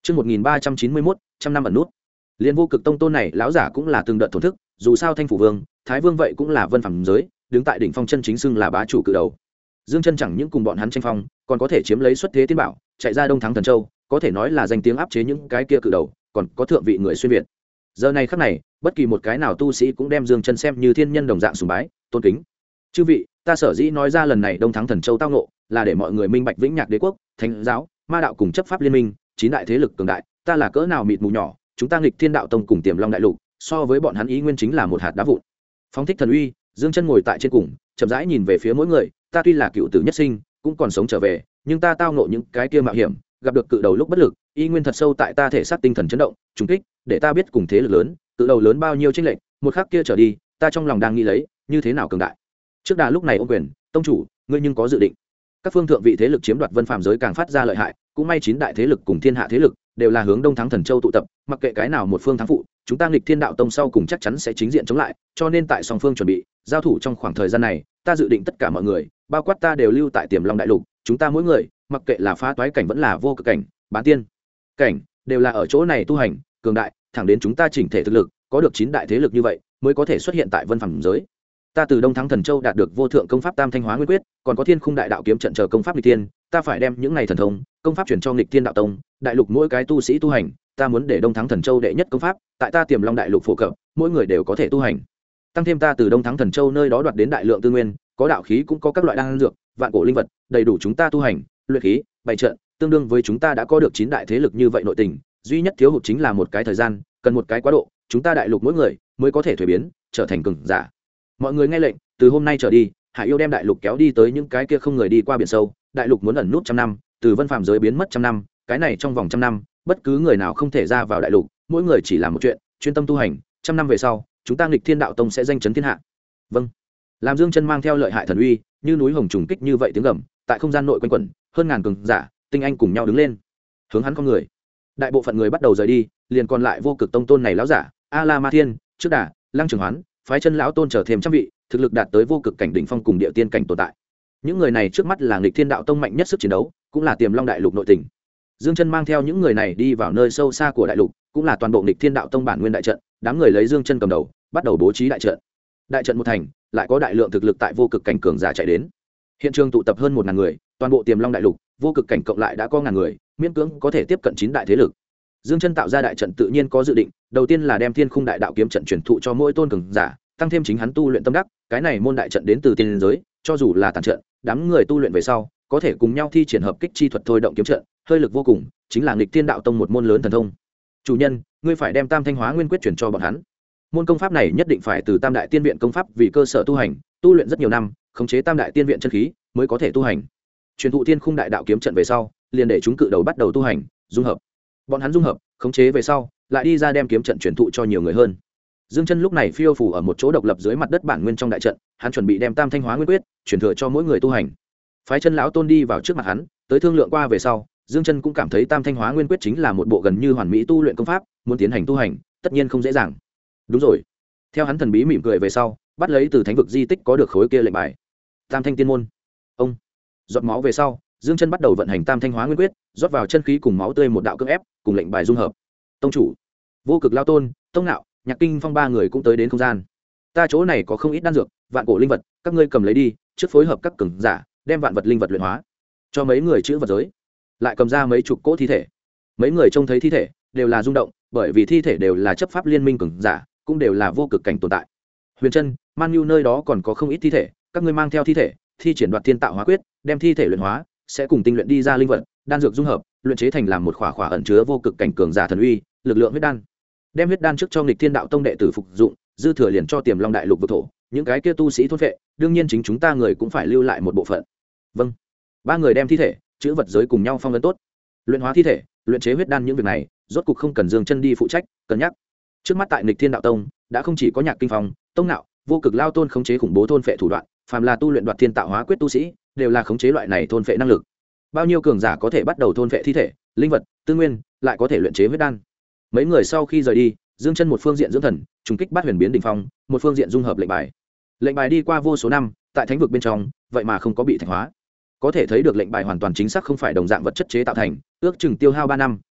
Chương 1391, trăm năm ẩn nút. Liên vô cực tông tôn này lão giả cũng là từng đợt thổn thức, dù sao Thanh phủ vương, Thái vương vậy cũng là vân phàm giới, đứng tại đỉnh phong chân chính xưng là bá chủ cự đầu. Dương Chân chẳng những cùng bọn hắn tranh phong, còn có thể chiếm lấy xuất thế tiên bảo, chạy ra Đông Thắng Thần Châu, có thể nói là danh tiếng áp chế những cái kia cự đầu, còn có thượng vị người xuyên việt. Giờ này khắc này, bất kỳ một cái nào tu sĩ cũng đem Dương Chân xem như thiên nhân đồng dạng sùng bái, tôn kính. Chư vị, ta sở dĩ nói ra lần này Đông Thắng Thần Châu tao ngộ, là để mọi người minh bạch Vĩnh Nhạc Đế quốc, Thánh giáo, Ma đạo cùng chấp pháp liên minh, chín đại thế lực cường đại, ta là cỡ nào mịt mù nhỏ, chúng ta nghịch thiên đạo tông cùng Tiềm Long đại lục, so với bọn hắn ý nguyên chính là một hạt đá vụn. Phóng thích thần uy, Dương Chân ngồi tại trên cùng, chậm rãi nhìn về phía mỗi người, ta tuy là cựu tử nhất sinh, cũng còn sống trở về, nhưng ta tao ngộ những cái kia mạo hiểm, gặp được cự đầu lúc bất lực, ý nguyên thật sâu tại ta thể xác tinh thần chấn động, trùng kích, để ta biết cùng thế lực lớn, cự đầu lớn bao nhiêu chênh lệch, một khắc kia trở đi, ta trong lòng đang nghĩ lấy, như thế nào cường đại. Trước đà lúc này ôm quyền, tông chủ, ngươi nhưng có dự định. Các phương thượng vị thế lực chiếm đoạt vân phàm giới càng phát ra lợi hại, cũng may chín đại thế lực cùng thiên hạ thế lực đều là hướng Đông Thắng Thần Châu tụ tập, mặc kệ cái nào một phương thắng phụ, chúng ta nghịch thiên đạo tông sau cùng chắc chắn sẽ chính diện chống lại, cho nên tại song phương chuẩn bị giao thủ trong khoảng thời gian này, ta dự định tất cả mọi người, bao quát ta đều lưu tại Tiềm Long đại lục, chúng ta mỗi người, mặc kệ là phá toái cảnh vẫn là vô cực cảnh, bán tiên cảnh, đều là ở chỗ này tu hành, cường đại, thẳng đến chúng ta chỉnh thể thực lực, có được chín đại thế lực như vậy, mới có thể xuất hiện tại vân phàm giới. Ta từ Đông Thắng Thần Châu đạt được vô thượng công pháp Tam Thanh Hóa Nguyên Quyết, còn có Thiên Khung Đại Đạo kiếm trận chờ công pháp nghịch tiên, ta phải đem những này thần thông, công pháp chuyển cho nghịch thiên đạo tông, đại lục mỗi cái tu sĩ tu hành, ta muốn để Đông Thắng Thần Châu đệ nhất công pháp, tại ta Tiềm Long đại lục phổ cập, mỗi người đều có thể tu hành. Tăng thêm ta từ Đông Thắng Thần Châu nơi đó đoạt đến đại lượng tư nguyên, có đạo khí cũng có các loại đan dược, vạn cổ linh vật, đầy đủ chúng ta tu hành, luyện khí, bày trận, tương đương với chúng ta đã có được chín đại thế lực như vậy nội tình, duy nhất thiếu hụt chính là một cái thời gian, cần một cái quá độ, chúng ta đại lục mỗi người mới có thể thuế biến, trở thành cường giả. Mọi người nghe lệnh, từ hôm nay trở đi, Hải Yêu đem đại lục kéo đi tới những cái kia không người đi qua biển sâu, đại lục muốn ẩn nút trăm năm, từ vân phàm giới biến mất trăm năm, cái này trong vòng trăm năm, bất cứ người nào không thể ra vào đại lục, mỗi người chỉ làm một chuyện, chuyên tâm tu hành, trăm năm về sau, chúng ta nghịch thiên đạo tông sẽ danh chấn thiên hạ. Vâng. Làm Dương Chân mang theo lợi hại thần uy, như núi hồng trùng kích như vậy tiếng gầm, tại không gian nội quanh quẩn, hơn ngàn cường giả, tinh anh cùng nhau đứng lên, hướng hắn con người. Đại bộ phận người bắt đầu rời đi, liền còn lại vô cực tông tôn này lão giả, A La Ma Thiên, Trước Đà, Lăng Trường Hoán, phái chân lão tôn trở thêm trăm vị, thực lực đạt tới vô cực cảnh đỉnh phong cùng địa tiên cảnh tồn tại. Những người này trước mắt là nghịch thiên đạo tông mạnh nhất sức chiến đấu, cũng là Tiềm Long đại lục nội tình. Dương Chân mang theo những người này đi vào nơi sâu xa của đại lục, cũng là toàn bộ nghịch thiên đạo tông bản nguyên đại trận, đám người lấy Dương Chân cầm đầu, bắt đầu bố trí đại trận. Đại trận một thành, lại có đại lượng thực lực tại vô cực cảnh cường giả chạy đến. Hiện trường tụ tập hơn 1000 người, toàn bộ Tiềm Long đại lục, vô cực cảnh cộng lại đã có ngàn người, miễn cưỡng có thể tiếp cận chín đại thế lực. Dương Chân tạo ra đại trận tự nhiên có dự định, đầu tiên là đem Thiên Khung Đại Đạo kiếm trận truyền thụ cho mỗi tôn cường giả, tăng thêm chính hắn tu luyện tâm đắc, cái này môn đại trận đến từ tiên giới, cho dù là tàn trận, đám người tu luyện về sau, có thể cùng nhau thi triển hợp kích chi thuật thôi động kiếm trận, hơi lực vô cùng, chính là nghịch thiên đạo tông một môn lớn thần thông. Chủ nhân, ngươi phải đem Tam Thanh Hóa Nguyên Quyết truyền cho bọn hắn. Môn công pháp này nhất định phải từ Tam Đại Tiên Viện công pháp vì cơ sở tu hành, tu luyện rất nhiều năm, khống chế Tam Đại Tiên Viện chân khí, mới có thể tu hành. Truyền thụ Thiên Khung Đại Đạo kiếm trận về sau, liền để chúng cự đầu bắt đầu tu hành, dung hợp. Bọn hắn dung hợp, khống chế về sau, lại đi ra đem kiếm trận truyền thụ cho nhiều người hơn. Dương Chân lúc này phiêu phù ở một chỗ độc lập dưới mặt đất bản nguyên trong đại trận, hắn chuẩn bị đem Tam Thanh Hóa Nguyên Quyết truyền thừa cho mỗi người tu hành. Phái chân lão tôn đi vào trước mặt hắn, tới thương lượng qua về sau, Dương Chân cũng cảm thấy Tam Thanh Hóa Nguyên Quyết chính là một bộ gần như hoàn mỹ tu luyện công pháp, muốn tiến hành tu hành, tất nhiên không dễ dàng. Đúng rồi. Theo hắn thần bí mỉm cười về sau, bắt lấy từ thánh vực di tích có được khối kia lệnh bài. Tam Thanh Tiên môn. Ông. Giọt máu về sau, Dương Chân bắt đầu vận hành Tam Thanh Hóa Nguyên Quyết, rót vào chân khí cùng máu tươi một đạo cưỡng ép, cùng lệnh bài dung hợp. Tông chủ, Vô Cực lão tôn, Tông Nạo, Nhạc Kinh Phong ba người cũng tới đến không gian. Ta chỗ này có không ít đan dược, vạn cổ linh vật, các ngươi cầm lấy đi, trước phối hợp các cường giả, đem vạn vật linh vật luyện hóa, cho mấy người chữ vật giới. Lại cầm ra mấy chục cỗ thi thể. Mấy người trông thấy thi thể, đều là rung động, bởi vì thi thể đều là chấp pháp liên minh cường giả, cũng đều là vô cực cảnh tồn tại. Huyền Trân, Man Nhu nơi đó còn có không ít thi thể, các ngươi mang theo thi thể, thi triển Đoạt Thiên Tạo Hóa Quyết, đem thi thể luyện hóa, sẽ cùng tinh luyện đi ra linh vật, đan dược dung hợp, luyện chế thành làm một khỏa khỏa ẩn chứa vô cực cảnh cường giả thần uy, lực lượng huyết đan. Đem huyết đan trước cho nghịch thiên đạo tông đệ tử phục dụng, dư thừa liền cho Tiềm Long đại lục vực thổ, những cái kia tu sĩ thôn phệ, đương nhiên chính chúng ta người cũng phải lưu lại một bộ phận. Vâng. Ba người đem thi thể, chữ vật giới cùng nhau phong ấn tốt. Luyện hóa thi thể, luyện chế huyết đan những việc này, rốt cục không cần Dương Chân đi phụ trách, cân nhắc. Trước mắt tại nghịch thiên đạo tông, đã không chỉ có Nhạc Kinh Phong, Tông Nạo, Vô Cực lao tôn khống chế khủng bố thôn phệ thủ đoạn, phàm là tu luyện Đoạt Thiên Tạo Hóa Quyết tu sĩ, đều là khống chế loại này thôn phệ năng lực. Bao nhiêu cường giả có thể bắt đầu thôn phệ thi thể, linh vật, tư nguyên, lại có thể luyện chế huyết đan. Mấy người sau khi rời đi, Dương Chân một phương diện dưỡng thần, trùng kích bát huyền biến đỉnh phong, một phương diện dung hợp lệnh bài. Lệnh bài đi qua vô số năm, tại thánh vực bên trong, vậy mà không có bị thạch hóa. Có thể thấy được lệnh bài hoàn toàn chính xác không phải đồng dạng vật chất chế tạo thành, ước chừng tiêu hao 3 năm,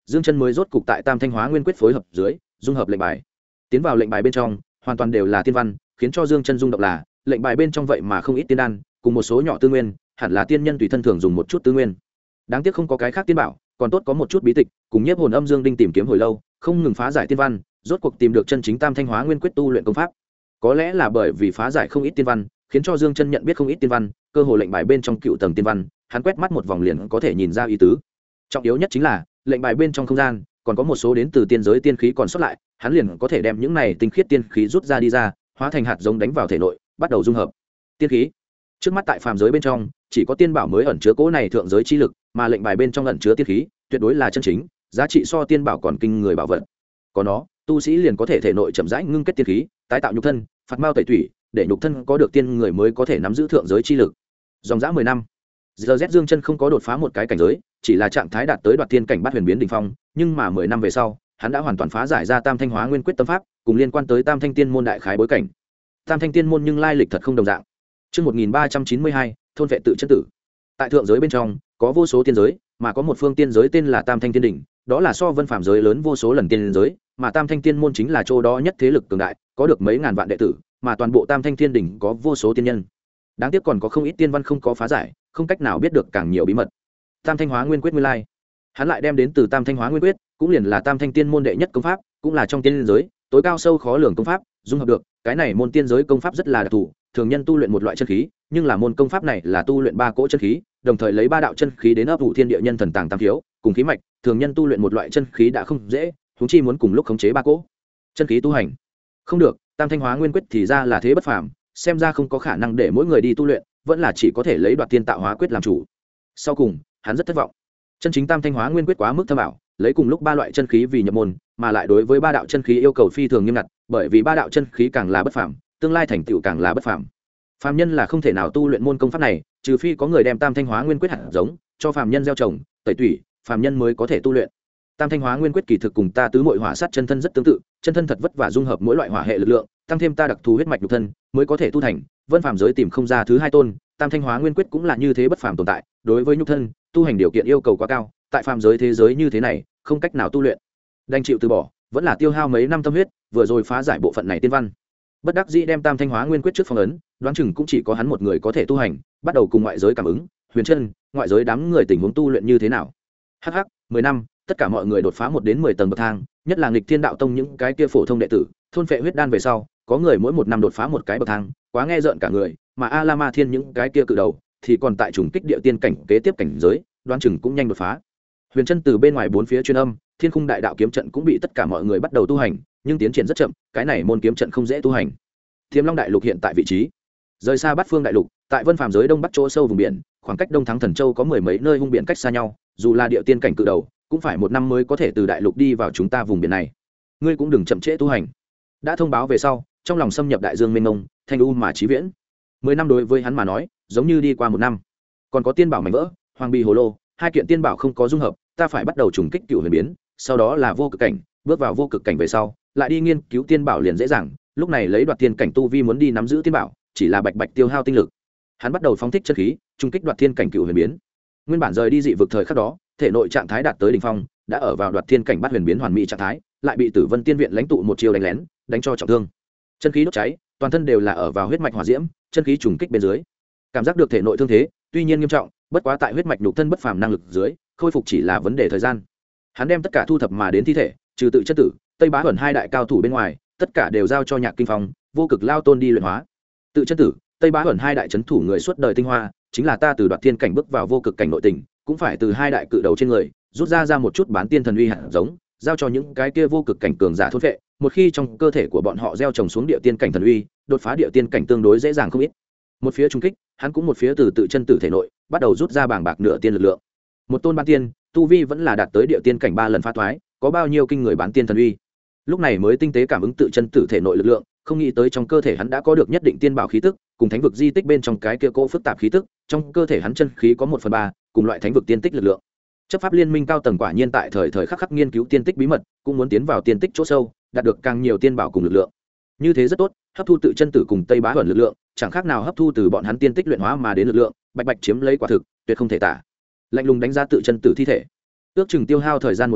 Dương Chân mới rốt cục tại Tam Thanh Hóa Nguyên Quyết phối hợp dưới dung hợp lệnh bài. Tiến vào lệnh bài bên trong hoàn toàn đều là tiên văn, khiến cho Dương Chân rung động là lệnh bài bên trong vậy mà không ít tiên đan cùng một số nhỏ tư nguyên, hẳn là tiên nhân tùy thân thường dùng một chút tư nguyên. Đáng tiếc không có cái khác tiên bảo, còn tốt có một chút bí tịch cùng nhiếp hồn âm dương đinh tìm kiếm hồi lâu không ngừng phá giải tiên văn, rốt cuộc tìm được chân chính Tam Thanh Hóa Nguyên Quyết tu luyện công pháp. Có lẽ là bởi vì phá giải không ít tiên văn, khiến cho Dương Chân nhận biết không ít tiên văn, cơ hồ lệnh bài bên trong cựu tầng tiên văn, hắn quét mắt một vòng liền có thể nhìn ra ý tứ. Trọng yếu nhất chính là lệnh bài bên trong không gian còn có một số đến từ tiên giới tiên khí còn sót lại, hắn liền có thể đem những này tinh khiết tiên khí rút ra đi ra, hóa thành hạt giống đánh vào thể nội, bắt đầu dung hợp. Tiên khí. Trước mắt tại phàm giới bên trong, chỉ có tiên bảo mới ẩn chứa cỗ này thượng giới chi lực, mà lệnh bài bên trong ẩn chứa tiên khí, tuyệt đối là chân chính, giá trị so tiên bảo còn kinh người bảo vật. Có nó, tu sĩ liền có thể thể nội chậm rãi ngưng kết tiên khí, tái tạo nhục thân, phạt mao tẩy thủy, để nhục thân có được tiên người mới có thể nắm giữ thượng giới chi lực. Dòng dã 10 năm, giờ Z Dương Chân không có đột phá một cái cảnh giới, chỉ là trạng thái đạt tới đoạt tiên cảnh bát huyền biến đỉnh phong, nhưng mà 10 năm về sau, hắn đã hoàn toàn phá giải ra Tam Thanh Hóa Nguyên Quyết tâm pháp, cùng liên quan tới Tam Thanh Tiên môn đại khái bối cảnh. Tam Thanh Tiên môn nhưng lai lịch thật không đồng dạng. Chương 1392, thôn vệ tự chân tử. Tại thượng giới bên trong, có vô số tiên giới, mà có một phương tiên giới tên là Tam Thanh Tiên đỉnh, đó là so vân phàm giới lớn vô số lần tiên giới, mà Tam Thanh Tiên môn chính là chỗ đó nhất thế lực cường đại, có được mấy ngàn vạn đệ tử, mà toàn bộ Tam Thanh Tiên đỉnh có vô số tiên nhân. Đáng tiếc còn có không ít tiên văn không có phá giải, không cách nào biết được càng nhiều bí mật. Tam Thanh Hóa Nguyên Quyết nguyên lai, hắn lại đem đến từ Tam Thanh Hóa Nguyên Quyết, cũng liền là Tam Thanh Tiên môn đệ nhất công pháp, cũng là trong tiên giới tối cao sâu khó lường công pháp, dung hợp được, cái này môn tiên giới công pháp rất là đặc thù, thường nhân tu luyện một loại chân khí, nhưng là môn công pháp này là tu luyện ba cỗ chân khí, đồng thời lấy ba đạo chân khí đến ấp ủ thiên địa nhân thần tàng tam thiếu, cùng khí mạch, thường nhân tu luyện một loại chân khí đã không dễ, huống chi muốn cùng lúc khống chế ba cỗ chân khí tu hành. Không được, Tam Thanh Hóa Nguyên Quyết thì ra là thế bất phàm, xem ra không có khả năng để mỗi người đi tu luyện, vẫn là chỉ có thể lấy đoạt tiên tạo hóa quyết làm chủ. Sau cùng, hắn rất thất vọng. Chân chính Tam Thanh Hóa Nguyên Quyết quá mức thâm ảo, lấy cùng lúc ba loại chân khí vì nhập môn, mà lại đối với ba đạo chân khí yêu cầu phi thường nghiêm ngặt, bởi vì ba đạo chân khí càng là bất phàm, tương lai thành tựu càng là bất phàm. Phàm nhân là không thể nào tu luyện môn công pháp này, trừ phi có người đem Tam Thanh Hóa Nguyên Quyết hạt giống cho phàm nhân gieo trồng, tẩy tủy, phàm nhân mới có thể tu luyện. Tam Thanh Hóa Nguyên Quyết kỳ thực cùng ta tứ muội hỏa sát chân thân rất tương tự, chân thân thật vất vả dung hợp mỗi loại hỏa hệ lực lượng, tăng thêm ta đặc thù huyết mạch nhục thân, mới có thể tu thành. Vân phàm giới tìm không ra thứ hai tôn, Tam Thanh Hóa Nguyên Quyết cũng là như thế bất phàm tồn tại, đối với nhục thân, tu hành điều kiện yêu cầu quá cao, tại phàm giới thế giới như thế này, không cách nào tu luyện. Đành chịu từ bỏ, vẫn là tiêu hao mấy năm tâm huyết, vừa rồi phá giải bộ phận này tiên văn. Bất đắc dĩ đem Tam Thanh Hóa Nguyên Quyết trước phong ấn, đoán chừng cũng chỉ có hắn một người có thể tu hành, bắt đầu cùng ngoại giới cảm ứng, huyền chân, ngoại giới đám người tình huống tu luyện như thế nào. Hắc hắc, 10 năm, tất cả mọi người đột phá 1 đến 10 tầng bậc thang, nhất là nghịch thiên đạo tông những cái kia phổ thông đệ tử, thôn phệ huyết đan về sau, có người mỗi 1 năm đột phá một cái bậc thang, quá nghe rợn cả người, mà A La Ma Thiên những cái kia cự đầu thì còn tại trùng kích địa tiên cảnh kế tiếp cảnh giới, đoán chừng cũng nhanh đột phá. Huyền chân từ bên ngoài bốn phía truyền âm, Thiên Khung Đại Đạo kiếm trận cũng bị tất cả mọi người bắt đầu tu hành, nhưng tiến triển rất chậm, cái này môn kiếm trận không dễ tu hành. Thiểm Long Đại Lục hiện tại vị trí rời xa Bát Phương Đại Lục, tại Vân Phàm giới đông bắc chỗ sâu vùng biển, khoảng cách Đông Thắng Thần Châu có 10 mấy nơi hung biển cách xa nhau, dù là địa tiên cảnh cự đầu, cũng phải 1 năm mới có thể từ đại lục đi vào chúng ta vùng biển này. Ngươi cũng đừng chậm trễ tu hành. Đã thông báo về sau, trong lòng xâm nhập đại dương mênh mông, thanh u mà chí viễn. 10 năm đối với hắn mà nói, giống như đi qua 1 năm. Còn có tiên bảo mảnh vỡ, hoàng bì hồ lô, hai kiện tiên bảo không có dung hợp, ta phải bắt đầu trùng kích cựu huyền biến, sau đó là vô cực cảnh, bước vào vô cực cảnh về sau, lại đi nghiên cứu tiên bảo liền dễ dàng, lúc này lấy đoạt tiên cảnh tu vi muốn đi nắm giữ tiên bảo, chỉ là bạch bạch tiêu hao tinh lực. Hắn bắt đầu phóng thích chân khí, trùng kích đoạt tiên cảnh cựu huyền biến. Nguyên bản rời đi dị vực thời khắc đó, thể nội trạng thái đạt tới đỉnh phong, đã ở vào đoạt tiên cảnh bát huyền biến hoàn mỹ trạng thái, lại bị Tử Vân Tiên viện lãnh tụ một chiều đánh lén, đánh cho trọng thương. Chân khí đốt cháy, toàn thân đều là ở vào huyết mạch hỏa diễm, chân khí trùng kích bên dưới. Cảm giác được thể nội thương thế, tuy nhiên nghiêm trọng, bất quá tại huyết mạch nhục thân bất phàm năng lực dưới, khôi phục chỉ là vấn đề thời gian. Hắn đem tất cả thu thập mà đến thi thể, trừ tự chất tử, Tây Bá Huyền hai đại cao thủ bên ngoài, tất cả đều giao cho Nhạc Kinh Phong, Vô Cực Lao Tôn đi luyện hóa. Tự chất tử, Tây Bá Huyền hai đại chấn thủ người suốt đời tinh hoa, chính là ta từ đoạt thiên cảnh bước vào vô cực cảnh nội tình, cũng phải từ hai đại cự đầu trên người rút ra một chút bán tiên thần uy hạt giống, giao cho những cái kia vô cực cảnh cường giả thôn vệ, một khi trong cơ thể của bọn họ gieo trồng xuống địa tiên cảnh thần uy, đột phá địa tiên cảnh tương đối dễ dàng không ít. Một phía trung kích, hắn cũng một phía từ tự chân tử thể nội bắt đầu rút ra bảng bạc nửa tiên lực lượng. Một tôn bán tiên, tu vi vẫn là đạt tới địa tiên cảnh 3 lần phá thoái, có bao nhiêu kinh người bán tiên thần uy. Lúc này mới tinh tế cảm ứng tự chân tử thể nội lực lượng, không nghĩ tới trong cơ thể hắn đã có được nhất định tiên bảo khí tức, cùng thánh vực di tích bên trong cái kia cỗ phức tạp khí tức, trong cơ thể hắn chân khí có 1/3, cùng loại thánh vực tiên tích lực lượng. Chấp pháp liên minh cao tầng quả nhiên tại thời khắc khắc nghiên cứu tiên tích bí mật, cũng muốn tiến vào tiên tích chỗ sâu, đạt được càng nhiều tiên bảo cùng lực lượng. Như thế rất tốt, hấp thu tự chân tử cùng Tây Bá Huyền lực lượng, chẳng khác nào hấp thu từ bọn hắn tiên tích luyện hóa mà đến lực lượng, bạch bạch chiếm lấy quả thực, tuyệt không thể tả. Lạnh lùng đánh giá tự chân tử thi thể. Ước chừng tiêu hao thời gian 1 năm,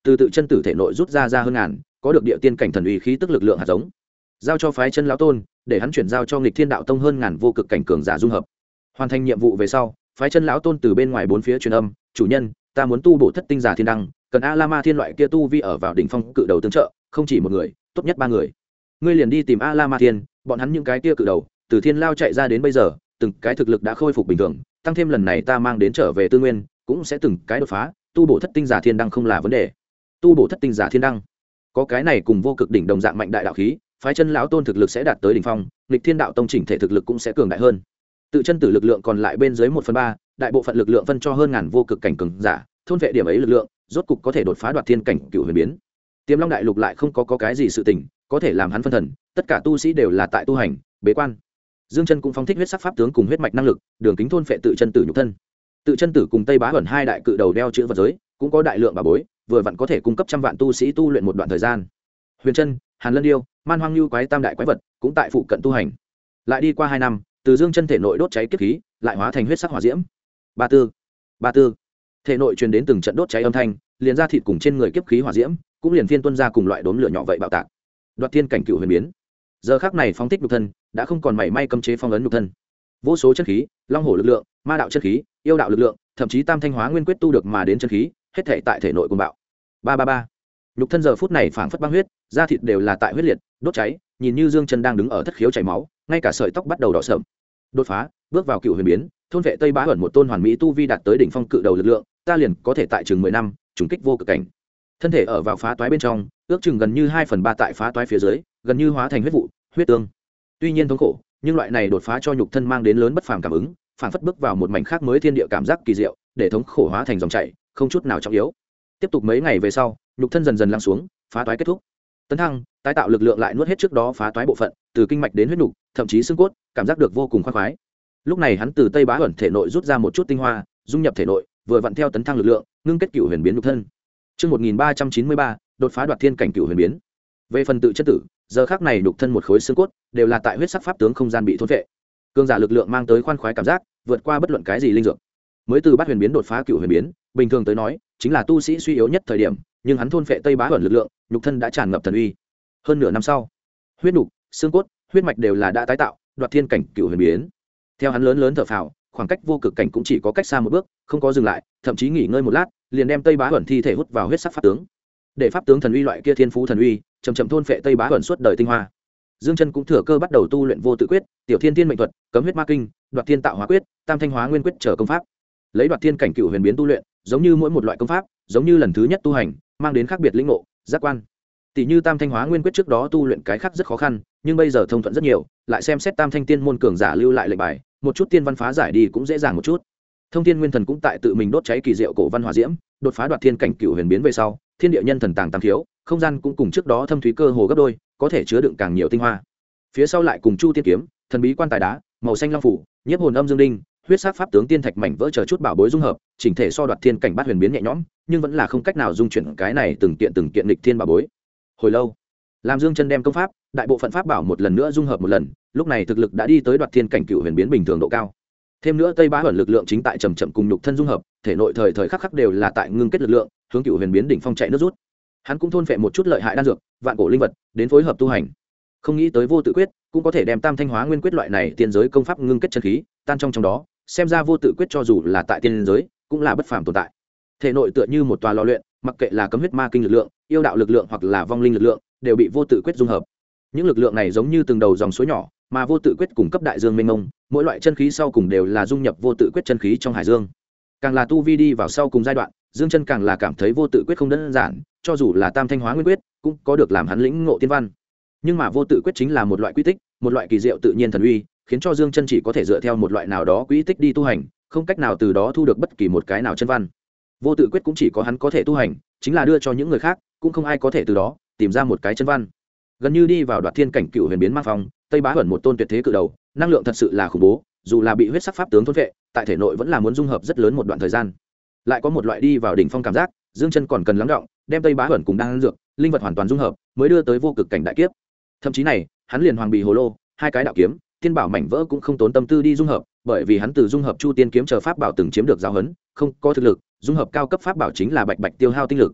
từ tự chân tử thể nội rút ra hơn ngàn có được địa tiên cảnh thần uy khí tức lực lượng hạt giống, giao cho phái chân lão tôn để hắn chuyển giao cho nghịch thiên đạo tông hơn ngàn vô cực cảnh cường giả dung hợp. Hoàn thành nhiệm vụ về sau, phái chân lão tôn từ bên ngoài bốn phía truyền âm, chủ nhân, ta muốn tu bổ thất tinh giả thiên đăng, cần a la ma thiên loại kia tu vi ở vào đỉnh phong cự đầu tương trợ, không chỉ một người, tốt nhất 3 người. Ngươi liền đi tìm a la ma thiên, bọn hắn những cái kia cự đầu từ thiên lao chạy ra đến bây giờ, từng cái thực lực đã khôi phục bình thường, tăng thêm lần này ta mang đến trở về tư nguyên, cũng sẽ từng cái đột phá, tu bổ thất tinh giả thiên đăng không là vấn đề. Tu bổ thất tinh giả thiên đăng, có cái này cùng vô cực đỉnh đồng dạng mạnh đại đạo khí, phái chân lão tôn thực lực sẽ đạt tới đỉnh phong, nghịch thiên đạo tông chỉnh thể thực lực cũng sẽ cường đại hơn. Tự chân tử lực lượng còn lại bên dưới 1/3, đại bộ phận lực lượng phân cho hơn ngàn vô cực cảnh cường giả, thôn vệ điểm ấy lực lượng, rốt cục có thể đột phá đoạt thiên cảnh cửu huyền biến. Tiềm Long đại lục lại không có cái gì sự tình có thể làm hắn phân thần, tất cả tu sĩ đều là tại tu hành, bế quan. Dương Chân cũng phóng thích huyết sắc pháp tướng cùng huyết mạch năng lực, đường kính thôn phệ tự chân tử nhục thân. Tự chân tử cùng Tây Bá ẩn hai đại cự đầu đeo chữ vật giới, cũng có đại lượng bảo bối, vừa vặn có thể cung cấp trăm vạn tu sĩ tu luyện một đoạn thời gian. Huyền Chân, Hàn Lân Điêu, Man Hoang Lưu quái tam đại quái vật, cũng tại phụ cận tu hành. Lại đi qua 2 năm, từ Dương Chân thể nội đốt cháy kiếp khí, lại hóa thành huyết sắc hỏa diễm. Ba tư, thể nội truyền đến từng trận đốt cháy âm thanh, liền ra thịt cùng trên người kiếp khí hỏa diễm, cũng liền phiên tuân ra cùng loại đốm lửa nhỏ vậy bạo tạc. Đoạt thiên cảnh cựu huyền biến. Giờ khắc này phóng thích nhục thân, đã không còn mảy may cấm chế phong ấn nhục thân. Vô số chân khí, long hổ lực lượng, ma đạo chân khí, yêu đạo lực lượng, thậm chí tam thanh hóa nguyên quyết tu được mà đến chân khí, hết thảy tại thể nội cuồng bạo. Ba. Nhục thân giờ phút này phảng phất băng huyết, da thịt đều là tại huyết liệt, đốt cháy, nhìn như Dương Chân đang đứng ở thất khiếu chảy máu, ngay cả sợi tóc bắt đầu đỏ sẫm. Đột phá, bước vào cựu huyền biến, thôn vệ Tây Bá ẩn một tôn hoàn mỹ tu vi đạt tới đỉnh phong cự đầu lực lượng, ta liền có thể tại chừng 10 năm, trùng kích vô cực cảnh. Thân thể ở vào phá toái bên trong, ước chừng gần như 2/3 tại phá toái phía dưới, gần như hóa thành huyết vụ, huyết tương. Tuy nhiên thống khổ, nhưng loại này đột phá cho nhục thân mang đến lớn bất phàm cảm ứng, phảng phất bước vào một mảnh khác mới thiên địa cảm giác kỳ diệu, để thống khổ hóa thành dòng chảy, không chút nào trọng yếu. Tiếp tục mấy ngày về sau, nhục thân dần dần lắng xuống, phá toái kết thúc. Tấn thăng, tái tạo lực lượng lại nuốt hết trước đó phá toái bộ phận, từ kinh mạch đến huyết nục, thậm chí xương cốt, cảm giác được vô cùng khoái khoái. Lúc này hắn từ Tây Bá ẩn thể nội rút ra một chút tinh hoa, dung nhập thể nội, vừa vặn theo tấn thăng lực lượng, ngưng kết cửu huyền biến nhục thân. Chương 1393, đột phá đoạt thiên cảnh cửu huyền biến. Về phần tự chất tử, giờ khắc này nhục thân một khối xương cốt, đều là tại huyết sắc pháp tướng không gian bị thôn vệ. Cương giả lực lượng mang tới khoan khoái cảm giác, vượt qua bất luận cái gì linh dược. Mới từ bát huyền biến đột phá cửu huyền biến, bình thường tới nói, chính là tu sĩ suy yếu nhất thời điểm, nhưng hắn thôn phệ Tây Bá ẩn lực lượng, nhục thân đã tràn ngập thần uy. Hơn nửa năm sau, huyết nục, xương cốt, huyết mạch đều là đã tái tạo, đoạt thiên cảnh cửu huyền biến. Theo hắn lớn thở phào, khoảng cách vô cực cảnh cũng chỉ có cách xa một bước, không có dừng lại, thậm chí nghỉ ngơi một lát, liền đem Tây Bá ẩn thi thể hút vào huyết sắc pháp tướng. Để pháp tướng thần uy loại kia thiên phú thần uy, chậm thôn phệ Tây Bá ẩn suốt đời tinh hoa. Dương Chân cũng thừa cơ bắt đầu tu luyện vô tự quyết, tiểu thiên tiên mệnh thuật, cấm huyết ma kinh, đoạt thiên tạo hóa quyết, tam thanh hóa nguyên quyết trở công pháp. Lấy đoạt thiên cảnh cửu huyền biến tu luyện, giống như mỗi một loại công pháp, giống như lần thứ nhất tu hành, mang đến khác biệt lĩnh ngộ, giác quan. Tỷ như tam thanh hóa nguyên quyết trước đó tu luyện cái khác rất khó khăn, nhưng bây giờ thông thuận rất nhiều, lại xem xét tam thanh tiên môn cường giả lưu lại lệnh bài, một chút tiên văn phá giải đi cũng dễ dàng một chút. Thông thiên nguyên thần cũng tại tự mình đốt cháy kỳ diệu cổ văn hỏa diễm, đột phá đoạt thiên cảnh cửu huyền biến về sau, thiên địa nhân thần tàng tam thiếu, không gian cũng cùng trước đó thâm thúy cơ hồ gấp đôi, có thể chứa đựng càng nhiều tinh hoa. Phía sau lại cùng chu tiên kiếm, thần bí quan tài đá, màu xanh long phủ, nhiếp hồn âm dương đinh, huyết sắc pháp tướng tiên thạch mảnh vỡ chờ chút bảo bối dung hợp, chỉnh thể so đoạt thiên cảnh bát huyền biến nhẹ nhõm, nhưng vẫn là không cách nào dung chuyển cái này từng kiện lịch thiên bảo bối. Hồi lâu, làm Dương Chân đem công pháp, đại bộ phận pháp bảo một lần nữa dung hợp một lần, lúc này thực lực đã đi tới đoạt thiên cảnh cửu huyền biến bình thường độ cao. Thêm nữa Tây Bá ẩn lực lượng chính tại chậm cùng nhục thân dung hợp, thể nội thời khắc đều là tại ngưng kết lực lượng, hướng cửu huyền biến đỉnh phong chạy nước rút. Hắn cũng thôn phệ một chút lợi hại đan dược, vạn cổ linh vật, đến phối hợp tu hành. Không nghĩ tới vô tự quyết cũng có thể đem tam thanh hóa nguyên quyết loại này tiên giới công pháp ngưng kết chân khí, tan trong đó, xem ra vô tự quyết cho dù là tại tiên giới, cũng là bất phàm tồn tại. Thể nội tựa như một tòa lò luyện, mặc kệ là cấm huyết ma kinh lực lượng, yêu đạo lực lượng hoặc là vong linh lực lượng, đều bị vô tự quyết dung hợp. Những lực lượng này giống như từng đầu dòng suối nhỏ, mà vô tự quyết cung cấp đại dương mênh mông, mỗi loại chân khí sau cùng đều là dung nhập vô tự quyết chân khí trong hải dương. Càng là tu vi đi vào sau cùng giai đoạn, Dương Chân càng là cảm thấy vô tự quyết không đơn giản, cho dù là tam thanh hóa nguyên quyết, cũng có được làm hắn lĩnh ngộ tiên văn. Nhưng mà vô tự quyết chính là một loại quy tích, một loại kỳ diệu tự nhiên thần uy, khiến cho Dương Chân chỉ có thể dựa theo một loại nào đó quy tích đi tu hành, không cách nào từ đó thu được bất kỳ một cái nào chân văn. Vô tự quyết cũng chỉ có hắn có thể tu hành, chính là đưa cho những người khác, cũng không ai có thể từ đó tìm ra một cái chân văn. Gần như đi vào đoạt thiên cảnh cửu huyền biến mang phong, Tây Bá ẩn một tôn tuyệt thế cự đầu, năng lượng thật sự là khủng bố, dù là bị huyết sắc pháp tướng thôn vệ, tại thể nội vẫn là muốn dung hợp rất lớn một đoạn thời gian. Lại có một loại đi vào đỉnh phong cảm giác, Dương Chân còn cần lắng đọng, đem Tây Bá ẩn cùng đan dược, linh vật hoàn toàn dung hợp, mới đưa tới vô cực cảnh đại kiếp. Thậm chí này, hắn liền hoàng bì hồ lô, hai cái đạo kiếm, tiên bảo mảnh vỡ cũng không tốn tâm tư đi dung hợp, bởi vì hắn từ dung hợp chu tiên kiếm chờ pháp bảo từng chiếm được giáo huấn, không có thực lực, dung hợp cao cấp pháp bảo chính là bạch tiêu hao tinh lực.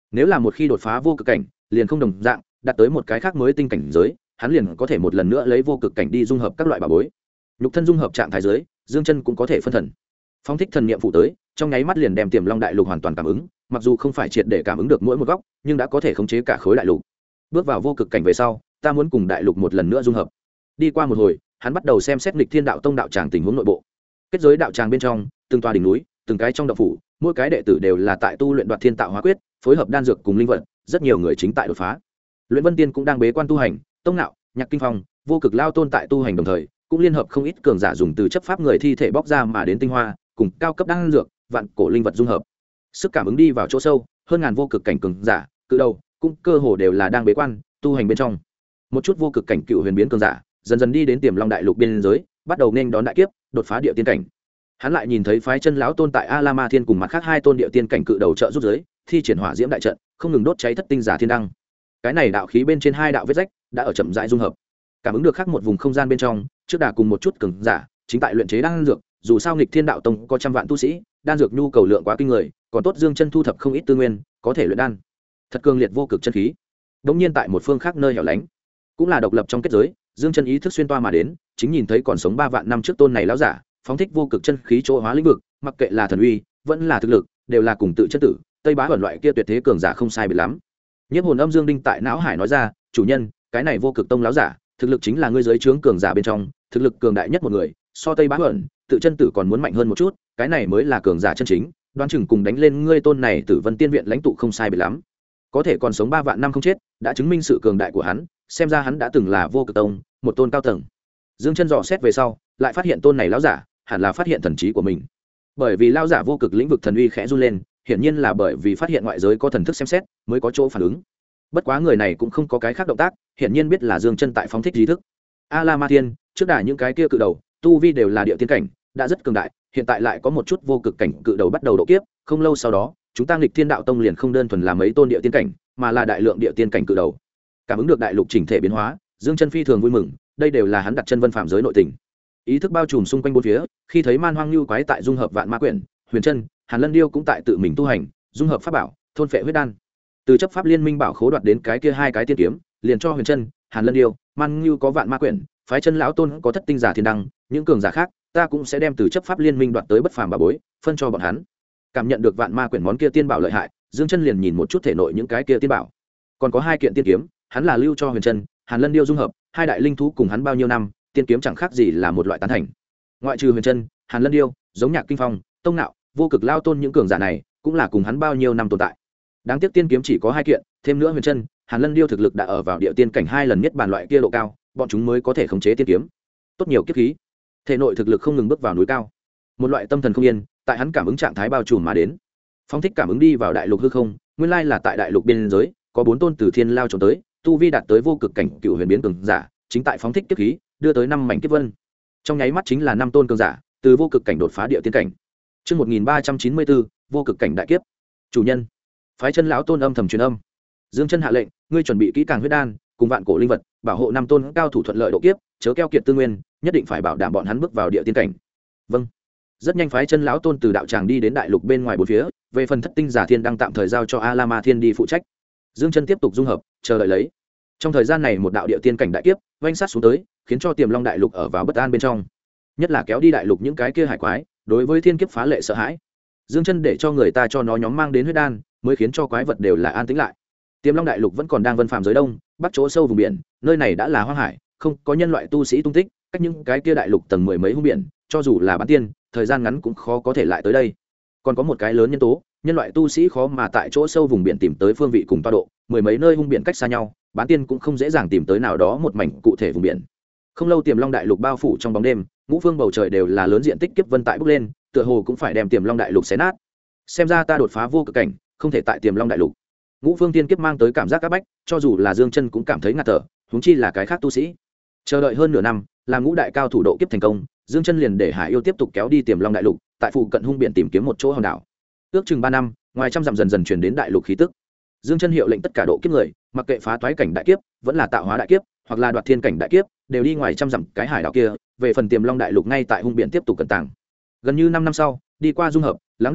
nếu là một khi đột phá vô cực cảnh liền không đồng dạng, đạt tới một cái khác mới tinh cảnh giới, hắn liền có thể một lần nữa lấy vô cực cảnh đi dung hợp các loại bảo bối. Nhục thân dung hợp trạng thái giới, Dương Chân cũng có thể phân thần. Phóng thích thần niệm phụ tới, trong nháy mắt liền đem Tiềm Long đại lục hoàn toàn cảm ứng, mặc dù không phải triệt để cảm ứng được mỗi một góc, nhưng đã có thể khống chế cả khối đại lục. Bước vào vô cực cảnh về sau, ta muốn cùng đại lục một lần nữa dung hợp. Đi qua một hồi, hắn bắt đầu xem xét Nghịch Thiên đạo tông đạo tràng tình huống nội bộ. Kết giới đạo tràng bên trong, từng tòa đỉnh núi, từng cái trong động phủ, mỗi cái đệ tử đều là tại tu luyện Đoạt Thiên Tạo Hóa Quyết, phối hợp đan dược cùng linh vật, rất nhiều người chính tại đột phá. Luyện Vân Tiên cũng đang bế quan tu hành, Tông Nạo, Nhạc Kinh Phong, Vô Cực Lao Tôn tại tu hành đồng thời, cũng liên hợp không ít cường giả dùng từ chấp pháp người thi thể bóc ra mà đến tinh hoa, cùng cao cấp đan dược, vạn cổ linh vật dung hợp. Sức cảm ứng đi vào chỗ sâu, hơn ngàn vô cực cảnh cường giả, cự đầu, cũng cơ hồ đều là đang bế quan, tu hành bên trong. Một chút vô cực cảnh cựu huyền biến cường giả, dần dần đi đến Tiềm Long đại lục biên giới, bắt đầu nên đón đại kiếp, đột phá địa tiên cảnh. Hắn lại nhìn thấy phái chân lão tôn tại A La Ma Thiên cùng mặt khác hai tôn địa tiên cảnh cự đầu trợ giúp giới, thi triển hỏa diễm đại trận, không ngừng đốt cháy thất tinh giả thiên đăng. Cái này đạo khí bên trên hai đạo vết rách đã ở chậm rãi dung hợp. Cảm ứng được khác một vùng không gian bên trong, trước đà cùng một chút cường giả, chính tại luyện chế đan dược, dù sao Nghịch Thiên đạo tông có trăm vạn tu sĩ, đan dược nhu cầu lượng quá kinh người, còn tốt Dương Chân thu thập không ít tư nguyên, có thể luyện đan. Thật cường liệt vô cực chân khí. Đống nhiên tại một phương khác nơi hẻo lánh, cũng là độc lập trong kết giới, Dương Chân ý thức xuyên toa mà đến, chính nhìn thấy còn sống 3 vạn năm trước tôn này lão giả, phóng thích vô cực chân khí chỗ hóa lĩnh vực, mặc kệ là thần uy, vẫn là thực lực, đều là cùng tự chất tử, Tây Bá Hoản loại kia tuyệt thế cường giả không sai biệt lắm. Nhiếp hồn âm Dương Đinh tại não hải nói ra, "Chủ nhân, cái này vô cực tông lão giả, thực lực chính là ngươi giới trướng cường giả bên trong, thực lực cường đại nhất một người, so Tây Bá Hoản, tự chân tử còn muốn mạnh hơn một chút, cái này mới là cường giả chân chính, đoán chừng cùng đánh lên ngươi tôn này Tử Vân Tiên viện lãnh tụ không sai biệt lắm. Có thể còn sống 3 vạn năm không chết, đã chứng minh sự cường đại của hắn, xem ra hắn đã từng là vô cực tông, một tôn cao tầng." Dương Chân dò xét về sau, lại phát hiện tôn này lão giả, hẳn là phát hiện thần trí của mình. Bởi vì lão giả vô cực lĩnh vực thần uy khẽ run lên, hiển nhiên là bởi vì phát hiện ngoại giới có thần thức xem xét, mới có chỗ phản ứng. Bất quá người này cũng không có cái khác động tác, hiển nhiên biết là Dương Chân tại phóng thích trí thức. A La Ma Thiên, trước đả những cái kia cự đầu, tu vi đều là địa tiên cảnh, đã rất cường đại, hiện tại lại có một chút vô cực cảnh cự đầu bắt đầu độ kiếp, không lâu sau đó, chúng ta Nghịch Thiên đạo tông liền không đơn thuần là mấy tôn địa tiên cảnh, mà là đại lượng địa tiên cảnh cự đầu. Cảm ứng được đại lục chỉnh thể biến hóa, Dương Chân phi thường vui mừng, đây đều là hắn đặt chân vân phạm giới nội tình. Ý thức bao trùm xung quanh bốn phía, khi thấy man hoang lưu quái tại dung hợp vạn ma quyển, huyền chân, Hàn Lân điêu cũng tại tự mình tu hành, dung hợp pháp bảo, thôn phệ huyết đan. Từ chấp pháp liên minh bảo khố đoạt đến cái kia hai cái tiên kiếm, liền cho huyền chân, Hàn Lân điêu, man lưu có vạn ma quyển, phái chân lão tôn có thất tinh giả thiên đăng, những cường giả khác, ta cũng sẽ đem từ chấp pháp liên minh đoạt tới bất phàm bảo bối, phân cho bọn hắn. Cảm nhận được vạn ma quyển món kia tiên bảo lợi hại, Dương Chân liền nhìn một chút thể nội những cái kia tiên bảo. Còn có hai kiện tiên kiếm, hắn là lưu cho huyền chân, Hàn Lân điêu dung hợp, hai đại linh thú cùng hắn bao nhiêu năm, tiên kiếm chẳng khác gì là một loại tán thành. Ngoại trừ huyền chân, Hàn Lân điêu, giống Nhạc Kinh Phong, Tông Nạo, Vô Cực Lao tôn những cường giả này, cũng là cùng hắn bao nhiêu năm tồn tại. Đáng tiếc tiên kiếm chỉ có hai kiện, thêm nữa huyền chân, Hàn Lân điêu thực lực đã ở vào địa tiên cảnh 2 lần nhất bản loại kia độ cao, bọn chúng mới có thể khống chế tiên kiếm. Tốt nhiều kiếp khí, thể nội thực lực không ngừng bước vào núi cao. Một loại tâm thần không yên, tại hắn cảm ứng trạng thái bao trùm mà đến. Phong thích cảm ứng đi vào đại lục hư không, nguyên lai là tại đại lục biên giới, có 4 tôn từ thiên lao trốn tới, tu vi đạt tới vô cực cảnh cựu huyền biến cường giả, chính tại phóng thích kiếp khí, đưa tới 5 mảnh kiếp vân. Trong nháy mắt chính là 5 tôn cường giả, từ vô cực cảnh đột phá địa tiên cảnh. Chương 1394, vô cực cảnh đại kiếp. Chủ nhân, phái chân lão tôn âm thầm truyền âm. Dương Chân hạ lệnh, ngươi chuẩn bị kỹ càng huyết đan, cùng vạn cổ linh vật, bảo hộ 5 tôn cao thủ thuận lợi độ kiếp, chớ keo kiệt tư nguyên, nhất định phải bảo đảm bọn hắn bước vào địa tiên cảnh. Vâng. Rất nhanh phái chân lão tôn từ đạo tràng đi đến đại lục bên ngoài bốn phía, về phần thất tinh giả thiên đang tạm thời giao cho A La Ma Thiên đi phụ trách. Dương Chân tiếp tục dung hợp, chờ đợi lấy. Trong thời gian này một đạo địa tiên cảnh đại kiếp vanh sát xuống tới, khiến cho Tiềm Long đại lục ở vào bất an bên trong. Nhất là kéo đi đại lục những cái kia hải quái, đối với thiên kiếp phá lệ sợ hãi. Dương Chân để cho người ta cho nó nhóm mang đến huyết đan, mới khiến cho quái vật đều là an tĩnh lại. Tiềm Long đại lục vẫn còn đang vân phàm giới đông, bắc chỗ sâu vùng biển, nơi này đã là hoang hải, không có nhân loại tu sĩ tung tích, cách những cái kia đại lục tầng mười mấy hung biển, cho dù là bán tiên, thời gian ngắn cũng khó có thể lại tới đây. Còn có một cái lớn nhân tố, nhân loại tu sĩ khó mà tại chỗ sâu vùng biển tìm tới phương vị cùng tọa độ, mười mấy nơi hung biển cách xa nhau, bán tiên cũng không dễ dàng tìm tới nào đó một mảnh cụ thể vùng biển. Không lâu Tiềm Long đại lục bao phủ trong bóng đêm, ngũ phương bầu trời đều là lớn diện tích kiếp vân tại bốc lên, tựa hồ cũng phải đem Tiềm Long đại lục xé nát. Xem ra ta đột phá vô cực cảnh, không thể tại Tiềm Long đại lục. Ngũ phương tiên kiếp mang tới cảm giác áp bách, cho dù là Dương Chân cũng cảm thấy ngạt thở, huống chi là cái khác tu sĩ. Chờ đợi hơn nửa năm, làm ngũ đại cao thủ độ kiếp thành công, Dương Chân liền để Hải Yêu tiếp tục kéo đi Tiềm Long đại lục, tại phụ cận hung biển tìm kiếm một chỗ hòn đảo. Ước chừng 3 năm, ngoài trăm dặm dần dần truyền đến đại lục khí tức. Dương Chân hiệu lệnh tất cả độ kiếp người, mặc kệ phá toái cảnh đại kiếp, vẫn là tạo hóa đại kiếp, hoặc là đoạt thiên cảnh đại kiếp, đều đi ngoài trăm dặm cái hải đảo kia, về phần Tiềm Long đại lục ngay tại hung biển tiếp tục cẩn tàng. Gần như 5 năm sau, đi qua dung hợp, lắng đọng,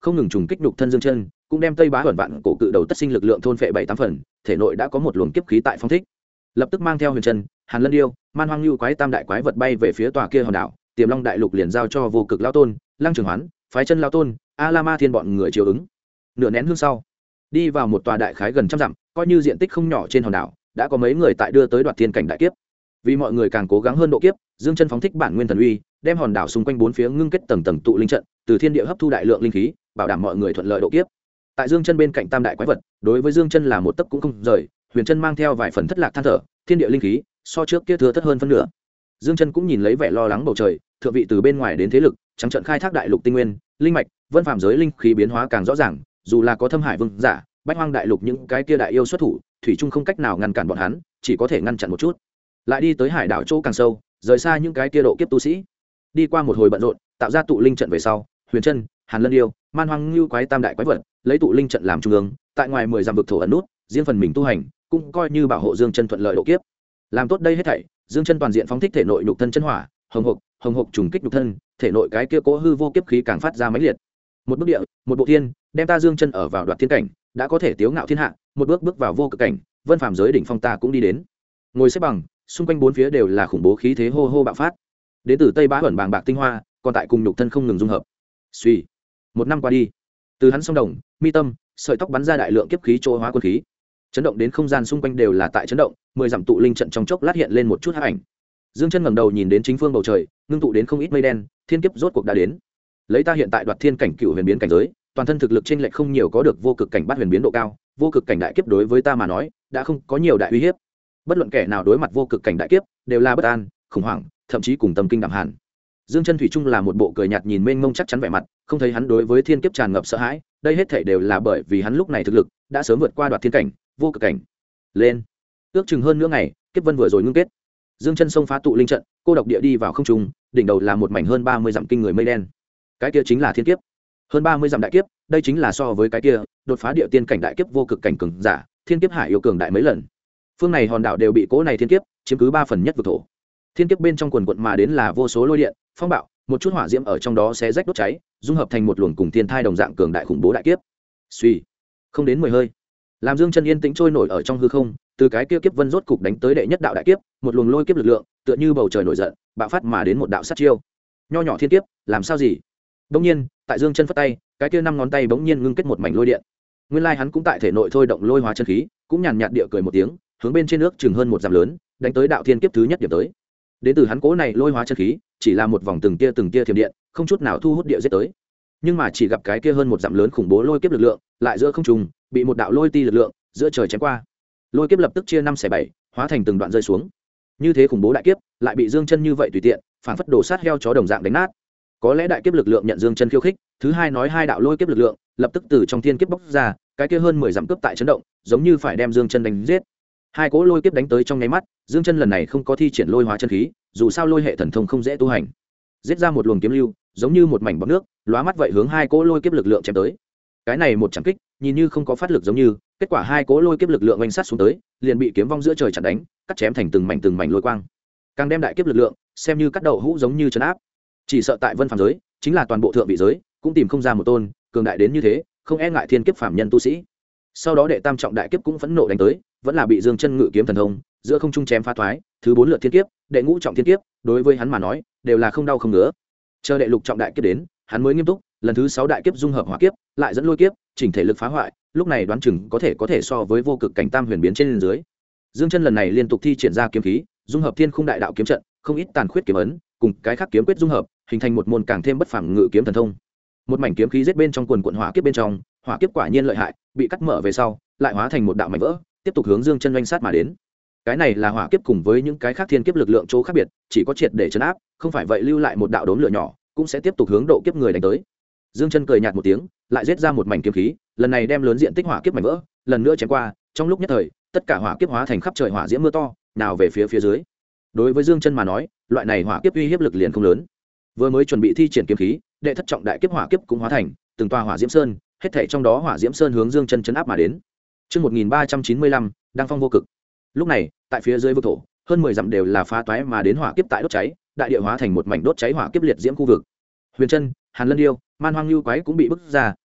không ngừng trùng kích nhục thân Dương Chân, cũng đem Tây Bá Huyền Vạn cổ cự đầu tất sinh lực lượng thôn phệ 7-8 phần, thể nội đã có một luồng kiếp khí tại phong thích. Lập tức mang theo Huyền Chân, Hàn Lân Điêu, Man Hoang Lưu quái tam đại quái vật bay về phía tòa kia hòn đảo, Tiềm Long đại lục liền giao cho Vô Cực lão tôn, Lăng Trường Hoán, Phái Chân lão tôn, A La Ma Thiên bọn người chiếu ứng. Nửa nén hương sau, đi vào một tòa đại khái gần trăm dặm, coi như diện tích không nhỏ trên hòn đảo, đã có mấy người tại đưa tới đoạt thiên cảnh đại kiếp. Vì mọi người càng cố gắng hơn độ kiếp, Dương Chân phóng thích bản nguyên thần uy, đem hòn đảo xung quanh bốn phía ngưng kết tầng tầng tụ linh trận, từ thiên địa hấp thu đại lượng linh khí, bảo đảm mọi người thuận lợi độ kiếp. Tại Dương Chân bên cạnh tam đại quái vật, đối với Dương Chân là một tấc cũng không rời, Huyền Chân mang theo vài phần thất lạc than thở, thiên địa linh khí so trước kia thừa thất hơn phân nửa. Dương Chân cũng nhìn lấy vẻ lo lắng bầu trời, thượng vị từ bên ngoài đến thế lực, trắng trợn khai thác đại lục tinh nguyên, linh mạch, vân phàm giới linh khí biến hóa càng rõ ràng, dù là có Thâm Hải Vương giả, Bách Hoang đại lục những cái kia đại yêu xuất thủ, thủy chung không cách nào ngăn cản bọn hắn, chỉ có thể ngăn chặn một chút. Lại đi tới hải đảo chỗ càng sâu, rời xa những cái kia độ kiếp tu sĩ. Đi qua một hồi bận rộn, tạo ra tụ linh trận về sau, Huyền Chân, Hàn Lân Điêu, Man Hoang Lưu quái tam đại quái vật, lấy tụ linh trận làm trung ương, tại ngoài 10 dặm vực thổ ẩn nút, riêng phần mình tu hành, cũng coi như bảo hộ Dương Chân thuận lợi độ kiếp. Làm tốt đây hết thảy, Dương Chân toàn diện phóng thích thể nội nhục thân chân hỏa, hồng hộc trùng kích nhục thân, thể nội cái kia cố hư vô kiếp khí càng phát ra mãnh liệt. Một bước địa, một bộ thiên, đem ta Dương Chân ở vào đoạt thiên cảnh, đã có thể tiếu ngạo thiên hạ, một bước bước vào vô cực cảnh, vân phàm giới đỉnh phong ta cũng đi đến. Ngồi xếp bằng, xung quanh bốn phía đều là khủng bố khí thế hô hô bạo phát. Đến từ Tây Bá Huyền bàng bạc tinh hoa, còn tại cùng nhục thân không ngừng dung hợp. Suy, một năm qua đi, từ hắn song đồng, mi tâm, sợi tóc bắn ra đại lượng kiếp khí chỗ hóa quân khí, chấn động đến không gian xung quanh đều là tại chấn động, 10 dặm tụ linh trận trong chốc lát hiện lên một chút hắc ảnh. Dương Chân ngẩng đầu nhìn đến chính phương bầu trời, ngưng tụ đến không ít mây đen, thiên kiếp rốt cuộc đã đến. Lấy ta hiện tại đoạt thiên cảnh cửu huyền biến cảnh giới, toàn thân thực lực chênh lệch không nhiều, có được vô cực cảnh bát huyền biến độ cao, vô cực cảnh đại kiếp đối với ta mà nói, đã không có nhiều đại uy hiếp. Bất luận kẻ nào đối mặt vô cực cảnh đại kiếp, đều là bất an, khủng hoảng, thậm chí cùng tâm kinh đạm hàn. Dương Chân thủy chung là một bộ cười nhạt nhìn mênh mông chắc chắn vẻ mặt, không thấy hắn đối với thiên kiếp tràn ngập sợ hãi, đây hết thảy đều là bởi vì hắn lúc này thực lực đã sớm vượt qua đoạt thiên cảnh, vô cực cảnh. Lên. Ước chừng hơn nửa ngày, kiếp vân vừa rồi ngưng kết. Dương Chân xông phá tụ linh trận, cô độc địa đi vào không trung, đỉnh đầu là một mảnh hơn 30 dặm kinh người mây đen. Cái kia chính là thiên kiếp. Hơn 30 dặm đại kiếp, đây chính là so với cái kia, đột phá địa tiên cảnh đại kiếp vô cực cảnh cường giả, thiên kiếp hải yêu cường đại mấy lần. Phương này hòn đảo đều bị cố này thiên kiếp chiếm cứ 3 phần nhất vực thổ. Thiên kiếp bên trong quần quật mà đến là vô số lôi điện, phong bạo, một chút hỏa diễm ở trong đó xé rách đốt cháy, dung hợp thành một luồng cùng thiên thai đồng dạng cường đại khủng bố đại kiếp. Suy, không đến 10 hơi, làm Dương Chân yên tĩnh trôi nổi ở trong hư không, từ cái kia kiếp vân rốt cục đánh tới đệ nhất đạo đại kiếp, một luồng lôi kiếp lực lượng, tựa như bầu trời nổi giận, bạo phát mà đến một đạo sát chiêu. Nho nhỏ thiên kiếp, làm sao gì? Đống nhiên, tại Dương Chân phất tay, cái kia 5 ngón tay bỗng nhiên ngưng kết một mảnh lôi điện. Nguyên lai hắn cũng tại thể nội thôi động lôi hóa chân khí, cũng nhàn nhạt địa cười một tiếng, hướng bên trên nước chừng hơn một dặm lớn, đánh tới đạo thiên kiếp thứ nhất điểm tới. Đến từ hắn cố này lôi hóa chân khí, chỉ là một vòng từng tia thiểm điện, không chút nào thu hút địa giết tới. Nhưng mà chỉ gặp cái kia hơn một dặm lớn khủng bố lôi kiếp lực lượng, lại giữa không trung, bị một đạo lôi ti lực lượng giữa trời chém qua. Lôi kiếp lập tức chia 5 xẻ 7, hóa thành từng đoạn rơi xuống. Như thế khủng bố đại kiếp, lại bị Dương Chân như vậy tùy tiện, phản phất đồ sát heo chó đồng dạng đánh nát. Có lẽ đại kiếp lực lượng nhận Dương Chân khiêu khích, thứ hai nói hai đạo lôi kiếp lực lượng, lập tức từ trong thiên kiếp bốc ra, cái kia hơn 10 dặm cướp tại chấn động, giống như phải đem Dương Chân đánh giết. Hai cỗ lôi kiếp đánh tới trong nháy mắt, Dương Chân lần này không có thi triển lôi hóa chân khí, dù sao lôi hệ thần thông không dễ tu hành. Giết ra một luồng kiếm lưu, giống như một mảnh bọt nước, lóa mắt vậy hướng hai cỗ lôi kiếp lực lượng chém tới. Cái này một chạm kích, nhìn như không có phát lực giống như, kết quả hai cỗ lôi kiếp lực lượng oanh sát xuống tới, liền bị kiếm vong giữa trời chặn đánh, cắt chém thành từng mảnh lôi quang. Càng đem đại kiếp lực lượng, xem như cắt đậu hũ giống như trấn áp. Chỉ sợ tại vân phàm giới, chính là toàn bộ thượng vị giới, cũng tìm không ra một tôn cường đại đến như thế, không e ngại thiên kiếp phàm nhân tu sĩ. Sau đó đệ tam trọng đại kiếp cũng phẫn nộ đánh tới, vẫn là bị Dương Chân ngự kiếm thần thông giữa không trung chém phá thoái, thứ 4 lượt thiên kiếp, đệ ngũ trọng thiên kiếp, đối với hắn mà nói, đều là không đau không ngứa. Chờ đệ lục trọng đại kiếp đến, hắn mới nghiêm túc, lần thứ 6 đại kiếp dung hợp hỏa kiếp, lại dẫn lôi kiếp, chỉnh thể lực phá hoại, lúc này đoán chừng có thể so với vô cực cảnh tam huyền biến trên dưới. Dương Chân lần này liên tục thi triển ra kiếm khí, dung hợp thiên khung đại đạo kiếm trận, không ít tàn khuyết kiếm ấn, cùng cái khác kiếm quyết dung hợp, hình thành một môn càng thêm bất phàm ngự kiếm thần thông. Một mảnh kiếm khí giết bên trong quần quần hỏa kiếp bên trong, hỏa kiếp quả nhiên lợi hại, bị cắt mở về sau, lại hóa thành một đạo mảnh vỡ, tiếp tục hướng Dương Chân oanh sát mà đến. Cái này là hỏa kiếp cùng với những cái khác thiên kiếp lực lượng chỗ khác biệt, chỉ có triệt để trấn áp, không phải vậy lưu lại một đạo đốm lửa nhỏ, cũng sẽ tiếp tục hướng độ kiếp người đánh tới. Dương Chân cười nhạt một tiếng, lại giết ra một mảnh kiếm khí, lần này đem lớn diện tích hỏa kiếp mảnh vỡ, lần nữa chém qua, trong lúc nhất thời, tất cả hỏa kiếp hóa thành khắp trời hỏa diễm mưa to, nào về phía dưới. Đối với Dương Chân mà nói, loại này hỏa kiếp uy hiếp lực liền không lớn. Vừa mới chuẩn bị thi triển kiếm khí, đệ thất trọng đại kiếp hỏa kiếp cũng hóa thành từng tòa hỏa diễm sơn, hết thảy trong đó hỏa diễm sơn hướng Dương Chân chấn áp mà đến. Chương 1395, đăng phong vô cực. Lúc này, tại phía dưới vực thổ, hơn 10 dặm đều là phá toái mà đến hỏa kiếp tại đốt cháy, đại địa hóa thành một mảnh đốt cháy hỏa kiếp liệt diễm khu vực. Huyền Chân, Hàn Lân Điêu, Man Hoang Lưu quái cũng bị bức ra,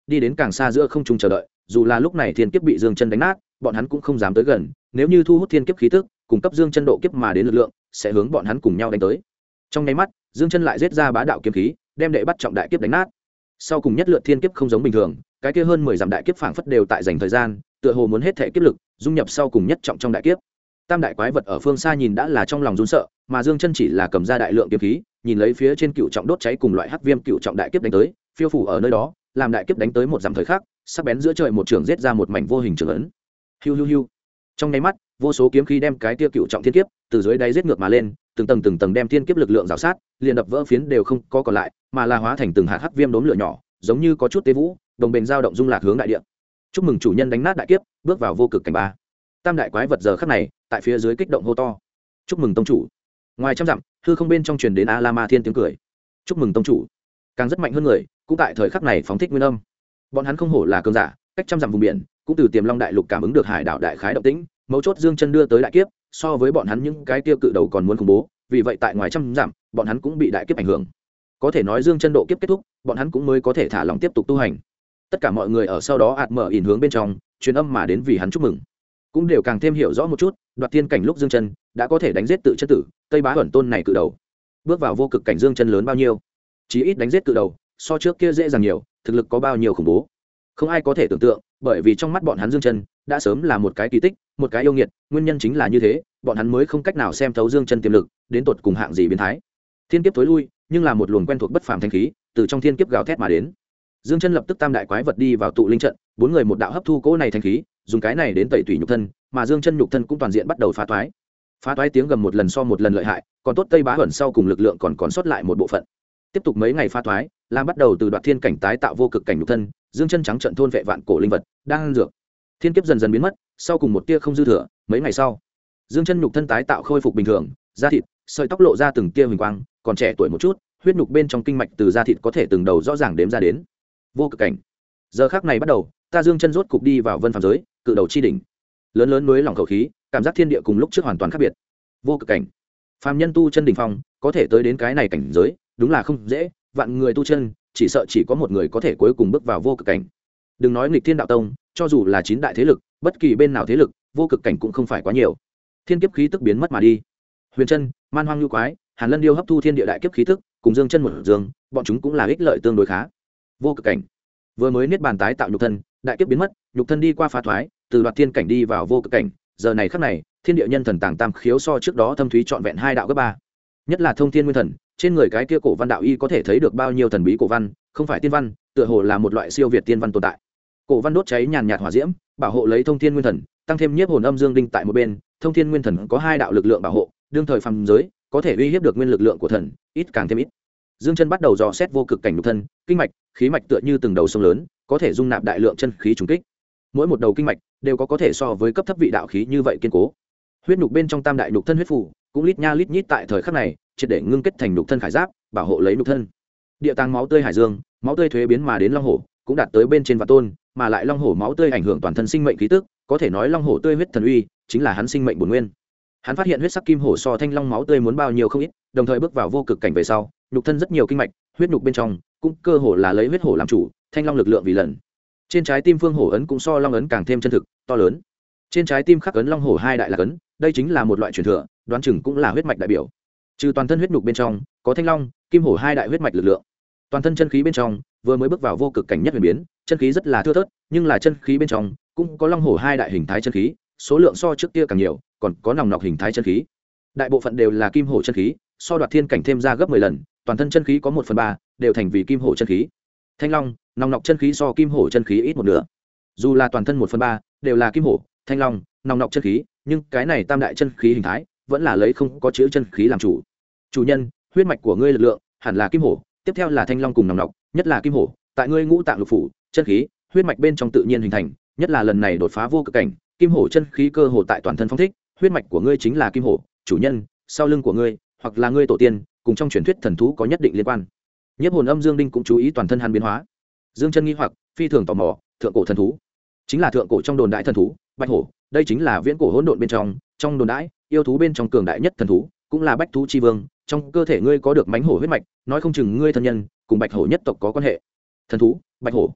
đi đến càng xa giữa không trung chờ đợi. Dù là lúc này thiên kiếp bị Dương Chân đánh nát, bọn hắn cũng không dám tới gần, nếu như thu hút thiên kiếp khí tức cung cấp Dương Chân độ kiếp mà đến lực lượng sẽ hướng bọn hắn cùng nhau đánh tới. Trong nháy mắt, Dương Chân lại giết ra bá đạo kiếm khí, đem đệ bắt trọng đại kiếp đánh nát. Sau cùng nhất lượt thiên kiếp không giống bình thường, cái kia hơn 10 dặm đại kiếp phảng phất đều tại dành thời gian, tựa hồ muốn hết thể kiếp lực dung nhập sau cùng nhất trọng trong đại kiếp. Tam đại quái vật ở phương xa nhìn đã là trong lòng run sợ, mà Dương Chân chỉ là cầm ra đại lượng kiếm khí, nhìn lấy phía trên cựu trọng đốt cháy cùng loại hắc viêm cựu trọng đại kiếp đánh tới, phiêu phủ ở nơi đó, làm đại kiếp đánh tới một dặm thời khắc, sắc bén giữa trời một trường giết ra một mảnh vô hình trường ấn. Hiu hiu hiu. Trong nháy mắt, vô số kiếm khí đem cái kia cựu trọng thiên kiếp từ dưới đáy giết ngược mà lên, từng tầng đem thiên kiếp lực lượng rào sát, liền đập vỡ phiến đều không có còn lại, mà là hóa thành từng hạt hắc viêm đốm lửa nhỏ, giống như có chút tế vũ, đồng bền dao động dung lạc hướng đại địa. Chúc mừng chủ nhân đánh nát đại kiếp, bước vào vô cực cảnh 3. Tam đại quái vật giờ khắc này, tại phía dưới kích động hô to. Chúc mừng tông chủ. Ngoài trăm dặm, hư không bên trong truyền đến A La Ma Thiên tiếng cười. Chúc mừng tông chủ. Càng rất mạnh hơn người, cũng tại thời khắc này phóng thích nguyên âm. Bọn hắn không hổ là cường giả, cách trăm dặm vùng biển, cũng từ Tiềm Long đại lục cảm ứng được hải đảo đại khái động tĩnh, mấu chốt Dương Chân đưa tới đại kiếp, so với bọn hắn những cái tiêu cự đầu còn muốn khủng bố, vì vậy tại ngoài trăm dặm, bọn hắn cũng bị đại kiếp ảnh hưởng. Có thể nói Dương Chân độ kiếp kết thúc, bọn hắn cũng mới có thể thả lòng tiếp tục tu hành. Tất cả mọi người ở sau đó ạt mở ỉn hướng bên trong, truyền âm mà đến vì hắn chúc mừng. Cũng đều càng thêm hiểu rõ một chút, đoạt thiên cảnh lúc Dương Chân đã có thể đánh giết tự chất tử, Tây Bá Hoẩn Tôn này cự đầu. Bước vào vô cực cảnh Dương Chân lớn bao nhiêu? Chí ít đánh giết cự đầu, so trước kia dễ dàng nhiều, thực lực có bao nhiêu khủng bố. Không ai có thể tưởng tượng, bởi vì trong mắt bọn hắn Dương Chân đã sớm là một cái kỳ tích, một cái yêu nghiệt, nguyên nhân chính là như thế, bọn hắn mới không cách nào xem thấu Dương Chân tiềm lực, đến tột cùng hạng gì biến thái. Thiên kiếp tối lui, nhưng là một luồng quen thuộc bất phàm thanh khí, từ trong thiên kiếp gào thét mà đến. Dương Chân lập tức tam đại quái vật đi vào tụ linh trận, bốn người một đạo hấp thu cỗ này thanh khí, dùng cái này đến tẩy tủy nhục thân, mà Dương Chân nhục thân cũng toàn diện bắt đầu phá toái. Phá toái tiếng gầm một lần so một lần lợi hại, còn tốt Tây Bá Hoẩn sau cùng lực lượng còn sót lại một bộ phận. Tiếp tục mấy ngày phá toái, làm bắt đầu từ đoạt thiên cảnh tái tạo vô cực cảnh nhục thân, Dương Chân trắng trận thôn vệ vạn cổ linh vật, đang ăn dược. Thiên kiếp dần dần biến mất, sau cùng một tia không dư thừa, mấy ngày sau, Dương Chân nhục thân tái tạo khôi phục bình thường, da thịt, sợi tóc lộ ra từng tia huỳnh quang, còn trẻ tuổi một chút, huyết nhục bên trong kinh mạch từ da thịt có thể từng đầu rõ ràng đếm ra đến. Vô cực cảnh. Giờ khắc này bắt đầu, ta Dương Chân rốt cục đi vào vân phàm giới, cự đầu chi đỉnh. Lớn lớn núi lòng khẩu khí, cảm giác thiên địa cùng lúc trước hoàn toàn khác biệt. Vô cực cảnh. Phàm nhân tu chân đỉnh phong, có thể tới đến cái này cảnh giới, đúng là không dễ, vạn người tu chân, chỉ sợ chỉ có một người có thể cuối cùng bước vào vô cực cảnh. Đừng nói nghịch thiên đạo tông, cho dù là 9 đại thế lực, bất kỳ bên nào thế lực, vô cực cảnh cũng không phải quá nhiều. Thiên kiếp khí tức biến mất mà đi. Huyền Chân, Man Hoang Nhu Quái, Hàn Lân Điêu hấp thu thiên địa đại kiếp khí tức, cùng Dương Chân một dương, bọn chúng cũng là ích lợi tương đối khá. Vô cực cảnh. Vừa mới niết bàn tái tạo nhục thân, đại kiếp biến mất, nhục thân đi qua phá thoái, từ đoạt thiên cảnh đi vào vô cực cảnh, giờ này khắc này, thiên địa nhân thần tàng tam khiếu so trước đó thâm thúy trọn vẹn 2 đạo cấp 3. Nhất là thông thiên nguyên thần, trên người cái kia cổ văn đạo y có thể thấy được bao nhiêu thần bí cổ văn, không phải tiên văn, tựa hồ là một loại siêu việt tiên văn tồn tại. Cổ văn đốt cháy nhàn nhạt hỏa diễm, bảo hộ lấy thông thiên nguyên thần, tăng thêm nhiếp hồn âm dương đinh tại một bên, thông thiên nguyên thần có 2 đạo lực lượng bảo hộ, đương thời phàm giới có thể uy hiếp được nguyên lực lượng của thần, ít càng thêm ít. Dương Chân bắt đầu dò xét vô cực cảnh nhục thân, kinh mạch, khí mạch tựa như từng đầu sông lớn, có thể dung nạp đại lượng chân khí trùng kích. Mỗi một đầu kinh mạch đều có thể so với cấp thấp vị đạo khí như vậy kiên cố. Huyết nhục bên trong tam đại nhục thân huyết phù, cũng lít nha lít nhít tại thời khắc này, triệt để ngưng kết thành nhục thân khải giáp, bảo hộ lấy nhục thân. Địa tàng máu tươi hải dương, máu tươi thuế biến mà đến long hổ, cũng đạt tới bên trên vạn tôn, mà lại long hổ máu tươi ảnh hưởng toàn thân sinh mệnh khí tức, có thể nói long hổ tươi huyết thần uy, chính là hắn sinh mệnh bổn nguyên. Hắn phát hiện huyết sắc kim hổ so thanh long máu tươi muốn bao nhiêu không ít, đồng thời bước vào vô cực cảnh về sau, nhục thân rất nhiều kinh mạch, huyết nhục bên trong cũng cơ hồ là lấy huyết hổ làm chủ, thanh long lực lượng vì lần. Trên trái tim phương hổ ấn cũng so long ấn càng thêm chân thực, to lớn. Trên trái tim khắc ấn long hổ 2 đại là ấn, đây chính là một loại truyền thừa, đoán chừng cũng là huyết mạch đại biểu. Trừ toàn thân huyết nhục bên trong, có thanh long, kim hổ 2 đại huyết mạch lực lượng. Toàn thân chân khí bên trong, vừa mới bước vào vô cực cảnh nhất huyền biến, chân khí rất là thưa thớt, nhưng là chân khí bên trong cũng có long hổ 2 đại hình thái chân khí, số lượng so trước kia càng nhiều, còn có nòng nọc hình thái chân khí. Đại bộ phận đều là kim hổ chân khí, so đoạt thiên cảnh thêm ra gấp 10 lần, toàn thân chân khí có 1/3 đều thành vì kim hổ chân khí. Thanh long, nòng nọc chân khí so kim hổ chân khí ít một nửa. Dù là toàn thân 1/3 đều là kim hổ, thanh long, nòng nọc chân khí, nhưng cái này tam đại chân khí hình thái vẫn là lấy không có chữ chân khí làm chủ. Chủ nhân, huyết mạch của ngươi lực lượng hẳn là kim hổ, tiếp theo là thanh long cùng nòng nọc, nhất là kim hổ, tại ngươi ngũ tạng lục phủ, chân khí, huyết mạch bên trong tự nhiên hình thành, nhất là lần này đột phá vô cực cảnh, kim hổ chân khí cơ hồ tại toàn thân phóng thích, huyết mạch của ngươi chính là kim hổ, chủ nhân, sau lưng của ngươi, hoặc là ngươi tổ tiên, cùng trong truyền thuyết thần thú có nhất định liên quan. Nhiếp hồn âm dương đinh cũng chú ý toàn thân hắn biến hóa. Dương Chân nghi hoặc, phi thường tò mò, thượng cổ thần thú, chính là thượng cổ trong đồn đại thần thú, bạch hổ, đây chính là viễn cổ hỗn độn bên trong đồn đại, yêu thú bên trong cường đại nhất thần thú, cũng là bách thú chi vương, trong cơ thể ngươi có được mãnh hổ huyết mạch, nói không chừng ngươi thân nhân cùng bạch hổ nhất tộc có quan hệ. Thần thú, bạch hổ.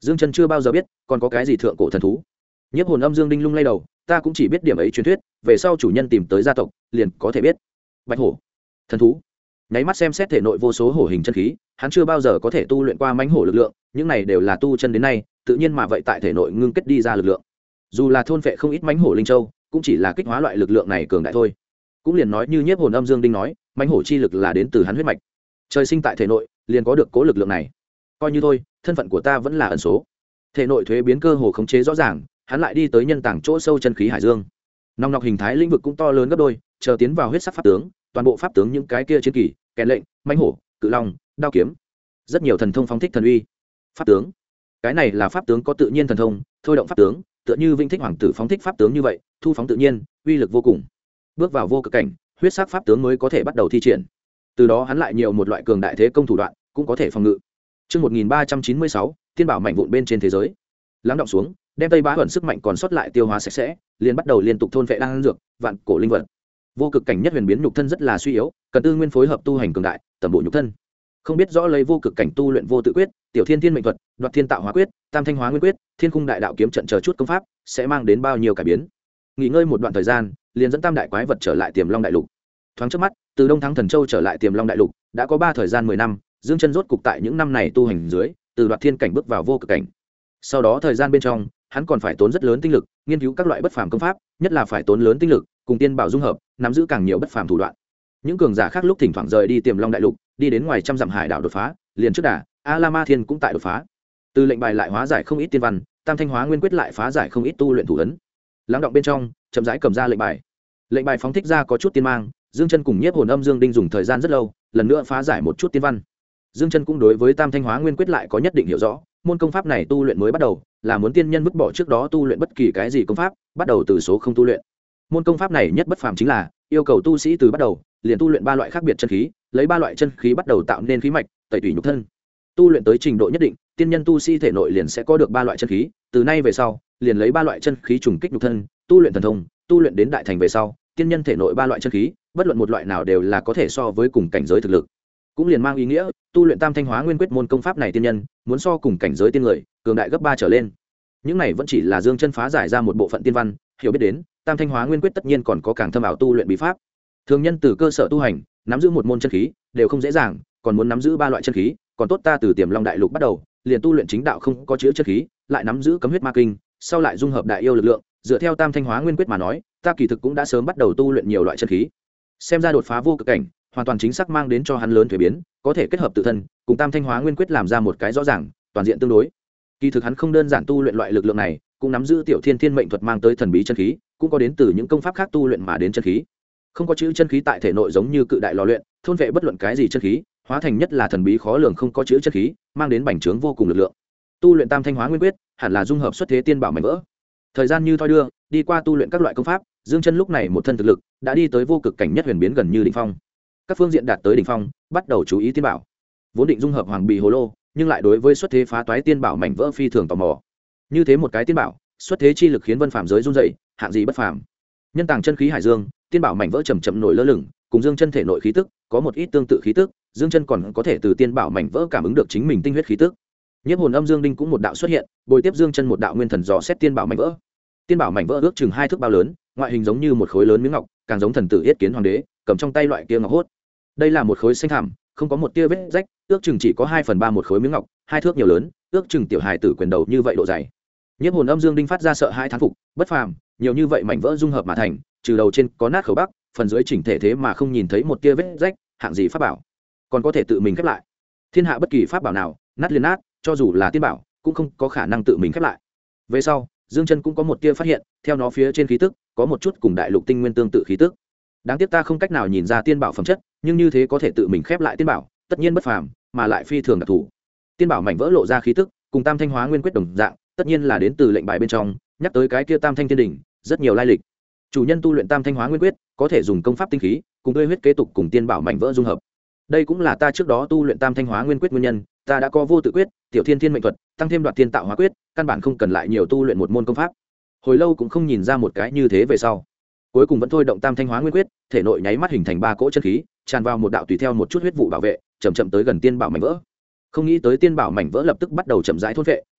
Dương Chân chưa bao giờ biết còn có cái gì thượng cổ thần thú. Nhiếp hồn âm Dương Đinh lung lay đầu, ta cũng chỉ biết điểm ấy truyền thuyết, về sau chủ nhân tìm tới gia tộc liền có thể biết. Bạch hổ, thần thú. Nháy mắt xem xét thể nội vô số hổ hình chân khí, hắn chưa bao giờ có thể tu luyện qua mãnh hổ lực lượng, những này đều là tu chân đến nay tự nhiên mà vậy tại thể nội ngưng kết đi ra lực lượng. Dù là thôn phệ không ít mãnh hổ linh châu, cũng chỉ là kích hóa loại lực lượng này cường đại thôi. Cũng liền nói như Nhiếp hồn âm Dương Đinh nói, mãnh hổ chi lực là đến từ hắn huyết mạch, trời sinh tại thể nội liền có được cố lực lượng này. Coi như thôi, thân phận của ta vẫn là ẩn số. Thể nội thuế biến cơ hồ khống chế rõ ràng, hắn lại đi tới nhân tảng chỗ sâu chân khí hải dương. Nòng nọc hình thái lĩnh vực cũng to lớn gấp đôi, chờ tiến vào huyết sắc pháp tướng, toàn bộ pháp tướng những cái kia chiến kỳ, kèn lệnh, mãnh hổ, cự long, đao kiếm, rất nhiều thần thông phóng thích thần uy. Pháp tướng, cái này là pháp tướng có tự nhiên thần thông, thôi động pháp tướng, tựa như Vinh Thích hoàng tử phóng thích pháp tướng như vậy, thu phóng tự nhiên, uy lực vô cùng. Bước vào vô cực cảnh, huyết sắc pháp tướng mới có thể bắt đầu thi triển. Từ đó hắn lại nhiều một loại cường đại thế công thủ đoạn, cũng có thể phòng ngự. Chương 1396, tiên bảo mạnh vụn bên trên thế giới. Lắng động xuống, đem Tây Bá ẩn sức mạnh còn sót lại tiêu hóa sạch sẽ, liền bắt đầu liên tục thôn phệ đan dược, vạn cổ linh vật. Vô cực cảnh nhất huyền biến nhục thân rất là suy yếu, cần tư nguyên phối hợp tu hành cường đại, tầm bộ nhục thân. Không biết rõ lấy vô cực cảnh tu luyện vô tự quyết, tiểu thiên thiên mệnh thuật, đoạt thiên tạo hóa quyết, tam thanh hóa nguyên quyết, thiên khung đại đạo kiếm trận chờ chút công pháp, sẽ mang đến bao nhiêu cải biến. Nghỉ ngơi một đoạn thời gian, liền dẫn tam đại quái vật trở lại Tiềm Long đại lục. Thoáng trước mắt, từ Đông Thắng Thần Châu trở lại Tiềm Long đại lục, đã có 3 thời gian 10 năm, Dương Chân rốt cục tại những năm này tu hành dưới, từ đoạt thiên cảnh bước vào vô cực cảnh. Sau đó thời gian bên trong, hắn còn phải tốn rất lớn tinh lực, nghiên cứu các loại bất phàm công pháp, nhất là phải tốn lớn tinh lực, cùng tiên bảo dung hợp, nắm giữ càng nhiều bất phàm thủ đoạn. Những cường giả khác lúc thỉnh thoảng rời đi Tiềm Long đại lục, đi đến ngoài trăm dặm hải đảo đột phá, liền trước đà, A La Ma Thiên cũng tại đột phá. Từ lệnh bài lại hóa giải không ít tiên văn, tam thanh hóa nguyên quyết lại phá giải không ít tu luyện thủ ấn. Lắng động bên trong, chậm rãi cầm ra lệnh bài. Lệnh bài phóng thích ra có chút tiên mang, Dương Chân cùng Nhiếp hồn âm Dương Đinh dùng thời gian rất lâu, lần nữa phá giải một chút tiên văn. Dương Chân cũng đối với tam thanh hóa nguyên quyết lại có nhất định hiểu rõ, môn công pháp này tu luyện mới bắt đầu, là muốn tiên nhân vứt bỏ trước đó tu luyện bất kỳ cái gì công pháp, bắt đầu từ số không tu luyện. Môn công pháp này nhất bất phàm chính là yêu cầu tu sĩ từ bắt đầu liền tu luyện 3 loại khác biệt chân khí, lấy 3 loại chân khí bắt đầu tạo nên khí mạch, tẩy tủy nhục thân. Tu luyện tới trình độ nhất định, tiên nhân tu sĩ thể nội liền sẽ có được 3 loại chân khí, từ nay về sau, liền lấy 3 loại chân khí trùng kích nhục thân, tu luyện thần thông, tu luyện đến đại thành về sau, tiên nhân thể nội 3 loại chân khí, bất luận một loại nào đều là có thể so với cùng cảnh giới thực lực. Cũng liền mang ý nghĩa, tu luyện tam thanh hóa nguyên quyết môn công pháp này tiên nhân, muốn so cùng cảnh giới tiên người, cường đại gấp 3 trở lên. Những này vẫn chỉ là Dương Chân phá giải ra một bộ phận tiên văn, hiểu biết đến, tam thanh hóa nguyên quyết tất nhiên còn có càng thâm ảo tu luyện bí pháp. Thường nhân từ cơ sở tu hành, nắm giữ một môn chân khí, đều không dễ dàng, còn muốn nắm giữ 3 loại chân khí, còn tốt ta từ Tiềm Long đại lục bắt đầu, liền tu luyện chính đạo không có chứa chân khí, lại nắm giữ cấm huyết ma kinh, sau lại dung hợp đại yêu lực lượng, dựa theo tam thanh hóa nguyên quyết mà nói, ta kỳ thực cũng đã sớm bắt đầu tu luyện nhiều loại chân khí. Xem ra đột phá vô cực cảnh, hoàn toàn chính xác mang đến cho hắn lớn thuế biến, có thể kết hợp tự thân cùng tam thanh hóa nguyên quyết làm ra một cái rõ ràng toàn diện tương đối. Kỳ thực hắn không đơn giản tu luyện loại lực lượng này, cũng nắm giữ tiểu thiên thiên mệnh thuật mang tới thần bí chân khí, cũng có đến từ những công pháp khác tu luyện mà đến chân khí. Không có chữ chân khí tại thể nội giống như cự đại lò luyện, thôn vệ bất luận cái gì chân khí, hóa thành nhất là thần bí khó lường không có chữ chân khí, mang đến bành trướng vô cùng lực lượng. Tu luyện tam thanh hóa nguyên quyết, hẳn là dung hợp xuất thế tiên bảo mảnh vỡ. Thời gian như thoi đưa, đi qua tu luyện các loại công pháp, Dương Chân lúc này một thân thực lực đã đi tới vô cực cảnh nhất huyền biến gần như đỉnh phong. Các phương diện đạt tới đỉnh phong, bắt đầu chú ý tiên bảo. Vốn định dung hợp hoàng bì hồ lô, nhưng lại đối với xuất thế phá toái tiên bảo mảnh vỡ phi thường tò mò. Như thế một cái tiên bảo, xuất thế chi lực khiến vân phàm giới run rẩy, hạng gì bất phàm. Nhân tàng chân khí hải dương, tiên bảo mảnh vỡ chậm chậm nổi lơ lửng, cùng Dương Chân thể nội khí tức có một ít tương tự khí tức, Dương Chân còn có thể từ tiên bảo mảnh vỡ cảm ứng được chính mình tinh huyết khí tức. Nhiếp hồn âm Dương Đinh cũng một đạo xuất hiện, bồi tiếp Dương Chân một đạo nguyên thần dò xét tiên bảo mảnh vỡ. Tiên bảo mảnh vỡ ước chừng 2 thước bao lớn, ngoại hình giống như một khối lớn miếng ngọc, càng giống thần tử yết kiến hoàng đế, cầm trong tay loại kia ngọc hốt. Đây là một khối xanh thẳm, không có một tia vết rách, ước chừng chỉ có 2/3 một khối miếng ngọc, 2 thước nhiều lớn, ước chừng tiểu hài tử quyền đầu như vậy độ dày. Nhiếp hồn âm Dương Đinh phát ra sợ hai thán phục, bất phàm, nhiều như vậy mảnh vỡ dung hợp mà thành, trừ đầu trên có nát khẩu bắc, phần dưới chỉnh thể thế mà không nhìn thấy một tia vết rách, hạng gì pháp bảo, còn có thể tự mình khép lại. Thiên hạ bất kỳ pháp bảo nào, nát liền nát, cho dù là tiên bảo, cũng không có khả năng tự mình khép lại. Về sau, Dương Chân cũng có một tia phát hiện, theo nó phía trên khí tức, có một chút cùng đại lục tinh nguyên tương tự khí tức. Đáng tiếc ta không cách nào nhìn ra tiên bảo phẩm chất, nhưng như thế có thể tự mình khép lại tiên bảo, tất nhiên bất phàm, mà lại phi thường đặc thù. Tiên bảo mảnh vỡ lộ ra khí tức, cùng tam thanh hóa nguyên quyết đồng dạng, tất nhiên là đến từ lệnh bài bên trong, nhắc tới cái kia tam thanh thiên đỉnh, rất nhiều lai lịch. Chủ nhân tu luyện tam thanh hóa nguyên quyết, có thể dùng công pháp tinh khí, cùng tươi huyết kế tục cùng tiên bảo mảnh vỡ dung hợp. Đây cũng là ta trước đó tu luyện tam thanh hóa nguyên quyết nguyên nhân, ta đã có vô tự quyết, tiểu thiên thiên mệnh thuật, tăng thêm đoạt tiên tạo hóa quyết, căn bản không cần lại nhiều tu luyện một môn công pháp. Hồi lâu cũng không nhìn ra một cái như thế về sau, cuối cùng vẫn thôi động tam thanh hóa nguyên quyết, thể nội nháy mắt hình thành 3 cỗ chân khí, tràn vào một đạo tùy theo một chút huyết vụ bảo vệ, chậm chậm tới gần tiên bảo mảnh vỡ. Không nghĩ tới tiên bảo mảnh vỡ lập tức bắt đầu chậm rãi thôn vệ,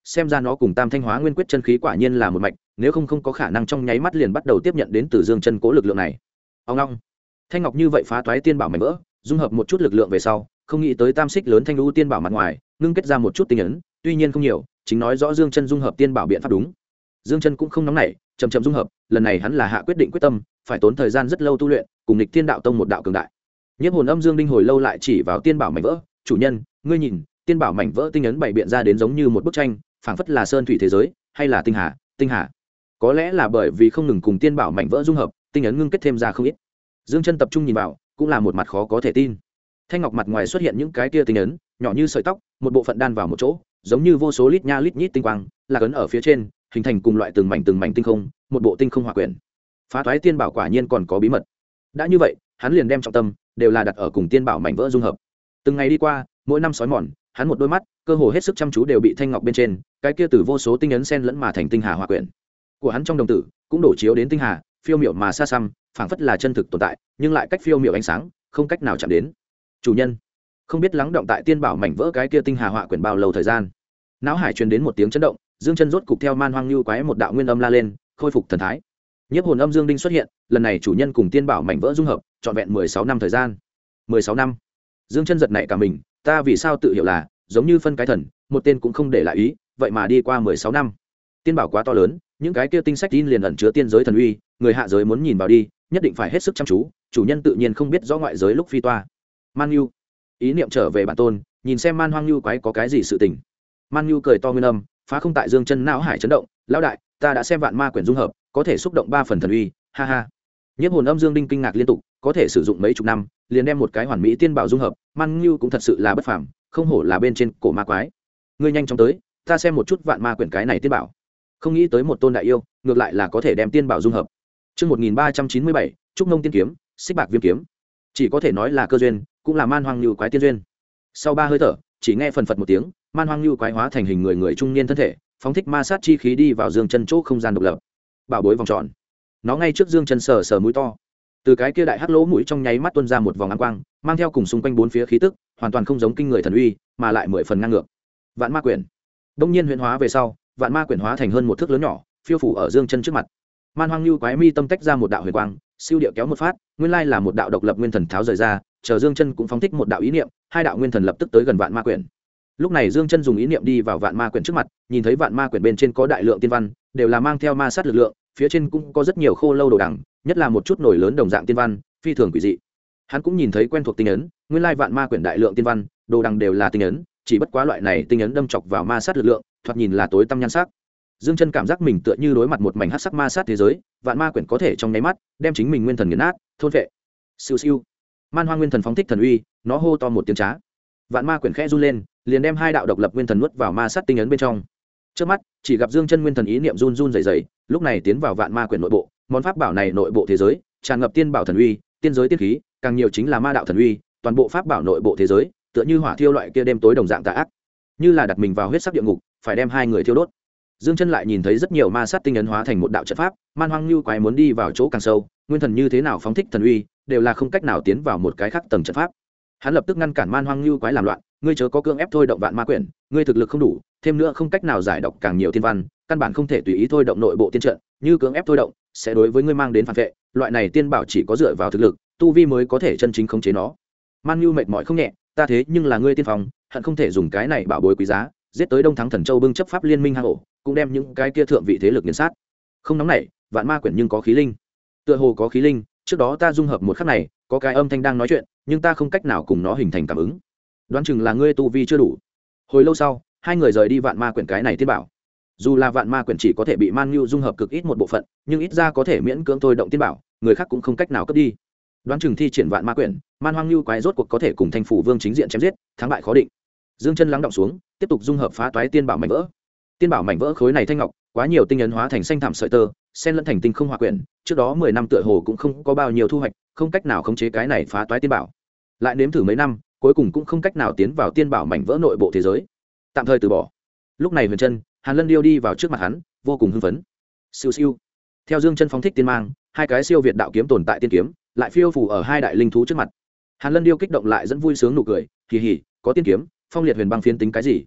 xem ra nó cùng tam thanh hóa nguyên quyết chân khí quả nhiên là một mạch, nếu không có khả năng trong nháy mắt liền bắt đầu tiếp nhận đến từ dương chân cố lực lượng này. Ông long, thanh ngọc như vậy phá toái tiên bảo mảnh vỡ, dung hợp một chút lực lượng về sau, không nghĩ tới tam xích lớn thanh lũ tiên bảo mặt ngoài ngưng kết ra một chút tinh ấn, tuy nhiên không nhiều, chính nói rõ dương chân dung hợp tiên bảo biện pháp đúng. Dương chân cũng không nóng nảy, chậm chậm dung hợp, lần này hắn là hạ quyết định quyết tâm, phải tốn thời gian rất lâu tu luyện, cùng nghịch thiên đạo tông một đạo cường đại. Nhiếp hồn âm dương đinh hồi lâu lại chỉ vào tiên bảo mảnh vỡ, chủ nhân, ngươi nhìn, tiên bảo mảnh vỡ tinh ấn bày biện ra đến giống như một bức tranh, phảng phất là sơn thủy thế giới, hay là tinh hà. Có lẽ là bởi vì không ngừng cùng tiên bảo mảnh vỡ dung hợp, tinh ấn ngưng kết thêm ra không ít. Dương chân tập trung nhìn vào, cũng là một mặt khó có thể tin. Thanh ngọc mặt ngoài xuất hiện những cái tia tinh ấn, nhỏ như sợi tóc, một bộ phận đan vào một chỗ, giống như vô số lít nha lít nhít tinh quang, là ấn ở phía trên, hình thành cùng loại từng mảnh tinh không, một bộ tinh không hỏa quyển. Phá toái tiên bảo quả nhiên còn có bí mật. Đã như vậy, hắn liền đem trọng tâm đều là đặt ở cùng tiên bảo mảnh vỡ dung hợp. Từng ngày đi qua, mỗi năm sói mòn, hắn một đôi mắt cơ hồ hết sức chăm chú đều bị thanh ngọc bên trên cái kia từ vô số tinh ấn sen lẫn mà thành tinh hà hỏa quyển của hắn trong đồng tử cũng đổ chiếu đến tinh hà, phiêu miểu mà xa xăm, phảng phất là chân thực tồn tại, nhưng lại cách phiêu miểu ánh sáng, không cách nào chạm đến. Chủ nhân, không biết lắng động tại tiên bảo mảnh vỡ cái kia tinh hà hỏa quyển bao lâu thời gian. Não hải truyền đến một tiếng chấn động, dương chân rốt cục theo man hoang lưu quái một đạo nguyên âm la lên, khôi phục thần thái. Nhiếp hồn âm dương đinh xuất hiện, lần này chủ nhân cùng tiên bảo mảnh vỡ dung hợp, trọn vẹn 16 năm thời gian. 16 năm. Dương chân giật nảy cả mình, ta vì sao tự hiểu là giống như phân cái thần, một tên cũng không để lại ý, vậy mà đi qua 16 năm. Tiên bảo quá to lớn, những cái kia tinh sách tin liền ẩn chứa tiên giới thần uy, người hạ giới muốn nhìn vào đi, nhất định phải hết sức chăm chú, chủ nhân tự nhiên không biết rõ ngoại giới lúc phi toa. Man Nhu, ý niệm trở về bản tôn, nhìn xem man hoang lưu quái có cái gì sự tình. Man Nhu cười to nguyên âm, phá không tại dương chân não hải chấn động, lão đại, ta đã xem vạn ma quyển dung hợp, có thể xúc động 3 phần thần uy, ha ha. Nhiếp hồn âm dương đinh kinh ngạc liên tục, có thể sử dụng mấy chục năm, liền đem một cái hoàn mỹ tiên bảo dung hợp, Man Nhu cũng thật sự là bất phàm, không hổ là bên trên cổ ma quái. Ngươi nhanh chóng tới, ta xem một chút vạn ma quyển cái này tiên bảo. Không nghĩ tới một tôn đại yêu, ngược lại là có thể đem tiên bảo dung hợp. Chương 1397, Trúc Nông tiên kiếm, Xích Bạc Viêm kiếm. Chỉ có thể nói là cơ duyên, cũng là man hoang lưu quái tiên duyên. Sau 3 hơi thở, chỉ nghe phần phật một tiếng, man hoang lưu quái hóa thành hình người trung niên thân thể, phóng thích ma sát chi khí đi vào dương chân chỗ không gian độc lập. Bảo bối vòng tròn. Nó ngay trước dương chân sờ mũi to. Từ cái kia đại hắc lỗ mũi trong nháy mắt tuôn ra một vòng ám quang, mang theo cùng xung quanh bốn phía khí tức, hoàn toàn không giống kinh người thần uy, mà lại 10 phần ngang ngược. Vạn ma quyển. Đông nhiên huyễn hóa về sau, vạn ma quyển hóa thành hơn một thước lớn nhỏ, phiêu phủ ở dương chân trước mặt. Man hoang lưu quái mi tâm tách ra một đạo huyền quang, siêu điệu kéo một phát, nguyên lai là một đạo độc lập nguyên thần tháo rời ra, chờ dương chân cũng phóng thích một đạo ý niệm, hai đạo nguyên thần lập tức tới gần vạn ma quyển. Lúc này dương chân dùng ý niệm đi vào vạn ma quyển trước mặt, nhìn thấy vạn ma quyển bên trên có đại lượng tiên văn, đều là mang theo ma sát lực lượng, phía trên cũng có rất nhiều khô lâu đồ đằng, nhất là một chút nổi lớn đồng dạng tiên văn, phi thường quỷ dị. Hắn cũng nhìn thấy quen thuộc tinh ấn, nguyên lai vạn ma quyển đại lượng tiên văn, đồ đằng đều là tinh ấn, chỉ bất quá loại này tinh ấn đâm chọc vào ma sát lực lượng, thoạt nhìn là tối tăm nhan sắc. Dương chân cảm giác mình tựa như đối mặt một mảnh hắc sắc ma sát thế giới, vạn ma quyển có thể trong nháy mắt đem chính mình nguyên thần nghiền nát, thôn phệ. Siêu siêu. Man hoang nguyên thần phóng thích thần uy, nó hô to một tiếng trá. Vạn ma quyển khẽ run lên, liền đem hai đạo độc lập nguyên thần nuốt vào ma sát tinh ấn bên trong. Trước mắt, chỉ gặp Dương chân nguyên thần ý niệm run run rẩy rẩy, lúc này tiến vào vạn ma quyển nội bộ, món pháp bảo này nội bộ thế giới, tràn ngập tiên bảo thần uy, tiên giới tiên khí, càng nhiều chính là ma đạo thần uy, toàn bộ pháp bảo nội bộ thế giới, tựa như hỏa thiêu loại kia đêm tối đồng dạng tà ác, như là đặt mình vào huyết sắc địa ngục, phải đem hai người thiêu đốt. Dương chân lại nhìn thấy rất nhiều ma sát tinh ấn hóa thành một đạo trận pháp, man hoang lưu quái muốn đi vào chỗ càng sâu, nguyên thần như thế nào phóng thích thần uy, đều là không cách nào tiến vào một cái khác tầng trận pháp. Hắn lập tức ngăn cản man hoang lưu quái làm loạn, ngươi chớ có cưỡng ép thôi động vạn ma quyển, ngươi thực lực không đủ, thêm nữa không cách nào giải đọc càng nhiều thiên văn, căn bản không thể tùy ý thôi động nội bộ tiên trận, như cưỡng ép thôi động, sẽ đối với ngươi mang đến phản vệ, loại này tiên bảo chỉ có dựa vào thực lực, tu vi mới có thể chân chính khống chế nó. Man Nhu mệt mỏi không nhẹ, ta thế nhưng là ngươi tiên phòng, hận không thể dùng cái này bảo bối quý giá, giết tới Đông Thắng Thần Châu bưng chấp pháp liên minh hang ổ, cũng đem những cái kia thượng vị thế lực nghiền sát. Không nóng nảy, vạn ma quyển nhưng có khí linh. Tựa hồ có khí linh, trước đó ta dung hợp một khắc này, có cái âm thanh đang nói chuyện, nhưng ta không cách nào cùng nó hình thành cảm ứng. Đoán chừng là ngươi tu vi chưa đủ. Hồi lâu sau, hai người rời đi vạn ma quyển cái này tiên bảo. Dù là vạn ma quyển chỉ có thể bị Man Nhu dung hợp cực ít một bộ phận, nhưng ít ra có thể miễn cưỡng thôi động tiên bảo, người khác cũng không cách nào cướp đi. Đoán chừng thi triển vạn ma quyển, man hoang lưu quái rốt cuộc có thể cùng Thanh Phủ Vương chính diện chém giết, thắng bại khó định. Dương chân lắng động xuống, tiếp tục dung hợp phá toái tiên bảo mảnh vỡ. Tiên bảo mảnh vỡ khối này thanh ngọc, quá nhiều tinh ấn hóa thành xanh thảm sợi tơ, xen lẫn thành tinh không hỏa quyển, trước đó 10 năm tựa hồ cũng không có bao nhiêu thu hoạch, không cách nào khống chế cái này phá toái tiên bảo. Lại nếm thử mấy năm, cuối cùng cũng không cách nào tiến vào tiên bảo mảnh vỡ nội bộ thế giới. Tạm thời từ bỏ. Lúc này Huyền Chân, Hàn Lân Điêu đi vào trước mặt hắn, vô cùng hưng phấn. Siêu siêu. Theo Dương chân phóng thích tiên mang, hai cái siêu việt đạo kiếm tồn tại tiên kiếm, lại phiêu phù ở hai đại linh thú trước mặt. Hàn Lân Điêu kích động lại dẫn vui sướng nụ cười, kỳ hỉ, có tiên kiếm, phong liệt huyền băng phiến tính cái gì?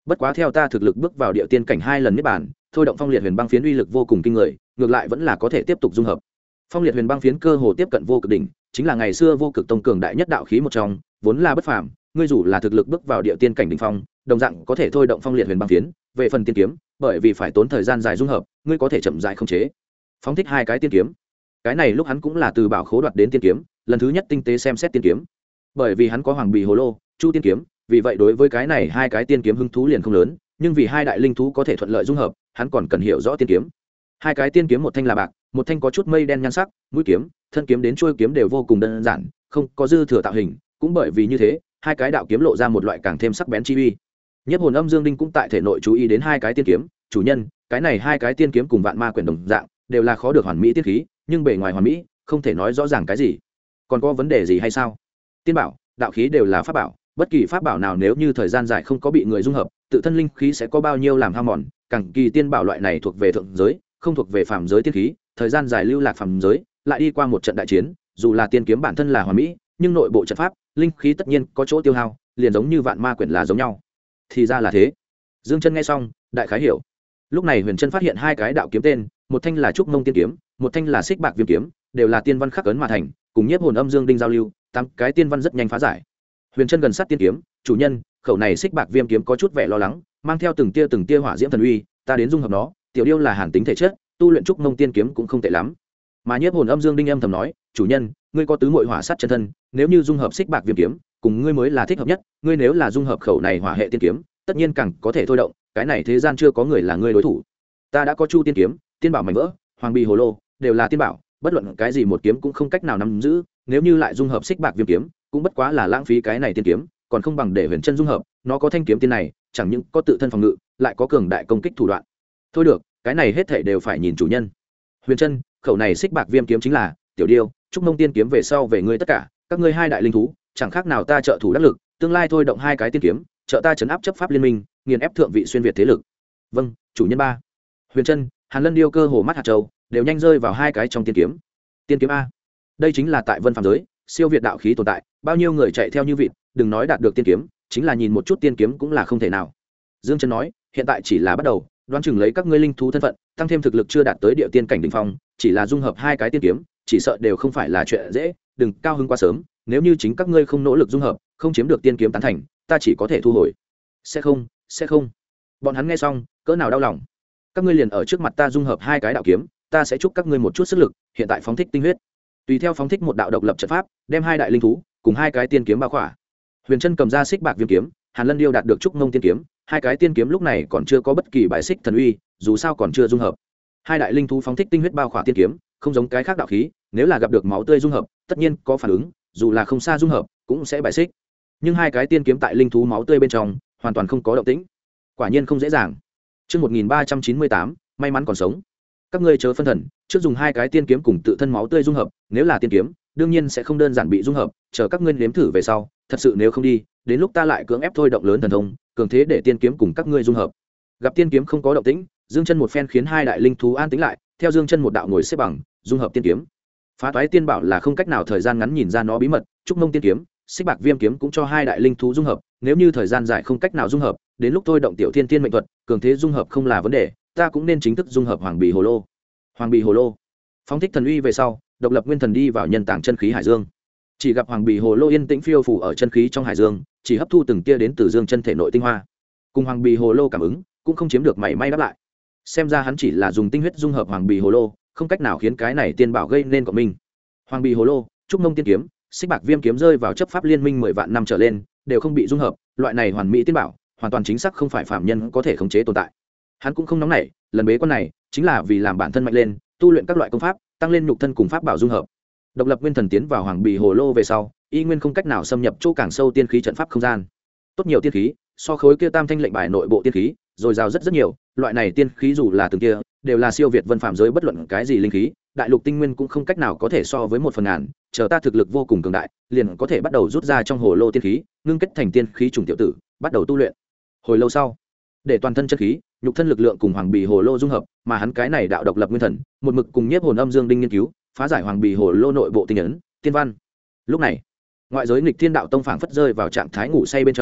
bất quá theo ta thực lực bước vào địa tiên cảnh 2 lần niết bàn, thôi động phong liệt huyền băng phiến uy lực vô cùng kinh người, ngược lại vẫn là có thể tiếp tục dung hợp. Phong liệt huyền băng phiến cơ hồ tiếp cận vô cực đỉnh, chính là ngày xưa vô cực tông cường đại nhất đạo khí một trong, vốn là bất phàm, ngươi dù là thực lực bước vào địa tiên cảnh đỉnh phong, đồng dạng có thể thôi động phong liệt huyền băng phiến. Về phần tiên kiếm, bởi vì phải tốn thời gian dài dung hợp, ngươi có thể chậm rãi khống chế. Phóng thích 2 cái tiên kiếm. Cái này lúc hắn cũng là từ bảo khố đoạt đến tiên kiếm, lần thứ nhất tinh tế xem xét tiên kiếm. Bởi vì hắn có Hoàng Bì Hồ Lô, Chu tiên kiếm, vì vậy đối với cái này 2 cái tiên kiếm hứng thú liền không lớn, nhưng vì 2 đại linh thú có thể thuận lợi dung hợp, hắn còn cần hiểu rõ tiên kiếm. 2 cái tiên kiếm, một thanh là bạc, một thanh có chút mây đen nhan sắc, mũi kiếm, thân kiếm đến chuôi kiếm đều vô cùng đơn giản, không có dư thừa tạo hình, cũng bởi vì như thế, 2 cái đạo kiếm lộ ra một loại càng thêm sắc bén chi uy. Nhiếp Hồn Âm Dương Đinh cũng tại thể nội chú ý đến 2 cái tiên kiếm, chủ nhân, cái này 2 cái tiên kiếm cùng Vạn Ma Quyển đồng dạng, đều là khó được hoàn mỹ tiên khí, nhưng bề ngoài hoàn mỹ, không thể nói rõ ràng cái gì. Còn có vấn đề gì hay sao? Tiên bảo, đạo khí đều là pháp bảo, bất kỳ pháp bảo nào nếu như thời gian dài không có bị người dung hợp, tự thân linh khí sẽ có bao nhiêu làm hao mòn, càng kỳ tiên bảo loại này thuộc về thượng giới, không thuộc về phàm giới tiên khí, thời gian dài lưu lạc phàm giới, lại đi qua một trận đại chiến, dù là tiên kiếm bản thân là hoàn mỹ, nhưng nội bộ trận pháp, linh khí tất nhiên có chỗ tiêu hao, liền giống như Vạn Ma Quyển là giống nhau. Thì ra là thế. Dương Chân nghe xong, đại khái hiểu. Lúc này Huyền Chân phát hiện 2 cái đạo kiếm tên, một thanh là Trúc Mông tiên kiếm, một thanh là Xích Bạc Viêm kiếm, đều là tiên văn khắc ấn mà thành, cùng Nhiếp Hồn Âm Dương Đinh giao lưu, 8 cái tiên văn rất nhanh phá giải. Huyền Chân gần sát tiên kiếm, chủ nhân, khẩu này Xích Bạc Viêm kiếm có chút vẻ lo lắng, mang theo từng tia hỏa diễm thần uy, ta đến dung hợp nó, tiểu điêu là hàn tính thể chất, tu luyện Trúc Mông tiên kiếm cũng không tệ lắm. Mà Nhiếp Hồn Âm Dương Đinh âm thầm nói, chủ nhân, ngươi có tứ muội hỏa sát chân thân, nếu như dung hợp Xích Bạc Viêm kiếm, cùng ngươi mới là thích hợp nhất, ngươi nếu là dung hợp khẩu này hỏa hệ tiên kiếm, tất nhiên càng có thể thôi động, cái này thế gian chưa có người là ngươi đối thủ. Ta đã có Chu tiên kiếm, tiên bảo mảnh vỡ, Hoàng Bì Hồ Lô, đều là tiên bảo, bất luận cái gì một kiếm cũng không cách nào nắm giữ, nếu như lại dung hợp Xích Bạc Viêm kiếm, cũng bất quá là lãng phí cái này tiên kiếm, còn không bằng để Huyền Chân dung hợp, nó có thanh kiếm tiên này, chẳng những có tự thân phòng ngự, lại có cường đại công kích thủ đoạn. Thôi được, cái này hết thảy đều phải nhìn chủ nhân. Huyền Chân, khẩu này Xích Bạc Viêm kiếm chính là tiểu điêu, Trúc Mông tiên kiếm về sau về ngươi tất cả, các ngươi 2 đại linh thú, chẳng khác nào ta trợ thủ đắc lực, tương lai thôi động 2 cái tiên kiếm, trợ ta trấn áp chấp pháp liên minh, nghiền ép thượng vị xuyên việt thế lực. Vâng, chủ nhân 3. Huyền Chân, Hàn Lân điêu cơ hồ mắt hạt châu, đều nhanh rơi vào 2 cái trong tiên kiếm. Tiên kiếm a, đây chính là tại Vân Phàm giới, siêu việt đạo khí tồn tại, bao nhiêu người chạy theo như vịt, đừng nói đạt được tiên kiếm, chính là nhìn một chút tiên kiếm cũng là không thể nào. Dương Chân nói, hiện tại chỉ là bắt đầu, đoán chừng lấy các ngươi linh thú thân phận, tăng thêm thực lực chưa đạt tới địa tiên cảnh đỉnh phong, chỉ là dung hợp 2 cái tiên kiếm, chỉ sợ đều không phải là chuyện dễ, đừng cao hứng quá sớm, nếu như chính các ngươi không nỗ lực dung hợp, không chiếm được tiên kiếm tán thành, ta chỉ có thể thu hồi. Sẽ không. Bọn hắn nghe xong, cỡ nào đau lòng. Các ngươi liền ở trước mặt ta dung hợp 2 cái đạo kiếm, ta sẽ chúc các ngươi một chút sức lực, hiện tại phóng thích tinh huyết. Tùy theo phóng thích một đạo độc lập trận pháp, đem 2 đại linh thú cùng 2 cái tiên kiếm bao khỏa. Huyền Chân cầm ra Xích Bạc Viêm kiếm, Hàn Lân điêu đạt được Trúc Mông tiên kiếm, 2 cái tiên kiếm lúc này còn chưa có bất kỳ bài xích thần uy, dù sao còn chưa dung hợp. 2 đại linh thú phóng thích tinh huyết bao khỏa tiên kiếm, không giống cái khác đạo khí, nếu là gặp được máu tươi dung hợp, tất nhiên có phản ứng, dù là không xa dung hợp, cũng sẽ bài xích. Nhưng 2 cái tiên kiếm tại linh thú máu tươi bên trong, hoàn toàn không có động tĩnh. Quả nhiên không dễ dàng. Chương 1398, may mắn còn sống. Các ngươi chớ phân thần, trước dùng 2 cái tiên kiếm cùng tự thân máu tươi dung hợp, nếu là tiên kiếm, đương nhiên sẽ không đơn giản bị dung hợp, chờ các ngươi nếm thử về sau, thật sự nếu không đi, đến lúc ta lại cưỡng ép thôi động lớn thần thông, cường thế để tiên kiếm cùng các ngươi dung hợp. Gặp tiên kiếm không có động tĩnh, Dương Chân một phen khiến 2 đại linh thú an tĩnh lại, theo Dương Chân một đạo ngồi xếp bằng, dung hợp tiên kiếm. Phá toái tiên bảo là không cách nào thời gian ngắn nhìn ra nó bí mật, Trúc Mông tiên kiếm, Xích Bạc Viêm kiếm cũng cho 2 đại linh thú dung hợp, nếu như thời gian dài không cách nào dung hợp, đến lúc thôi động tiểu thiên tiên mệnh thuật, cường thế dung hợp không là vấn đề, ta cũng nên chính thức dung hợp Hoàng Bì Hồ Lô. Hoàng Bì Hồ Lô, phóng thích thần uy về sau, độc lập nguyên thần đi vào nhân tàng chân khí hải dương. Chỉ gặp Hoàng Bì Hồ Lô yên tĩnh phiêu phù ở chân khí trong hải dương, chỉ hấp thu từng tia đến từ Dương Chân thể nội tinh hoa. Cùng Hoàng Bì Hồ Lô cảm ứng, cũng không chiếm được mảy may đáp lại. Xem ra hắn chỉ là dùng tinh huyết dung hợp Hoàng Bì Hồ Lô, không cách nào khiến cái này tiên bảo gây nên cộng minh. Hoàng Bì Hồ Lô, Trúc Mông tiên kiếm, Xích Bạc Viêm kiếm rơi vào chấp pháp liên minh 10 vạn năm trở lên, đều không bị dung hợp, loại này hoàn mỹ tiên bảo, hoàn toàn chính xác không phải phàm nhân có thể khống chế tồn tại. Hắn cũng không nóng nảy, lần bế quan này chính là vì làm bản thân mạnh lên, tu luyện các loại công pháp, tăng lên nhục thân cùng pháp bảo dung hợp. Độc lập nguyên thần tiến vào Hoàng Bì Hồ Lô về sau, y nguyên không cách nào xâm nhập chỗ càng sâu tiên khí trận pháp không gian. Tốt nhiều tiên khí, so khối kia tam thanh lệnh bài nội bộ tiên khí, rồi rào rất nhiều, loại này tiên khí dù là từng kia, đều là siêu việt vân phàm giới bất luận cái gì linh khí, đại lục tinh nguyên cũng không cách nào có thể so với 1/1000, chờ ta thực lực vô cùng cường đại, liền có thể bắt đầu rút ra trong hồ lô tiên khí, ngưng kết thành tiên khí trùng tiểu tử, bắt đầu tu luyện. Hồi lâu sau, để toàn thân chân khí, nhục thân lực lượng cùng Hoàng Bì Hồ Lô dung hợp, mà hắn cái này đạo độc lập nguyên thần, một mực cùng Nhiếp Hồn Âm Dương Đinh nghiên cứu, phá giải Hoàng Bì Hồ Lô nội bộ tinh ấn, tiên văn. Lúc này, ngoại giới Nghịch Thiên Đạo Tông phảng phất rơi vào trạng thái ngủ say bên trong,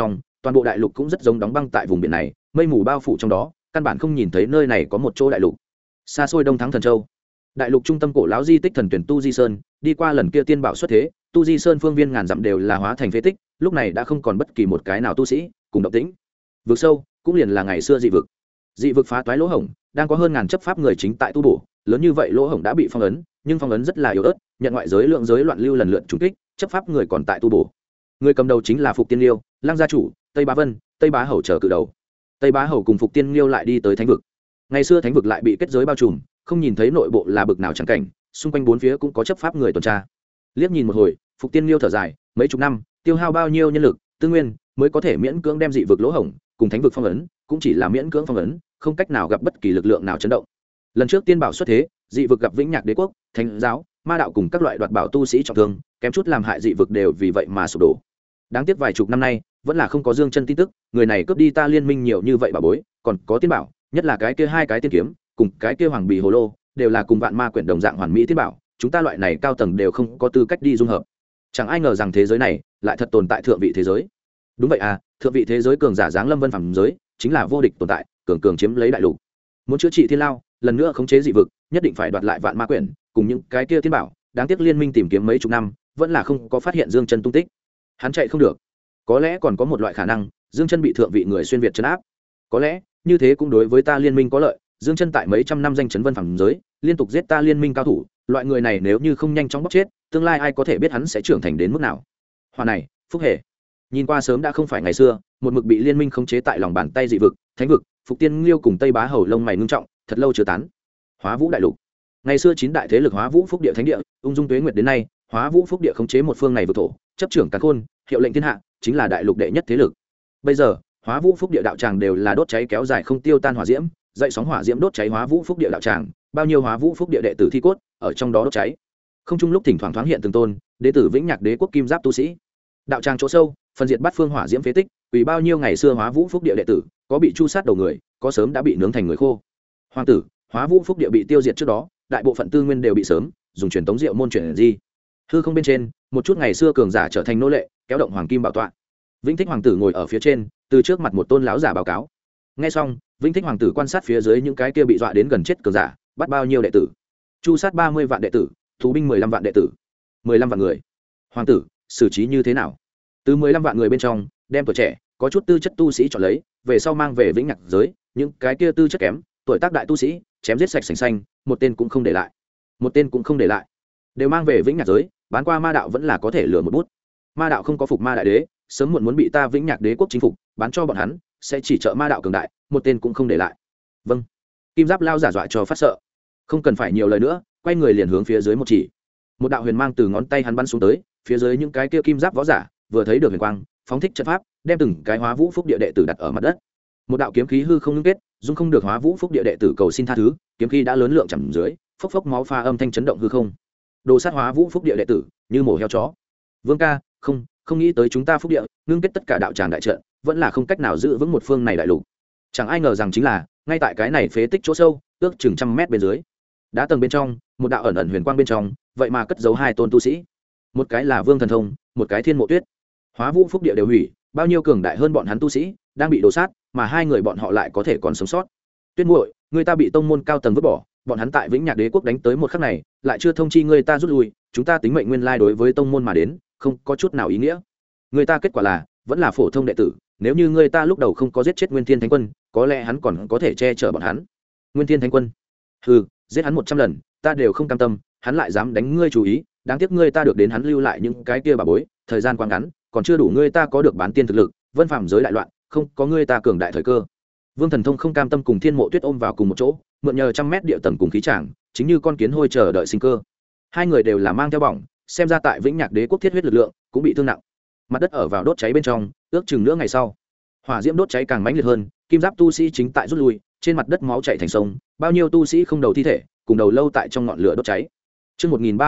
toàn bộ đại lục cũng rất giống đóng băng tại vùng biển này, mây mù bao phủ trong đó, căn bản không nhìn thấy nơi này có một chỗ đại lục. Xa xôi đông thắng thần châu, đại lục trung tâm cổ lão di tích thần tuyển Tu Di Sơn, đi qua lần kia tiên bảo xuất thế, Tu Di Sơn phương viên ngàn dặm đều là hóa thành phế tích, lúc này đã không còn bất kỳ một cái nào tu sĩ cùng động tĩnh. Vực sâu cũng liền là ngày xưa dị vực. Dị vực phá toái lỗ hổng, đang có hơn ngàn chấp pháp người chính tại tu bổ, lớn như vậy lỗ hổng đã bị phong ấn, nhưng phong ấn rất là yếu ớt, nhận ngoại giới lượng giới loạn lưu lần lượt trùng kích, chấp pháp người còn tại tu bổ. Người cầm đầu chính là Phục Tiên Liêu, Lăng gia chủ, Tây Bá Vân, Tây Bá Hầu chờ cự đầu. Tây Bá Hầu cùng Phục Tiên Liêu lại đi tới thánh vực. Ngày xưa thánh vực lại bị kết giới bao trùm, không nhìn thấy nội bộ là bực nào chẳng cảnh, xung quanh bốn phía cũng có chấp pháp người tuần tra. Liếc nhìn một hồi, Phục Tiên Liêu thở dài, mấy chục năm, tiêu hao bao nhiêu nhân lực, tư nguyên mới có thể miễn cưỡng đem dị vực lỗ hổng cùng thánh vực phong ấn, cũng chỉ là miễn cưỡng phong ấn, không cách nào gặp bất kỳ lực lượng nào chấn động. Lần trước tiên bảo xuất thế, dị vực gặp Vĩnh Nhạc Đế quốc, Thánh giáo, ma đạo cùng các loại đoạt bảo tu sĩ trọng thương, kém chút làm hại dị vực đều vì vậy mà sụp đổ. Đáng tiếc vài chục năm nay vẫn là không có Dương Chân tin tức, người này cướp đi ta liên minh nhiều như vậy bảo bối, còn có tiên bảo, nhất là cái kia hai cái tiên kiếm, cùng cái kia hoàng bì hồ lô, đều là cùng vạn ma quyển đồng dạng hoàn mỹ tiên bảo, chúng ta loại này cao tầng đều không có tư cách đi dung hợp. Chẳng ai ngờ rằng thế giới này lại thật tồn tại thượng vị thế giới. Đúng vậy à, thượng vị thế giới cường giả giáng lâm vân phàm giới, chính là vô địch tồn tại, cường chiếm lấy đại lục. Muốn chữa trị thiên lao, lần nữa khống chế dị vực, nhất định phải đoạt lại vạn ma quyển, cùng những cái kia tiên bảo, đáng tiếc liên minh tìm kiếm mấy chục năm, vẫn là không có phát hiện Dương Chân tung tích. Hắn chạy không được. Có lẽ còn có một loại khả năng, Dương Chân bị thượng vị người xuyên việt trấn áp. Có lẽ, như thế cũng đối với ta liên minh có lợi, Dương Chân tại mấy trăm năm danh chấn vân phàm giới, liên tục giết ta liên minh cao thủ, loại người này nếu như không nhanh chóng bóc chết, tương lai ai có thể biết hắn sẽ trưởng thành đến mức nào. Hoa này, Phúc Hề, nhìn qua sớm đã không phải ngày xưa, một mực bị liên minh khống chế tại lòng bàn tay dị vực, thánh vực, Phục Tiên Liêu cùng Tây Bá Hầu lông mày ngưng trọng, thật lâu chưa tán. Hóa Vũ đại lục, ngày xưa chín đại thế lực Hóa Vũ Phúc địa thánh địa, ung dung tuế nguyệt đến nay, Hóa Vũ Phúc địa khống chế một phương này vực thổ, chấp trưởng càn khôn, hiệu lệnh thiên hạ, chính là đại lục đệ nhất thế lực. Bây giờ, Hóa Vũ Phúc địa đạo tràng đều là đốt cháy kéo dài không tiêu tan hỏa diễm, dậy sóng hỏa diễm đốt cháy Hóa Vũ Phúc địa đạo tràng, bao nhiêu Hóa Vũ Phúc địa đệ tử thi cốt ở trong đó đốt cháy. Không trung lúc thỉnh thoảng thoáng hiện từng tôn đệ tử Vĩnh Nhạc Đế quốc kim giáp tu sĩ. Đạo tràng chỗ sâu, phân diệt bát phương hỏa diễm phế tích, vì bao nhiêu ngày xưa Hóa Vũ Phúc địa đệ tử, có bị chu sát đầu người, có sớm đã bị nướng thành người khô. Hoàng tử, Hóa Vũ Phúc địa bị tiêu diệt trước đó, đại bộ phận tư nguyên đều bị sớm dùng truyền tống diệu môn chuyển di. Hư không bên trên, một chút ngày xưa cường giả trở thành nô lệ, kéo động hoàng kim bảo tọa. Vĩnh Thích hoàng tử ngồi ở phía trên, từ trước mặt một tôn lão giả báo cáo. Nghe xong, Vĩnh Thích hoàng tử quan sát phía dưới những cái kia bị dọa đến gần chết cường giả, bắt bao nhiêu đệ tử? Chu sát 30 vạn đệ tử, thú binh 15 vạn đệ tử, 15 vạn người. Hoàng tử, xử trí như thế nào? Từ 15 vạn người bên trong, đem tuổi trẻ, có chút tư chất tu sĩ chọn lấy, về sau mang về Vĩnh Nhạc giới, những cái kia tư chất kém, tuổi tác đại tu sĩ, chém giết sạch sành xanh, một tên cũng không để lại. Một tên cũng không để lại. Đều mang về Vĩnh Nhạc giới, bán qua ma đạo vẫn là có thể lừa một bút. Ma đạo không có phục ma đại đế, sớm muộn muốn bị ta Vĩnh Nhạc Đế quốc chính phục, bán cho bọn hắn, sẽ chỉ trợ ma đạo cường đại, một tên cũng không để lại. Vâng. Kim Giáp lao giả dọa cho phát sợ. Không cần phải nhiều lời nữa, quay người liền hướng phía dưới một chỉ. Một đạo huyền mang từ ngón tay hắn bắn xuống tới, phía dưới những cái kia kim giáp võ giả, vừa thấy được huyền quang, phóng thích trận pháp, đem từng cái Hóa Vũ Phúc địa đệ tử đặt ở mặt đất. Một đạo kiếm khí hư không ngưng kết, dung không được Hóa Vũ Phúc địa đệ tử cầu xin tha thứ, kiếm khí đã lớn lượng chầm dưới, phốc phốc máu pha âm thanh chấn động hư không. Đồ sát Hóa Vũ Phúc địa đệ tử, như mổ heo chó. Vương ca, không nghĩ tới chúng ta Phúc địa, ngưng kết tất cả đạo tràng đại trận, vẫn là không cách nào giữ vững một phương này đại lục. Chẳng ai ngờ rằng chính là, ngay tại cái này phế tích chỗ sâu, ước chừng 100 mét bên dưới, đá tầng bên trong, một đạo ẩn ẩn huyền quang bên trong, vậy mà cất giấu hai tôn tu sĩ. Một cái là Vương Thần Thông, một cái Thiên Mộ Tuyết. Hóa Vũ Phúc địa đều hủy, bao nhiêu cường đại hơn bọn hắn tu sĩ, đang bị đổ sát, mà hai người bọn họ lại có thể còn sống sót. Tuyết muội, người ta bị tông môn cao tầng vứt bỏ, bọn hắn tại Vĩnh Nhạc Đế quốc đánh tới một khắc này, lại chưa thông chi người ta rút lui, chúng ta tính mệnh nguyên lai đối với tông môn mà đến, không có chút nào ý nghĩa. Người ta kết quả là vẫn là phổ thông đệ tử, nếu như người ta lúc đầu không có giết chết Nguyên Thiên Thánh Quân, có lẽ hắn còn có thể che chở bọn hắn. Nguyên Thiên Thánh Quân? Hừ, giết hắn 100 lần, ta đều không cam tâm, hắn lại dám đánh ngươi chú ý, đáng tiếc ngươi ta được đến hắn lưu lại những cái kia bà bối, thời gian quá ngắn, còn chưa đủ ngươi ta có được bán tiên thực lực, vân phàm giới đại loạn, không có ngươi ta cường đại thời cơ. Vương Thần Thông không cam tâm cùng Thiên Mộ Tuyết ôm vào cùng một chỗ, mượn nhờ 100 mét địa tầng cùng khí tràng, chính như con kiến hôi chờ đợi sinh cơ. Hai người đều là mang theo bỏng, xem ra tại Vĩnh Nhạc Đế quốc thiết huyết lực lượng cũng bị thương nặng. Mặt đất ở vào đốt cháy bên trong, ước chừng nửa ngày sau, hỏa diễm đốt cháy càng mãnh liệt hơn, kim giáp tu sĩ chính tại rút lui, trên mặt đất máu chảy thành sông, bao nhiêu tu sĩ không đầu thi thể, cùng đầu lâu tại trong ngọn lửa đốt cháy. Chương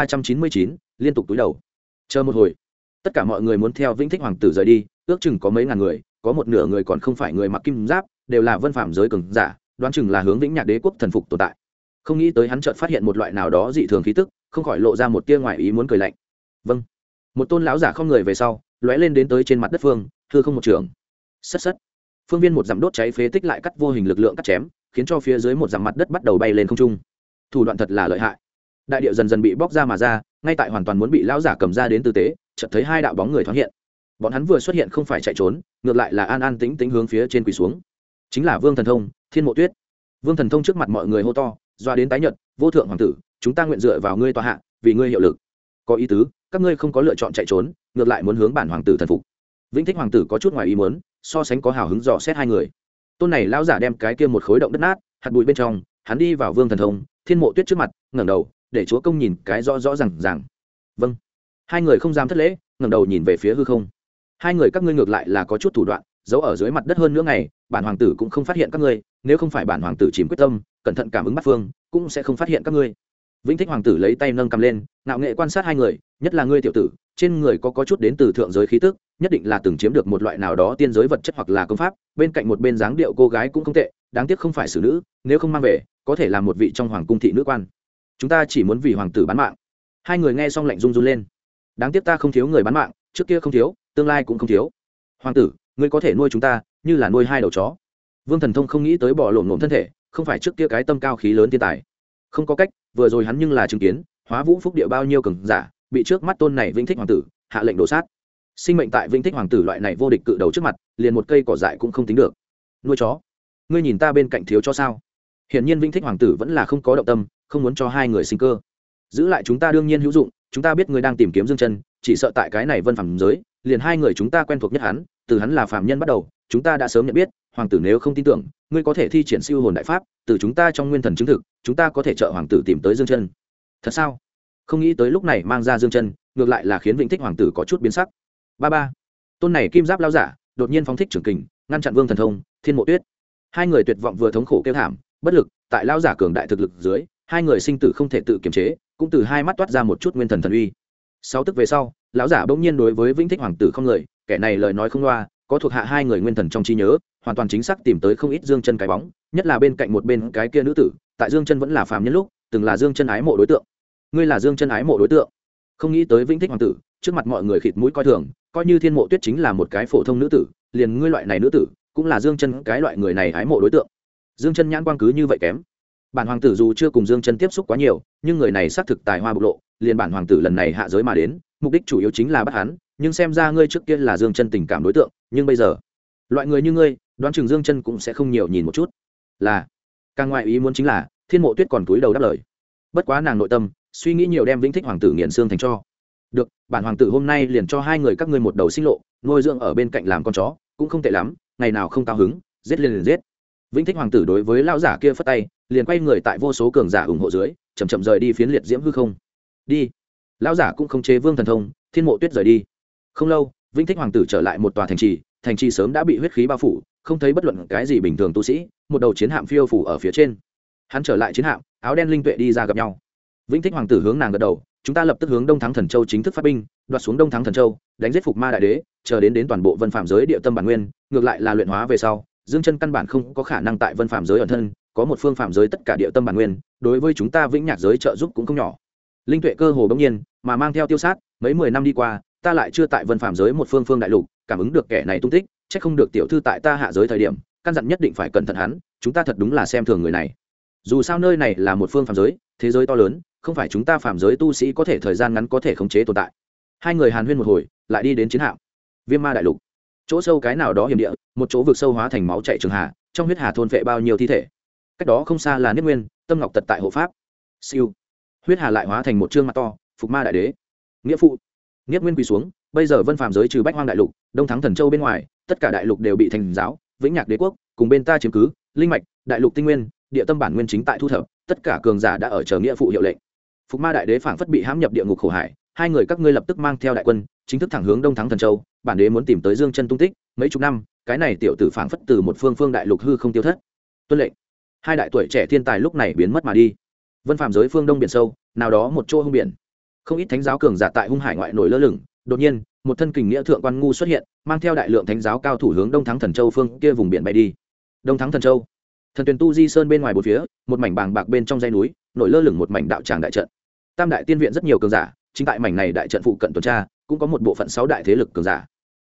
1399, liên tục túi đầu. Chờ một hồi, tất cả mọi người muốn theo Vĩnh Thích hoàng tử rời đi, ước chừng có mấy ngàn người, có một nửa người còn không phải người mặc kim giáp, đều là vân phạm giới cường giả, đoán chừng là hướng Vĩnh Nhạc Đế quốc thần phục tồn tại. Không nghĩ tới hắn chợt phát hiện một loại nào đó dị thường khí tức, không khỏi lộ ra một tia ngoài ý muốn cười lạnh. Vâng. Một tôn lão giả không người về sau, lóe lên đến tới trên mặt đất phương, hư không một trường. sất sất, phương viên một dặm đốt cháy phế tích lại cắt vô hình lực lượng cắt chém, khiến cho phía dưới một dặm mặt đất bắt đầu bay lên không trung. Thủ đoạn thật là lợi hại. Đại địa dần dần bị bóc ra mà ra, ngay tại hoàn toàn muốn bị lão giả cầm ra đến tư tế, chợt thấy hai đạo bóng người thoáng hiện. Bọn hắn vừa xuất hiện không phải chạy trốn, ngược lại là an an tĩnh tĩnh hướng phía trên quỳ xuống. Chính là Vương Thần Thông, Thiên Mộ Tuyết. Vương Thần Thông trước mặt mọi người hô to, doa đến tái nhợt, vô thượng hoàng tử, chúng ta nguyện dựa vào ngươi tọa hạ, vì ngươi hiệu lực. Có ý tứ, các ngươi không có lựa chọn chạy trốn, ngược lại muốn hướng bản hoàng tử thần phục. Vĩnh Thích hoàng tử có chút ngoài ý muốn, so sánh có hào hứng dò xét hai người. Tôn này lão giả đem cái kia một khối động đất nát, hạt bụi bên trong, hắn đi vào Vương Thần Thông, Thiên Mộ Tuyết trước mặt, ngẩng đầu, để chúa công nhìn cái rõ rõ ràng. Vâng. Hai người không dám thất lễ, ngẩng đầu nhìn về phía hư không. Hai người các ngươi ngược lại là có chút thủ đoạn, giấu ở dưới mặt đất hơn nữa ngày, bản hoàng tử cũng không phát hiện các ngươi, nếu không phải bản hoàng tử chìm quyết tâm, cẩn thận cảm ứng bắt phương, cũng sẽ không phát hiện các ngươi. Vĩnh Thích hoàng tử lấy tay nâng cầm lên, ngạo nghệ quan sát hai người, nhất là ngươi tiểu tử, trên người có chút đến từ thượng giới khí tức, nhất định là từng chiếm được một loại nào đó tiên giới vật chất hoặc là công pháp, bên cạnh một bên dáng điệu cô gái cũng không tệ, đáng tiếc không phải xử nữ, nếu không mang về, có thể làm một vị trong hoàng cung thị nữ quan. Chúng ta chỉ muốn vì hoàng tử bán mạng. Hai người nghe xong lạnh run run lên. Đáng tiếc ta không thiếu người bán mạng, trước kia không thiếu, tương lai cũng không thiếu. Hoàng tử, ngươi có thể nuôi chúng ta, như là nuôi hai đầu chó. Vương Thần Thông không nghĩ tới bỏ lổm lổm thân thể, không phải trước kia cái tâm cao khí lớn thiên tài. Không có cách, vừa rồi hắn nhưng là chứng kiến, Hóa Vũ Phúc địa bao nhiêu cường giả, bị trước mắt tôn này Vĩnh Thích hoàng tử hạ lệnh đổ sát. Sinh mệnh tại Vĩnh Thích hoàng tử loại này vô địch cự đầu trước mặt, liền một cây cỏ dại cũng không tính được. Nuôi chó? Ngươi nhìn ta bên cạnh thiếu cho sao? Hiển nhiên Vĩnh Thích hoàng tử vẫn là không có động tâm, không muốn cho hai người sinh cơ. Giữ lại chúng ta đương nhiên hữu dụng, chúng ta biết ngươi đang tìm kiếm Dương Chân, chỉ sợ tại cái này vân phàm giới, liền hai người chúng ta quen thuộc nhất hắn, từ hắn là phàm nhân bắt đầu, chúng ta đã sớm nhận biết, hoàng tử nếu không tin tưởng, ngươi có thể thi triển siêu hồn đại pháp, từ chúng ta trong nguyên thần chứng thực, chúng ta có thể trợ hoàng tử tìm tới Dương Chân. Thật sao? Không nghĩ tới lúc này mang ra Dương Chân, ngược lại là khiến Vĩnh Thích hoàng tử có chút biến sắc. Ba, tôn này kim giáp lão giả, đột nhiên phóng thích trường kình, ngăn chặn Vương Thần Thông, Thiên Mộ Tuyết. Hai người tuyệt vọng vừa thống khổ kêu thảm, bất lực, tại lão giả cường đại thực lực dưới, hai người sinh tử không thể tự kiềm chế, cũng từ hai mắt toát ra một chút nguyên thần thần uy. 6 tức về sau, lão giả bỗng nhiên đối với Vĩnh Thích hoàng tử không lời, kẻ này lời nói không loa, có thuộc hạ hai người nguyên thần trong trí nhớ, hoàn toàn chính xác tìm tới không ít Dương Chân cái bóng, nhất là bên cạnh một bên cái kia nữ tử, tại Dương Chân vẫn là phàm nhân lúc, từng là Dương Chân ái mộ đối tượng. Ngươi là Dương Chân ái mộ đối tượng? Không nghĩ tới Vĩnh Thích hoàng tử, trước mặt mọi người khịt mũi coi thường, coi như Thiên Mộ Tuyết chính là một cái phổ thông nữ tử, liền ngươi loại này nữ tử, cũng là Dương Chân cái loại người này ái mộ đối tượng. Dương Chân nhãn quang cứ như vậy kém. Bản hoàng tử dù chưa cùng Dương Chân tiếp xúc quá nhiều, nhưng người này xác thực tài hoa bộc lộ, liền bản hoàng tử lần này hạ giới mà đến, mục đích chủ yếu chính là bắt hắn, nhưng xem ra ngươi trước kia là Dương Chân tình cảm đối tượng, nhưng bây giờ, loại người như ngươi, đoán chừng Dương Chân cũng sẽ không nhiều nhìn một chút. Là, càng ngoại ý muốn chính là, Thiên Mộ Tuyết còn cúi đầu đáp lời. Bất quá nàng nội tâm, suy nghĩ nhiều đem Vĩnh Thích hoàng tử nghiền xương thành cho. Được, bản hoàng tử hôm nay liền cho hai người các ngươi một đầu sinh lộ, nuôi dưỡng ở bên cạnh làm con chó, cũng không tệ lắm, ngày nào không cao hứng, giết liền giết. Vĩnh Thích hoàng tử đối với lão giả kia phất tay, liền quay người tại vô số cường giả ủng hộ dưới, chậm chậm rời đi phiến liệt diễm hư không. Đi. Lão giả cũng không chế Vương Thần Thông, Thiên Mộ Tuyết rời đi. Không lâu, Vĩnh Thích hoàng tử trở lại một tòa thành trì sớm đã bị huyết khí bao phủ, không thấy bất luận cái gì bình thường tu sĩ, một đầu chiến hạm phiêu phủ ở phía trên. Hắn trở lại chiến hạm, áo đen linh tuệ đi ra gặp nhau. Vĩnh Thích hoàng tử hướng nàng gật đầu, chúng ta lập tức hướng Đông Thắng Thần Châu chính thức phát binh, đoạt xuống Đông Thắng Thần Châu, đánh giết Phục Ma đại đế, chờ đến toàn bộ Vân Phạm giới địa tâm bản nguyên, ngược lại là luyện hóa về sau, Dương Chân căn bản không có khả năng tại Vân Phạm giới ẩn thân, có một phương phạm giới tất cả địa tâm bản nguyên, đối với chúng ta Vĩnh Nhạc giới trợ giúp cũng không nhỏ. Linh tuệ cơ hồ bỗng nhiên mà mang theo tiêu sát, mấy 10 năm đi qua, ta lại chưa tại Vân Phạm giới một phương đại lục cảm ứng được kẻ này tung tích, chắc không được tiểu thư tại ta hạ giới thời điểm, căn dặn nhất định phải cẩn thận hắn, chúng ta thật đúng là xem thường người này. Dù sao nơi này là một phương phạm giới, thế giới to lớn, không phải chúng ta phạm giới tu sĩ có thể thời gian ngắn có thể khống chế tồn tại. Hai người hàn huyên một hồi, lại đi đến chiến hạm. Viêm Ma đại lục, chỗ sâu cái nào đó hiểm địa, một chỗ vực sâu hóa thành máu chảy trường hà, trong huyết hà thôn phệ bao nhiêu thi thể. Cách đó không xa là Niết Nguyên, Tâm Ngọc Tật tại hộ pháp. Siêu, huyết hà lại hóa thành một trương mặt to, Phục Ma đại đế. Nghĩa phụ. Niết Nguyên quỳ xuống, bây giờ Vân Phàm giới trừ Bách Hoang đại lục, Đông Thắng Thần Châu bên ngoài, tất cả đại lục đều bị thành giáo, Vĩnh Nhạc đế quốc cùng bên ta chiếm cứ, linh mạch, đại lục tinh nguyên, địa tâm bản nguyên chính tại thu thập, tất cả cường giả đã ở chờ nghĩa phụ hiệu lệnh. Phục Ma đại đế phảng phất bị hãm nhập địa ngục khổ hải, hai người các ngươi lập tức mang theo đại quân, chính thức thẳng hướng Đông Thắng Thần Châu, bản đế muốn tìm tới Dương Chân tung tích, mấy chục năm, cái này tiểu tử phảng phất từ một phương đại lục hư không tiêu thất. Tuân lệnh. Hai đại tuổi trẻ thiên tài lúc này biến mất mà đi. Vân Phàm giới phương đông biển sâu, nào đó một chỗ hung biển. Không ít thánh giáo cường giả tại hung hải ngoại nổi lơ lửng, đột nhiên, một thân kình nghĩa thượng quan ngu xuất hiện, mang theo đại lượng thánh giáo cao thủ hướng Đông Thắng Thần Châu phương kia vùng biển bay đi. Đông Thắng Thần Châu, thần tuyển tu di sơn bên ngoài bốn phía, một mảnh bàng bạc bên trong dãy núi, nổi lơ lửng một mảnh đạo tràng đại trận. Tam đại tiên viện rất nhiều cường giả, chính tại mảnh này đại trận phụ cận tuần tra, cũng có một bộ phận 6 đại thế lực cường giả.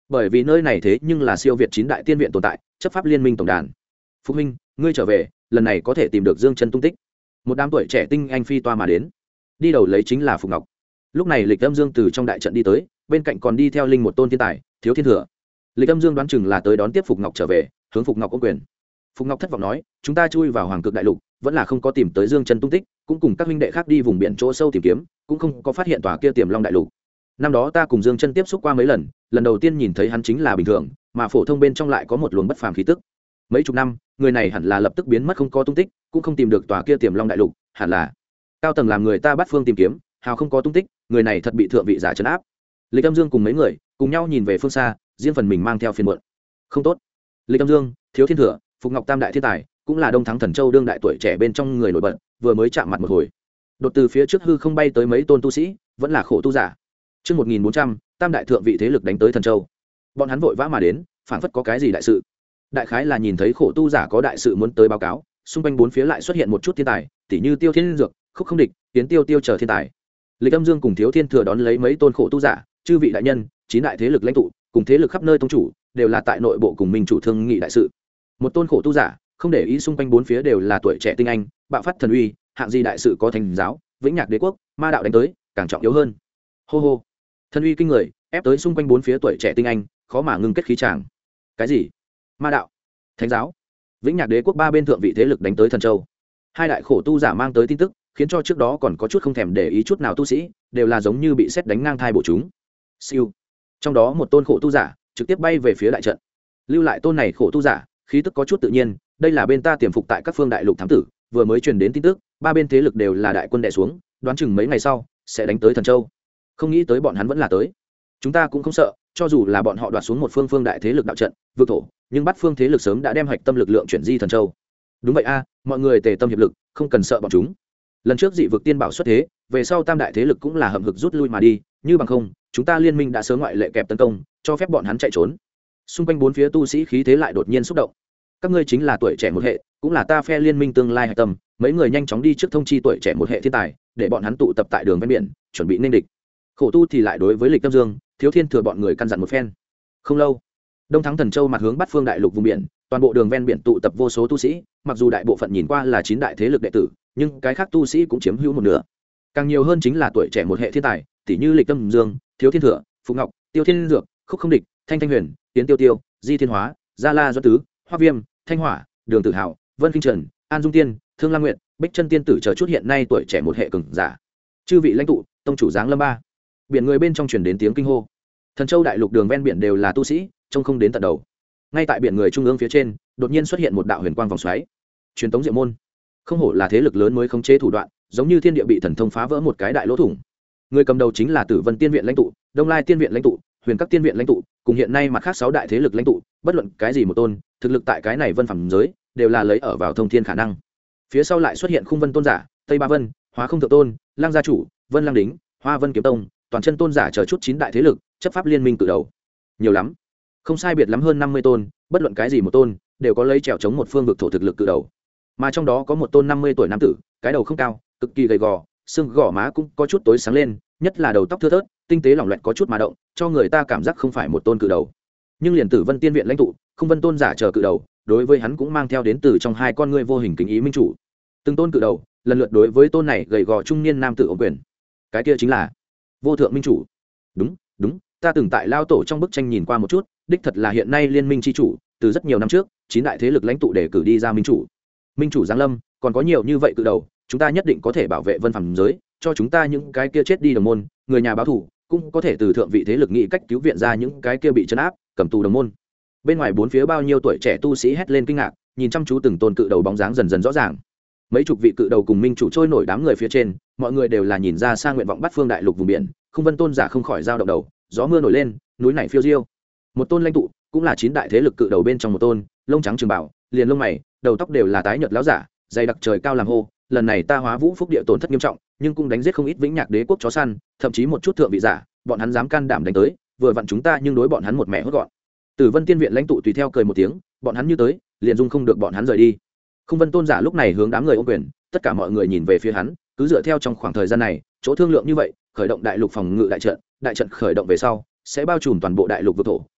bởi vì nơi này thế nhưng là siêu việt 9 đại tiên viện tồn tại, chấp pháp liên minh tổng đàn. Phúc huynh, ngươi trở về, lần này có thể tìm được Dương Chân tung tích. Một đám tuổi trẻ tinh anh phi toa mà đến, đi đầu lấy chính là Phục Ngọc. Lúc này Lịch Âm Dương từ trong đại trận đi tới, bên cạnh còn đi theo linh một tôn thiên tài, Thiếu Thiên Thừa. Lịch Âm Dương đoán chừng là tới đón tiếp Phục Ngọc trở về, hướng Phục Ngọc ôm quyền. Phục Ngọc thất vọng nói, chúng ta chui vào Hoàng Cực Đại Lục, vẫn là không có tìm tới Dương Chân tung tích, cũng cùng các huynh đệ khác đi vùng biển chỗ sâu tìm kiếm, cũng không có phát hiện tòa kia Tiềm Long Đại Lục. Năm đó ta cùng Dương Chân tiếp xúc qua mấy lần, lần đầu tiên nhìn thấy hắn chính là bình thường, mà phổ thông bên trong lại có một luồng bất phàm khí tức. Mấy chục năm, người này hẳn là lập tức biến mất không có tung tích, cũng không tìm được tòa kia Tiềm Long Đại Lục, hẳn là cao tầng làm người ta bắt phương tìm kiếm, hào không có tung tích, người này thật bị thượng vị giả trấn áp. Lịch Âm Dương cùng mấy người cùng nhau nhìn về phương xa, riêng phần mình mang theo phiền muộn. Không tốt. Lịch Âm Dương, Thiếu Thiên Thừa, Phục Ngọc tam đại thiên tài, cũng là Đông Thắng Thần Châu đương đại tuổi trẻ bên trong người nổi bật, vừa mới chạm mặt một hồi. Đột từ phía trước hư không bay tới mấy tôn tu sĩ, vẫn là khổ tu giả. Chương 1400, tam đại thượng vị thế lực đánh tới Thần Châu. Bọn hắn vội vã mà đến, phảng phất có cái gì đại sự. Đại khái là nhìn thấy khổ tu giả có đại sự muốn tới báo cáo, xung quanh bốn phía lại xuất hiện một chút thiên tài, tỷ như Tiêu Thiên Dược, Khúc Không Địch, Tiến Tiêu Tiêu chờ thiên tài. Lịch Âm Dương cùng Thiếu Thiên Thừa đón lấy mấy tôn khổ tu giả, chư vị đại nhân, 9 đại thế lực lãnh tụ, cùng thế lực khắp nơi tông chủ, đều là tại nội bộ cùng minh chủ thương nghị đại sự. Một tôn khổ tu giả, không để ý xung quanh bốn phía đều là tuổi trẻ tinh anh, bạo phát thần uy, hạng gì đại sự có thành giáo, Vĩnh Nhạc Đế quốc, ma đạo đánh tới, càng trọng yếu hơn. Hô hô. Thần uy kinh người, ép tới xung quanh bốn phía tuổi trẻ tinh anh, khó mà ngưng kết khí tràng. Cái gì? Ma đạo, thánh giáo, Vĩnh Nhạc Đế quốc ba bên thượng vị thế lực đánh tới Thần Châu. Hai đại khổ tu giả mang tới tin tức, khiến cho trước đó còn có chút không thèm để ý chút nào tu sĩ, đều là giống như bị sét đánh ngang thai bổ chúng. Siêu. Trong đó một tôn khổ tu giả trực tiếp bay về phía đại trận. Lưu lại tôn này khổ tu giả, khí tức có chút tự nhiên, đây là bên ta tiềm phục tại các phương đại lục thám tử, vừa mới truyền đến tin tức, ba bên thế lực đều là đại quân đè xuống, đoán chừng mấy ngày sau sẽ đánh tới Thần Châu. Không nghĩ tới bọn hắn vẫn là tới. Chúng ta cũng không sợ, cho dù là bọn họ đoạt xuống một phương đại thế lực đạo trận, vượt thổ, nhưng bắt phương thế lực sớm đã đem hạch tâm lực lượng chuyển di Thần Châu. Đúng vậy a, mọi người tề tâm hiệp lực, không cần sợ bọn chúng. Lần trước dị vực tiên bảo xuất thế, về sau tam đại thế lực cũng là hậm hực rút lui mà đi, như bằng không, chúng ta liên minh đã sớm ngoại lệ kẹp tấn công, cho phép bọn hắn chạy trốn. Xung quanh bốn phía tu sĩ khí thế lại đột nhiên xúc động. Các ngươi chính là tuổi trẻ một hệ, cũng là ta phe liên minh tương lai hạch tâm, mấy người nhanh chóng đi trước thông chi tuổi trẻ một hệ thiên tài, để bọn hắn tụ tập tại đường ven biển, chuẩn bị nên địch. Khổ tu thì lại đối với Lịch Âm Dương, Thiếu Thiên Thừa bọn người căn dặn một phen. Không lâu, Đông Thắng Thần Châu mặt hướng Bát Phương Đại Lục vùng biển, toàn bộ đường ven biển tụ tập vô số tu sĩ, mặc dù đại bộ phận nhìn qua là 9 đại thế lực đệ tử, nhưng cái khác tu sĩ cũng chiếm hữu một nửa. Càng nhiều hơn chính là tuổi trẻ một hệ thiên tài, tỷ như Lịch Âm Dương, Thiếu Thiên Thừa, Phục Ngọc, Tiêu Thiên Dược, Khúc Không Địch, Thanh Thanh Huyền, Tiến Tiêu Tiêu, Di Thiên Hóa, Gia La Doãn Tứ, Hoa Viêm, Thanh Hỏa, Đường Tử Hào, Vân Kinh Trần, An Dung Tiên, Thương Lam Nguyệt, Bích Chân Tiên tử chờ chút hiện nay tuổi trẻ một hệ cường giả. Chư vị lãnh tụ, tông chủ giáng lâm ba. Biển người bên trong truyền đến tiếng kinh hô. Thần Châu đại lục đường ven biển đều là tu sĩ, trông không đến tận đầu. Ngay tại biển người trung ương phía trên, đột nhiên xuất hiện một đạo huyền quang vòng xoáy. Truyền tống diệu môn. Không hổ là thế lực lớn mới khống chế thủ đoạn, giống như thiên địa bị thần thông phá vỡ một cái đại lỗ thủng. Người cầm đầu chính là Tử Vân Tiên viện lãnh tụ, Đông Lai Tiên viện lãnh tụ, Huyền Các Tiên viện lãnh tụ, cùng hiện nay mặt khác 6 đại thế lực lãnh tụ, bất luận cái gì một tôn, thực lực tại cái này vân phẩm giới, đều là lấy ở vào thông thiên khả năng. Phía sau lại xuất hiện Khung Vân tôn giả, Tây Ba Vân, Hóa Không Thượng tôn, Lang gia chủ, Vân Lang đính, Hoa Vân kiếm tông, toàn chân tôn giả chờ chút 9 đại thế lực, chấp pháp liên minh cử đầu. Nhiều lắm, không sai biệt lắm hơn 50 tôn, bất luận cái gì một tôn, đều có lấy trèo chống một phương vực thổ thực lực cử đầu. Mà trong đó có một tôn 50 tuổi nam tử, cái đầu không cao, cực kỳ gầy gò, xương gò má cũng có chút tối sáng lên, nhất là đầu tóc thưa thớt, tinh tế lỏng loẹt có chút mà động, cho người ta cảm giác không phải một tôn cự đầu. Nhưng liền Tử Vân Tiên viện lãnh tụ, Không Vân tôn giả chờ cự đầu, đối với hắn cũng mang theo đến từ trong hai con ngươi vô hình kính ý minh chủ. Từng tôn cự đầu, lần lượt đối với tôn này gầy gò trung niên nam tử ôm quyền. Cái kia chính là Vô Thượng minh chủ. Đúng, đúng, ta từng tại lao tổ trong bức tranh nhìn qua một chút, đích thật là hiện nay liên minh chi chủ, từ rất nhiều năm trước, 9 đại thế lực lãnh tụ để cử đi ra minh chủ. Minh chủ giáng lâm, còn có nhiều như vậy cự đầu, chúng ta nhất định có thể bảo vệ vân phẩm giới, cho chúng ta những cái kia chết đi đồng môn, người nhà báo thù, cũng có thể từ thượng vị thế lực nghĩ cách cứu viện ra những cái kia bị trấn áp, cầm tù đồng môn. Bên ngoài bốn phía bao nhiêu tuổi trẻ tu sĩ hét lên kinh ngạc, nhìn chăm chú từng tôn cự đầu bóng dáng dần dần rõ ràng. Mấy chục vị cự đầu cùng minh chủ trôi nổi đám người phía trên, mọi người đều là nhìn ra sang nguyện vọng bắt phương đại lục vùng biển, Không Vân tôn giả không khỏi dao động đầu, gió mưa nổi lên, núi này phiêu diêu. Một tôn lãnh tụ, cũng là 9 đại thế lực cự đầu bên trong một tôn, lông trắng trường bảo, liền lông mày, đầu tóc đều là tái nhợt láo giả, dày đặc trời cao làm hô, lần này ta Hóa Vũ phúc địa tổn thất nghiêm trọng, nhưng cũng đánh giết không ít Vĩnh Nhạc Đế quốc chó săn, thậm chí một chút thượng vị giả, bọn hắn dám can đảm đánh tới, vừa vặn chúng ta nhưng đối bọn hắn một mẹ hốt gọn. Tử Vân Tiên viện lãnh tụ tùy theo cười một tiếng, bọn hắn như tới, liền dung không được bọn hắn rời đi. Không Vân tôn giả lúc này hướng đám người ôm quyền, tất cả mọi người nhìn về phía hắn, cứ dựa theo trong khoảng thời gian này, chỗ thương lượng như vậy, khởi động đại lục phòng ngự đại trận khởi động về sau, sẽ bao trùm toàn bộ đại lục vực thổ,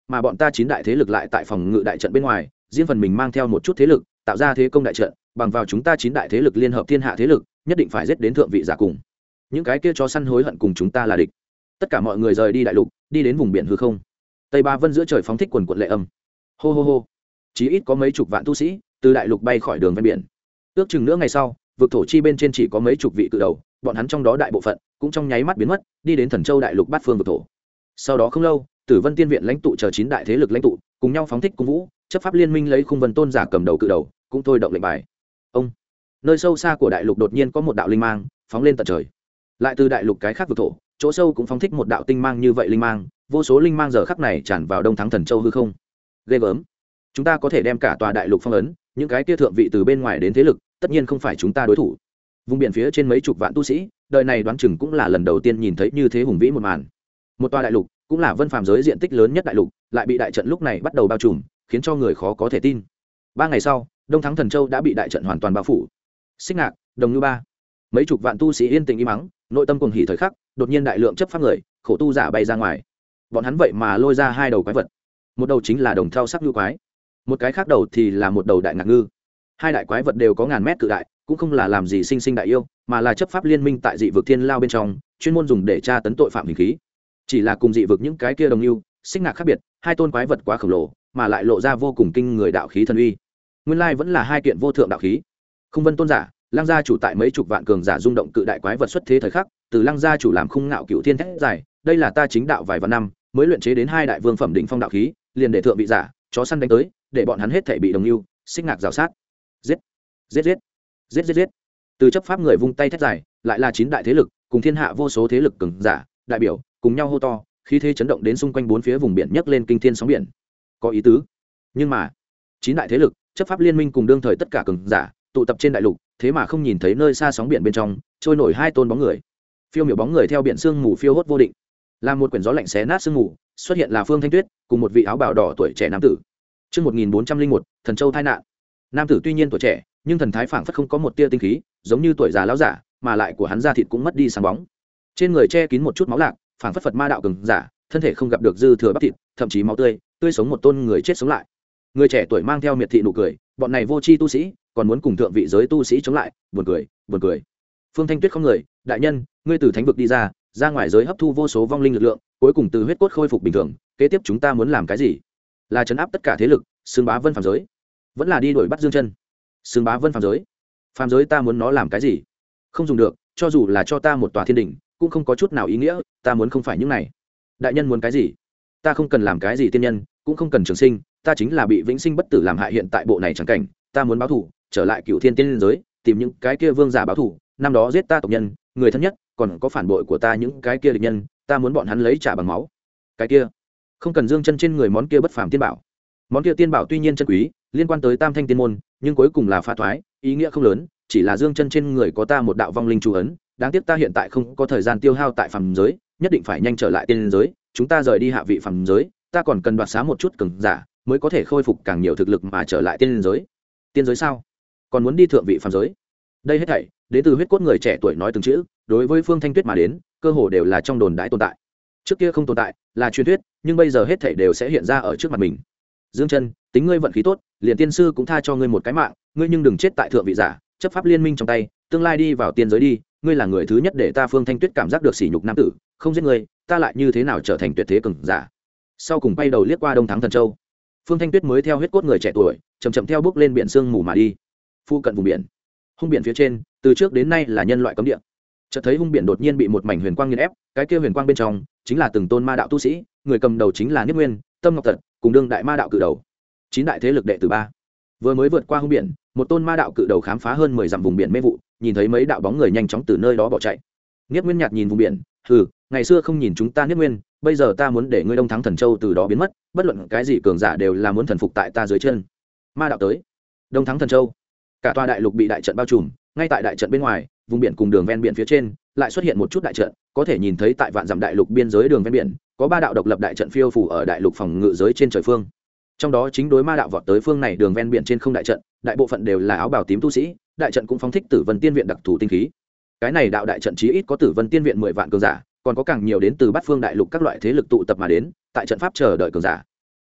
mà bọn ta 9 đại thế lực lại tại phòng ngự đại trận bên ngoài riêng phần mình mang theo một chút thế lực tạo ra thế công đại trận, bằng vào chúng ta 9 đại thế lực liên hợp thiên hạ thế lực nhất định phải giết đến thượng vị giả cùng những cái kia chó săn hối hận cùng chúng ta là địch. Tất cả mọi người rời đi đại lục, đi đến vùng biển hư không. Tây Ba Vân giữa trời phóng thích quần quận lệ âm. Hô hô hô. Chí ít có mấy chục vạn tu sĩ từ đại lục bay khỏi đường ven biển. Ước chừng nửa ngày sau, vực thổ chi bên trên chỉ có mấy chục vị cự đầu, bọn hắn trong đó đại bộ phận cũng trong nháy mắt biến mất, đi đến Thần Châu đại lục bát phương vực thổ. Sau đó không lâu, Tử Vân Tiên viện lãnh tụ chờ 9 đại thế lực lãnh tụ, cùng nhau phóng thích cung vũ, chấp pháp liên minh lấy Khung Vân Tôn giả cầm đầu cự đầu, cũng thôi động lệnh bài. Ông, nơi sâu xa của đại lục đột nhiên có một đạo linh mang phóng lên tận trời. Lại từ đại lục cái khác vực thổ, chỗ sâu cũng phóng thích một đạo tinh mang như vậy linh mang, vô số linh mang giờ khắc này tràn vào Đông Thắng Thần Châu hư không. Ghê gớm, chúng ta có thể đem cả tòa đại lục phong ấn, những cái kia thượng vị từ bên ngoài đến thế lực, tất nhiên không phải chúng ta đối thủ. Vùng biển phía trên mấy chục vạn tu sĩ, đời này đoán chừng cũng là lần đầu tiên nhìn thấy như thế hùng vĩ một màn. Một tòa đại lục, cũng là vân phàm giới diện tích lớn nhất đại lục, lại bị đại trận lúc này bắt đầu bao trùm, khiến cho người khó có thể tin. 3 ngày sau, Đông Thắng Thần Châu đã bị đại trận hoàn toàn bao phủ. Xích Ngạc, Đồng Như Ba, mấy chục vạn tu sĩ yên tĩnh im mắng, nội tâm cuồng hỉ thời khắc, đột nhiên đại lượng chấp pháp người, khổ tu giả bay ra ngoài. Bọn hắn vậy mà lôi ra 2 đầu quái vật. Một đầu chính là đồng thau sắc ngư quái, một cái khác đầu thì là một đầu đại ngạc ngư. 2 đại quái vật đều có ngàn mét cự đại, cũng không là làm gì sinh đại yêu, mà là chấp pháp liên minh tại dị vực thiên lao bên trong, chuyên môn dùng để tra tấn tội phạm hình khí. Chỉ là cùng dị vực những cái kia đồng yêu, Xích Ngạc khác biệt, 2 tôn quái vật quá khổng lồ, mà lại lộ ra vô cùng kinh người đạo khí thần uy. Nguyên lai vẫn là 2 kiện vô thượng đạo khí. Khung Vân Tôn giả, Lăng gia chủ tại mấy chục vạn cường giả rung động cự đại quái vật xuất thế thời khắc, từ Lăng gia chủ làm khung ngạo cửu thiên thét dài, đây là ta chính đạo vài vạn năm mới luyện chế đến 2 đại vương phẩm đỉnh phong đạo khí, liền để thượng vị giả, chó săn đánh tới, để bọn hắn hết thảy bị đồng yêu, Xích Ngạc rào sát. Giết, giết giết, giết giết giết. Từ chấp pháp người vung tay thét dài, lại là 9 đại thế lực, cùng thiên hạ vô số thế lực cường giả, đại biểu, cùng nhau hô to, khí thế chấn động đến xung quanh 4 phía vùng biển nhấc lên kinh thiên sóng biển. Có ý tứ. Nhưng mà, 9 đại thế lực, chấp pháp liên minh cùng đương thời tất cả cường giả, tụ tập trên đại lục, thế mà không nhìn thấy nơi xa sóng biển bên trong trôi nổi 2 tôn bóng người. Phiêu miểu bóng người theo biển sương mù phiêu hốt vô định, làm một quyển gió lạnh xé nát sương mù, xuất hiện là Phương Thanh Tuyết cùng một vị áo bào đỏ tuổi trẻ nam tử. Chương 1401, Thần Châu tai nạn. Nam tử tuy nhiên tuổi trẻ, nhưng thần thái phảng phất không có một tia tinh khí, giống như tuổi già lão giả, mà lại của hắn da thịt cũng mất đi sáng bóng. Trên người che kín một chút máu lạc, phảng phất Phật ma đạo cường giả, thân thể không gặp được dư thừa bắp thịt, thậm chí máu tươi, tươi sống một tôn người chết sống lại. Người trẻ tuổi mang theo miệt thị nụ cười, bọn này vô tri tu sĩ, còn muốn cùng thượng vị giới tu sĩ chống lại, buồn cười, buồn cười. Phương Thanh Tuyết không người, đại nhân, ngươi từ thánh vực đi ra, ra ngoài giới hấp thu vô số vong linh lực lượng, cuối cùng từ huyết cốt khôi phục bình thường, kế tiếp chúng ta muốn làm cái gì? Là trấn áp tất cả thế lực, xưng bá vân phàm giới, vẫn là đi đuổi bắt Dương Chân? Xưng bá vân phàm giới, phàm giới ta muốn nó làm cái gì? Không dùng được, cho dù là cho ta một tòa thiên đỉnh, cũng không có chút nào ý nghĩa, ta muốn không phải những này. Đại nhân muốn cái gì? Ta không cần làm cái gì tiên nhân, cũng không cần trường sinh, ta chính là bị vĩnh sinh bất tử làm hại hiện tại bộ này chẳng cảnh, ta muốn báo thù, trở lại Cửu Thiên Tiên giới, tìm những cái kia vương giả báo thù, năm đó giết ta tộc nhân, người thân nhất, còn có phản bội của ta những cái kia địch nhân, ta muốn bọn hắn lấy trả bằng máu. Cái kia, không cần Dương Chân trên người món kia bất phàm tiên bảo. Món kia tiên bảo tuy nhiên chân quý, liên quan tới Tam Thanh Tiên môn, nhưng cuối cùng là phá thoái, ý nghĩa không lớn, chỉ là Dương Chân trên người có ta một đạo vong linh chú ấn, đáng tiếc ta hiện tại không có thời gian tiêu hao tại phàm giới, nhất định phải nhanh trở lại tiên giới, chúng ta rời đi hạ vị phàm giới, ta còn cần đoạt xá một chút cường giả, mới có thể khôi phục càng nhiều thực lực mà trở lại tiên giới. Tiên giới sao? Còn muốn đi thượng vị phàm giới? Đây hết thảy đến từ huyết cốt người trẻ tuổi nói từng chữ, đối với Phương Thanh Tuyết mà đến, cơ hồ đều là trong đồn đại tồn tại. Trước kia không tồn tại, là truyền thuyết, nhưng bây giờ hết thảy đều sẽ hiện ra ở trước mặt mình. Dương Chân, tính ngươi vận khí tốt, liền tiên sư cũng tha cho ngươi một cái mạng, ngươi nhưng đừng chết tại thượng vị giả, chấp pháp liên minh trong tay, tương lai đi vào tiên giới đi, ngươi là người thứ nhất để ta Phương Thanh Tuyết cảm giác được sỉ nhục nam tử, không giết ngươi, ta lại như thế nào trở thành tuyệt thế cường giả. Sau cùng bay đầu liếc qua Đông Thắng Thần Châu, Phương Thanh Tuyết mới theo huyết cốt người trẻ tuổi, chậm chậm theo bước lên biển sương mù mà đi. Phu cận vùng biển, hung biển phía trên, từ trước đến nay là nhân loại cấm địa. Chợt thấy hung biển đột nhiên bị một mảnh huyền quang nghiền ép, cái kia huyền quang bên trong chính là từng tôn ma đạo tu sĩ, người cầm đầu chính là Niết Nguyên, Tâm Ngọc Tật, cùng đương đại ma đạo cự đầu. 9 đại thế lực đệ tử 3. Vừa mới vượt qua hung biển, một tôn ma đạo cự đầu khám phá hơn 10 dặm vùng biển mê vụ, nhìn thấy mấy đạo bóng người nhanh chóng từ nơi đó bỏ chạy. Niết Nguyên nhạt nhìn vùng biển, hừ, ngày xưa không nhìn chúng ta Niết Nguyên, bây giờ ta muốn để ngươi Đông Thắng Thần Châu từ đó biến mất, bất luận cái gì cường giả đều là muốn thần phục tại ta dưới chân. Ma đạo tới. Đông Thắng Thần Châu, cả tòa đại lục bị đại trận bao trùm, ngay tại đại trận bên ngoài, vùng biển cùng đường ven biển phía trên lại xuất hiện một chút đại trận, có thể nhìn thấy tại vạn dặm đại lục biên giới đường ven biển có 3 đạo độc lập đại trận phiêu phù ở đại lục phòng ngự giới trên trời phương. Trong đó chính đối ma đạo vọt tới phương này đường ven biển trên không đại trận, đại bộ phận đều là áo bào tím tu sĩ, đại trận cũng phóng thích Tử Vân Tiên viện đặc thù tinh khí. Cái này đạo đại trận chí ít có Tử Vân Tiên viện 10 vạn cường giả, còn có càng nhiều đến từ bát phương đại lục các loại thế lực tụ tập mà đến, tại trận pháp chờ đợi cường giả.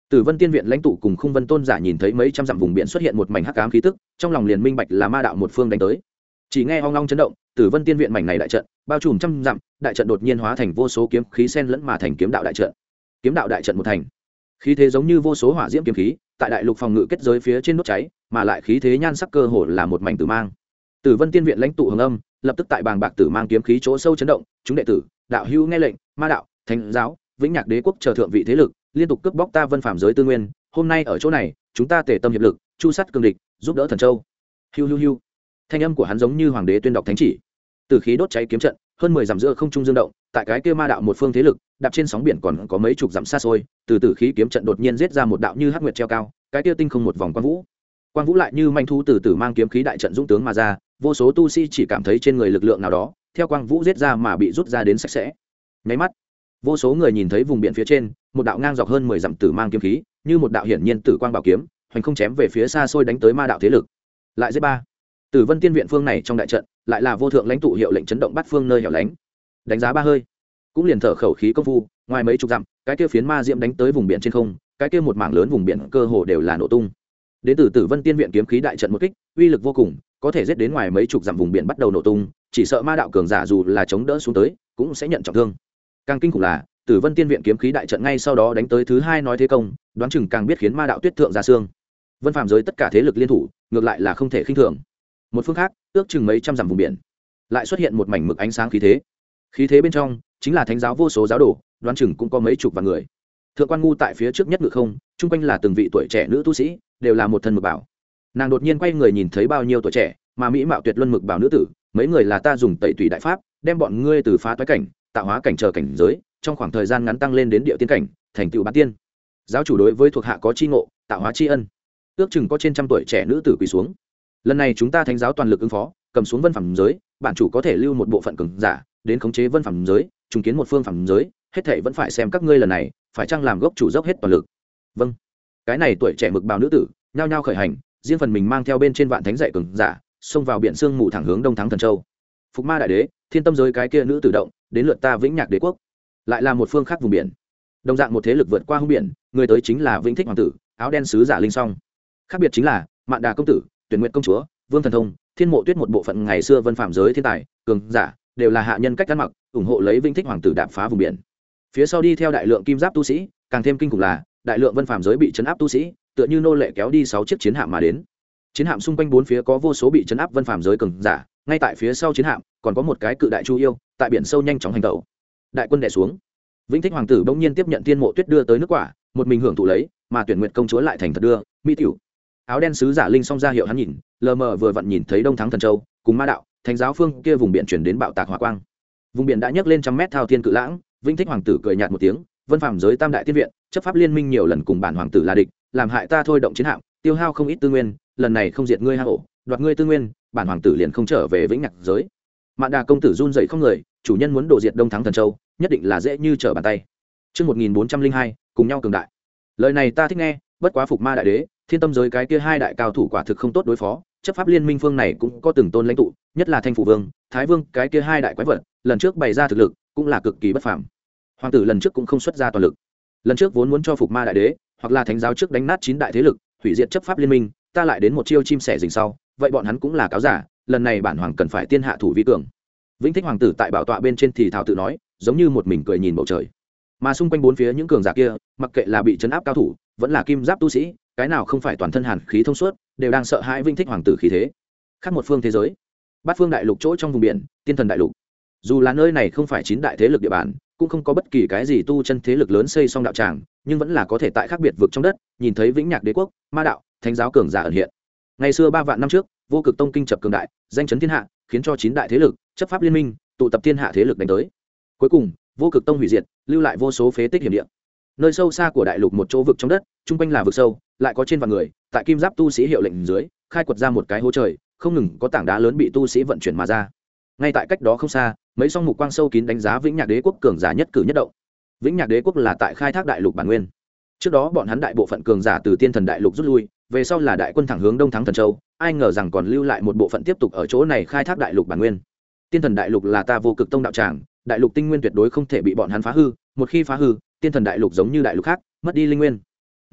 Tử Vân Tiên viện lãnh tụ cùng Khung Vân Tôn giả nhìn thấy mấy trăm dặm vùng biển xuất hiện một mảnh hắc ám khí tức, trong lòng liền minh bạch là ma đạo một phương đánh tới. Chỉ nghe ong long chấn động, Tử Vân Tiên viện mảnh này đại trận, bao trùm trăm dặm, đại trận đột nhiên hóa thành vô số kiếm khí xen lẫn mà thành kiếm đạo đại trận. Kiếm đạo đại trận một thành, khí thế giống như vô số hỏa diễm kiếm khí, tại đại lục phòng ngự kết giới phía trên đốt cháy, mà lại khí thế nhan sắc cơ hồ là một mảnh tử mang. Tử Vân Tiên viện lãnh tụ Hồng Âm, lập tức tại bàng bạc tử mang kiếm khí chỗ sâu chấn động, chúng đệ tử, đạo hữu nghe lệnh, ma đạo, thánh giáo, Vĩnh Nhạc Đế quốc chờ thượng vị thế lực, liên tục cướp bóc ta Vân Phàm giới tư nguyên, hôm nay ở chỗ này, chúng ta tề tâm hiệp lực, chu sát cương địch, giúp đỡ Thần Châu. Hiu hiu hiu. Thanh âm của hắn giống như hoàng đế tuyên đọc thánh chỉ. Từ khí đốt cháy kiếm trận, hơn 10 dặm giữa không trung dương động, tại cái kia ma đạo một phương thế lực, đạp trên sóng biển còn có mấy chục dặm xa xôi, từ tử khí kiếm trận đột nhiên giết ra một đạo như hắc nguyệt treo cao, cái kia tinh không một vòng quang vũ. Quang vũ lại như manh thú từ từ mang kiếm khí đại trận dũng tướng mà ra, vô số tu sĩ chỉ cảm thấy trên người lực lượng nào đó, theo quang vũ giết ra mà bị rút ra đến sạch sẽ. Nháy mắt, vô số người nhìn thấy vùng biển phía trên, một đạo ngang dọc hơn 10 dặm tử mang kiếm khí, như một đạo hiển nhiên tử quang bảo kiếm, hoành không chém về phía xa xôi đánh tới ma đạo thế lực. Lại giết ba. Tử Vân Tiên viện phương này trong đại trận, lại là vô thượng lãnh tụ hiệu lệnh chấn động bát phương nơi hẻo lánh. Đánh giá ba hơi, cũng liền thở khẩu khí công phu, ngoài mấy chục dặm, cái kia phiến ma diễm đánh tới vùng biển trên không, cái kia một mảng lớn vùng biển cơ hồ đều là nổ tung. Đến từ Tử Vân Tiên viện kiếm khí đại trận một kích, uy lực vô cùng, có thể giết đến ngoài mấy chục dặm vùng biển bắt đầu nổ tung, chỉ sợ ma đạo cường giả dù là chống đỡ xuống tới, cũng sẽ nhận trọng thương. Càng kinh khủng là, Tử Vân Tiên viện kiếm khí đại trận ngay sau đó đánh tới thứ hai nói thế công, đoán chừng càng biết khiến ma đạo tuyết thượng ra xương. Vân Phàm giới tất cả thế lực liên thủ, ngược lại là không thể khinh thường. Một phương khác, ước chừng mấy trăm dặm vùng biển, lại xuất hiện một mảnh mực ánh sáng khí thế. Khí thế bên trong chính là thánh giáo vô số giáo đồ, đoán chừng cũng có mấy chục vạn người. Thượng quan ngu tại phía trước nhất ngự không, chung quanh là từng vị tuổi trẻ nữ tu sĩ, đều là một thân mực bảo. Nàng đột nhiên quay người nhìn thấy bao nhiêu tuổi trẻ, mà mỹ mạo tuyệt luân mực bảo nữ tử, mấy người là ta dùng tẩy tùy đại pháp, đem bọn ngươi từ phá toái cảnh, tạo hóa cảnh chờ cảnh giới, trong khoảng thời gian ngắn tăng lên đến địa tiên cảnh, thành tựu bán tiên. Giáo chủ đối với thuộc hạ có chi ngộ, tạo hóa chi ân. Ước chừng có trên trăm tuổi trẻ nữ tử quỳ xuống. Lần này chúng ta thánh giáo toàn lực ứng phó, cầm xuống Vân Phàm giới, bản chủ có thể lưu một bộ phận cường giả, đến khống chế Vân Phàm giới, trùng kiến một phương phàm giới, hết thảy vẫn phải xem các ngươi lần này, phải chăng làm gốc chủ dốc hết toàn lực. Vâng. Cái này tuổi trẻ mực bào nữ tử, nhao nhao khởi hành, riêng phần mình mang theo bên trên vạn thánh dạy cường giả, xông vào biển sương mù thẳng hướng đông thắng Thần Châu. Phục Ma đại đế, thiên tâm giới cái kia nữ tử động, đến lượt ta Vĩnh Nhạc Đế quốc. Lại là một phương khác vùng biển. Đồng dạng một thế lực vượt qua hung biển, người tới chính là Vĩnh Thích hoàng tử, áo đen sứ giả Linh Song. Khác biệt chính là, Mạn Đà công tử, Tuyển Nguyệt công chúa, Vương Thần Thông, Thiên Mộ Tuyết một bộ phận ngày xưa Vân Phàm giới thiên tài, cường giả, đều là hạ nhân cách ăn mặc, ủng hộ lấy Vĩnh Thích hoàng tử đạp phá vùng biển. Phía sau đi theo đại lượng kim giáp tu sĩ, càng thêm kinh khủng là, đại lượng Vân Phàm giới bị trấn áp tu sĩ, tựa như nô lệ kéo đi 6 chiếc chiến hạm mà đến. Chiến hạm xung quanh bốn phía có vô số bị trấn áp Vân Phàm giới cường giả, ngay tại phía sau chiến hạm còn có một cái cự đại chu yêu, tại biển sâu nhanh chóng hành động. Đại quân đè xuống. Vĩnh Thích hoàng tử bỗng nhiên tiếp nhận Thiên Mộ Tuyết đưa tới nước quả, một mình hưởng thụ lấy, mà Tuyển Nguyệt công chúa lại thành thật đưa mỹ tiểu. Áo đen sứ giả Linh Song ra hiệu hắn nhìn, lờ mờ vừa vặn nhìn thấy đông thắng Thần Châu cùng ma đạo thánh giáo phương kia vùng biển chuyển đến bạo tạc hỏa quang. Vùng biển đã nhấc lên trăm mét thao thiên cự lãng. Vĩnh Thích hoàng tử cười nhạt một tiếng, Vân Phàm giới tam đại tiên viện chấp pháp liên minh nhiều lần cùng bản hoàng tử là địch, làm hại ta thôi động chiến hạm, tiêu hao không ít tư nguyên, lần này không diệt ngươi hang ổ, đoạt ngươi tư nguyên, bản hoàng tử liền không trở về Vĩnh Nhạc giới. Mạn Đà công tử run rẩy không người, chủ nhân muốn đổ diệt đông thắng Thần Châu, nhất định là dễ như trở bàn tay. Chương 1402, cùng nhau cường đại. Lời này ta thích nghe, bất quá Phục Ma đại đế, thiên tâm giới cái kia hai đại cao thủ quả thực không tốt đối phó, chấp pháp liên minh phương này cũng có từng tôn lãnh tụ, nhất là Thanh Phủ Vương, Thái Vương, cái kia hai đại quái vật, lần trước bày ra thực lực cũng là cực kỳ bất phàm. Hoàng tử lần trước cũng không xuất ra toàn lực, lần trước vốn muốn cho Phục Ma đại đế hoặc là thánh giáo trước đánh nát 9 đại thế lực, hủy diệt chấp pháp liên minh, ta lại đến một chiêu chim sẻ rình sau, vậy bọn hắn cũng là cáo giả, lần này bản hoàng cần phải tiên hạ thủ vi cường. Vĩnh Thích hoàng tử tại bảo tọa bên trên thì thào tự nói, giống như một mình cười nhìn bầu trời. Mà xung quanh bốn phía những cường giả kia, mặc kệ là bị trấn áp cao thủ, vẫn là kim giáp tu sĩ, cái nào không phải toàn thân hàn khí thông suốt, đều đang sợ hãi Vĩnh Thích hoàng tử khí thế. Khác một phương thế giới, bát phương đại lục chỗ trong vùng biển, Tiên Thần đại lục. Dù là nơi này không phải 9 đại thế lực địa bàn, cũng không có bất kỳ cái gì tu chân thế lực lớn xây xong đạo tràng, nhưng vẫn là có thể tại khác biệt vực trong đất, nhìn thấy Vĩnh Nhạc Đế quốc, ma đạo, thánh giáo cường giả ẩn hiện. Ngày xưa 3 vạn năm trước, Vô Cực tông kinh chập cường đại, danh chấn thiên hạ, khiến cho 9 đại thế lực, chấp pháp liên minh, tụ tập thiên hạ thế lực đánh tới. Cuối cùng, Vô Cực tông hủy diệt, lưu lại vô số phế tích hiểm địa. Nơi sâu xa của đại lục một chỗ vực trong đất, trung quanh là vực sâu, lại có trên vạn người, tại kim giáp tu sĩ hiệu lệnh dưới, khai quật ra một cái hố trời, không ngừng có tảng đá lớn bị tu sĩ vận chuyển mà ra. Ngay tại cách đó không xa, mấy song mục quang sâu kín đánh giá Vĩnh Nhạc Đế quốc cường giả nhất cử nhất động. Vĩnh Nhạc Đế quốc là tại khai thác đại lục bản nguyên. Trước đó bọn hắn đại bộ phận cường giả từ Tiên Thần đại lục rút lui, về sau là đại quân thẳng hướng đông thắng Thần Châu, ai ngờ rằng còn lưu lại một bộ phận tiếp tục ở chỗ này khai thác đại lục bản nguyên. Tiên Thần đại lục là ta Vô Cực tông đạo tràng, đại lục tinh nguyên tuyệt đối không thể bị bọn hắn phá hư, một khi phá hư, Tiên Thần đại lục giống như đại lục khác, mất đi linh nguyên.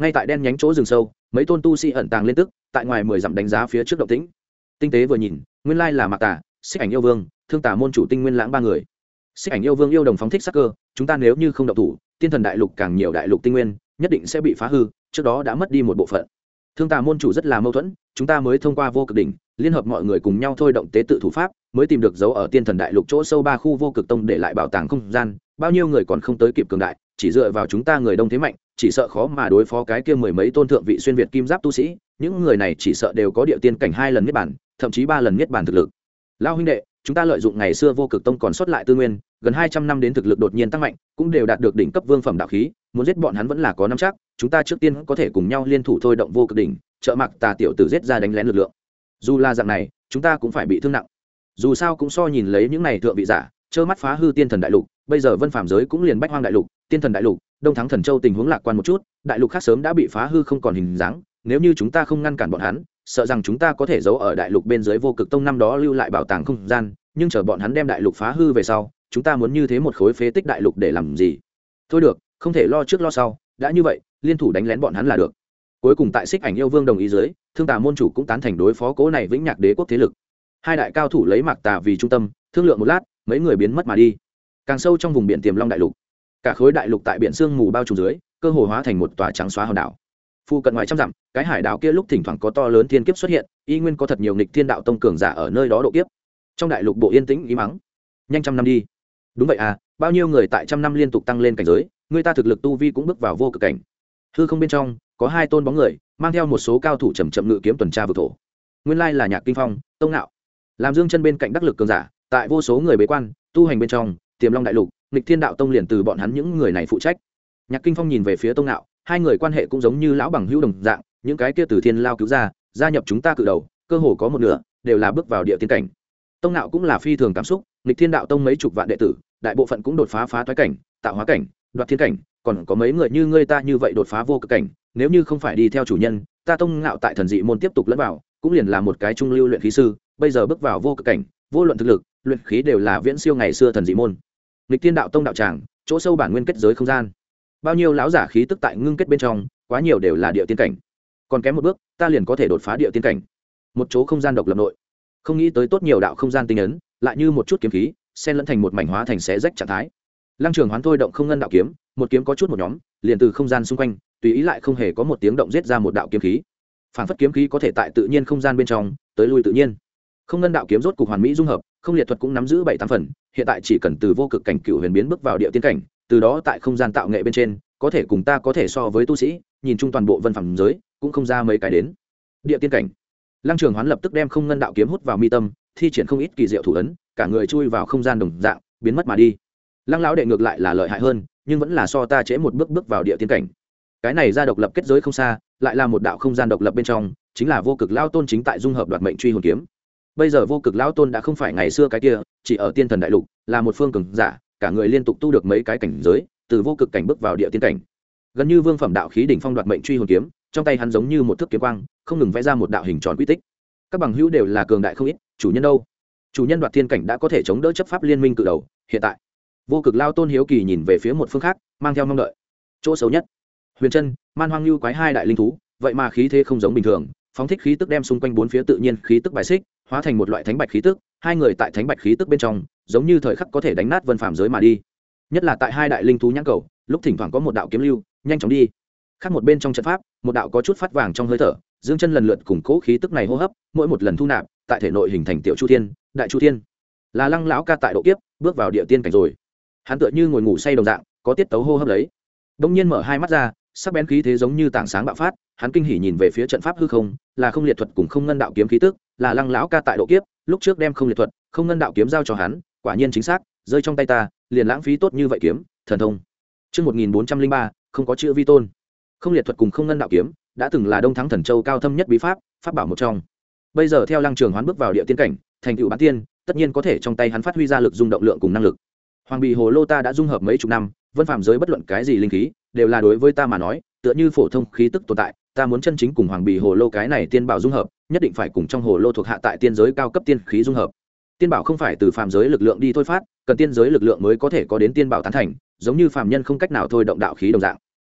ngay tại đen nhánh chỗ rừng sâu, mấy tôn tu sĩ ẩn tàng lên tức tại ngoài 10 dặm đánh giá phía trước động tĩnh. Tinh tế vừa nhìn, nguyên lai là Mạc Tà, Xích Ảnh yêu vương, Thương Tà môn chủ Tinh Nguyên Lãng ba người. Xích Ảnh yêu vương yêu đồng phóng thích sắc cơ, chúng ta nếu như không động thủ, tiên thần đại lục càng nhiều đại lục tinh nguyên nhất định sẽ bị phá hư, trước đó đã mất đi một bộ phận. Thương Tà môn chủ rất là mâu thuẫn, chúng ta mới thông qua vô cực đỉnh liên hợp mọi người cùng nhau thôi động tế tự thủ pháp, mới tìm được dấu ở tiên thần đại lục chỗ sâu 3 khu vô cực tông để lại bảo tàng không gian, bao nhiêu người còn không tới kịp cường đại, chỉ dựa vào chúng ta người đông thế mạnh, chỉ sợ khó mà đối phó cái kia mười mấy tôn thượng vị xuyên việt kim giáp tu sĩ, những người này chỉ sợ đều có địa tiên cảnh 2 lần niết bàn, thậm chí 3 lần niết bàn thực lực. Lão huynh đệ, chúng ta lợi dụng ngày xưa vô cực tông còn sót lại tư nguyên, gần 200 năm đến thực lực đột nhiên tăng mạnh, cũng đều đạt được đỉnh cấp vương phẩm đạo khí, muốn giết bọn hắn vẫn là có nắm chắc, chúng ta trước tiên có thể cùng nhau liên thủ thôi động vô cực đỉnh, trợ Mạc Tà tiểu tử giết ra đánh lén lực lượng. Dù là dạng này, chúng ta cũng phải bị thương nặng. Dù sao cũng so nhìn lấy những này thượng vị giả, trơ mắt phá hư tiên thần đại lục, bây giờ vân phàm giới cũng liền bách hoang đại lục, tiên thần đại lục, đông thắng thần châu tình huống lạc quan một chút, đại lục khác sớm đã bị phá hư không còn hình dáng, nếu như chúng ta không ngăn cản bọn hắn, sợ rằng chúng ta có thể giấu ở đại lục bên dưới vô cực tông năm đó lưu lại bảo tàng không gian, nhưng chờ bọn hắn đem đại lục phá hư về sau, chúng ta muốn như thế một khối phế tích đại lục để làm gì? Thôi được, không thể lo trước lo sau, đã như vậy, liên thủ đánh lén bọn hắn là được. Cuối cùng tại Xích Ảnh yêu vương đồng ý dưới, Thương Tà môn chủ cũng tán thành đối phó cố này vĩnh nhạc đế quốc thế lực. Hai đại cao thủ lấy Mạc Tà vì trung tâm, thương lượng một lát, mấy người biến mất mà đi. Càng sâu trong vùng biển Tiềm Long đại lục, cả khối đại lục tại biển sương mù bao trùm dưới, cơ hồ hóa thành một tòa trắng xóa hòn đảo. Phu cận ngoài trăm dặm, cái hải đảo kia lúc thỉnh thoảng có to lớn thiên kiếp xuất hiện, y nguyên có thật nhiều nghịch thiên đạo tông cường giả ở nơi đó độ kiếp. Trong đại lục bộ yên tĩnh im mắng. Nhanh trăm năm đi. Đúng vậy à, bao nhiêu người tại trăm năm liên tục tăng lên cảnh giới, người ta thực lực tu vi cũng bước vào vô cực cảnh. Hư không bên trong, có 2 tôn bóng người, mang theo một số cao thủ chậm chậm ngự kiếm tuần tra vực thổ. Nguyên lai là Nhạc Kinh Phong, Tông Nạo. Làm dương chân bên cạnh đắc lực cường giả, tại vô số người bế quan, tu hành bên trong, Tiềm Long đại lục, nghịch thiên đạo tông liền từ bọn hắn những người này phụ trách. Nhạc Kinh Phong nhìn về phía Tông Nạo, hai người quan hệ cũng giống như lão bằng hữu đồng dạng, những cái kia từ thiên lao cứu ra, gia nhập chúng ta cự đầu, cơ hồ có một nửa đều là bước vào địa tiên cảnh. Tông Nạo cũng là phi thường cảm xúc, nghịch thiên đạo tông mấy chục vạn đệ tử, đại bộ phận cũng đột phá phá toái cảnh, tạo hóa cảnh, đoạt thiên cảnh, còn có mấy người như ngươi ta như vậy đột phá vô cực cảnh, nếu như không phải đi theo chủ nhân, ta Tông Nạo tại thần dị môn tiếp tục lẫn vào, cũng liền là một cái trung lưu luyện khí sư, bây giờ bước vào vô cực cảnh, vô luận thực lực, luyện khí đều là viễn siêu ngày xưa thần dị môn. Nghịch thiên đạo tông đạo tràng, chỗ sâu bản nguyên kết giới không gian, bao nhiêu lão giả khí tức tại ngưng kết bên trong, quá nhiều đều là địa tiên cảnh, còn kém một bước ta liền có thể đột phá địa tiên cảnh. Một chỗ không gian độc lập nội, không nghĩ tới tốt nhiều đạo không gian tinh ấn, lại như một chút kiếm khí xen lẫn thành một mảnh hóa thành xé rách trạng thái. Lăng Trường Hoán thôi động không ngân đạo kiếm, một kiếm có chút một nhóm, liền từ không gian xung quanh tùy ý lại không hề có một tiếng động giết ra một đạo kiếm khí. Phản phất kiếm khí có thể tại tự nhiên không gian bên trong tới lui tự nhiên. Không ngân đạo kiếm rốt cục hoàn mỹ dung hợp, không liệt thuật cũng nắm giữ 7-8 phần, hiện tại chỉ cần từ vô cực cảnh cửu huyền biến bước vào địa tiên cảnh, từ đó tại không gian tạo nghệ bên trên, có thể cùng ta có thể so với tu sĩ, nhìn chung toàn bộ vân phẩm giới, cũng không ra mấy cái đến. Địa tiên cảnh. Lăng Trường Hoán lập tức đem không ngân đạo kiếm hút vào mi tâm, thi triển không ít kỳ diệu thủ ấn, cả người chui vào không gian đồng dạng, biến mất mà đi. Lăng lão đệ ngược lại là lợi hại hơn, nhưng vẫn là so ta trễ một bước bước vào địa tiên cảnh. Cái này ra độc lập kết giới không xa, lại là một đạo không gian độc lập bên trong, chính là vô cực lão tôn chính tại dung hợp đoạt mệnh truy hồn kiếm. Bây giờ vô cực lão tôn đã không phải ngày xưa cái kia, chỉ ở tiên thần đại lục, là một phương cường giả, cả người liên tục tu được mấy cái cảnh giới, từ vô cực cảnh bước vào địa tiên cảnh. Gần như vương phẩm đạo khí đỉnh phong đoạt mệnh truy hồn kiếm, trong tay hắn giống như một thước kiếm quang, không ngừng vẽ ra một đạo hình tròn quy tích. Các bằng hữu đều là cường đại không ít, chủ nhân đâu? Chủ nhân đoạt thiên cảnh đã có thể chống đỡ chấp pháp liên minh cự đầu, hiện tại vô cực lão tôn hiếu kỳ nhìn về phía một phương khác, mang theo mong đợi. Chỗ xấu nhất, Huyền Chân, Man Hoang Lưu quái hai đại linh thú, vậy mà khí thế không giống bình thường, phóng thích khí tức đem xung quanh bốn phía tự nhiên khí tức bài xích, hóa thành một loại thánh bạch khí tức, hai người tại thánh bạch khí tức bên trong, giống như thời khắc có thể đánh nát vân phàm giới mà đi. Nhất là tại hai đại linh thú nhãn cầu, lúc thỉnh thoảng có một đạo kiếm lưu, nhanh chóng đi. Khác một bên trong trận pháp, một đạo có chút phát vàng trong hơi thở, Dương Chân lần lượt củng cố khí tức này hô hấp, mỗi một lần thu nạp, tại thể nội hình thành tiểu chu thiên, đại chu thiên. Là Lăng lão ca tại độ kiếp, bước vào địa tiên cảnh rồi. Hắn tựa như ngồi ngủ say đồng dạng, có tiết tấu hô hấp lấy. Đông nhiên mở hai mắt ra, sắc bén khí thế giống như tảng sáng bạo phát, hắn kinh hỉ nhìn về phía trận pháp hư không, là không liệt thuật cùng không ngân đạo kiếm khí tức, là Lăng lão ca tại độ kiếp, lúc trước đem không liệt thuật, không ngân đạo kiếm giao cho hắn, quả nhiên chính xác, rơi trong tay ta, liền lãng phí tốt như vậy kiếm, thần thông. Chương 1403, không có chữ vi tôn. Không liệt thuật cùng không ngân đạo kiếm, đã từng là Đông Thắng Thần Châu cao thâm nhất bí pháp, pháp bảo một trong. Bây giờ theo Lăng Trường Hoán bước vào địa tiên cảnh, thành tựu bán tiên, tất nhiên có thể trong tay hắn phát huy ra lực dung động lượng cùng năng lực. Hoàng Bì Hồ Lô ta đã dung hợp mấy chục năm, vân phàm giới bất luận cái gì linh khí, đều là đối với ta mà nói, tựa như phổ thông khí tức tồn tại, ta muốn chân chính cùng Hoàng Bì Hồ Lô cái này tiên bảo dung hợp, nhất định phải cùng trong hồ lô thuộc hạ tại tiên giới cao cấp tiên khí dung hợp. Tiên bảo không phải từ phàm giới lực lượng đi thôi phát, cần tiên giới lực lượng mới có thể có đến tiên bảo tán thành, giống như phàm nhân không cách nào thôi động đạo khí đồng dạng.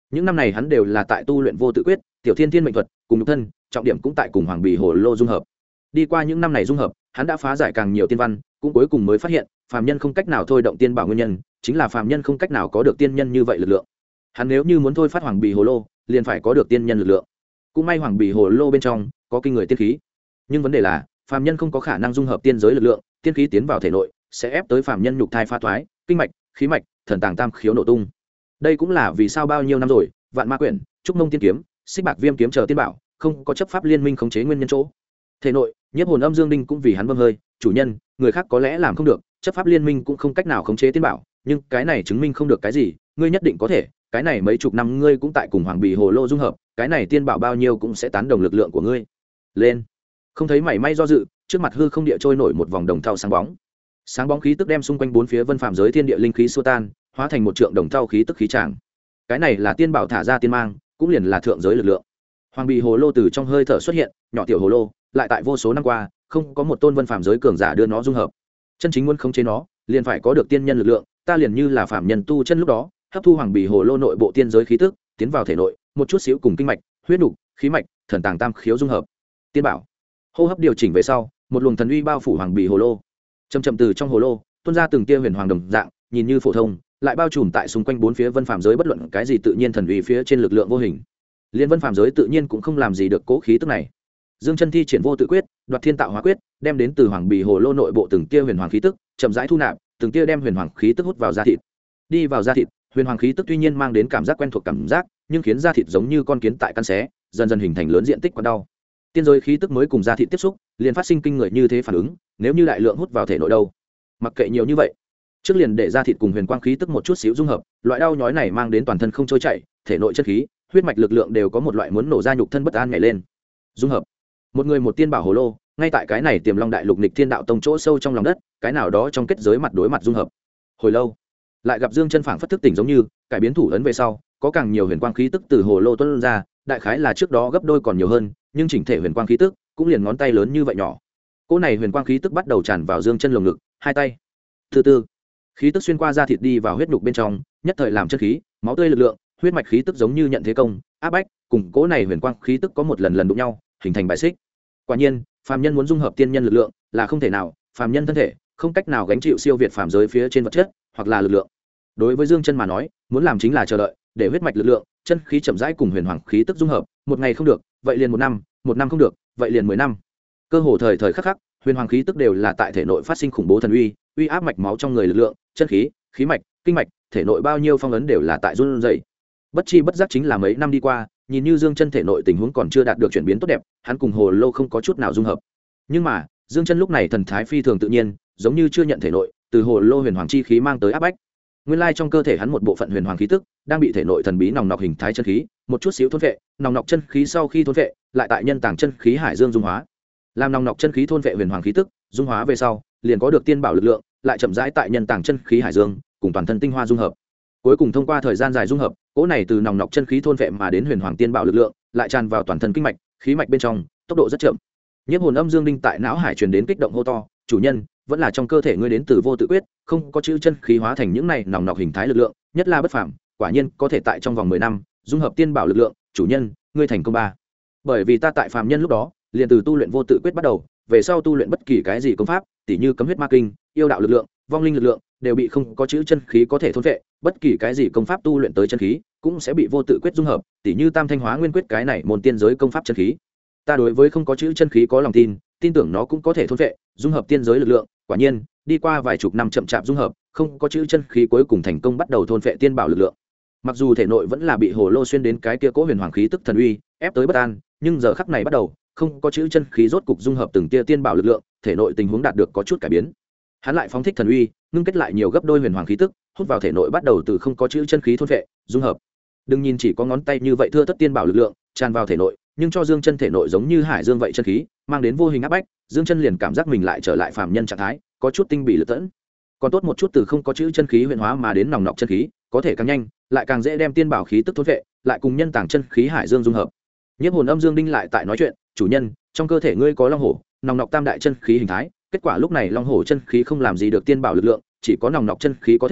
những năm này hắn đều là tại tu luyện vô tự quyết, tiểu thiên thiên mệnh thuật cùng nhục thân, trọng điểm cũng tại cùng hoàng bì hồ lô dung hợp. Đi qua những năm này dung hợp, hắn đã phá giải càng nhiều tiên văn, cũng cuối cùng mới phát hiện phàm nhân không cách nào thôi động tiên bảo nguyên nhân chính là phàm nhân không cách nào có được tiên nhân như vậy lực lượng. Hắn nếu như muốn thôi phát hoàng bì hồ lô liền phải có được tiên nhân lực lượng. Cũng may hoàng bì hồ lô bên trong có kinh người tiên khí, nhưng vấn đề là phàm nhân không có khả năng dung hợp tiên giới lực lượng, tiên khí tiến vào thể nội sẽ ép tới phàm nhân nhục thai pha thoái, kinh mạch, khí mạch, thần tàng tam khiếu nổ tung. Đây cũng là vì sao bao nhiêu năm rồi vạn ma quyển, trúc mông tiên kiếm, xích bạc viêm kiếm chờ tiên bảo không có chấp pháp liên minh khống chế nguyên nhân chỗ. Thể nội nhiếp hồn âm dương đinh cũng vì hắn bơm hơi, chủ nhân người khác có lẽ làm không được, chấp pháp liên minh cũng không cách nào khống chế tiên bảo, nhưng cái này chứng minh không được cái gì, ngươi nhất định có thể. Cái này mấy chục năm ngươi cũng tại cùng hoàng bì hồ lô dung hợp, cái này tiên bảo bao nhiêu cũng sẽ tán đồng lực lượng của ngươi. Lên. Không thấy mảy may do dự, trước mặt hư không địa trôi nổi một vòng đồng thau sáng bóng. Sáng bóng khí tức đem xung quanh bốn phía vân phàm giới thiên địa linh khí xua tan, hóa thành một trượng đồng thau khí tức khí tràng. Cái này là tiên bảo thả ra tiên mang, cũng liền là thượng giới lực lượng. Hoàng bì hồ lô từ trong hơi thở xuất hiện, nhỏ tiểu hồ lô, lại tại vô số năm qua, không có một tôn vân phàm giới cường giả đưa nó dung hợp. Chân chính muốn khống chế nó, liền phải có được tiên nhân lực lượng, ta liền như là phàm nhân tu chân lúc đó, hấp thu hoàng bì hồ lô nội bộ tiên giới khí tức, tiến vào thể nội, một chút xíu cùng kinh mạch, huyết nục, khí mạch, thần tàng tam khiếu dung hợp. Tiên bảo. Hô hấp điều chỉnh về sau, một luồng thần uy bao phủ hoàng bì hồ lô. Chậm chậm từ trong hồ lô, tuôn ra từng tia huyền hoàng đồng dạng, nhìn như phổ thông, lại bao trùm tại xung quanh bốn phía vân phàm giới bất luận cái gì tự nhiên thần uy phía trên lực lượng vô hình. Liên vân phàm giới tự nhiên cũng không làm gì được cố khí tức này. Dương Chân thi triển vô tự quyết, đoạt thiên tạo hóa quyết, đem đến từ hoàng bì hồ lô nội bộ từng tia huyền hoàng khí tức, chậm rãi thu nạp, từng tia đem huyền hoàng khí tức hút vào da thịt. Đi vào da thịt, huyền hoàng khí tức tuy nhiên mang đến cảm giác quen thuộc cảm giác, nhưng khiến da thịt giống như con kiến tại căn xé, dần dần hình thành lớn diện tích quặn đau. Tiên giới khí tức mới cùng da thịt tiếp xúc, liền phát sinh kinh người như thế phản ứng, nếu như đại lượng hút vào thể nội đâu. Mặc kệ nhiều như vậy, trước liền để da thịt cùng huyền quang khí tức một chút xíu dung hợp, loại đau nhói này mang đến toàn thân không trôi chảy, thể nội chất khí, huyết mạch lực lượng đều có một loại muốn nổ ra nhục thân bất an nhảy lên. Dung hợp. Một người một tiên bảo hồ lô, ngay tại cái này Tiềm Long Đại Lục Nghịch Thiên Đạo Tông chỗ sâu trong lòng đất, cái nào đó trong kết giới mặt đối mặt dung hợp. Hồi lâu, lại gặp Dương Chân phảng phất thức tỉnh giống như, cải biến thủ ấn về sau, có càng nhiều huyền quang khí tức từ hồ lô tuôn ra, đại khái là trước đó gấp đôi còn nhiều hơn, nhưng chỉnh thể huyền quang khí tức cũng liền ngón tay lớn như vậy nhỏ. Cỗ này huyền quang khí tức bắt đầu tràn vào Dương Chân lồng ngực, hai tay. Từ từ, khí tức xuyên qua da thịt đi vào huyết nhục bên trong, nhất thời làm chân khí, máu tươi lực lượng, huyết mạch khí tức giống như nhận thế công, áp bách, cùng cỗ này huyền quang khí tức có một lần lần đụng nhau, hình thành bài xích. Quả nhiên, phàm nhân muốn dung hợp tiên nhân lực lượng là không thể nào, phàm nhân thân thể không cách nào gánh chịu siêu việt phàm giới phía trên vật chất hoặc là lực lượng. Đối với Dương Chân mà nói, muốn làm chính là chờ đợi, để huyết mạch lực lượng, chân khí chậm rãi cùng huyền hoàng khí tức dung hợp, một ngày không được, vậy liền một năm không được, vậy liền 10 năm. Cơ hồ thời thời khắc khắc, huyền hoàng khí tức đều là tại thể nội phát sinh khủng bố thần uy, uy áp mạch máu trong người lực lượng, chân khí, khí mạch, kinh mạch, thể nội bao nhiêu phong ấn đều là tại run rẩy. Bất chi bất giác chính là mấy năm đi qua, nhìn như Dương Chân thể nội tình huống còn chưa đạt được chuyển biến tốt đẹp, hắn cùng hồ lô không có chút nào dung hợp. Nhưng mà, Dương Chân lúc này thần thái phi thường tự nhiên, giống như chưa nhận thể nội từ hồ lô huyền hoàng chi khí mang tới áp bách. Nguyên lai trong cơ thể hắn một bộ phận huyền hoàng khí tức đang bị thể nội thần bí nòng nọc hình thái chân khí, một chút xíu thôn phệ, nòng nọc chân khí sau khi thôn phệ, lại tại nhân tàng chân khí hải dương dung hóa. Làm nòng nọc chân khí thôn phệ huyền hoàng khí tức, dung hóa về sau, liền có được tiên bảo lực lượng, lại chậm rãi tại nhân tàng chân khí hải dương, cùng toàn thân tinh hoa dung hợp. Cuối cùng thông qua thời gian dài dung hợp, cỗ này từ nòng nọc chân khí thôn phệ mà đến huyền hoàng tiên bảo lực lượng, lại tràn vào toàn thân kinh mạch, khí mạch bên trong, tốc độ rất chậm. Nhiếp hồn âm dương đinh tại não hải truyền đến kích động hô to, "Chủ nhân, vẫn là trong cơ thể ngươi đến từ vô tự quyết, không có chữ chân khí hóa thành những này nòng nọc hình thái lực lượng, nhất là bất phàm, quả nhiên có thể tại trong vòng 10 năm dung hợp tiên bảo lực lượng, chủ nhân, ngươi thành công ba." Bởi vì ta tại phàm nhân lúc đó, liền từ tu luyện vô tự quyết bắt đầu, về sau tu luyện bất kỳ cái gì công pháp, tỉ như cấm huyết ma kinh, yêu đạo lực lượng, vong linh lực lượng, đều bị không có chữ chân khí có thể thôn phệ, bất kỳ cái gì công pháp tu luyện tới chân khí, cũng sẽ bị vô tự quyết dung hợp, tỉ như Tam Thanh Hóa Nguyên Quyết cái này môn tiên giới công pháp chân khí. Ta đối với không có chữ chân khí có lòng tin, tin tưởng nó cũng có thể thôn phệ, dung hợp tiên giới lực lượng, quả nhiên, đi qua vài chục năm chậm chạp dung hợp, không có chữ chân khí cuối cùng thành công bắt đầu thôn phệ tiên bảo lực lượng. Mặc dù thể nội vẫn là bị hồ lô xuyên đến cái kia cố huyền hoàng khí tức thần uy, ép tới bất an, nhưng giờ khắc này bắt đầu, không có chữ chân khí rốt cục dung hợp từng tia tiên bảo lực lượng, thể nội tình huống đạt được có chút cải biến. Hắn lại phóng thích thần uy, ngưng kết lại nhiều gấp đôi huyền hoàng khí tức, hút vào thể nội bắt đầu từ không có chữ chân khí thôn phệ, dung hợp. Đừng nhìn chỉ có ngón tay như vậy thưa thất tiên bảo lực lượng tràn vào thể nội, nhưng cho Dương Chân thể nội giống như hải dương vậy chân khí, mang đến vô hình áp bách, Dương Chân liền cảm giác mình lại trở lại phàm nhân trạng thái, có chút tinh bỉ lực tẫn. Còn tốt một chút từ không có chữ chân khí huyền hóa mà đến nòng nọc chân khí, có thể càng nhanh, lại càng dễ đem tiên bảo khí tức thôn phệ, lại cùng nhân tàng chân khí hải dương dung hợp. Nhiếp hồn âm dương đinh lại tại nói chuyện, "Chủ nhân, trong cơ thể ngươi có long hổ, nòng nọc tam đại chân khí hình thái, kết quả lúc này long hổ chân khí không làm gì được tiên bảo lực lượng, chỉ có nòng nọc chân khí có thể,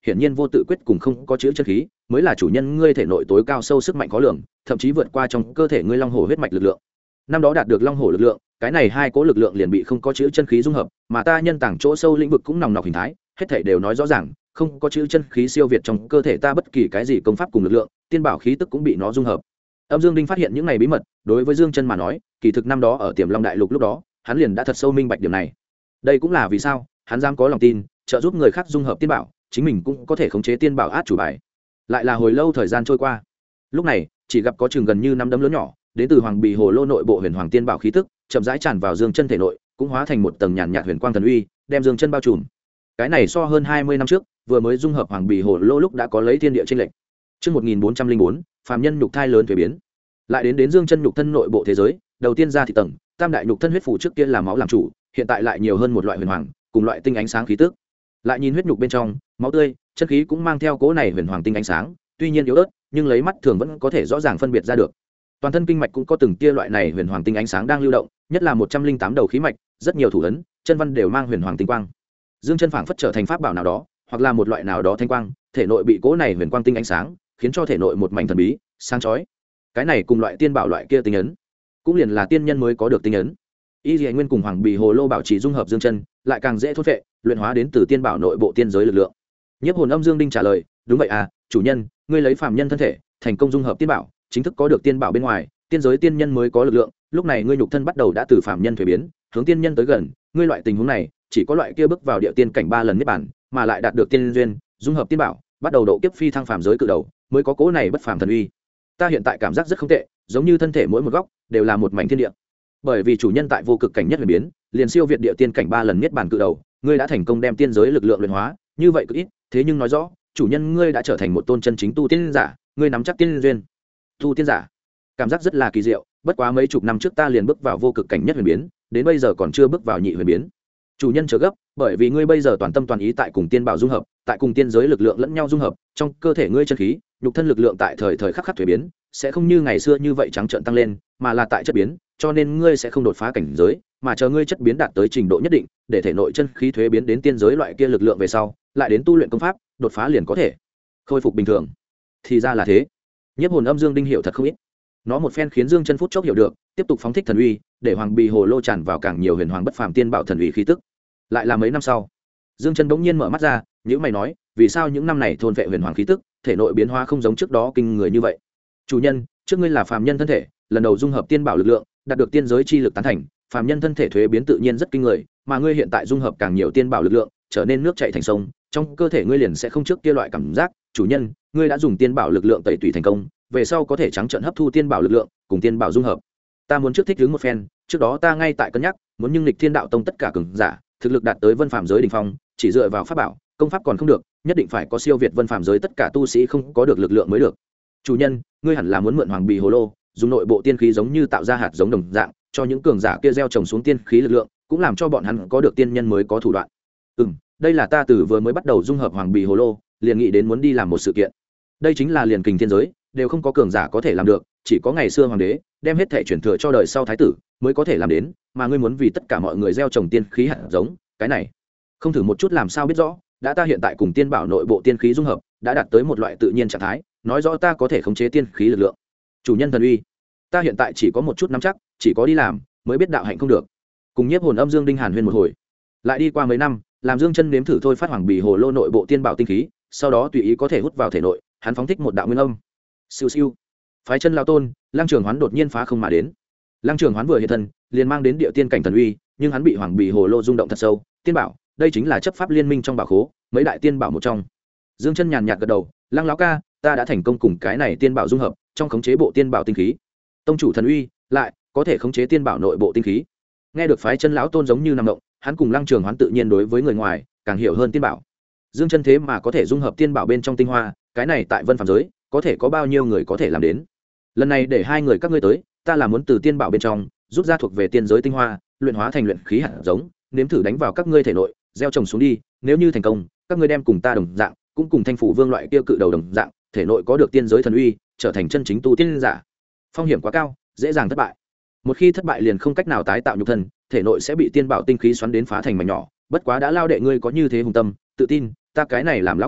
hiển nhiên vô tự quyết cùng không có chữ chân khí mới là chủ nhân ngươi thể nội tối cao sâu sức mạnh khó lường, thậm chí vượt qua trong cơ thể ngươi long hổ huyết mạch lực lượng. Năm đó đạt được long hổ lực lượng, cái này hai cố lực lượng liền bị không có chữ chân khí dung hợp, mà ta nhân tảng chỗ sâu lĩnh vực cũng nòng nọc hình thái, hết thảy đều nói rõ ràng, không có chữ chân khí siêu việt trong cơ thể ta bất kỳ cái gì công pháp cùng lực lượng, tiên bảo khí tức cũng bị nó dung hợp. Âm Dương Đinh phát hiện những này bí mật, đối với Dương Chân mà nói, kỳ thực năm đó ở Tiềm Long Đại Lục lúc đó, hắn liền đã thật sâu minh bạch điểm này. Đây cũng là vì sao hắn dám có lòng tin, trợ giúp người khác dung hợp tiên bảo, chính mình cũng có thể khống chế tiên bảo át chủ bài. Lại là hồi lâu thời gian trôi qua, lúc này chỉ gặp có chừng gần như năm đấm lớn nhỏ, đến từ Hoàng Bì Hồ Lô nội bộ huyền hoàng tiên bảo khí tức, chậm rãi tràn vào Dương Chân thể nội, cũng hóa thành một tầng nhàn nhạt huyền quang thần uy, đem Dương Chân bao trùm. Cái này so hơn 20 năm trước, vừa mới dung hợp Hoàng Bì Hồ Lô lúc đã có lấy thiên địa chênh lệch. Chương 1404, phàm nhân nhục thai lớn thuế biến. Lại đến Dương Chân nhục thân nội bộ thế giới, đầu tiên ra thị tầng, tam đại nhục thân huyết phủ trước kia là máu làm chủ, hiện tại lại nhiều hơn một loại huyền hoàng, cùng loại tinh ánh sáng khí tức. Lại nhìn huyết nhục bên trong, máu tươi, chân khí cũng mang theo cố này huyền hoàng tinh ánh sáng, tuy nhiên yếu ớt, nhưng lấy mắt thường vẫn có thể rõ ràng phân biệt ra được. Toàn thân kinh mạch cũng có từng tia loại này huyền hoàng tinh ánh sáng đang lưu động, nhất là 108 đầu khí mạch, rất nhiều thủ ấn, chân văn đều mang huyền hoàng tinh quang. Dương Chân phảng phất trở thành pháp bảo nào đó, hoặc là một loại nào đó thanh quang, thể nội bị cố này huyền quang tinh ánh sáng, khiến cho thể nội một mảnh thần bí, sáng chói. Cái này cùng loại tiên bảo loại kia tinh ấn, cũng liền là tiên nhân mới có được tinh ấn. Y Liễu Nguyên cùng Hoàng Bì Hồ Lô bảo trì dung hợp Dương Chân, lại càng dễ thôn phệ, luyện hóa đến từ tiên bảo nội bộ tiên giới lực lượng. Nhiếp Hồn Âm Dương Đinh trả lời, đúng vậy à, chủ nhân, ngươi lấy phàm nhân thân thể, thành công dung hợp tiên bảo, chính thức có được tiên bảo bên ngoài, tiên giới tiên nhân mới có lực lượng, lúc này ngươi nhục thân bắt đầu đã từ phàm nhân thuế biến, hướng tiên nhân tới gần, ngươi loại tình huống này, chỉ có loại kia bước vào địa tiên cảnh 3 lần niết bàn, mà lại đạt được tiên duyên, dung hợp tiên bảo, bắt đầu độ kiếp phi thăng phàm giới cự đầu, mới có cố này bất phàm thần uy. Ta hiện tại cảm giác rất không tệ, giống như thân thể mỗi một góc đều là một mảnh thiên địa. Bởi vì chủ nhân tại vô cực cảnh nhất huyền biến, liền siêu việt địa tiên cảnh 3 lần niết bàn cự đầu, ngươi đã thành công đem tiên giới lực lượng luyện hóa, như vậy cực ít, thế nhưng nói rõ, chủ nhân ngươi đã trở thành một tôn chân chính tu tiên giả, ngươi nắm chắc tiên duyên. Tu tiên giả, cảm giác rất là kỳ diệu, bất quá mấy chục năm trước ta liền bước vào vô cực cảnh nhất huyền biến, đến bây giờ còn chưa bước vào nhị huyền biến. Chủ nhân chờ gấp, bởi vì ngươi bây giờ toàn tâm toàn ý tại cùng tiên bảo dung hợp, tại cùng tiên giới lực lượng lẫn nhau dung hợp, trong cơ thể ngươi chân khí, nhục thân lực lượng tại thời thời khắc khắc thuế biến, sẽ không như ngày xưa như vậy trắng trợn tăng lên, mà là tại chất biến, cho nên ngươi sẽ không đột phá cảnh giới, mà chờ ngươi chất biến đạt tới trình độ nhất định, để thể nội chân khí thuế biến đến tiên giới loại kia lực lượng về sau, lại đến tu luyện công pháp, đột phá liền có thể khôi phục bình thường. Thì ra là thế. Nhiếp Hồn Âm Dương Đinh hiểu thật không ít. Nó một phen khiến Dương Chân phút chốc hiểu được, tiếp tục phóng thích thần uy, để Hoàng Bì Hồ Lô tràn vào càng nhiều huyền hoàng bất phàm tiên bảo thần uy khí tức. Lại là mấy năm sau, Dương Chân bỗng nhiên mở mắt ra, nhíu mày nói, vì sao những năm này thôn vệ huyền hoàng khí tức, thể nội biến hóa không giống trước đó kinh người như vậy? Chủ nhân, trước ngươi là phàm nhân thân thể, lần đầu dung hợp tiên bảo lực lượng, đạt được tiên giới chi lực tán thành, phàm nhân thân thể thuế biến tự nhiên rất kinh người, mà ngươi hiện tại dung hợp càng nhiều tiên bảo lực lượng, trở nên nước chảy thành sông, trong cơ thể ngươi liền sẽ không trước kia loại cảm giác. Chủ nhân, ngươi đã dùng tiên bảo lực lượng tẩy tủy thành công, về sau có thể trắng trợn hấp thu tiên bảo lực lượng, cùng tiên bảo dung hợp. Ta muốn trước thích ứng một phen, trước đó ta ngay tại cân nhắc, muốn nhưng nghịch Thiên Đạo Tông tất cả cường giả, thực lực đạt tới vân phàm giới đỉnh phong, chỉ dựa vào pháp bảo, công pháp còn không được, nhất định phải có siêu việt vân phàm giới tất cả tu sĩ không có được lực lượng mới được. Chủ nhân, ngươi hẳn là muốn mượn Hoàng Bì Hồ Lô, dùng nội bộ tiên khí giống như tạo ra hạt giống đồng dạng, cho những cường giả kia gieo trồng xuống tiên khí lực lượng, cũng làm cho bọn hắn có được tiên nhân mới có thủ đoạn. Đây là ta từ vừa mới bắt đầu dung hợp Hoàng Bì Hồ Lô, liền nghĩ đến muốn đi làm một sự kiện. Đây chính là liền kình thiên giới, đều không có cường giả có thể làm được, chỉ có ngày xưa hoàng đế đem hết thể truyền thừa cho đời sau thái tử mới có thể làm đến, mà ngươi muốn vì tất cả mọi người gieo trồng tiên khí hạt giống, cái này không thử một chút làm sao biết rõ. Đã ta hiện tại cùng tiên bảo nội bộ tiên khí dung hợp, đã đạt tới một loại tự nhiên trạng thái, nói rõ ta có thể khống chế tiên khí lực lượng. Chủ nhân thần uy, ta hiện tại chỉ có một chút nắm chắc, chỉ có đi làm mới biết đạo hạnh không được. Cùng Nhiếp Hồn Âm Dương Đinh hàn huyên một hồi, lại đi qua mấy năm, làm Dương Chân nếm thử thôi phát Hoàng Bì Hồ Lô nội bộ tiên bảo tinh khí, sau đó tùy ý có thể hút vào thể nội, hắn phóng thích một đạo nguyên âm. Siêu siêu, phái chân lao tôn, Lăng Trường Hoán đột nhiên phá không mà đến. Lăng Trường Hoán vừa hiện thân, liền mang đến địa tiên cảnh thần uy, nhưng hắn bị Hoàng Bì Hồ Lô rung động thật sâu. Tiên bảo, đây chính là chấp pháp liên minh trong bảo khố, mấy đại tiên bảo một trong. Dương Chân nhàn nhạt gật đầu, Lăng lão ca, ta đã thành công cùng cái này tiên bảo dung hợp, trong khống chế bộ tiên bảo tinh khí. Tông chủ thần uy, lại có thể khống chế tiên bảo nội bộ tinh khí. Nghe được phái chân lão tôn giống như nằm động, hắn cùng Lăng Trường Hoán tự nhiên đối với người ngoài càng hiểu hơn tiên bảo. Dương Chân thế mà có thể dung hợp tiên bảo bên trong tinh hoa, cái này tại vân phàm giới có thể có bao nhiêu người có thể làm đến. Lần này để hai người các ngươi tới, ta là muốn từ tiên bảo bên trong rút ra thuộc về tiên giới tinh hoa, luyện hóa thành luyện khí hạt giống, nếm thử đánh vào các ngươi thể nội, gieo trồng xuống đi. Nếu như thành công, các ngươi đem cùng ta đồng dạng, cũng cùng Thanh Phủ Vương loại kia cự đầu đồng dạng, thể nội có được tiên giới thần uy, trở thành chân chính tu tiên giả. Phong hiểm quá cao, dễ dàng thất bại. Một khi thất bại liền không cách nào tái tạo nhục thân, thể nội sẽ bị tiên bảo tinh khí xoắn đến phá thành mảnh nhỏ. Bất quá đã lao đệ ngươi có như thế hùng tâm, tự tin, ta cái này làm lão ca,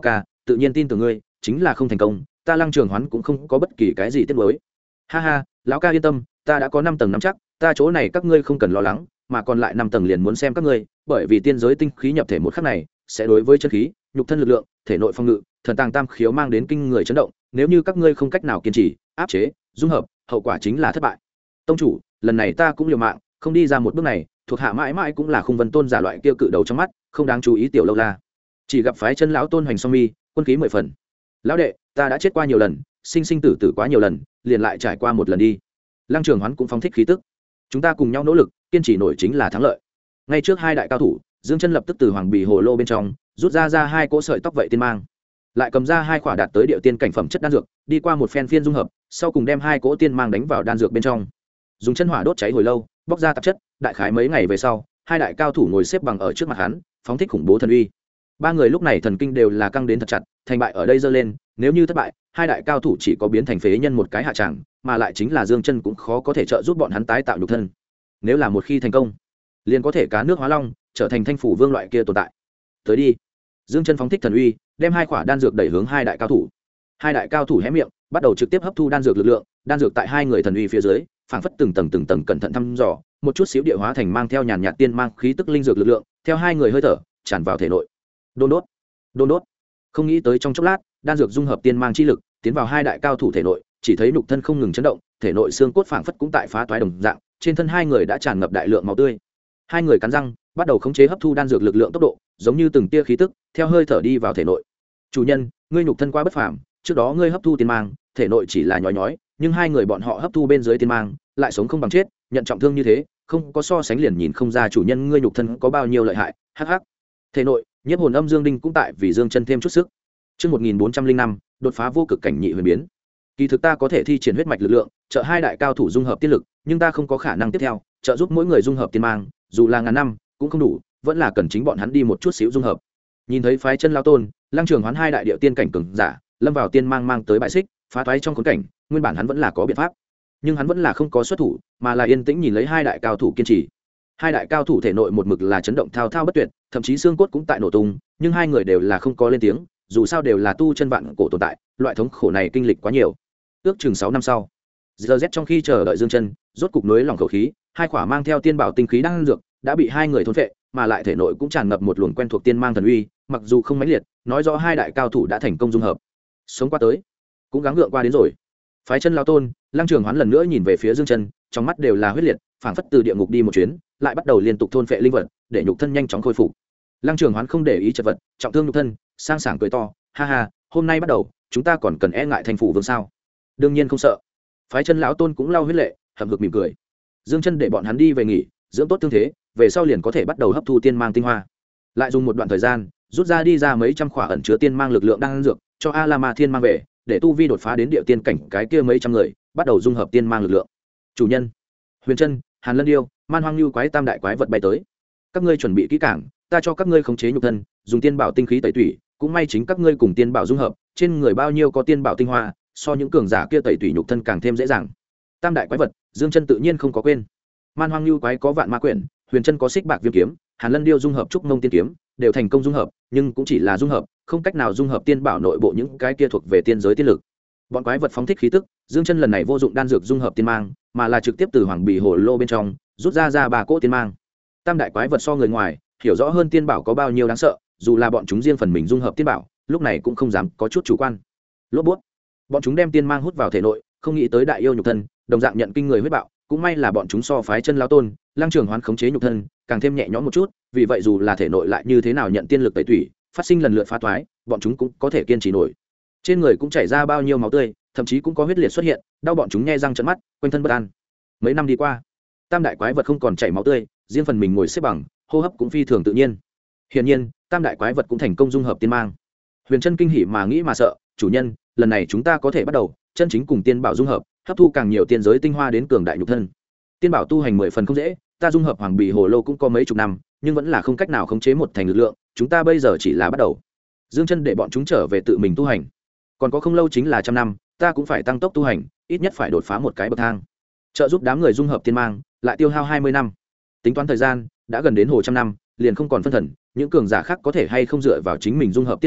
tự nhiên tin tưởng ngươi, chính là không thành công, ta Lăng Trường Hoán cũng không có bất kỳ cái gì tiếc nuối. Ha ha, lão ca yên tâm, ta đã có 5 tầng nắm chắc, ta chỗ này các ngươi không cần lo lắng, mà còn lại 5 tầng liền muốn xem các ngươi, bởi vì tiên giới tinh khí nhập thể một khắc này, sẽ đối với chân khí, nhục thân lực lượng, thể nội phong ngự, thần tàng tam khiếu mang đến kinh người chấn động, nếu như các ngươi không cách nào kiên trì, áp chế, dung hợp, hậu quả chính là thất bại. Tông chủ, lần này ta cũng liều mạng, không đi ra một bước này, thuộc hạ mãi mãi cũng là Khung Vân Tôn giả loại kia cự đầu trong mắt, không đáng chú ý tiểu lâu la. Chỉ gặp phái chân lão tôn hoành song mi, quân khí 10 phần. Lão đệ, ta đã chết qua nhiều lần, sinh sinh tử tử quá nhiều lần, liền lại trải qua một lần đi. Lăng Trường Hoán cũng phóng thích khí tức. Chúng ta cùng nhau nỗ lực, kiên trì nổi chính là thắng lợi. Ngay trước hai đại cao thủ, Dương Chân lập tức từ hoàng bì hồ lô bên trong rút ra hai cỗ sợi tóc vậy tiên mang, lại cầm ra hai quả đạt tới điệu tiên cảnh phẩm chất đan dược, đi qua một phen phiên dung hợp, sau cùng đem hai cỗ tiên mang đánh vào đan dược bên trong, dùng chân hỏa đốt cháy hồi lâu, bóc ra tạp chất. Đại khái mấy ngày về sau, hai đại cao thủ ngồi xếp bằng ở trước mặt hắn, phóng thích khủng bố thần uy. Ba người lúc này thần kinh đều là căng đến thật chặt, thành bại ở đây giơ lên, nếu như thất bại, hai đại cao thủ chỉ có biến thành phế nhân một cái hạ tràng, mà lại chính là Dương Chân cũng khó có thể trợ giúp bọn hắn tái tạo nhục thân. Nếu là một khi thành công, liền có thể cá nước hóa long, trở thành Thanh Phủ Vương loại kia tồn tại. Tới đi. Dương Chân phóng thích thần uy, đem hai quả đan dược đẩy hướng hai đại cao thủ. Hai đại cao thủ hé miệng, bắt đầu trực tiếp hấp thu đan dược lực lượng, đan dược tại hai người thần uy phía dưới, phảng phất từng tầng cẩn thận thăm dò, một chút xíu địa hóa thành mang theo nhàn nhạt tiên mang khí tức linh dược lực lượng, theo hai người hơi thở, tràn vào thể nội. Đôn đốt, đôn đốt. Không nghĩ tới trong chốc lát, đan dược dung hợp tiên mang chi lực, tiến vào hai đại cao thủ thể nội, chỉ thấy nhục thân không ngừng chấn động, thể nội xương cốt phảng phất cũng tại phá toái đồng dạng, trên thân hai người đã tràn ngập đại lượng máu tươi. Hai người cắn răng, bắt đầu khống chế hấp thu đan dược lực lượng tốc độ, giống như từng tia khí tức, theo hơi thở đi vào thể nội. Chủ nhân, ngươi nhục thân quá bất phàm, trước đó ngươi hấp thu tiên mang, thể nội chỉ là nhói nhói, nhưng hai người bọn họ hấp thu bên dưới tiên mang, lại sống không bằng chết, nhận trọng thương như thế, không có so sánh liền nhìn không ra chủ nhân ngươi nhục thân có bao nhiêu lợi hại. Hắc hắc. Thể nội, nhiếp hồn âm dương đinh cũng tại vì Dương Chân thêm chút sức. Chương 1405, đột phá vô cực cảnh nhị huyền biến. Kỳ thực ta có thể thi triển huyết mạch lực lượng, trợ hai đại cao thủ dung hợp tiên lực, nhưng ta không có khả năng tiếp theo trợ giúp mỗi người dung hợp tiên mang, dù là ngàn năm cũng không đủ, vẫn là cần chính bọn hắn đi một chút xíu dung hợp. Nhìn thấy phái chân lao tôn, Lăng Trường Hoán hai đại điệu tiên cảnh cường giả, lâm vào tiên mang mang tới bại xích, phá toái trong khốn cảnh, nguyên bản hắn vẫn là có biện pháp, nhưng hắn vẫn là không có xuất thủ, mà là yên tĩnh nhìn lấy hai đại cao thủ kiên trì. Hai đại cao thủ thể nội một mực là chấn động thao thao bất tuyệt, thậm chí xương cốt cũng tại nổ tung, nhưng hai người đều là không có lên tiếng, dù sao đều là tu chân vạn cổ tồn tại, loại thống khổ này kinh lịch quá nhiều. Ước chừng 6 năm sau, giờ Z trong khi chờ đợi Dương Chân, rốt cục nối lòng khẩu khí, hai quả mang theo tiên bảo tinh khí đang dược, đã bị hai người thôn phệ, mà lại thể nội cũng tràn ngập một luồng quen thuộc tiên mang thần uy, mặc dù không mãnh liệt, nói rõ hai đại cao thủ đã thành công dung hợp. Sống qua tới, cũng gắng gượng qua đến rồi. Phái chân lao tôn, Lăng Trường Hoán lần nữa nhìn về phía Dương Chân, trong mắt đều là huyết liệt, phảng phất từ địa ngục đi một chuyến, lại bắt đầu liên tục thôn phệ linh vật, để nhục thân nhanh chóng khôi phục. Lăng Trường Hoán không để ý chật vật, trọng thương nhục thân, sang sảng cười to, ha ha, hôm nay bắt đầu, chúng ta còn cần e ngại Thanh Phủ Vương sao? Đương nhiên không sợ. Phái chân lão tôn cũng lau huyết lệ, hậm hực mỉm cười. Dương Chân để bọn hắn đi về nghỉ, dưỡng tốt thương thế, về sau liền có thể bắt đầu hấp thu tiên mang tinh hoa. Lại dùng một đoạn thời gian, rút ra đi ra mấy trăm khỏa ẩn chứa tiên mang lực lượng đang dược, cho A La Ma Thiên mang về, để tu vi đột phá đến địa tiên cảnh cái kia mấy trăm người, bắt đầu dung hợp tiên mang lực lượng. Chủ nhân, Huyền Trân, Hàn Lân Điêu, Man Hoang Lưu quái tam đại quái vật bay tới. Các ngươi chuẩn bị kỹ càng, ta cho các ngươi khống chế nhục thân, dùng tiên bảo tinh khí tẩy tủy, cũng may chính các ngươi cùng tiên bảo dung hợp, trên người bao nhiêu có tiên bảo tinh hoa, so những cường giả kia tẩy tủy nhục thân càng thêm dễ dàng. Tam đại quái vật, Dương Chân tự nhiên không có quên. Man Hoang Lưu quái có vạn ma quyển, Huyền Trân có xích bạc viêm kiếm, Hàn Lân Điêu dung hợp trúc mông tiên kiếm, đều thành công dung hợp, nhưng cũng chỉ là dung hợp, không cách nào dung hợp tiên bảo nội bộ những cái kia thuộc về tiên giới tiên lực. Bọn quái vật phóng thích khí tức, Dương Chân lần này vô dụng đan dược dung hợp tiên mang, mà là trực tiếp từ hoàng bì hồ lô bên trong rút ra ba cỗ tiên mang. Tam đại quái vật so người ngoài hiểu rõ hơn tiên bảo có bao nhiêu đáng sợ, dù là bọn chúng riêng phần mình dung hợp tiên bảo, lúc này cũng không dám có chút chủ quan. Lốp bút, bọn chúng đem tiên mang hút vào thể nội, không nghĩ tới đại yêu nhục thân, đồng dạng nhận kinh người huyết bạo, cũng may là bọn chúng so phái chân lao tôn, Lăng Trường Hoán khống chế nhục thân, càng thêm nhẹ nhõm một chút, vì vậy dù là thể nội lại như thế nào nhận tiên lực tẩy tủy, phát sinh lần lượt phá toái, bọn chúng cũng có thể kiên trì nổi. Trên người cũng chảy ra bao nhiêu máu tươi, thậm chí cũng có huyết liệt xuất hiện, đau bọn chúng nhe răng trợn mắt, quanh thân bất an. Mấy năm đi qua, tam đại quái vật không còn chảy máu tươi, riêng phần mình ngồi xếp bằng, hô hấp cũng phi thường tự nhiên. Hiển nhiên, tam đại quái vật cũng thành công dung hợp tiên mang. Huyền Trân kinh hỉ mà nghĩ mà sợ, chủ nhân, lần này chúng ta có thể bắt đầu chân chính cùng tiên bảo dung hợp, hấp thu càng nhiều tiên giới tinh hoa đến cường đại nhục thân. Tiên bảo tu hành 10 phần không dễ, ta dung hợp hoàng bì hồ lô cũng có mấy chục năm, nhưng vẫn là không cách nào khống chế một thành lực lượng, chúng ta bây giờ chỉ là bắt đầu. Dương Chân để bọn chúng trở về tự mình tu hành, còn có không lâu chính là trăm năm, ta cũng phải tăng tốc tu hành, ít nhất phải đột phá một cái bậc thang, trợ giúp đám người dung hợp tiên mang, lại tiêu hao 20 năm. Tính toán thời gian, đã gần đến hồ trăm năm, liền không còn phân thần, những cường giả khác có thể hay không dựa vào chính mình dung hợp tiết lực,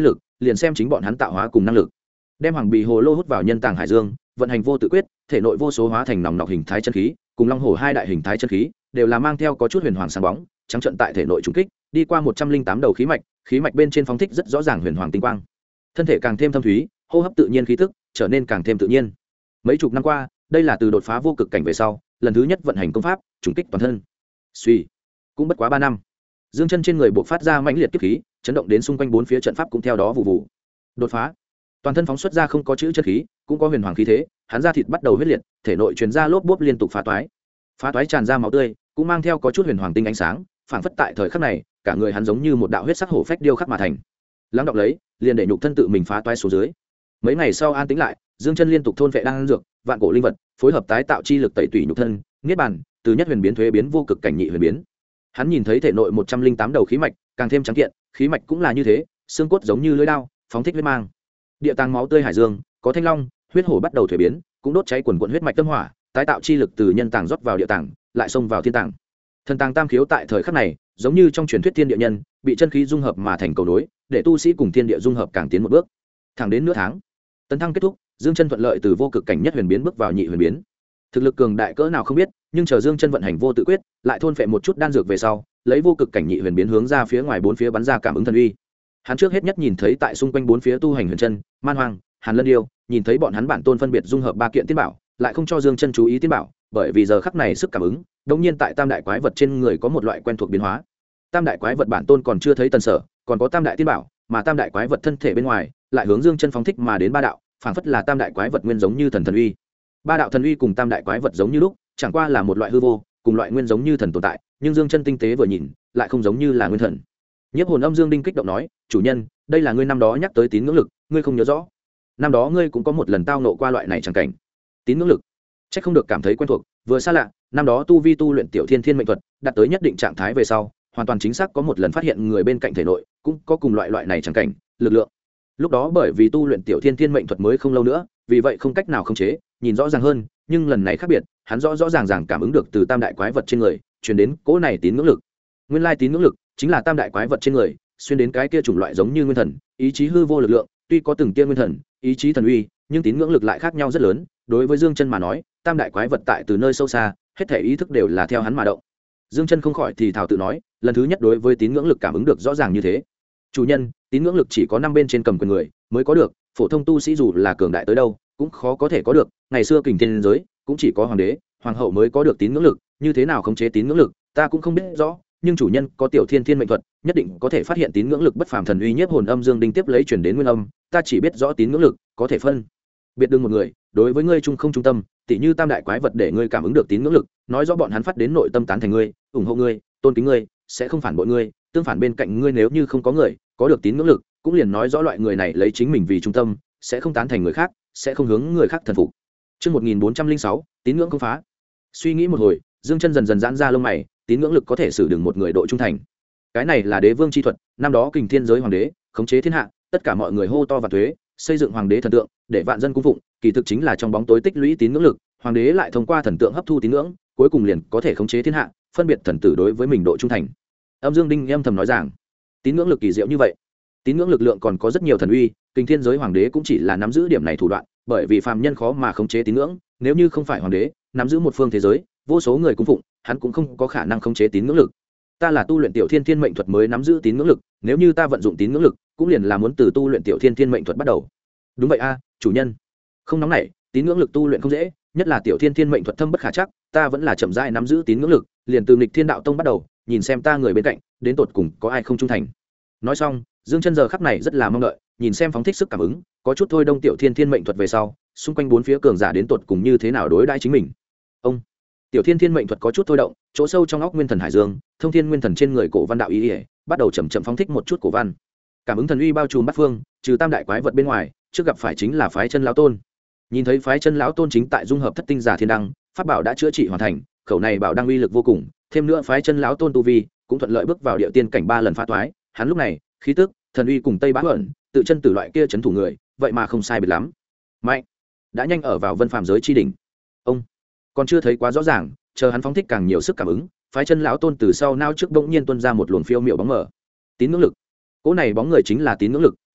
liền xem chính bọn hắn tạo hóa cùng năng lực. Đem hoàng bì hồ lô hút vào nhân tàng hải dương, vận hành vô tự quyết, thể nội vô số hóa thành nòng nọc hình thái chân khí, cùng long hổ hai đại hình thái chân khí, đều là mang theo có chút huyền hoàng sáng bóng, trắng trận tại thể nội trùng kích, đi qua 108 đầu khí mạch bên trên phóng thích rất rõ ràng huyền hoàng tinh quang. Thân thể càng thêm thâm thúy, hô hấp tự nhiên khí tức trở nên càng thêm tự nhiên. Mấy chục năm qua, đây là từ đột phá vô cực cảnh về sau, lần thứ nhất vận hành công pháp, trùng kích toàn thân. Suy, cũng bất quá 3 năm. Dương Chân trên người bộc phát ra mãnh liệt kiếp khí, chấn động đến xung quanh bốn phía trận pháp cũng theo đó vụ vụ. Đột phá, toàn thân phóng xuất ra không có chữ chất khí, cũng có huyền hoàng khí thế, hắn da thịt bắt đầu huyết liệt, thể nội truyền ra lốp bốp liên tục phá toái tràn ra máu tươi, cũng mang theo có chút huyền hoàng tinh ánh sáng, phảng phất tại thời khắc này, cả người hắn giống như một đạo huyết sắc hổ phách điêu khắc mà thành. Lắng đọng lấy, liền để nhục thân tự mình phá toái xuống dưới. Mấy ngày sau an tĩnh lại, Dương Chân liên tục thôn vệ đan dược, vạn cổ linh vật, phối hợp tái tạo chi lực tẩy tủy nhục thân, niết bàn, từ nhất huyền biến thuế biến vô cực cảnh nhị huyền biến. Hắn nhìn thấy thể nội 108 đầu khí mạch, càng thêm trắng kiện, khí mạch cũng là như thế, xương cốt giống như lưỡi dao, phóng thích huyết mang. Địa tàng máu tươi hải dương, có thanh long, huyết hổ bắt đầu thuế biến, cũng đốt cháy quần quần huyết mạch tâm hỏa, tái tạo chi lực từ nhân tàng rót vào địa tàng, lại xông vào thiên tàng. Thần tàng tam khiếu tại thời khắc này, giống như trong truyền thuyết thiên địa nhân, bị chân khí dung hợp mà thành cầu nối, để tu sĩ cùng thiên địa dung hợp càng tiến một bước. Thẳng đến nửa tháng, tấn thăng kết thúc, Dương Chân thuận lợi từ vô cực cảnh nhất huyền biến bước vào nhị huyền biến. Thực lực cường đại cỡ nào không biết, nhưng chờ Dương Chân vận hành vô tự quyết, lại thôn phệ một chút đan dược về sau, lấy vô cực cảnh nhị huyền biến hướng ra phía ngoài bốn phía bắn ra cảm ứng thần uy. Hắn trước hết nhất nhìn thấy tại xung quanh bốn phía tu hành huyền chân, man hoang, hàn lân yêu, nhìn thấy bọn hắn bản tôn phân biệt dung hợp ba kiện tiên bảo, lại không cho Dương Chân chú ý tiên bảo, bởi vì giờ khắc này sức cảm ứng, đột nhiên tại tam đại quái vật trên người có một loại quen thuộc biến hóa. Tam đại quái vật bản tôn còn chưa thấy tần sở, còn có tam đại tiên bảo, mà tam đại quái vật thân thể bên ngoài, lại hướng Dương Chân phóng thích mà đến ba đạo, phảng phất là tam đại quái vật nguyên giống như thần uy. Ba đạo thần uy cùng tam đại quái vật giống như lúc, chẳng qua là một loại hư vô, cùng loại nguyên giống như thần tồn tại, nhưng Dương Chân tinh tế vừa nhìn, lại không giống như là nguyên thần. Nhiếp hồn âm Dương Đinh kích động nói, chủ nhân, đây là ngươi năm đó nhắc tới tín ngưỡng lực, ngươi không nhớ rõ? Năm đó ngươi cũng có một lần tao nộ qua loại này chẳng cảnh. Tín ngưỡng lực, chắc không được cảm thấy quen thuộc, vừa xa lạ. Năm đó tu vi tu luyện tiểu thiên thiên mệnh thuật, đạt tới nhất định trạng thái về sau, hoàn toàn chính xác có một lần phát hiện người bên cạnh thể nội cũng có cùng loại này chẳng cảnh, lực lượng. Lúc đó bởi vì tu luyện tiểu thiên thiên mệnh thuật mới không lâu nữa, vì vậy không cách nào khống chế, nhìn rõ ràng hơn, nhưng lần này khác biệt, hắn rõ ràng cảm ứng được từ tam đại quái vật trên người truyền đến cỗ này tín ngưỡng lực. Nguyên lai tín ngưỡng lực chính là tam đại quái vật trên người xuyên đến cái kia chủng loại giống như nguyên thần, ý chí hư vô lực lượng, tuy có từng tia nguyên thần, ý chí thần uy, nhưng tín ngưỡng lực lại khác nhau rất lớn. Đối với Dương Chân mà nói, tam đại quái vật tại từ nơi sâu xa, hết thể ý thức đều là theo hắn mà động. Dương Chân không khỏi thì thào tự nói, lần thứ nhất đối với tín ngưỡng lực cảm ứng được rõ ràng như thế. Chủ nhân, tín ngưỡng lực chỉ có 5 bên trên cầm quyền người mới có được, phổ thông tu sĩ dù là cường đại tới đâu cũng khó có thể có được. Ngày xưa kình thiên giới cũng chỉ có hoàng đế, hoàng hậu mới có được tín ngưỡng lực, như thế nào khống chế tín ngưỡng lực, ta cũng không biết rõ, nhưng chủ nhân có tiểu thiên thiên mệnh thuật, nhất định có thể phát hiện tín ngưỡng lực bất phàm thần uy. Nhiếp hồn âm Dương Đinh tiếp lấy truyền đến nguyên âm, ta chỉ biết rõ tín ngưỡng lực có thể phân biệt đương một người, đối với ngươi trung không trung tâm, tỉ như tam đại quái vật để ngươi cảm ứng được tín ngưỡng lực, nói rõ bọn hắn phát đến nội tâm tán thành ngươi, ủng hộ ngươi, tôn kính ngươi, sẽ không phản bội ngươi, tương phản bên cạnh ngươi nếu như không có người có được tín ngưỡng lực, cũng liền nói rõ loại người này lấy chính mình vì trung tâm, sẽ không tán thành người khác, sẽ không hướng người khác thần phục. Chương 1406, tín ngưỡng không phá. Suy nghĩ một hồi, Dương Chân dần dần giãn ra lông mày, tín ngưỡng lực có thể sử dụng một người độ trung thành. Cái này là đế vương chi thuật, năm đó kình thiên giới hoàng đế, khống chế thiên hạ, tất cả mọi người hô to và thuế, xây dựng hoàng đế thần tượng, để vạn dân cung phụng, kỳ thực chính là trong bóng tối tích lũy tín ngưỡng lực, hoàng đế lại thông qua thần tượng hấp thu tín ngưỡng, cuối cùng liền có thể khống chế thiên hạ, phân biệt thần tử đối với mình độ trung thành. Âm Dương Đinh âm thầm nói rằng, tín ngưỡng lực kỳ diệu như vậy. Tín ngưỡng lực lượng còn có rất nhiều thần uy, kình thiên giới hoàng đế cũng chỉ là nắm giữ điểm này thủ đoạn, bởi vì phàm nhân khó mà khống chế tín ngưỡng, nếu như không phải hoàng đế nắm giữ một phương thế giới, vô số người cung phụng, hắn cũng không có khả năng khống chế tín ngưỡng lực. Ta là tu luyện tiểu thiên thiên mệnh thuật mới nắm giữ tín ngưỡng lực, nếu như ta vận dụng tín ngưỡng lực, cũng liền là muốn từ tu luyện tiểu thiên thiên mệnh thuật bắt đầu. Đúng vậy a, chủ nhân. Không nóng nảy, tín ngưỡng lực tu luyện không dễ, nhất là tiểu thiên thiên mệnh thuật thâm bất khả chắc, ta vẫn là chậm rãi nắm giữ tín ngưỡng lực, liền từ nghịch thiên đạo tông bắt đầu, nhìn xem ta người bên cạnh đến tột cùng có ai không trung thành. Nói xong, Dương Chân giờ khắc này rất là mong đợi, nhìn xem phóng thích sức cảm ứng, có chút thôi đông tiểu thiên thiên mệnh thuật về sau, xung quanh bốn phía cường giả đến tột cùng như thế nào đối đãi chính mình. Ông tiểu thiên thiên mệnh thuật có chút thôi động, chỗ sâu trong óc nguyên thần hải dương, thông thiên nguyên thần trên người cổ văn đạo ý, bắt đầu chậm chậm phóng thích một chút cổ văn. Cảm ứng thần uy bao trùm bát phương, trừ tam đại quái vật bên ngoài, trước gặp phải chính là phái chân lão tôn. Nhìn thấy phái chân lão tôn chính tại dung hợp thất tinh giả thiên đăng, pháp bảo đã chữa trị hoàn thành, khẩu này bảo đăng uy lực vô cùng, thêm nữa phái chân lão tôn tu vi cũng thuận lợi bước vào địa tiên cảnh 3 lần phá toái, hắn lúc này khí tức, thần uy cùng tây bá ẩn, tự chân tử loại kia chấn thủ người, vậy mà không sai biệt lắm. Mạnh, đã nhanh ở vào vân phàm giới chi đỉnh. Ông còn chưa thấy quá rõ ràng, chờ hắn phóng thích càng nhiều sức cảm ứng, phái chân lão tôn từ sau nao trước bỗng nhiên tuôn ra một luồng phiêu miệu bóng mờ. Tín ngưỡng lực. Cỗ này bóng người chính là tín ngưỡng lực,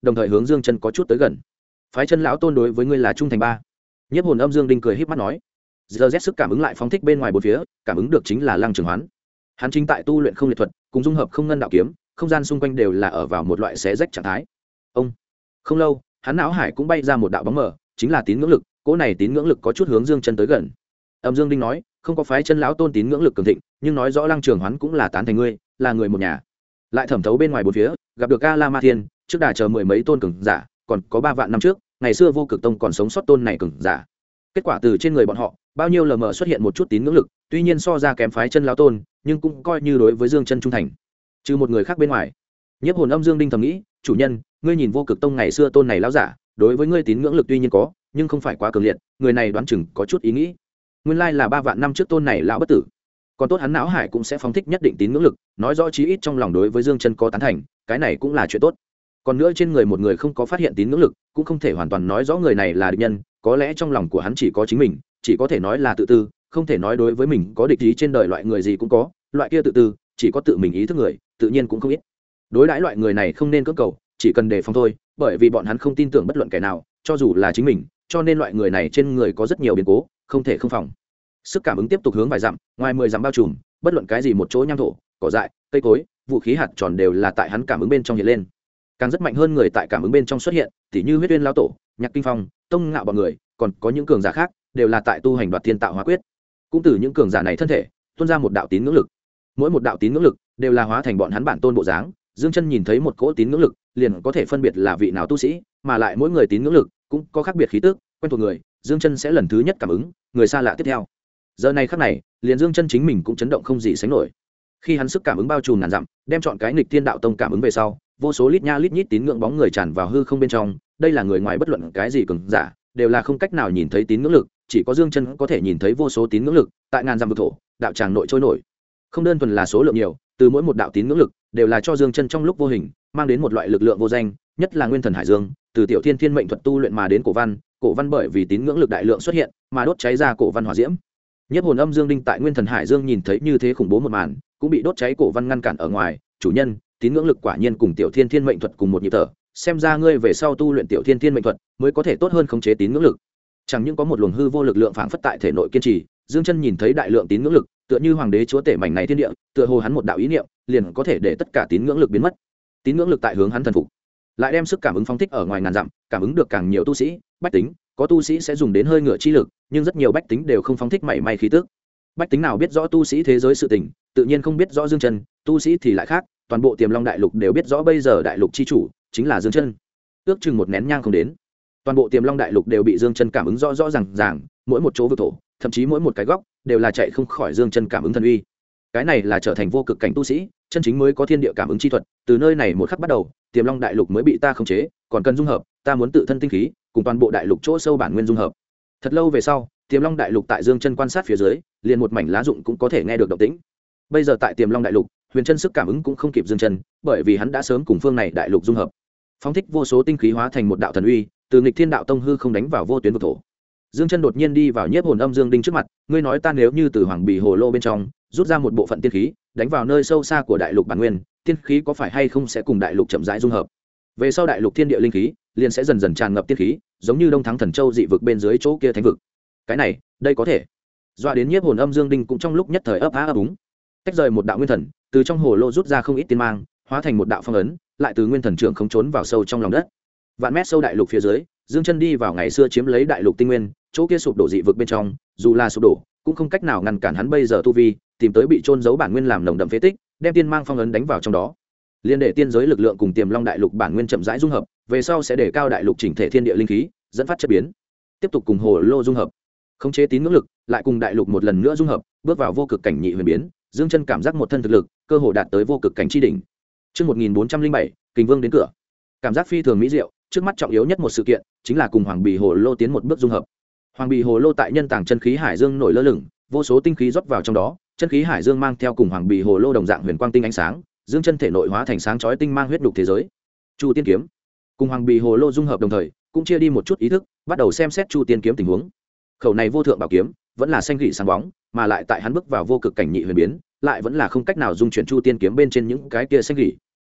đồng thời hướng Dương Chân có chút tới gần. Phái chân lão tôn đối với ngươi là trung thành ba. Nhiếp hồn âm Dương Đinh cười híp mắt nói. Giờ rét sức cảm ứng lại phóng thích bên ngoài bốn phía, cảm ứng được chính là Lăng Trường Hoán. Hắn chính tại tu luyện không liệt thuật, cùng dung hợp không ngân đạo kiếm, không gian xung quanh đều là ở vào một loại xé rách trạng thái. Ông. Không lâu, hắn não hải cũng bay ra một đạo bóng mờ, chính là tín ngưỡng lực, cỗ này tín ngưỡng lực có chút hướng Dương Chân tới gần. Âm Dương Đinh nói, không có phái chân lão tôn tín ngưỡng lực cường thịnh, nhưng nói rõ Lăng Trường Hoán cũng là tán thành ngươi, là người một nhà. Lại thẩm thấu bên ngoài bốn phía, gặp được A La Ma Thiên, trước đà chờ mười mấy tôn cường giả, còn có 3 vạn năm trước, ngày xưa Vô Cực Tông còn sống sót tôn này cường giả. Kết quả từ trên người bọn họ, bao nhiêu lờ mờ xuất hiện một chút tín ngưỡng lực, tuy nhiên so ra kém phái chân lão tôn, nhưng cũng coi như đối với Dương Chân trung thành. Trừ một người khác bên ngoài. Nhiếp hồn âm Dương Đinh thầm nghĩ, chủ nhân, ngươi nhìn Vô Cực Tông ngày xưa tôn này lão giả, đối với ngươi tín ngưỡng lực tuy nhiên có, nhưng không phải quá cường liệt, người này đoán chừng có chút ý nghĩ. Nguyên lai là 3 vạn năm trước tôn này lão bất tử. Còn tốt hắn não hải cũng sẽ phóng thích nhất định tín ngưỡng lực, nói rõ chí ít trong lòng đối với Dương Chân có tán thành, cái này cũng là chuyện tốt. Còn nữa trên người một người không có phát hiện tín ngưỡng lực, cũng không thể hoàn toàn nói rõ người này là địch nhân, có lẽ trong lòng của hắn chỉ có chính mình, chỉ có thể nói là tự tư, không thể nói đối với mình có địch ý. Trên đời loại người gì cũng có, loại kia tự tư, chỉ có tự mình ý thức người, tự nhiên cũng không ít. Đối đãi loại người này không nên cưỡng cầu, chỉ cần đề phòng thôi, bởi vì bọn hắn không tin tưởng bất luận kẻ nào, cho dù là chính mình, cho nên loại người này trên người có rất nhiều biến cố, không thể không phòng. Sức cảm ứng tiếp tục hướng vài dặm, ngoài 10 dặm bao trùm, bất luận cái gì một chỗ nham thổ, cỏ dại, cây cối, vũ khí hạt tròn đều là tại hắn cảm ứng bên trong hiện lên. Càng rất mạnh hơn người tại cảm ứng bên trong xuất hiện, tỉ như Huyết Uyên lão tổ, Nhạc Kinh Phong, Tông Ngạo bọn người, còn có những cường giả khác, đều là tại tu hành Đoạt Thiên Tạo Hóa Quyết. Cũng từ những cường giả này thân thể, tuôn ra một đạo tín ngưỡng lực. Mỗi một đạo tín ngưỡng lực đều là hóa thành bọn hắn bản tôn bộ dáng. Dương Chân nhìn thấy một cỗ tín ngưỡng lực, liền có thể phân biệt là vị nào tu sĩ, mà lại mỗi người tín ngưỡng lực cũng có khác biệt khí tức, quen thuộc người, Dương Chân sẽ lần thứ nhất cảm ứng, người xa lạ tiếp theo. Giờ này khắc này, liền Dương Chân chính mình cũng chấn động không gì sánh nổi. Khi hắn sức cảm ứng bao trùm ngàn dặm, đem chọn cái Nghịch Thiên Đạo Tông cảm ứng về sau, vô số lít nha lít nhít tín ngưỡng bóng người tràn vào hư không bên trong, đây là người ngoài bất luận cái gì cường giả, đều là không cách nào nhìn thấy tín ngưỡng lực, chỉ có Dương Chân có thể nhìn thấy vô số tín ngưỡng lực, tại ngàn dặm vực thổ, đạo tràng nội trôi nổi. Không đơn thuần là số lượng nhiều, từ mỗi một đạo tín ngưỡng lực, đều là cho Dương Chân trong lúc vô hình, mang đến một loại lực lượng vô danh, nhất là Nguyên Thần Hải Dương, từ Tiểu Thiên Thiên mệnh thuật tu luyện mà đến cổ văn bởi vì tín ngưỡng lực đại lượng xuất hiện, mà đốt cháy ra cổ văn hỏa diễm. Nhiếp hồn âm Dương Đinh tại Nguyên Thần Hải Dương nhìn thấy như thế khủng bố một màn, cũng bị đốt cháy cổ văn ngăn cản ở ngoài. Chủ nhân, tín ngưỡng lực quả nhiên cùng Tiểu Thiên Thiên mệnh thuật cùng một nhịp thở, xem ra ngươi về sau tu luyện Tiểu Thiên Thiên mệnh thuật mới có thể tốt hơn khống chế tín ngưỡng lực. Chẳng những có một luồng hư vô lực lượng phảng phất tại thể nội kiên trì, Dương Chân nhìn thấy đại lượng tín ngưỡng lực, tựa như hoàng đế chúa tể mảnh này thiên địa, tựa hồ hắn một đạo ý niệm, liền có thể để tất cả tín ngưỡng lực biến mất. Tín ngưỡng lực tại hướng hắn thần phục, lại đem sức cảm ứng phóng thích ở ngoài ngàn dặm, cảm ứng được càng nhiều tu sĩ, bách tính, có tu sĩ sẽ dùng đến hơi ngựa chi lực, nhưng rất nhiều bách tính đều không phóng thích mảy may khí tức. Bách tính nào biết rõ tu sĩ thế giới sự tình, tự nhiên không biết rõ Dương Chân, tu sĩ thì lại khác, toàn bộ Tiềm Long đại lục đều biết rõ bây giờ đại lục chi chủ chính là Dương Chân. Ước chừng một nén nhang không đến, toàn bộ Tiềm Long đại lục đều bị Dương Chân cảm ứng rõ rõ ràng, mỗi một chỗ vực thổ, thậm chí mỗi một cái góc đều là chạy không khỏi Dương Chân cảm ứng thần uy. Cái này là trở thành vô cực cảnh tu sĩ, chân chính mới có thiên địa cảm ứng chi thuật, từ nơi này một khắc bắt đầu, Tiềm Long đại lục mới bị ta khống chế, còn cần dung hợp, ta muốn tự thân tinh khí, cùng toàn bộ đại lục chỗ sâu bản nguyên dung hợp. Thật lâu về sau, Tiềm Long đại lục tại Dương Chân quan sát phía dưới, liền một mảnh lá rụng cũng có thể nghe được động tĩnh. Bây giờ tại Tiềm Long đại lục, Huyền Chân sức cảm ứng cũng không kịp Dương Chân, bởi vì hắn đã sớm cùng phương này đại lục dung hợp. Phóng thích vô số tinh khí hóa thành một đạo thần uy, từ Nghịch Thiên Đạo Tông hư không đánh vào vô tuyến vực thổ. Dương Chân đột nhiên đi vào Nhiếp hồn âm Dương Đinh trước mặt, ngươi nói ta nếu như từ Hoàng Bì Hồ Lô bên trong rút ra một bộ phận tiên khí, đánh vào nơi sâu xa của đại lục bản nguyên, tiên khí có phải hay không sẽ cùng đại lục chậm rãi dung hợp? Về sau đại lục thiên địa linh khí, liền sẽ dần dần tràn ngập tiên khí, giống như Đông Thắng Thần Châu dị vực bên dưới chỗ kia thánh vực. Cái này, đây có thể. Doa đến Nhiếp hồn âm Dương Đinh cũng trong lúc nhất thời ấp á ấp úng. Tách rời một đạo nguyên thần, từ trong hồ lô rút ra không ít tiên mang, hóa thành một đạo phong ấn, lại từ nguyên thần trưởng không trốn vào sâu trong lòng đất. Vạn mét sâu đại lục phía dưới, Dương Chân đi vào ngày xưa chiếm lấy đại lục tinh nguyên, chỗ kia sụp đổ dị vực bên trong, dù là sụp đổ, cũng không cách nào ngăn cản hắn bây giờ tu vi, tìm tới bị trôn giấu bản nguyên làm nồng đậm phế tích, đem tiên mang phong ấn đánh vào trong đó. Liên để tiên giới lực lượng cùng Tiềm Long đại lục bản nguyên chậm rãi dung hợp, về sau sẽ để cao đại lục chỉnh thể thiên địa linh khí, dẫn phát chất biến. Tiếp tục cùng hồ lô dung hợp, khống chế tín ngưỡng lực, lại cùng đại lục một lần nữa dung hợp, bước vào vô cực cảnh nhị huyền biến, Dương Chân cảm giác một thân thực lực, cơ hồ đạt tới vô cực cảnh chi đỉnh. Chương 1407, Kình Vương đến cửa. Cảm giác phi thường mỹ diệu, trước mắt trọng yếu nhất một sự kiện, chính là cùng Hoàng Bì Hồ Lô tiến một bước dung hợp. Hoàng Bì Hồ Lô tại nhân tàng chân khí hải dương nổi lơ lửng, vô số tinh khí rót vào trong đó, chân khí hải dương mang theo cùng Hoàng Bì Hồ Lô đồng dạng huyền quang tinh ánh sáng, Dương Chân thể nội hóa thành sáng chói tinh mang huyết đục thế giới. Chu Tiên kiếm cùng Hoàng Bì Hồ Lô dung hợp đồng thời, cũng chia đi một chút ý thức, bắt đầu xem xét Chu Tiên kiếm tình huống. Khẩu này vô thượng bảo kiếm, vẫn là xanh gỉ sáng bóng, mà lại tại hắn bước vào vô cực cảnh nhị huyền biến, lại vẫn là không cách nào dung chuyển Chu Tiên kiếm bên trên những cái kia xanh gỉ.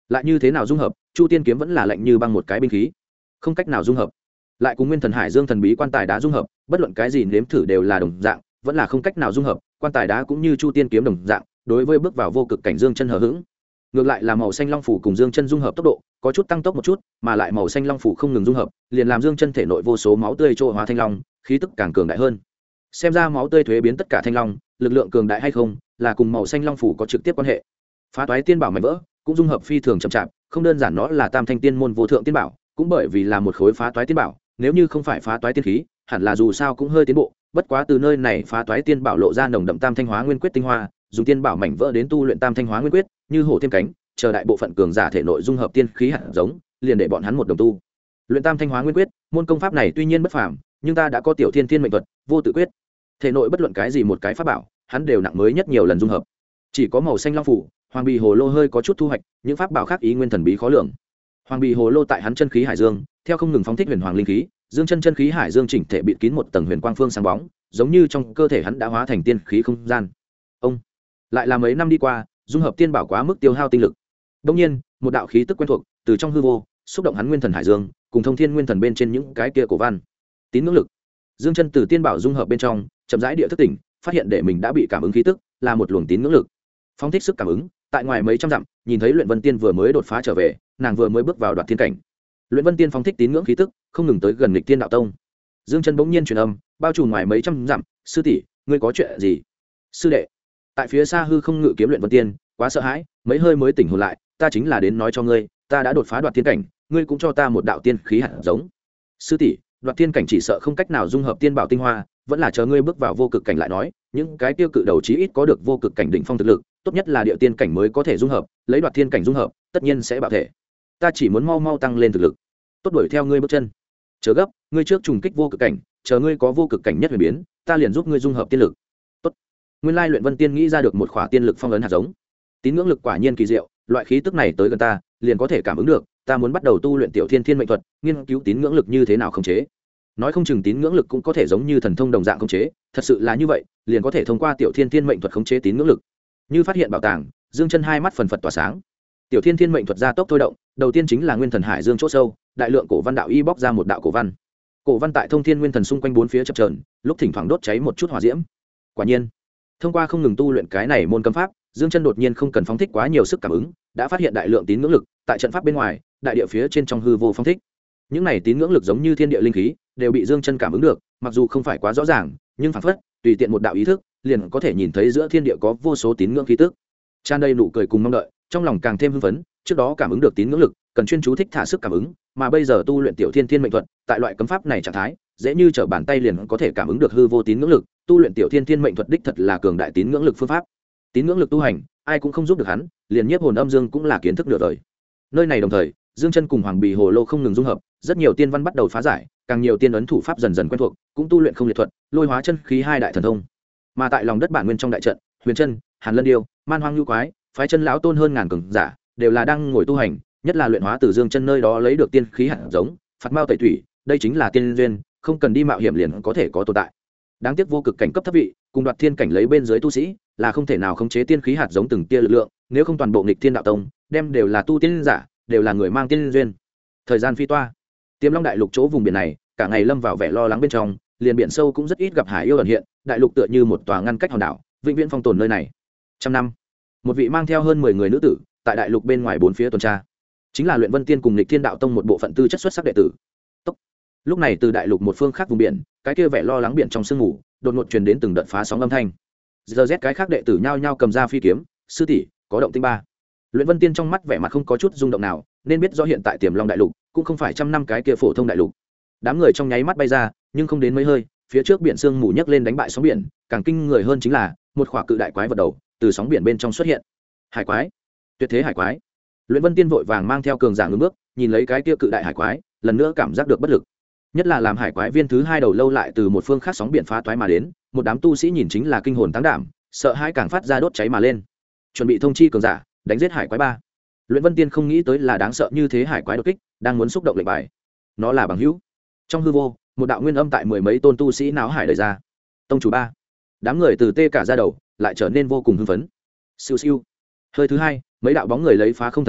lại như thế nào dung hợp, chu tiên kiếm vẫn là lạnh như băng một cái binh khí, không cách nào dung hợp. Lại cùng nguyên thần hải dương thần bí quan tài đá dung hợp, bất luận cái gì nếm thử đều là đồng dạng, vẫn là không cách nào dung hợp. Quan tài đá cũng như chu tiên kiếm đồng dạng, đối với bước vào vô cực cảnh dương chân hờ hững. Ngược lại là màu xanh long phủ cùng dương chân dung hợp tốc độ có chút tăng tốc một chút, mà lại màu xanh long phủ không ngừng dung hợp, liền làm dương chân thể nội vô số máu tươi trôi hóa thanh long, khí tức càng cường đại hơn. Xem ra máu tươi thuế biến tất cả thanh long, lực lượng cường đại hay không, là cùng màu xanh long phủ có trực tiếp quan hệ. Phá toái tiên bảo mảnh vỡ cũng dung hợp phi thường chậm chạp, không đơn giản nó là tam thanh tiên môn vô thượng tiên bảo, cũng bởi vì là một khối phá toái tiên bảo, nếu như không phải phá toái tiên khí, hẳn là dù sao cũng hơi tiến bộ. Bất quá từ nơi này phá toái tiên bảo lộ ra nồng đậm tam thanh hóa nguyên quyết tinh hoa, dùng tiên bảo mảnh vỡ đến tu luyện tam thanh hóa nguyên quyết, như hổ thêm cánh, chờ đại bộ phận cường giả thể nội dung hợp tiên khí hạt giống, liền để bọn hắn một đồng tu. Luyện tam thanh hóa nguyên quyết, môn công pháp này tuy nhiên bất phàm, nhưng ta đã có tiểu thiên thiên mệnh thuật, vô tự quyết. Thể nội bất luận cái gì một cái pháp bảo, hắn đều nặng mới nhất nhiều lần dung hợp. Chỉ có màu xanh long phủ, hoàng bì hồ lô hơi có chút thu hoạch, những pháp bảo khác ý nguyên thần bí khó lường. Hoàng bì hồ lô tại hắn chân khí hải dương, theo không ngừng phóng thích huyền hoàng linh khí, dương chân chân khí hải dương chỉnh thể bịt kín một tầng huyền quang phương sáng bóng, giống như trong cơ thể hắn đã hóa thành tiên khí không gian. Ông lại là mấy năm đi qua, dung hợp tiên bảo quá mức tiêu hao tinh lực. Đương nhiên, một đạo khí tức quen thuộc từ trong hư vô xúc động hắn nguyên thần hải dương, cùng thông thiên nguyên thần bên trên những cái kia cổ văn. Tín ngưỡng lực. Dương chân từ tiên bảo dung hợp bên trong, chậm rãi địa thức tỉnh, phát hiện để mình đã bị cảm ứng khí tức, là một luồng tín ngưỡng lực. Phóng thích sức cảm ứng, tại ngoài mấy trăm dặm, nhìn thấy Luyện Vân Tiên vừa mới đột phá trở về, nàng vừa mới bước vào đoạt thiên cảnh. Luyện Vân Tiên phóng thích tín ngưỡng khí tức, không ngừng tới gần Nghịch Tiên đạo tông. Dương chân bỗng nhiên truyền âm, bao trùm ngoài mấy trăm dặm, sư tỷ, ngươi có chuyện gì? Sư đệ. Tại phía xa hư không ngự kiếm Luyện Vân Tiên, quá sợ hãi, mấy hơi mới tỉnh hồn lại, ta chính là đến nói cho ngươi, ta đã đột phá đoạt thiên cảnh, ngươi cũng cho ta một đạo tiên khí hạt giống. Sư tỷ, đoạt thiên cảnh chỉ sợ không cách nào dung hợp tiên bảo tinh hoa, vẫn là chờ ngươi bước vào vô cực cảnh lại nói, những cái tiêu cự đầu chí ít có được vô cực cảnh đỉnh phong thực lực, tốt nhất là địa tiên cảnh mới có thể dung hợp, lấy đoạt thiên cảnh dung hợp, tất nhiên sẽ bạo thể. Ta chỉ muốn mau mau tăng lên thực lực, tốt đuổi theo ngươi bước chân. Chớ gấp, ngươi trước trùng kích vô cực cảnh, chờ ngươi có vô cực cảnh nhất huyền biến, ta liền giúp ngươi dung hợp tiên lực. Tốt. Nguyên lai Luyện Vân Tiên nghĩ ra được một khỏa tiên lực phong ấn hạt giống. Tín ngưỡng lực quả nhiên kỳ diệu, loại khí tức này tới gần ta, liền có thể cảm ứng được, ta muốn bắt đầu tu luyện tiểu thiên thiên mệnh thuật, nghiên cứu tín ngưỡng lực như thế nào khống chế. Nói không chừng tín ngưỡng lực cũng có thể giống như thần thông đồng dạng khống chế, thật sự là như vậy, liền có thể thông qua tiểu thiên thiên mệnh thuật khống chế tín ngưỡng lực. Như phát hiện bảo tàng, Dương chân hai mắt phần phật tỏa sáng. Tiểu thiên thiên mệnh thuật gia tốc thôi động, đầu tiên chính là nguyên thần hải dương chỗ sâu, đại lượng cổ văn đạo y bóc ra một đạo cổ văn. Cổ văn tại thông thiên nguyên thần xung quanh bốn phía chập chờn, lúc thỉnh thoảng đốt cháy một chút hỏa diễm. Quả nhiên, thông qua không ngừng tu luyện cái này môn cấm pháp, Dương chân đột nhiên không cần phóng thích quá nhiều sức cảm ứng, đã phát hiện đại lượng tín ngưỡng lực tại trận pháp bên ngoài, đại địa phía trên trong hư vô phóng thích. Những này tín ngưỡng lực giống như thiên địa linh khí, đều bị Dương chân cảm ứng được, mặc dù không phải quá rõ ràng, nhưng phảng phất tùy tiện một đạo ý thức, liền có thể nhìn thấy giữa thiên địa có vô số tín ngưỡng khí tức. Tràn đầy nụ cười cùng mong đợi, trong lòng càng thêm hưng phấn, trước đó cảm ứng được tín ngưỡng lực, cần chuyên chú thích thả sức cảm ứng, mà bây giờ tu luyện tiểu thiên thiên mệnh thuật, tại loại cấm pháp này trạng thái, dễ như trở bàn tay liền có thể cảm ứng được hư vô tín ngưỡng lực, tu luyện tiểu thiên thiên mệnh thuật đích thật là cường đại tín ngưỡng lực phương pháp. Tín ngưỡng lực tu hành, ai cũng không giúp được hắn, liền nhiếp hồn âm dương cũng là kiến thức nửa đời. Nơi này đồng thời, Dương chân cùng Hoàng Bì Hồ Lô không ngừng dung hợp, rất nhiều tiên văn bắt đầu phá giải, càng nhiều tiên ấn thủ pháp dần dần quen thuộc, cũng tu luyện không liệt thuật, lôi hóa chân khí hai đại thần thông. Mà tại lòng đất bản nguyên trong đại trận, Huyền Chân, Hàn Lân Điêu, Man Hoang Nhu Quái, phái chân lão tôn hơn ngàn cường giả, đều là đang ngồi tu hành, nhất là luyện hóa từ Dương chân nơi đó lấy được tiên khí hạt giống, phạt mao tẩy thủy, đây chính là tiên duyên, không cần đi mạo hiểm liền có thể có tồn tại. Đáng tiếc vô cực cảnh cấp thấp vị, cùng đoạt thiên cảnh lấy bên dưới tu sĩ, là không thể nào khống chế tiên khí hạt giống từng tia lực lượng, nếu không toàn bộ nghịch thiên đạo tông, đem đều là tu tiên giả, đều là người mang tiên duyên. Thời gian phi toa, Tiềm Long đại lục chỗ vùng biển này, cả ngày lâm vào vẻ lo lắng bên trong, liền biển sâu cũng rất ít gặp hải yêu ẩn hiện, đại lục tựa như một tòa ngăn cách hòn đảo, vĩnh viễn phong tồn nơi này. Trăm năm, một vị mang theo hơn 10 người nữ tử, tại đại lục bên ngoài bốn phía tuần tra, chính là Luyện Vân Tiên cùng Nghịch Thiên đạo tông một bộ phận tư chất xuất sắc đệ tử. Tốc. Lúc này từ đại lục một phương khác vùng biển, cái kia vẻ lo lắng biển trong sương mù, đột ngột truyền đến từng đợt phá sóng âm thanh. Giờ rét cái khác đệ tử nhao nhao cầm ra phi kiếm, sư tỷ, có động tĩnh ba. Luyện Vân Tiên trong mắt vẻ mặt không có chút rung động nào, nên biết rõ hiện tại Tiềm Long đại lục cũng không phải trăm năm cái kia phổ thông đại lục. Đám người trong nháy mắt bay ra, nhưng không đến mấy hơi, phía trước biển sương mù nhấc lên đánh bại sóng biển, càng kinh người hơn chính là một khỏa cự đại quái vật đầu từ sóng biển bên trong xuất hiện. Hải quái, tuyệt thế hải quái. Luyện Vân Tiên vội vàng mang theo cường giả ngưng bước, nhìn lấy cái kia cự đại hải quái, lần nữa cảm giác được bất lực. Nhất là làm hải quái viên thứ hai đầu lâu lại từ một phương khác sóng biển phá toái mà đến, một đám tu sĩ nhìn chính là kinh hồn táng đảm, sợ hãi càng phát ra đốt cháy mà lên. Chuẩn bị thông chi cường giả, đánh giết hải quái ba. Luyện Vân Tiên không nghĩ tới là đáng sợ như thế hải quái đột kích, đang muốn xúc động lệnh bài. Nó là bằng hữu. Trong hư vô, một đạo nguyên âm tại mười mấy tôn tu sĩ náo hải đời ra. Tông chủ ba. Đám người từ tê cả ra đầu, lại trở nên vô cùng hưng phấn. Siêu siêu. Hơi thứ hai, mấy đạo bóng người lấy phá không thần thông,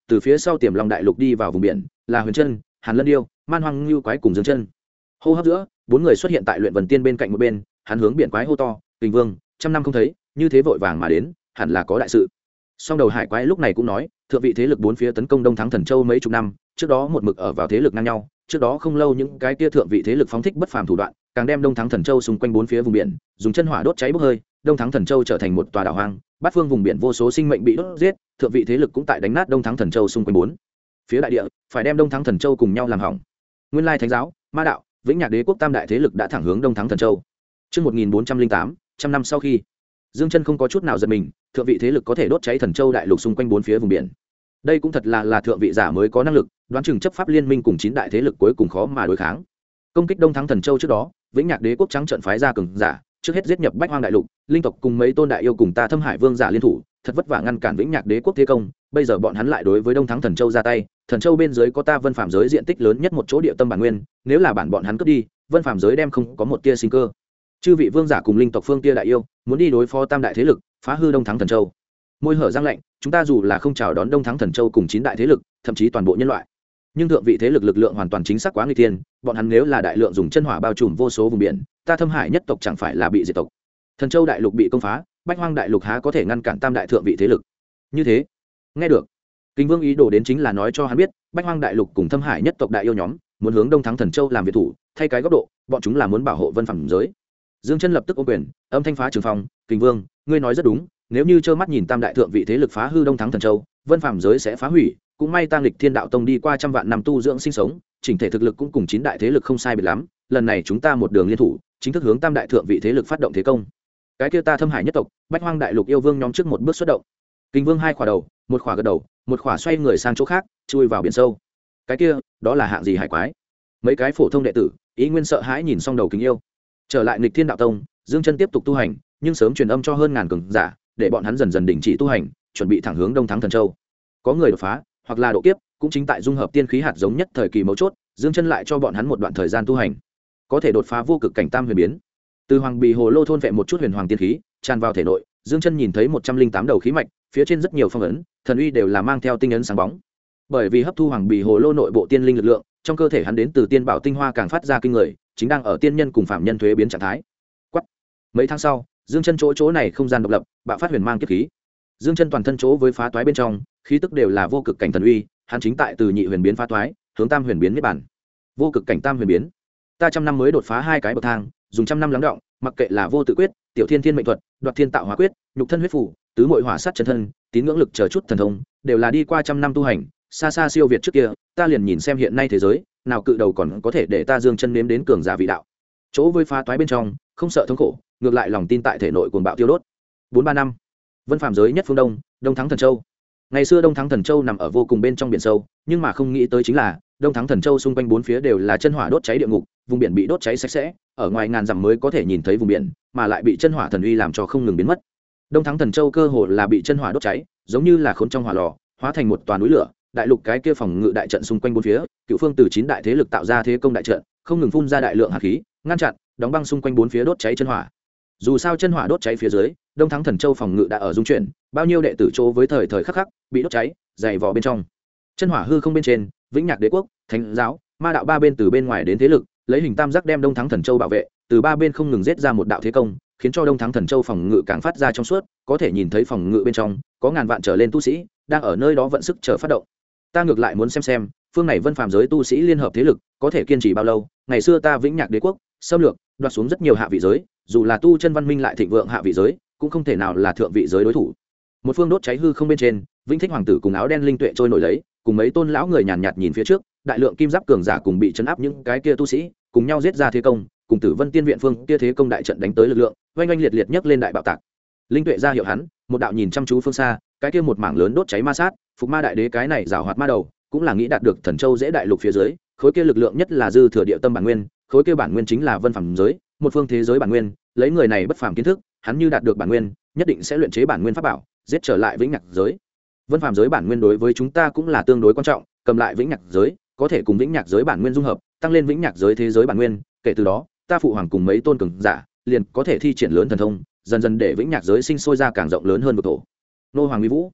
từ phía sau tiềm long đại lục đi vào vùng biển là Huyền Trân, Hàn Lân Điêu, Man Hoang Ngưu Quái cùng Dương Chân. Hô hấp giữa, bốn người xuất hiện tại Luyện Vân Tiên bên cạnh một bên, hắn hướng biển quái hô to, "Kình Vương, trăm năm không thấy, như thế vội vàng mà đến, hẳn là có đại sự." Song đầu hải quái lúc này cũng nói, thượng vị thế lực bốn phía tấn công Đông Thắng Thần Châu mấy chục năm, trước đó một mực ở vào thế lực ngang nhau, trước đó không lâu những cái kia thượng vị thế lực phóng thích bất phàm thủ đoạn, càng đem Đông Thắng Thần Châu xung quanh bốn phía vùng biển, dùng chân hỏa đốt cháy bốc hơi, Đông Thắng Thần Châu trở thành một tòa đảo hoang, bát phương vùng biển vô số sinh mệnh bị đốt giết, thượng vị thế lực cũng tại đánh nát Đông Thắng Thần Châu xung quanh bốn phía đại địa, phải đem Đông Thắng Thần Châu cùng nhau làm hỏng. Nguyên lai Thánh giáo, Ma đạo, Vĩnh Nhạc Đế quốc tam đại thế lực đã thẳng hướng Đông Thắng Thần Châu. Trước 1408, trăm năm sau khi, Dương Chân không có chút nào giật mình, thượng vị thế lực có thể đốt cháy Thần Châu đại lục xung quanh bốn phía vùng biển. Đây cũng thật là thượng vị giả mới có năng lực, đoán chừng chấp pháp liên minh cùng chín đại thế lực cuối cùng khó mà đối kháng. Công kích Đông Thắng Thần Châu trước đó, Vĩnh Nhạc Đế quốc trắng trận phái ra cường giả, trước hết giết nhập Bách Hoang đại lục, linh tộc cùng mấy tôn đại yêu cùng ta Thâm Hải Vương giả liên thủ, thật vất vả ngăn cản Vĩnh Nhạc Đế quốc thế công, bây giờ bọn hắn lại đối với Đông Thắng Thần Châu ra tay, Thần Châu bên dưới có ta Vân Phàm giới diện tích lớn nhất một chỗ địa tâm bản nguyên, nếu là bọn hắn cướp đi, Vân Phàm giới đem không có một tia sinh cơ. Chư vị vương giả cùng linh tộc phương tia đại yêu, muốn đi đối phó tam đại thế lực, phá hư Đông Thắng Thần Châu. Môi hở răng lạnh, chúng ta dù là không chào đón Đông Thắng Thần Châu cùng chín đại thế lực, thậm chí toàn bộ nhân loại, nhưng thượng vị thế lực lực lượng hoàn toàn chính xác quá nguy tiên, bọn hắn nếu là đại lượng dùng chân hỏa bao trùm vô số vùng biển, ta Thâm Hải nhất tộc chẳng phải là bị diệt tộc. Thần Châu đại lục bị công phá, Bách Hoang đại lục há có thể ngăn cản tam đại thượng vị thế lực? Như thế, nghe được, Kinh Vương ý đồ đến chính là nói cho hắn biết, Bách Hoang đại lục cùng Thâm Hải nhất tộc đại yêu nhóm muốn hướng Đông Thắng Thần Châu làm việc thủ, thay cái góc độ, bọn chúng là muốn bảo hộ Vân Phàm giới. Dương Chân lập tức ôm quyền, âm thanh phá trường phòng, "Kinh Vương, ngươi nói rất đúng, nếu như trơ mắt nhìn tam đại thượng vị thế lực phá hư Đông Thắng Thần Châu, Vân Phàm giới sẽ phá hủy, cũng may Tang Lịch Thiên Đạo Tông đi qua trăm vạn năm tu dưỡng sinh sống, chỉnh thể thực lực cũng cùng chín đại thế lực không sai biệt lắm, lần này chúng ta một đường liên thủ, chính thức hướng tam đại thượng vị thế lực phát động thế công." Cái kia ta Thâm Hải nhất tộc, Bách Hoang đại lục yêu vương nhóm trước một bước xuất động. Kinh Vương hai khỏa đầu, một khỏa gật đầu, một khỏa xoay người sang chỗ khác, chui vào biển sâu. Cái kia, đó là hạng gì hải quái? Mấy cái phổ thông đệ tử, ý nguyên sợ hãi nhìn xong đầu kính yêu. Trở lại Nghịch Thiên Đạo Tông, Dương Chân tiếp tục tu hành, nhưng sớm truyền âm cho hơn ngàn cường giả, để bọn hắn dần dần đình chỉ tu hành, chuẩn bị thẳng hướng Đông Thắng Thần Châu. Có người đột phá, hoặc là độ kiếp, cũng chính tại dung hợp tiên khí hạt giống nhất thời kỳ mấu chốt, Dương Chân lại cho bọn hắn một đoạn thời gian tu hành, có thể đột phá vô cực cảnh tam huyền biến. Từ Hoàng Bì Hồ Lô thôn vệ một chút huyền hoàng tiên khí, tràn vào thể nội, Dương Chân nhìn thấy 108 đầu khí mạch, phía trên rất nhiều phong ấn, thần uy đều là mang theo tinh ấn sáng bóng. Bởi vì hấp thu Hoàng Bì Hồ Lô nội bộ tiên linh lực lượng, trong cơ thể hắn đến từ tiên bảo tinh hoa càng phát ra kinh người, chính đang ở tiên nhân cùng phạm nhân thuế biến trạng thái. Quắc. Mấy tháng sau, Dương Chân chỗ này không gian độc lập, bạo phát huyền mang kiếp khí. Dương Chân toàn thân chỗ với phá toái bên trong, khí tức đều là vô cực cảnh thần uy, hắn chính tại từ nhị huyền biến phá toái, hướng tam huyền biến niết bản. Vô cực cảnh tam huyền biến. Ta trăm năm mới đột phá hai cái bậc thang, dùng trăm năm lắng đọng, mặc kệ là vô tự quyết, tiểu thiên thiên mệnh thuật, đoạt thiên tạo hóa quyết, nhục thân huyết phủ, tứ muội hỏa sát chân thân, tín ngưỡng lực chờ chút thần thông, đều là đi qua trăm năm tu hành, xa xa siêu việt trước kia. Ta liền nhìn xem hiện nay thế giới, nào cự đầu còn có thể để ta Dương Chân nếm đến cường giả vị đạo. Chỗ với phá toái bên trong, không sợ thống khổ, ngược lại lòng tin tại thể nội cuồng bạo tiêu đốt. 4-3 năm, Vân Phàm giới nhất phương Đông, Đông Thắng Thần Châu. Ngày xưa Đông Thắng Thần Châu nằm ở vô cùng bên trong biển sâu, nhưng mà không nghĩ tới chính là Đông Thắng Thần Châu xung quanh bốn phía đều là chân hỏa đốt cháy địa ngục, vùng biển bị đốt cháy sạch sẽ, ở ngoài ngàn dặm mới có thể nhìn thấy vùng biển, mà lại bị chân hỏa thần uy làm cho không ngừng biến mất. Đông Thắng Thần Châu cơ hồ là bị chân hỏa đốt cháy, giống như là khốn trong hỏa lò, hóa thành một tòa núi lửa. Đại lục cái kia phòng ngự đại trận xung quanh bốn phía, cựu phương từ chín đại thế lực tạo ra thế công đại trận, không ngừng phun ra đại lượng hạt khí, ngăn chặn, đóng băng xung quanh bốn phía đốt cháy chân hỏa. Dù sao chân hỏa đốt cháy phía dưới, Đông Thắng Thần Châu phòng ngự đã ở dung chuyển, bao nhiêu đệ tử chỗ với thời khắc khắc bị đốt cháy, dày vò bên trong. Chân hỏa hư không bên trên, Vĩnh Nhạc Đế quốc, Thánh giáo, Ma đạo ba bên từ bên ngoài đến thế lực, lấy hình tam giác đem Đông Thắng Thần Châu bảo vệ, từ ba bên không ngừng giết ra một đạo thế công, khiến cho Đông Thắng Thần Châu phòng ngự càng phát ra trong suốt, có thể nhìn thấy phòng ngự bên trong có ngàn vạn trở lên tu sĩ đang ở nơi đó vận sức chờ phát động. Ta ngược lại muốn xem phương này Vân Phàm giới tu sĩ liên hợp thế lực có thể kiên trì bao lâu. Ngày xưa ta Vĩnh Nhạc Đế quốc xâm lược đoạt xuống rất nhiều hạ vị giới, dù là tu chân văn minh lại thịnh vượng hạ vị giới cũng không thể nào là thượng vị giới đối thủ. Một phương đốt cháy hư không bên trên, Vĩnh Thích hoàng tử cùng áo đen linh tuệ trôi nổi lấy, cùng mấy tôn lão người nhàn nhạt nhìn phía trước, đại lượng kim giáp cường giả cùng bị chấn áp những cái kia tu sĩ cùng nhau giết ra thế công, cùng Tử Vân Tiên viện phương kia thế công đại trận đánh tới lực lượng oanh oanh liệt liệt nhấc lên đại bạo tạc. Linh tuệ ra hiệu hắn, một đạo nhìn chăm chú phương xa, cái kia một mảng lớn đốt cháy ma sát, Phục Ma đại đế cái này giảo hoạt ma đầu, cũng là nghĩ đạt được Thần Châu dễ đại lục phía dưới, khối kia lực lượng nhất là dư thừa địa tâm bản nguyên, khối kia bản nguyên chính là Vân Phàm giới, một phương thế giới bản nguyên, lấy người này bất phàm kiến thức, hắn như đạt được bản nguyên, nhất định sẽ luyện chế bản nguyên pháp bảo, giết trở lại Vĩnh Nhạc giới. Vân Phàm giới bản nguyên đối với chúng ta cũng là tương đối quan trọng, cầm lại Vĩnh Nhạc giới, có thể cùng Vĩnh Nhạc giới bản nguyên dung hợp, tăng lên Vĩnh Nhạc giới thế giới bản nguyên, kể từ đó, ta phụ hoàng cùng mấy tôn cường giả, liền có thể thi triển lớn thần thông, dần dần để Vĩnh Nhạc giới sinh sôi ra càng rộng lớn hơn vực thổ. Nô Hoàng Uy Vũ,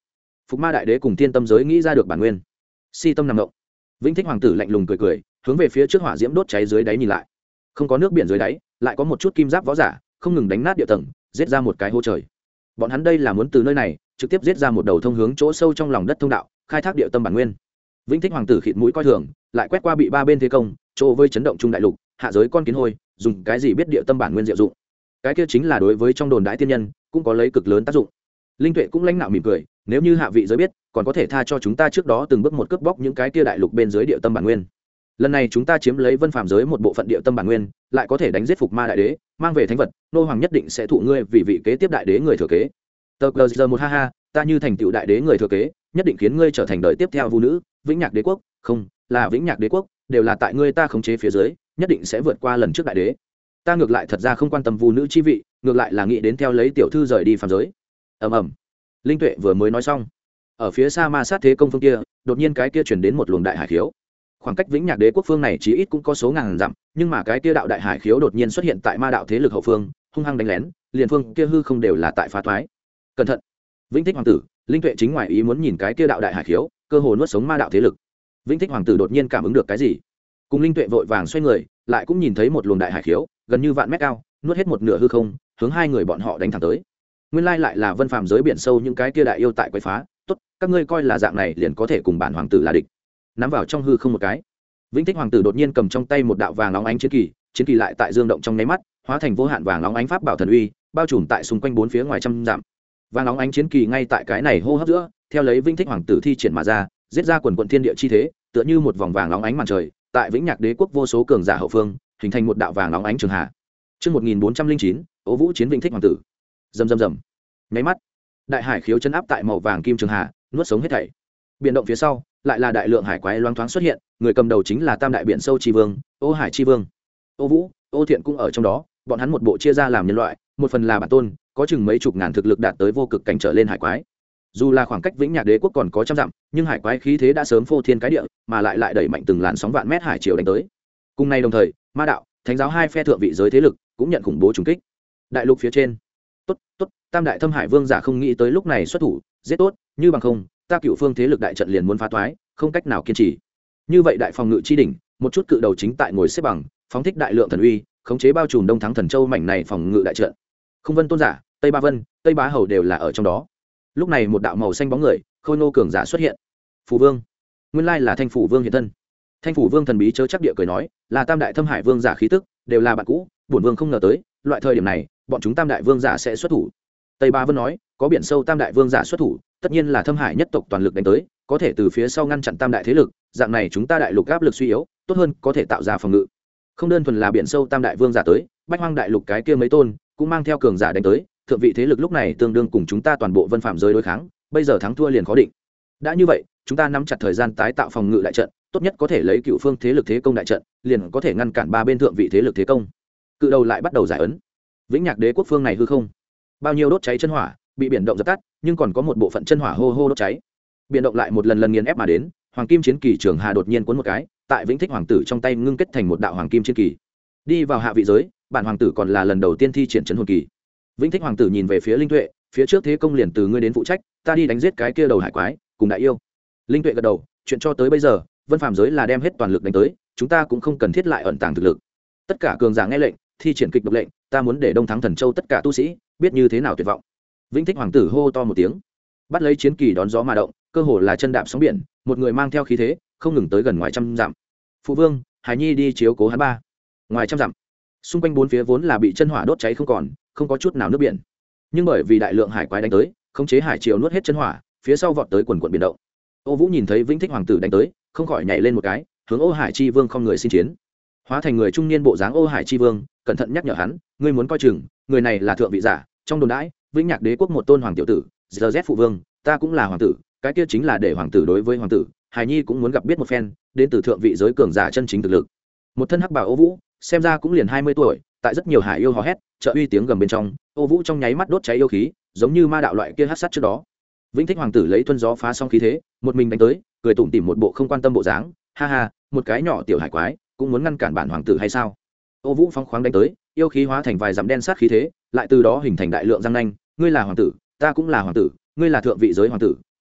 Phục ma đại đế cùng thiên tâm giới nghĩ ra được bản nguyên. Si tâm nằm động. Vĩnh Thích hoàng tử lạnh lùng cười cười, hướng về phía trước hỏa diễm đốt cháy dưới đáy nhìn lại. Không có nước biển dưới đáy, lại có một chút kim giáp võ giả không ngừng đánh nát địa tầng, giết ra một cái hố trời. Bọn hắn đây là muốn từ nơi này trực tiếp giết ra một đầu thông hướng chỗ sâu trong lòng đất thông đạo, khai thác địa tâm bản nguyên. Vĩnh Thích hoàng tử khịt mũi coi thường, lại quét qua bị ba bên thế công, chỗ với chấn động trung đại lục, hạ giới con kiến hôi, dùng cái gì biết địa tâm bản nguyên diệu dụng? Cái kia chính là đối với trong đồn đại tiên nhân, cũng có lấy cực lớn tác dụng. Linh Tuệ cũng lãnh nạo mỉm cười, nếu như hạ vị giới biết, còn có thể tha cho chúng ta trước đó từng bước một cướp bóc những cái kia đại lục bên dưới địa tâm bản nguyên. Lần này chúng ta chiếm lấy vân phàm giới một bộ phận địa tâm bản nguyên, lại có thể đánh giết Phục ma đại đế, mang về thánh vật, nô hoàng nhất định sẽ thụ ngươi vì vị kế tiếp đại đế người thừa kế. Tờ giờ một ha ha, ta như thành tựu đại đế người thừa kế, nhất định khiến ngươi trở thành đời tiếp theo vu nữ, vĩnh nhạc đế quốc, không, là vĩnh nhạc đế quốc, đều là tại ngươi ta khống chế phía dưới, nhất định sẽ vượt qua lần trước đại đế. Ta ngược lại thật ra không quan tâm vu nữ chi vị, ngược lại là nghĩ đến theo lấy tiểu thư rời đi phàm giới. Ầm ầm. Linh Tuệ vừa mới nói xong, ở phía xa ma sát thế công phương kia, đột nhiên cái kia chuyển đến một luồng đại hải khiếu. Khoảng cách vĩnh nhạc đế quốc phương này chí ít cũng có số ngàn dặm, nhưng mà cái kia đạo đại hải khiếu đột nhiên xuất hiện tại ma đạo thế lực hậu phương, hung hăng đánh lén, liền phương kia hư không đều là tại phá thoái. Cẩn thận. Vĩnh Thích hoàng tử, Linh Tuệ chính ngoài ý muốn nhìn cái kia đạo đại hải khiếu, cơ hồ nuốt sống ma đạo thế lực. Vĩnh Thích hoàng tử đột nhiên cảm ứng được cái gì, cùng Linh Tuệ vội vàng xoay người, lại cũng nhìn thấy một luồng đại hải khiếu, gần như vạn mét cao, nuốt hết một nửa hư không, hướng hai người bọn họ đánh thẳng tới. Nguyên lai lại là vân phàm giới biển sâu những cái kia đại yêu tại quấy phá, tốt, các ngươi coi là dạng này liền có thể cùng bản hoàng tử là địch. Nắm vào trong hư không một cái, Vĩnh Thích hoàng tử đột nhiên cầm trong tay một đạo vàng óng ánh chiến kỳ lại tại dương động trong nháy mắt, hóa thành vô hạn vàng óng ánh pháp bảo thần uy, bao trùm tại xung quanh bốn phía ngoài trăm dặm. Vàng óng ánh chiến kỳ ngay tại cái này hô hấp giữa, theo lấy Vĩnh Thích hoàng tử thi triển mà ra, giết ra quần quần thiên địa chi thế, tựa như một vòng vàng óng ánh màn trời, tại Vĩnh Nhạc đế quốc vô số cường giả hậu phương, hình thành một đạo vàng óng ánh trường hạ. Chương 1409, Ố Vũ chiến Vĩnh Thích hoàng tử. Rầm rầm rầm. Nháy mắt, đại hải khiếu chấn áp tại màu vàng kim trường hạ, nuốt sống hết thảy. Biển động phía sau, lại là đại lượng hải quái loáng thoáng xuất hiện, người cầm đầu chính là Tam đại biển sâu chi vương, Ô Hải chi vương. Ô Vũ, Ô Thiện cũng ở trong đó, bọn hắn một bộ chia ra làm nhân loại, một phần là bản tôn, có chừng mấy chục ngàn thực lực đạt tới vô cực cảnh trở lên hải quái. Dù là khoảng cách Vĩnh Nhạc đế quốc còn có trăm dặm, nhưng hải quái khí thế đã sớm phô thiên cái địa, mà lại đẩy mạnh từng làn sóng vạn mét hải triều đánh tới. Cùng nay đồng thời, ma đạo, thánh giáo hai phe thượng vị giới thế lực cũng nhận khủng bố trùng kích. Đại lục phía trên, tốt, Tam đại thâm hải vương giả không nghĩ tới lúc này xuất thủ, giết tốt, như bằng không, ta cựu phương thế lực đại trận liền muốn phá toái, không cách nào kiên trì. Như vậy đại phòng ngự chi đỉnh, một chút cự đầu chính tại ngồi xếp bằng, phóng thích đại lượng thần uy, khống chế bao trùm đông thắng thần châu mảnh này phòng ngự đại trận. Không Vân tôn giả, Tây Ba Vân, Tây Bá hầu đều là ở trong đó. Lúc này một đạo màu xanh bóng người, khôi nô cường giả xuất hiện. Phù vương, nguyên lai là Thanh Phủ vương hiện thân. Thanh Phủ vương thần bí chớ chắc địa cười nói, là Tam đại thâm hải vương giả khí tức, đều là bạn cũ, bổn vương không ngờ tới, loại thời điểm này, bọn chúng Tam đại vương giả sẽ xuất thủ. Tây Ba Vân nói, có biển sâu Tam đại vương giả xuất thủ, tất nhiên là thâm hải nhất tộc toàn lực đánh tới, có thể từ phía sau ngăn chặn Tam đại thế lực, dạng này chúng ta đại lục áp lực suy yếu, tốt hơn có thể tạo ra phòng ngự. Không đơn thuần là biển sâu Tam đại vương giả tới, Bách Hoang đại lục cái kia mấy tôn cũng mang theo cường giả đánh tới, thượng vị thế lực lúc này tương đương cùng chúng ta toàn bộ vân phạm giới đối kháng, bây giờ thắng thua liền khó định. Đã như vậy, chúng ta nắm chặt thời gian tái tạo phòng ngự đại trận, tốt nhất có thể lấy cựu phương thế lực thế công đại trận, liền có thể ngăn cản ba bên thượng vị thế lực thế công. Cự đầu lại bắt đầu giải ấn. Vĩnh Nhạc đế quốc phương này hư không, bao nhiêu đốt cháy chân hỏa, bị biển động dập tắt, nhưng còn có một bộ phận chân hỏa hô hô đốt cháy. Biển động lại một lần nghiền ép mà đến, hoàng kim chiến kỳ trường hà đột nhiên cuốn một cái, tại Vĩnh Thích hoàng tử trong tay ngưng kết thành một đạo hoàng kim chiến kỳ. Đi vào hạ vị giới, bản hoàng tử còn là lần đầu tiên thi triển trấn hồn kỳ. Vĩnh Thích hoàng tử nhìn về phía Linh Tuệ, phía trước thế công liền từ ngươi đến phụ trách, ta đi đánh giết cái kia đầu hải quái, cùng đại yêu. Linh Tuệ gật đầu, chuyện cho tới bây giờ, vân phàm giới là đem hết toàn lực đánh tới, chúng ta cũng không cần thiết lại ẩn tàng thực lực. Tất cả cường giả nghe lệnh, thi triển kịch độc lệnh, ta muốn để Đông Thắng Thần Châu tất cả tu sĩ biết như thế nào tuyệt vọng. Vĩnh Thích hoàng tử hô to một tiếng, bắt lấy chiến kỳ đón gió mà động, cơ hồ là chân đạp sóng biển, một người mang theo khí thế, không ngừng tới gần ngoài trăm dặm. Phụ vương, Hải Nhi đi chiếu cố hắn ba. Ngoài trăm dặm, xung quanh bốn phía vốn là bị chân hỏa đốt cháy không còn, không có chút nào nước biển. Nhưng bởi vì đại lượng hải quái đánh tới, khống chế hải triều nuốt hết chân hỏa, phía sau vọt tới quần quần biển động. Ô Vũ nhìn thấy Vĩnh Thích hoàng tử đánh tới, không khỏi nhảy lên một cái, hướng Ô Hải chi vương không người xin chiến. Hóa thành người trung niên bộ dáng Ô Hải chi vương, cẩn thận nhắc nhở hắn, ngươi muốn coi chừng, người này là thượng vị giả, trong đồn đãi, Vĩnh Nhạc đế quốc một tôn hoàng tiểu tử, giờ Z phụ vương, ta cũng là hoàng tử, cái kia chính là để hoàng tử đối với hoàng tử, Hải Nhi cũng muốn gặp biết một phen, đến từ thượng vị giới cường giả chân chính thực lực. Một thân hắc bào Ô Vũ, xem ra cũng liền 20 tuổi, tại rất nhiều hải yêu hò hét, trợ uy tiếng gầm bên trong, Ô Vũ trong nháy mắt đốt cháy yêu khí, giống như ma đạo loại kia hắc sát trước đó. Vĩnh Thích hoàng tử lấy thuần gió phá xong khí thế, một mình đánh tới, cười tủm tỉm một bộ không quan tâm bộ dáng, ha ha, một cái nhỏ tiểu hải quái, cũng muốn ngăn cản bản hoàng tử hay sao? Ô Vũ phóng khoáng đánh tới, yêu khí hóa thành vài dặm đen sát khí thế, lại từ đó hình thành đại lượng răng nanh, ngươi là hoàng tử, ta cũng là hoàng tử, ngươi là thượng vị giới hoàng tử,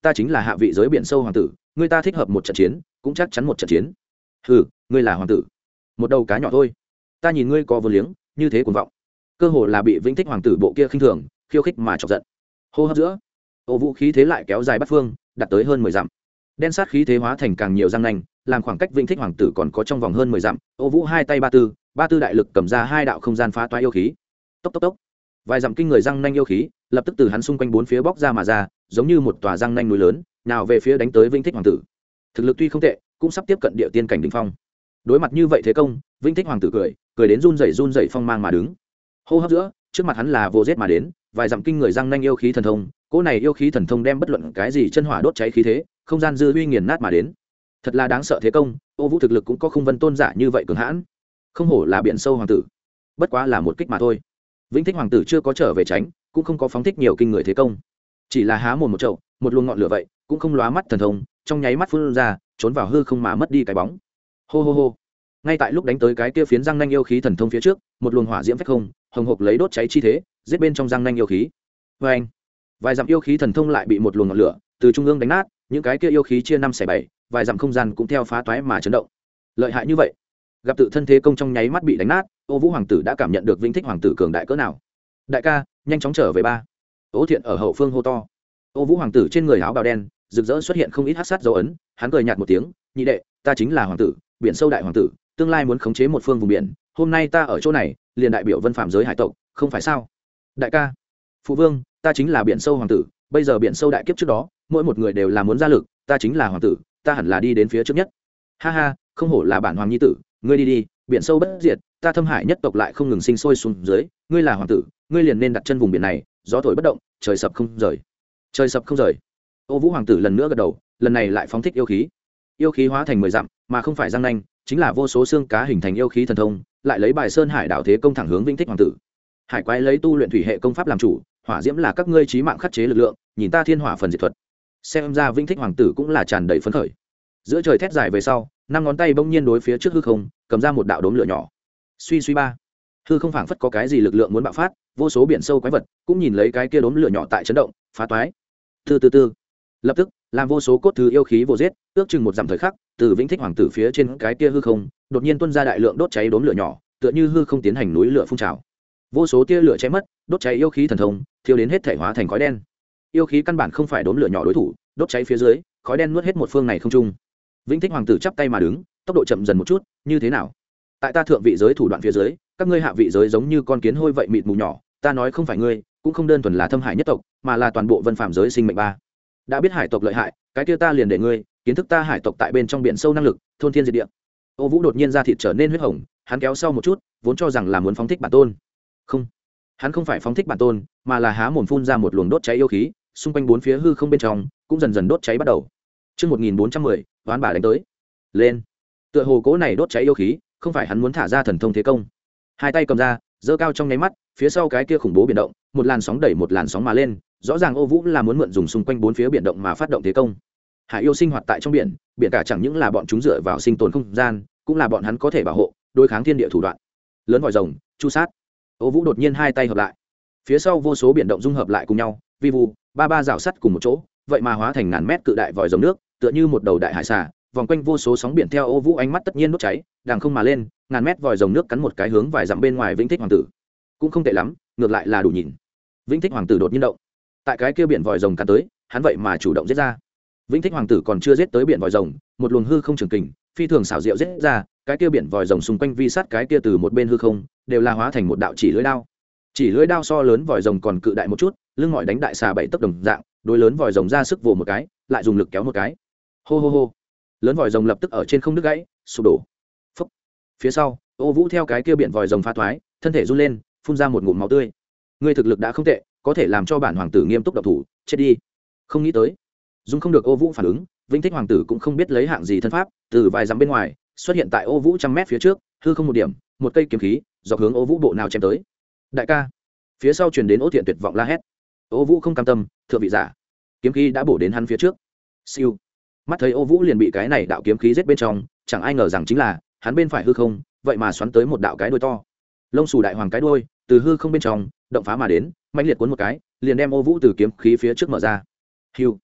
ta chính là hạ vị giới biển sâu hoàng tử, ngươi ta thích hợp một trận chiến, cũng chắc chắn một trận chiến. Hừ, ngươi là hoàng tử, một đầu cá nhỏ thôi, ta nhìn ngươi có vô liếng, như thế cuồng vọng. Cơ hồ là bị Vĩnh Thích hoàng tử bộ kia khinh thường, khiêu khích mà chọc giận. Hô hấp giữa, ô vũ khí thế lại kéo dài bắt phương, đạt tới hơn 10 dặm. Đen sát khí thế hóa thành càng nhiều răng nanh, làm khoảng cách Vĩnh Thích hoàng tử còn có trong vòng hơn 10 dặm. Ô vũ hai tay ba tư đại lực cầm ra hai đạo không gian phá toái yêu khí. Tốc tốc tốc, vài dặm kinh người răng nanh yêu khí lập tức từ hắn xung quanh bốn phía bóc ra mà ra, giống như một tòa răng nanh núi lớn nào về phía đánh tới Vĩnh Thích hoàng tử. Thực lực tuy không tệ, cũng sắp tiếp cận địa tiên cảnh đỉnh phong. Đối mặt như vậy thế công, Vĩnh Thích hoàng tử cười đến run rẩy phong mang mà đứng. Hô hấp giữa, trước mặt hắn là vô giết mà đến, vài dặm kinh người răng nanh yêu khí thần thông, cỗ này yêu khí thần thông đem bất luận cái gì chân hỏa đốt cháy khí thế, không gian dư uy nghiền nát mà đến. Thật là đáng sợ thế công, Ô Vũ thực lực cũng có Khung Vân tôn giả như vậy cường hãn. Không hổ là biển sâu hoàng tử, bất quá là một kích mà thôi. Vĩnh Thích hoàng tử chưa có trở về tránh, cũng không có phóng thích nhiều kinh người thế công, chỉ là há mồm một chậu, một luồng ngọn lửa vậy, cũng không lóa mắt thần thông, trong nháy mắt phun ra, trốn vào hư không mà mất đi cái bóng. Hô hô hô. Ngay tại lúc đánh tới cái kia phiến răng nanh yêu khí thần thông phía trước, một luồng hỏa diễm phách không, hồng hộc lấy đốt cháy chi thế, giết bên trong răng nanh yêu khí. Oeng! Vài dặm yêu khí thần thông lại bị một luồng ngọn lửa từ trung ương đánh nát, những cái kia yêu khí chia năm xẻ bảy, vài dặm không gian cũng theo phá toái mà chấn động. Lợi hại như vậy, gặp tự thân thế công trong nháy mắt bị đánh nát, Ô Vũ hoàng tử đã cảm nhận được Vĩnh Thích hoàng tử cường đại cỡ nào. Đại ca, nhanh chóng trở về ba. Ô Thiện ở hậu phương hô to. Ô Vũ hoàng tử trên người áo bào đen rực rỡ xuất hiện không ít hắc sát dấu ấn, hắn cười nhạt một tiếng, nhị đệ, ta chính là hoàng tử, biển sâu đại hoàng tử, tương lai muốn khống chế một phương vùng biển, hôm nay ta ở chỗ này liền đại biểu vân phạm giới hải tộc, không phải sao? Đại ca, phụ vương, ta chính là biển sâu hoàng tử, bây giờ biển sâu đại kiếp trước đó, mỗi một người đều là muốn ra lực, ta chính là hoàng tử, ta hẳn là đi đến phía trước nhất. Ha ha, không hổ là bản hoàng nhi tử, ngươi đi đi, biển sâu bất diệt, ta Thâm Hải nhất tộc lại không ngừng sinh sôi xuống dưới, ngươi là hoàng tử, ngươi liền nên đặt chân vùng biển này, gió thổi bất động, trời sập không rời. Trời sập không rời. Ô Vũ hoàng tử lần nữa gật đầu, lần này lại phóng thích yêu khí. Yêu khí hóa thành 10 dặm, mà không phải răng nanh, chính là vô số xương cá hình thành yêu khí thần thông, lại lấy Bài Sơn Hải đảo thế công thẳng hướng Vĩnh Thích hoàng tử. Hải quái lấy tu luyện thủy hệ công pháp làm chủ, hỏa diễm là các ngươi chí mạng khắc chế lực lượng, nhìn ta thiên hỏa phần diệt thuật. Xem ra Vĩnh Thích hoàng tử cũng là tràn đầy phấn khởi. Giữa trời thét dài về sau, năm ngón tay bỗng nhiên đối phía trước hư không, cầm ra một đạo đốm lửa nhỏ. Suy suy ba, hư không phảng phất có cái gì lực lượng muốn bạo phát, vô số biển sâu quái vật cũng nhìn lấy cái kia đốm lửa nhỏ tại chấn động, phá toái. Từ lập tức làm vô số cốt thứ yêu khí vô giết, ước chừng một dặm thời khắc, từ Vĩnh Thích hoàng tử phía trên cái kia hư không đột nhiên tuôn ra đại lượng đốt cháy đốm lửa nhỏ, tựa như hư không tiến hành núi lửa phun trào. Vô số tia lửa cháy mất, đốt cháy yêu khí thần thông, thiêu đến hết thể hóa thành khói đen. Yêu khí căn bản không phải đốm lửa nhỏ đối thủ, đốt cháy phía dưới, khói đen nuốt hết một phương này không trung. Vĩnh Thích hoàng tử chắp tay mà đứng, tốc độ chậm dần một chút, như thế nào? Tại ta thượng vị giới thủ đoạn phía dưới, các ngươi hạ vị giới giống như con kiến hôi vậy mịt mù nhỏ, ta nói không phải ngươi, cũng không đơn thuần là Thâm Hải nhất tộc, mà là toàn bộ vân phạm giới sinh mệnh ba. Đã biết hải tộc lợi hại, cái kia ta liền để ngươi kiến thức ta hải tộc tại bên trong biển sâu năng lực, thôn thiên diệt địa. Ô Vũ đột nhiên ra thịt trở nên huyết hồng, hắn kéo sau một chút, vốn cho rằng là muốn phóng thích bản tôn. Không, hắn không phải phóng thích bản tôn, mà là há mồm phun ra một luồng đốt cháy yêu khí, xung quanh bốn phía hư không bên trong cũng dần dần đốt cháy bắt đầu. Chương 1410, oán bà đánh tới. Lên. Tựa hồ cố này đốt cháy yêu khí, không phải hắn muốn thả ra thần thông thế công. Hai tay cầm ra, giơ cao trong nháy mắt, phía sau cái kia khủng bố biến động, một làn sóng đẩy một làn sóng mà lên, rõ ràng Ô Vũ là muốn mượn dùng xung quanh bốn phía biển động mà phát động thế công. Hải yêu sinh hoạt tại trong biển, biển cả chẳng những là bọn chúng dựa vào sinh tồn không gian, cũng là bọn hắn có thể bảo hộ, đối kháng thiên địa thủ đoạn. Lớn vòi rồng, chu sát. Ô Vũ đột nhiên hai tay hợp lại, phía sau vô số biển động dung hợp lại cùng nhau, vi vu, ba rào sắt cùng một chỗ, vậy mà hóa thành ngàn mét cự đại vòi rồng nước, tựa như một đầu đại hải xà, vòng quanh vô số sóng biển theo Ô Vũ ánh mắt tất nhiên đốt cháy, đằng không mà lên, ngàn mét vòi rồng nước cắn một cái hướng vài dặm bên ngoài Vĩnh Thích hoàng tử. Cũng không tệ lắm, ngược lại là đủ nhìn. Vĩnh Thích hoàng tử đột nhiên động, tại cái kia biển vòi rồng cắn tới, hắn vậy mà chủ động giết ra. Vĩnh Thích hoàng tử còn chưa giết tới biển vòi rồng, một luồng hư không trường kình phi thường xảo diệu giết ra, cái kia biển vòi rồng xung quanh vi sát cái kia từ một bên hư không đều là hóa thành một đạo chỉ lưỡi đao. Chỉ lưỡi đao so lớn vòi rồng còn cự đại một chút, lưng ngọi đánh đại xà bảy tấc đồng dạng, đối lớn vòi rồng ra sức vồ một cái, lại dùng lực kéo một cái. Hô hô hô. Lớn vòi rồng lập tức ở trên không đứt gãy, sụp đổ. Phốc. Phía sau, Ô Vũ theo cái kia biển vòi rồng phá thoái, thân thể run lên, phun ra một ngụm máu tươi. Ngươi thực lực đã không tệ, có thể làm cho bản hoàng tử nghiêm túc động thủ, chết đi. Không nghĩ tới, dung không được Ô Vũ phản ứng, Vĩnh Thích hoàng tử cũng không biết lấy hạng gì thân pháp, từ vài dặm bên ngoài xuất hiện tại Ô Vũ trăm mét phía trước, hư không một điểm, một cây kiếm khí dọc hướng Ô Vũ bộ nào chém tới. Đại ca! Phía sau truyền đến Ô Thiện tuyệt vọng la hét. Ô Vũ không cam tâm, thượng vị giả, kiếm khí đã bổ đến hắn phía trước. Siêu! Mắt thấy Ô Vũ liền bị cái này đạo kiếm khí giết bên trong, chẳng ai ngờ rằng chính là hắn bên phải hư không, vậy mà xoắn tới một đạo cái đuôi to. Lông xù đại hoàng cái đuôi từ hư không bên trong động phá mà đến, mãnh liệt cuốn một cái, liền đem Ô Vũ từ kiếm khí phía trước mở ra. Hưu!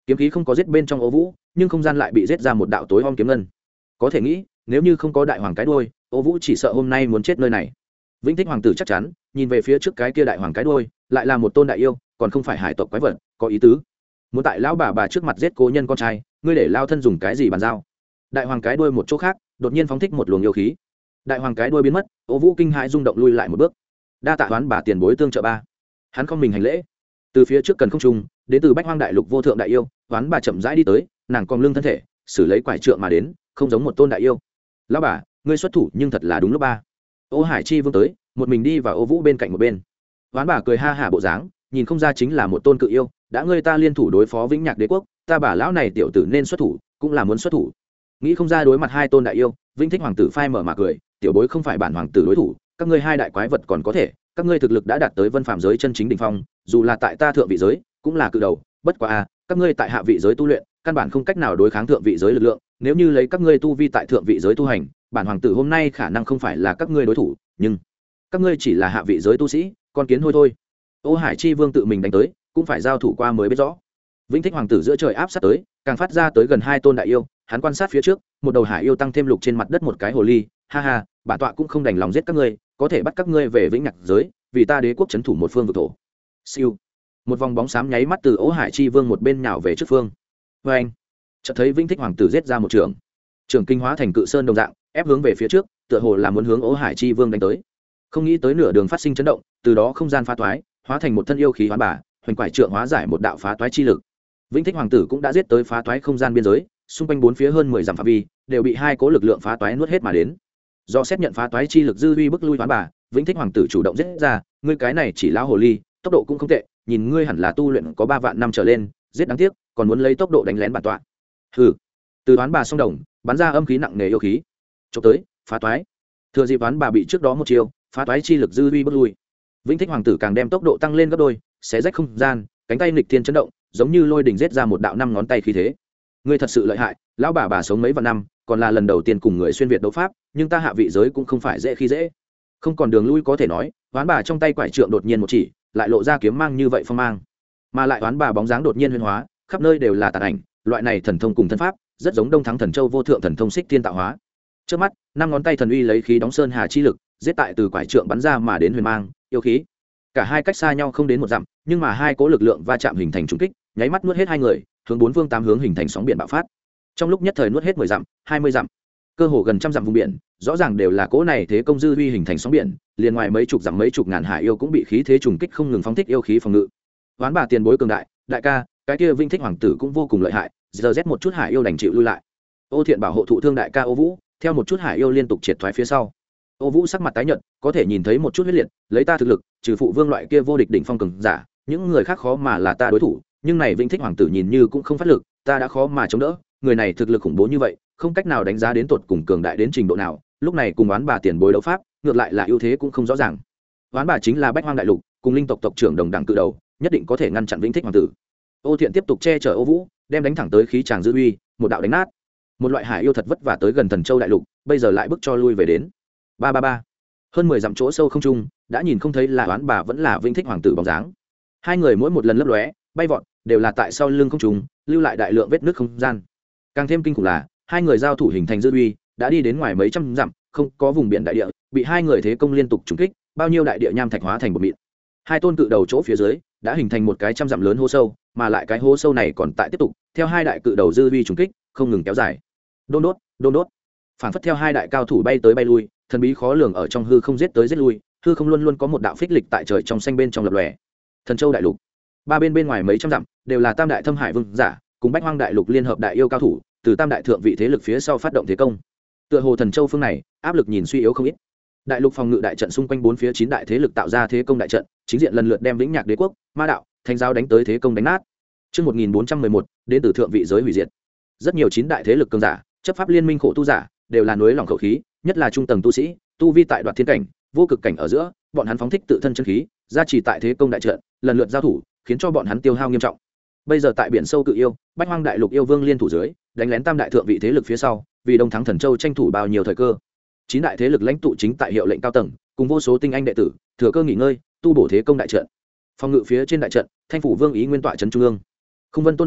kiếm khí không có giết bên trong ô vũ, nhưng không gian lại bị giết ra một đạo tối om kiếm ngân. Có thể nghĩ, nếu như không có đại hoàng cái đuôi, ô vũ chỉ sợ hôm nay muốn chết nơi này. Vĩnh Thích hoàng tử chắc chắn nhìn về phía trước cái kia đại hoàng cái đuôi, lại là một tôn đại yêu, còn không phải hải tộc quái vật, có ý tứ. Muốn tại lão bà trước mặt giết cố nhân con trai, ngươi để lao thân dùng cái gì bàn giao? Đại hoàng cái đuôi một chỗ khác, đột nhiên phóng thích một luồng yêu khí. Đại hoàng cái đuôi biến mất, ô vũ kinh hãi rung động lui lại một bước. Đa tạ Hoán bà tiền bối tương trợ ba. Hắn không mình hành lễ. Từ phía trước cần không trung, đến từ Bách Hoang đại lục vô thượng đại yêu, Hoán bà chậm rãi đi tới, nàng cong lưng thân thể, xử lấy quải trượng mà đến, không giống một tôn đại yêu. Lão bà, ngươi xuất thủ nhưng thật là đúng lúc ba. Ô Hải Chi Vương tới, một mình đi vào ô vũ bên cạnh một bên. Hoán bà cười ha hả bộ dáng, nhìn không ra chính là một tôn cự yêu, đã ngươi ta liên thủ đối phó Vĩnh Nhạc Đế quốc, ta bà lão này tiểu tử nên xuất thủ, cũng là muốn xuất thủ. Nghĩ không ra đối mặt hai tôn đại yêu, Vĩnh Thích hoàng tử phai mở mà cười, tiểu bối không phải bản hoàng tử đối thủ, các ngươi hai đại quái vật còn có thể, các ngươi thực lực đã đạt tới vân phàm giới chân chính đỉnh phong, dù là tại ta thượng vị giới, cũng là cự đầu, bất quá a, các ngươi tại hạ vị giới tu luyện, căn bản không cách nào đối kháng thượng vị giới lực lượng, nếu như lấy các ngươi tu vi tại thượng vị giới tu hành, bản hoàng tử hôm nay khả năng không phải là các ngươi đối thủ, nhưng các ngươi chỉ là hạ vị giới tu sĩ, con kiến hôi thôi. Ô Hải Chi Vương tự mình đánh tới, cũng phải giao thủ qua mới biết rõ. Vĩnh Thích hoàng tử giữa trời áp sát tới, càng phát ra tới gần hai tôn đại yêu, hắn quan sát phía trước, một đầu hải yêu tăng thêm lục trên mặt đất một cái hồ ly, ha ha, bản tọa cũng không đành lòng giết các ngươi, có thể bắt các ngươi về Vĩnh Nhạc giới, vì ta đế quốc trấn thủ một phương vực thổ. Siêu, một vòng bóng xám nháy mắt từ Ô Hải Chi Vương một bên nhào về trước phương. Với anh, chợt thấy Vĩnh Thích hoàng tử giết ra một trường kinh hóa thành cự sơn đồng dạng, ép hướng về phía trước, tựa hồ là muốn hướng Ô Hải Chi Vương đánh tới. Không nghĩ tới nửa đường phát sinh chấn động, từ đó không gian phá toái, hóa thành một thân yêu khí hoán bà, hoành quải trượng hóa giải một đạo phá toái chi lực. Vĩnh Thích hoàng tử cũng đã giết tới phá toái không gian biên giới, xung quanh bốn phía hơn 10 dặm phạm vi đều bị hai cố lực lượng phá toái nuốt hết mà đến. Do xét nhận phá toái chi lực dư uy bức lui hoán bà, Vĩnh Thích hoàng tử chủ động giết ra, ngươi cái này chỉ lão hồ ly, tốc độ cũng không tệ, nhìn ngươi hẳn là tu luyện có 3 vạn năm trở lên, giết đáng tiếc, còn muốn lấy tốc độ đánh lén bản tọa. Hừ. Từ hoán bà song đồng, bắn ra âm khí nặng nề yêu khí. Chụp tới, phá toái. Thừa dịp hoán bà bị trước đó một chiêu, phá toái chi lực dư uy bức lui. Vĩnh Thích hoàng tử càng đem tốc độ tăng lên gấp đôi, xé rách không gian, cánh tay nghịch thiên chấn động, giống như lôi đình giết ra một đạo 5 ngón tay khí thế. Ngươi thật sự lợi hại, lão bà sống mấy vạn năm, còn là lần đầu tiên cùng người xuyên việt đấu pháp, nhưng ta hạ vị giới cũng không phải dễ khi dễ. Không còn đường lui có thể nói, hoán bà trong tay quải trượng đột nhiên một chỉ, lại lộ ra kiếm mang như vậy phong mang. Mà lại hoán bà bóng dáng đột nhiên huyễn hóa, khắp nơi đều là tàn ảnh, loại này thần thông cùng thân pháp, rất giống Đông Thắng Thần Châu vô thượng thần thông Xích Thiên tạo hóa. Trước mắt, 5 ngón tay thần uy lấy khí đóng sơn hà chi lực, giết tại từ quải trượng bắn ra mà đến huyền mang, yêu khí. Cả hai cách xa nhau không đến 1 dặm, nhưng mà hai cỗ lực lượng va chạm hình thành trùng kích, nháy mắt nuốt hết hai người, hướng 4 phương 8 hướng hình thành sóng biển bạo phát. Trong lúc nhất thời nuốt hết 10 dặm, 20 dặm, cơ hồ gần trăm dặm vùng biển, rõ ràng đều là cỗ này thế công dư uy hình thành sóng biển, liền ngoài mấy chục dặm mấy chục ngàn hải yêu cũng bị khí thế trùng kích không ngừng phóng thích yêu khí phòng ngự. Hoán bà tiền bối cường đại, đại ca, cái kia Vĩnh Thích hoàng tử cũng vô cùng lợi hại, giờ rét một chút hải yêu đành chịu lui lại. Ô Thiện bảo hộ thụ thương đại ca Ô Vũ, theo một chút hải yêu liên tục triệt thoái phía sau. Ô Vũ sắc mặt tái nhợt, có thể nhìn thấy một chút huyết liệt, lấy ta thực lực, trừ phụ vương loại kia vô địch đỉnh phong cường giả, những người khác khó mà là ta đối thủ, nhưng này Vĩnh Thích hoàng tử nhìn như cũng không phát lực, ta đã khó mà chống đỡ, người này thực lực khủng bố như vậy, không cách nào đánh giá đến tột cùng cường đại đến trình độ nào, lúc này cùng Oán bà tiền bối đấu pháp, ngược lại là ưu thế cũng không rõ ràng. Oán bà chính là Bách Hoang đại lục, cùng linh tộc tộc trưởng đồng đẳng cự đầu, nhất định có thể ngăn chặn Vĩnh Thích hoàng tử. Ô Thiện tiếp tục che chở Ô Vũ, đem đánh thẳng tới khí tràng dư uy, một đạo đánh nát. Một loại hải yêu thật vất vả tới gần Thần Châu đại lục, bây giờ lại bước cho lui về đến. Ba. Hơn 10 dặm chỗ sâu không trung, đã nhìn không thấy là Oán bà vẫn là Vĩnh Thích hoàng tử bóng dáng. Hai người mỗi một lần lấp lóe, bay vọt, đều là tại sau lưng không trung, lưu lại đại lượng vết nứt không gian. Càng thêm kinh khủng là, hai người giao thủ hình thành dư uy, đã đi đến ngoài mấy trăm dặm, không có vùng biển đại địa, bị hai người thế công liên tục trúng kích, bao nhiêu đại địa nham thạch hóa thành bột mịn. Hai tôn cự đầu chỗ phía dưới, đã hình thành một cái trăm dặm lớn hố sâu, mà lại cái hố sâu này còn tại tiếp tục, theo hai đại cự đầu dư uy trúng kích, không ngừng kéo dài. Đôn đốt. Phản phất theo hai đại cao thủ bay tới bay lui, thần bí khó lường ở trong hư không giết tới giết lui, hư không luôn luôn có một đạo phích lịch tại trời trong xanh bên trong lập lòe. Thần Châu đại lục, ba bên bên ngoài mấy trăm dặm, đều là Tam đại Thâm Hải vương giả, cùng Bách Hoang đại lục liên hợp đại yêu cao thủ, từ Tam đại thượng vị thế lực phía sau phát động thế công. Tựa hồ Thần Châu phương này, áp lực nhìn suy yếu không ít. Đại lục phòng ngự đại trận xung quanh bốn phía 9 đại thế lực tạo ra thế công đại trận, chính diện lần lượt đem Vĩnh Nhạc Đế quốc, Ma đạo, Thánh giáo đánh tới thế công đánh nát. Chương 1411, đến từ thượng vị giới hủy diệt. Rất nhiều 9 đại thế lực cường giả, chấp pháp liên minh khổ tu giả, đều là núi lòng khẩu khí, nhất là trung tầng tu sĩ, tu vi tại đoạt thiên cảnh, vô cực cảnh ở giữa, bọn hắn phóng thích tự thân chân khí, gia trì tại thế công đại trận, lần lượt giao thủ, khiến cho bọn hắn tiêu hao nghiêm trọng. Bây giờ tại biển sâu cự yêu, Bách Hoang đại lục yêu vương liên thủ dưới, đánh lén Tam đại thượng vị thế lực phía sau, vì Đông Thắng Thần Châu tranh thủ bao nhiêu thời cơ. 9 đại thế lực lãnh tụ chính tại hiệu lệnh cao tầng, cùng vô số tinh anh đệ tử, thừa cơ nghỉ ngơi, tu bổ thế công đại trận. Phòng ngự phía trên đại trận, Thanh phủ vương ý nguyên tọa trấn trung ương. Không Vân tôn giả,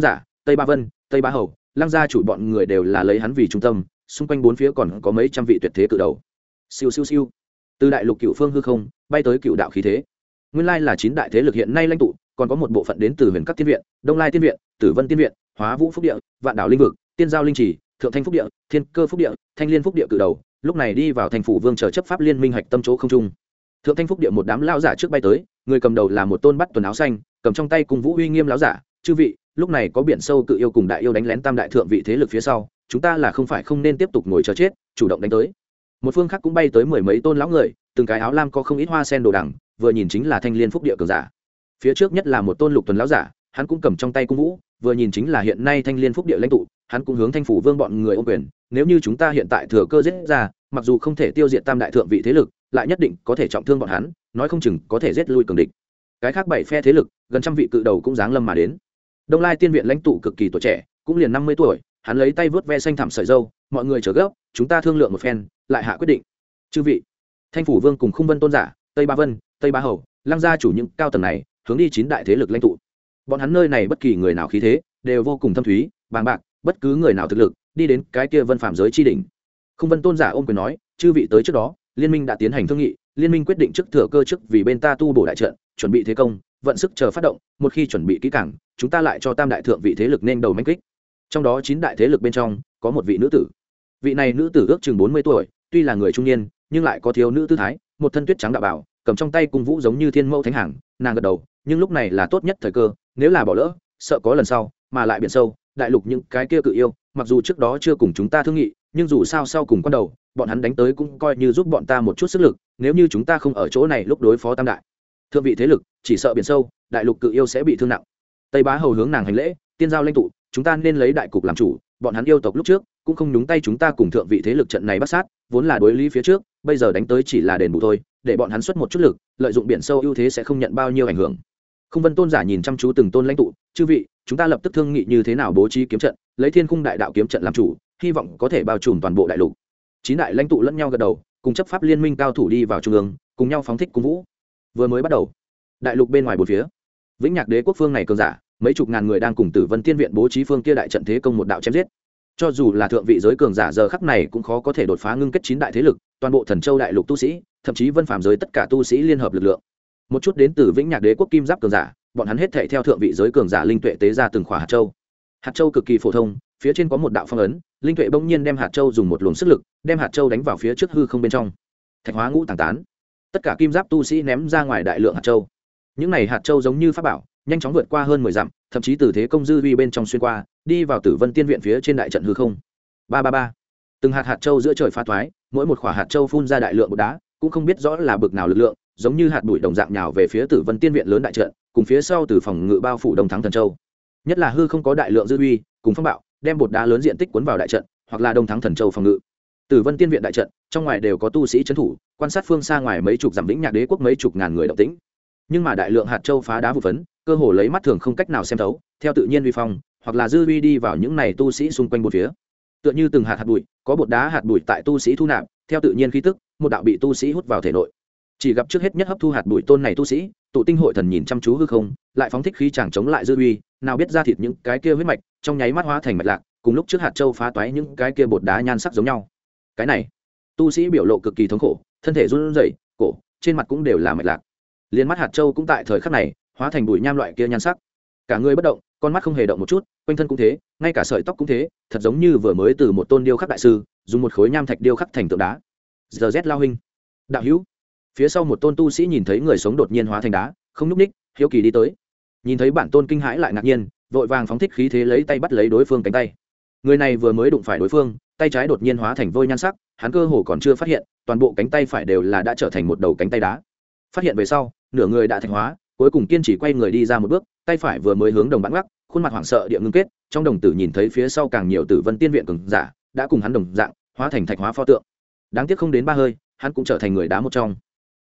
Tây Ba Vân, Tây Ba Hầu, Lăng gia chủ bọn người đều là lấy hắn vì trung tâm, xung quanh bốn phía còn có mấy trăm vị tuyệt thế cự đầu. Siêu siêu siêu. Từ đại lục cựu phương hư không, bay tới cựu đạo khí thế. Nguyên lai là chín đại thế lực hiện nay lãnh tụ, còn có một bộ phận đến từ Huyền Các Tiên viện, Đông Lai Tiên viện, Tử Vân Tiên viện, Hóa Vũ Phúc địa, Vạn Đảo Linh vực, Tiên Giao Linh Chỉ, Thượng Thanh Phúc địa, Thiên Cơ Phúc địa, Thanh Liên Phúc địa cự đầu, lúc này đi vào thành phủ vương chờ chấp pháp liên minh hạch tâm chỗ không trung. Thượng Thanh Phúc địa một đám lão giả trước bay tới, người cầm đầu là một tôn bắt tuần áo xanh, cầm trong tay cung vũ uy nghiêm lão giả, chư vị, lúc này có biển sâu cự yêu cùng đại yêu đánh lén tam đại thượng vị thế lực phía sau, chúng ta là không phải không nên tiếp tục ngồi chờ chết, chủ động đánh tới. Một phương khác cũng bay tới mười mấy tôn lão người, từng cái áo lam có không ít hoa sen đồ đằng, vừa nhìn chính là Thanh Liên Phúc địa cường giả. Phía trước nhất là một tôn lục tuần lão giả, hắn cũng cầm trong tay cung vũ, vừa nhìn chính là hiện nay Thanh Liên Phúc địa lãnh tụ, hắn cũng hướng Thanh phủ vương bọn người ôm quyền, nếu như chúng ta hiện tại thừa cơ giết ra, mặc dù không thể tiêu diệt tam đại thượng vị thế lực, lại nhất định có thể trọng thương bọn hắn, nói không chừng có thể giết lui cường địch. Cái khác bảy phe thế lực, gần trăm vị cự đầu cũng giáng lâm mà đến. Đông Lai Tiên viện lãnh tụ cực kỳ tuổi trẻ, cũng liền 50 tuổi, hắn lấy tay vớt ve xanh thẳm sợi râu, mọi người chờ gấp, chúng ta thương lượng một phen, lại hạ quyết định. Chư vị, Thanh phủ vương cùng Khung Vân tôn giả, Tây Ba Vân, Tây Ba Hầu, Lăng gia chủ những cao tầng này, hướng đi chín đại thế lực lãnh tụ. Bọn hắn nơi này bất kỳ người nào khí thế, đều vô cùng thâm thúy, bàng bạc, bất cứ người nào thực lực, đi đến cái kia vân phạm giới chi đỉnh. Khung Vân tôn giả ôm quyền nói, chư vị tới trước đó, liên minh đã tiến hành thương nghị, liên minh quyết định trước thừa cơ trước vì bên ta tu bổ đại trận, chuẩn bị thế công, vận sức chờ phát động, một khi chuẩn bị kỹ càng, chúng ta lại cho tam đại thượng vị thế lực nên đầu mãnh kích. Trong đó chín đại thế lực bên trong, có một vị nữ tử. Vị này nữ tử ước chừng 40 tuổi, tuy là người trung niên, nhưng lại có thiếu nữ tư thái, một thân tuyết trắng đạo bảo, cầm trong tay cung vũ giống như thiên mẫu thánh hàng, nàng gật đầu, nhưng lúc này là tốt nhất thời cơ, nếu là bỏ lỡ, sợ có lần sau, mà lại biển sâu, đại lục những cái kia cự yêu, mặc dù trước đó chưa cùng chúng ta thương nghị, nhưng dù sao sau cùng quan đầu, bọn hắn đánh tới cũng coi như giúp bọn ta một chút sức lực, nếu như chúng ta không ở chỗ này lúc đối phó tam đại thượng vị thế lực, chỉ sợ biển sâu, đại lục cự yêu sẽ bị thương nặng. Tây Bá Hầu hướng nàng hành lễ, tiên giao lãnh tụ, chúng ta nên lấy đại cục làm chủ, bọn hắn yêu tộc lúc trước cũng không nhúng tay chúng ta cùng thượng vị thế lực trận này bắt sát, vốn là đối lý phía trước, bây giờ đánh tới chỉ là đền bù thôi, để bọn hắn xuất một chút lực, lợi dụng biển sâu ưu thế sẽ không nhận bao nhiêu ảnh hưởng. Khung Vân tôn giả nhìn chăm chú từng tôn lãnh tụ, chư vị, chúng ta lập tức thương nghị như thế nào bố trí kiếm trận, lấy Thiên Khung đại đạo kiếm trận làm chủ, hy vọng có thể bao trùm toàn bộ đại lục. Chín đại lãnh tụ lẫn nhau gật đầu, cùng chấp pháp liên minh cao thủ đi vào trung ương, cùng nhau phóng thích cung vũ. Vừa mới bắt đầu, đại lục bên ngoài bốn phía, Vĩnh Nhạc Đế quốc phương này cường giả, mấy chục ngàn người đang cùng Tử Vân Tiên viện bố trí phương kia đại trận thế công một đạo chém giết. Cho dù là thượng vị giới cường giả giờ khắc này cũng khó có thể đột phá ngưng kết chín đại thế lực, toàn bộ Thần Châu đại lục tu sĩ, thậm chí vân phàm giới tất cả tu sĩ liên hợp lực lượng. Một chút đến từ Vĩnh Nhạc Đế quốc kim giáp cường giả, bọn hắn hết thảy theo thượng vị giới cường giả linh tuệ tế ra từng khỏa hạt châu. Hạt châu cực kỳ phổ thông, phía trên có một đạo phong ấn, linh tuệ bỗng nhiên đem hạt châu dùng một luồng sức lực, đem hạt châu đánh vào phía trước hư không bên trong. Thạch hóa ngũ tàng tán. Tất cả kim giáp tu sĩ ném ra ngoài đại lượng hạt châu. Những này hạt châu giống như pháp bảo, nhanh chóng vượt qua hơn 10 dặm, thậm chí từ thế công dư vi bên trong xuyên qua, đi vào Tử Vân Tiên viện phía trên đại trận hư không. Ba ba ba. Từng hạt châu giữa trời phá thoái, mỗi một quả hạt châu phun ra đại lượng bột đá, cũng không biết rõ là bực nào lực lượng, giống như hạt bụi đồng dạng nhào về phía Tử Vân Tiên viện lớn đại trận, cùng phía sau từ phòng ngự bao phủ Đông Thắng Thần Châu. Nhất là hư không có đại lượng dư uy, cùng phong bạo, đem bột đá lớn diện tích cuốn vào đại trận, hoặc là Đông Thắng Thần Châu phòng ngự. Tử Vân Tiên viện đại trận, trong ngoài đều có tu sĩ trấn thủ, quan sát phương xa ngoài mấy chục dặm Vĩnh Nhạc Đế quốc mấy chục ngàn người động tĩnh. Nhưng mà đại lượng hạt châu phá đá vụ phấn, cơ hồ lấy mắt thường không cách nào xem thấu, theo tự nhiên uy phong, hoặc là dư uy đi vào những này tu sĩ xung quanh bốn phía. Tựa như từng hạt bụi, có bột đá hạt bụi tại tu sĩ thu nạp, theo tự nhiên khí tức, một đạo bị tu sĩ hút vào thể nội. Chỉ gặp trước hết nhất hấp thu hạt bụi tôn này tu sĩ, tụ tinh hội thần nhìn chăm chú hư không, lại phóng thích khí chàng chống lại dư uy, nào biết ra thịt những cái kia huyết mạch, trong nháy mắt hóa thành mạch lạc, cùng lúc trước hạt châu phá toái những cái kia bột đá nhan sắc giống nhau. Cái này, tu sĩ biểu lộ cực kỳ thống khổ, thân thể run rẩy, cổ, trên mặt cũng đều là mạch lạc. Liên mắt hạt châu cũng tại thời khắc này hóa thành bụi nham loại kia nhan sắc, cả người bất động, con mắt không hề động một chút, quanh thân cũng thế, ngay cả sợi tóc cũng thế, thật giống như vừa mới từ một tôn điêu khắc đại sư dùng một khối nham thạch điêu khắc thành tượng đá. Giờ rét lao huynh, đạo hữu. Phía sau một tôn tu sĩ nhìn thấy người sống đột nhiên hóa thành đá, không nhúc ních, hiếu kỳ đi tới. Nhìn thấy bản tôn kinh hãi lại ngạc nhiên, vội vàng phóng thích khí thế lấy tay bắt lấy đối phương cánh tay. Người này vừa mới đụng phải đối phương, tay trái đột nhiên hóa thành vôi nhan sắc, hắn cơ hồ còn chưa phát hiện, toàn bộ cánh tay phải đều là đã trở thành một đầu cánh tay đá. Phát hiện về sau, nửa người đã thành hóa, cuối cùng kiên trì quay người đi ra một bước, tay phải vừa mới hướng đồng bạn gác, khuôn mặt hoảng sợ địa ngưng kết, trong đồng tử nhìn thấy phía sau càng nhiều Tử Vân Tiên viện cường giả, đã cùng hắn đồng dạng, hóa thành thạch hóa pho tượng. Đáng tiếc không đến 3 hơi, hắn cũng trở thành người đá một trong.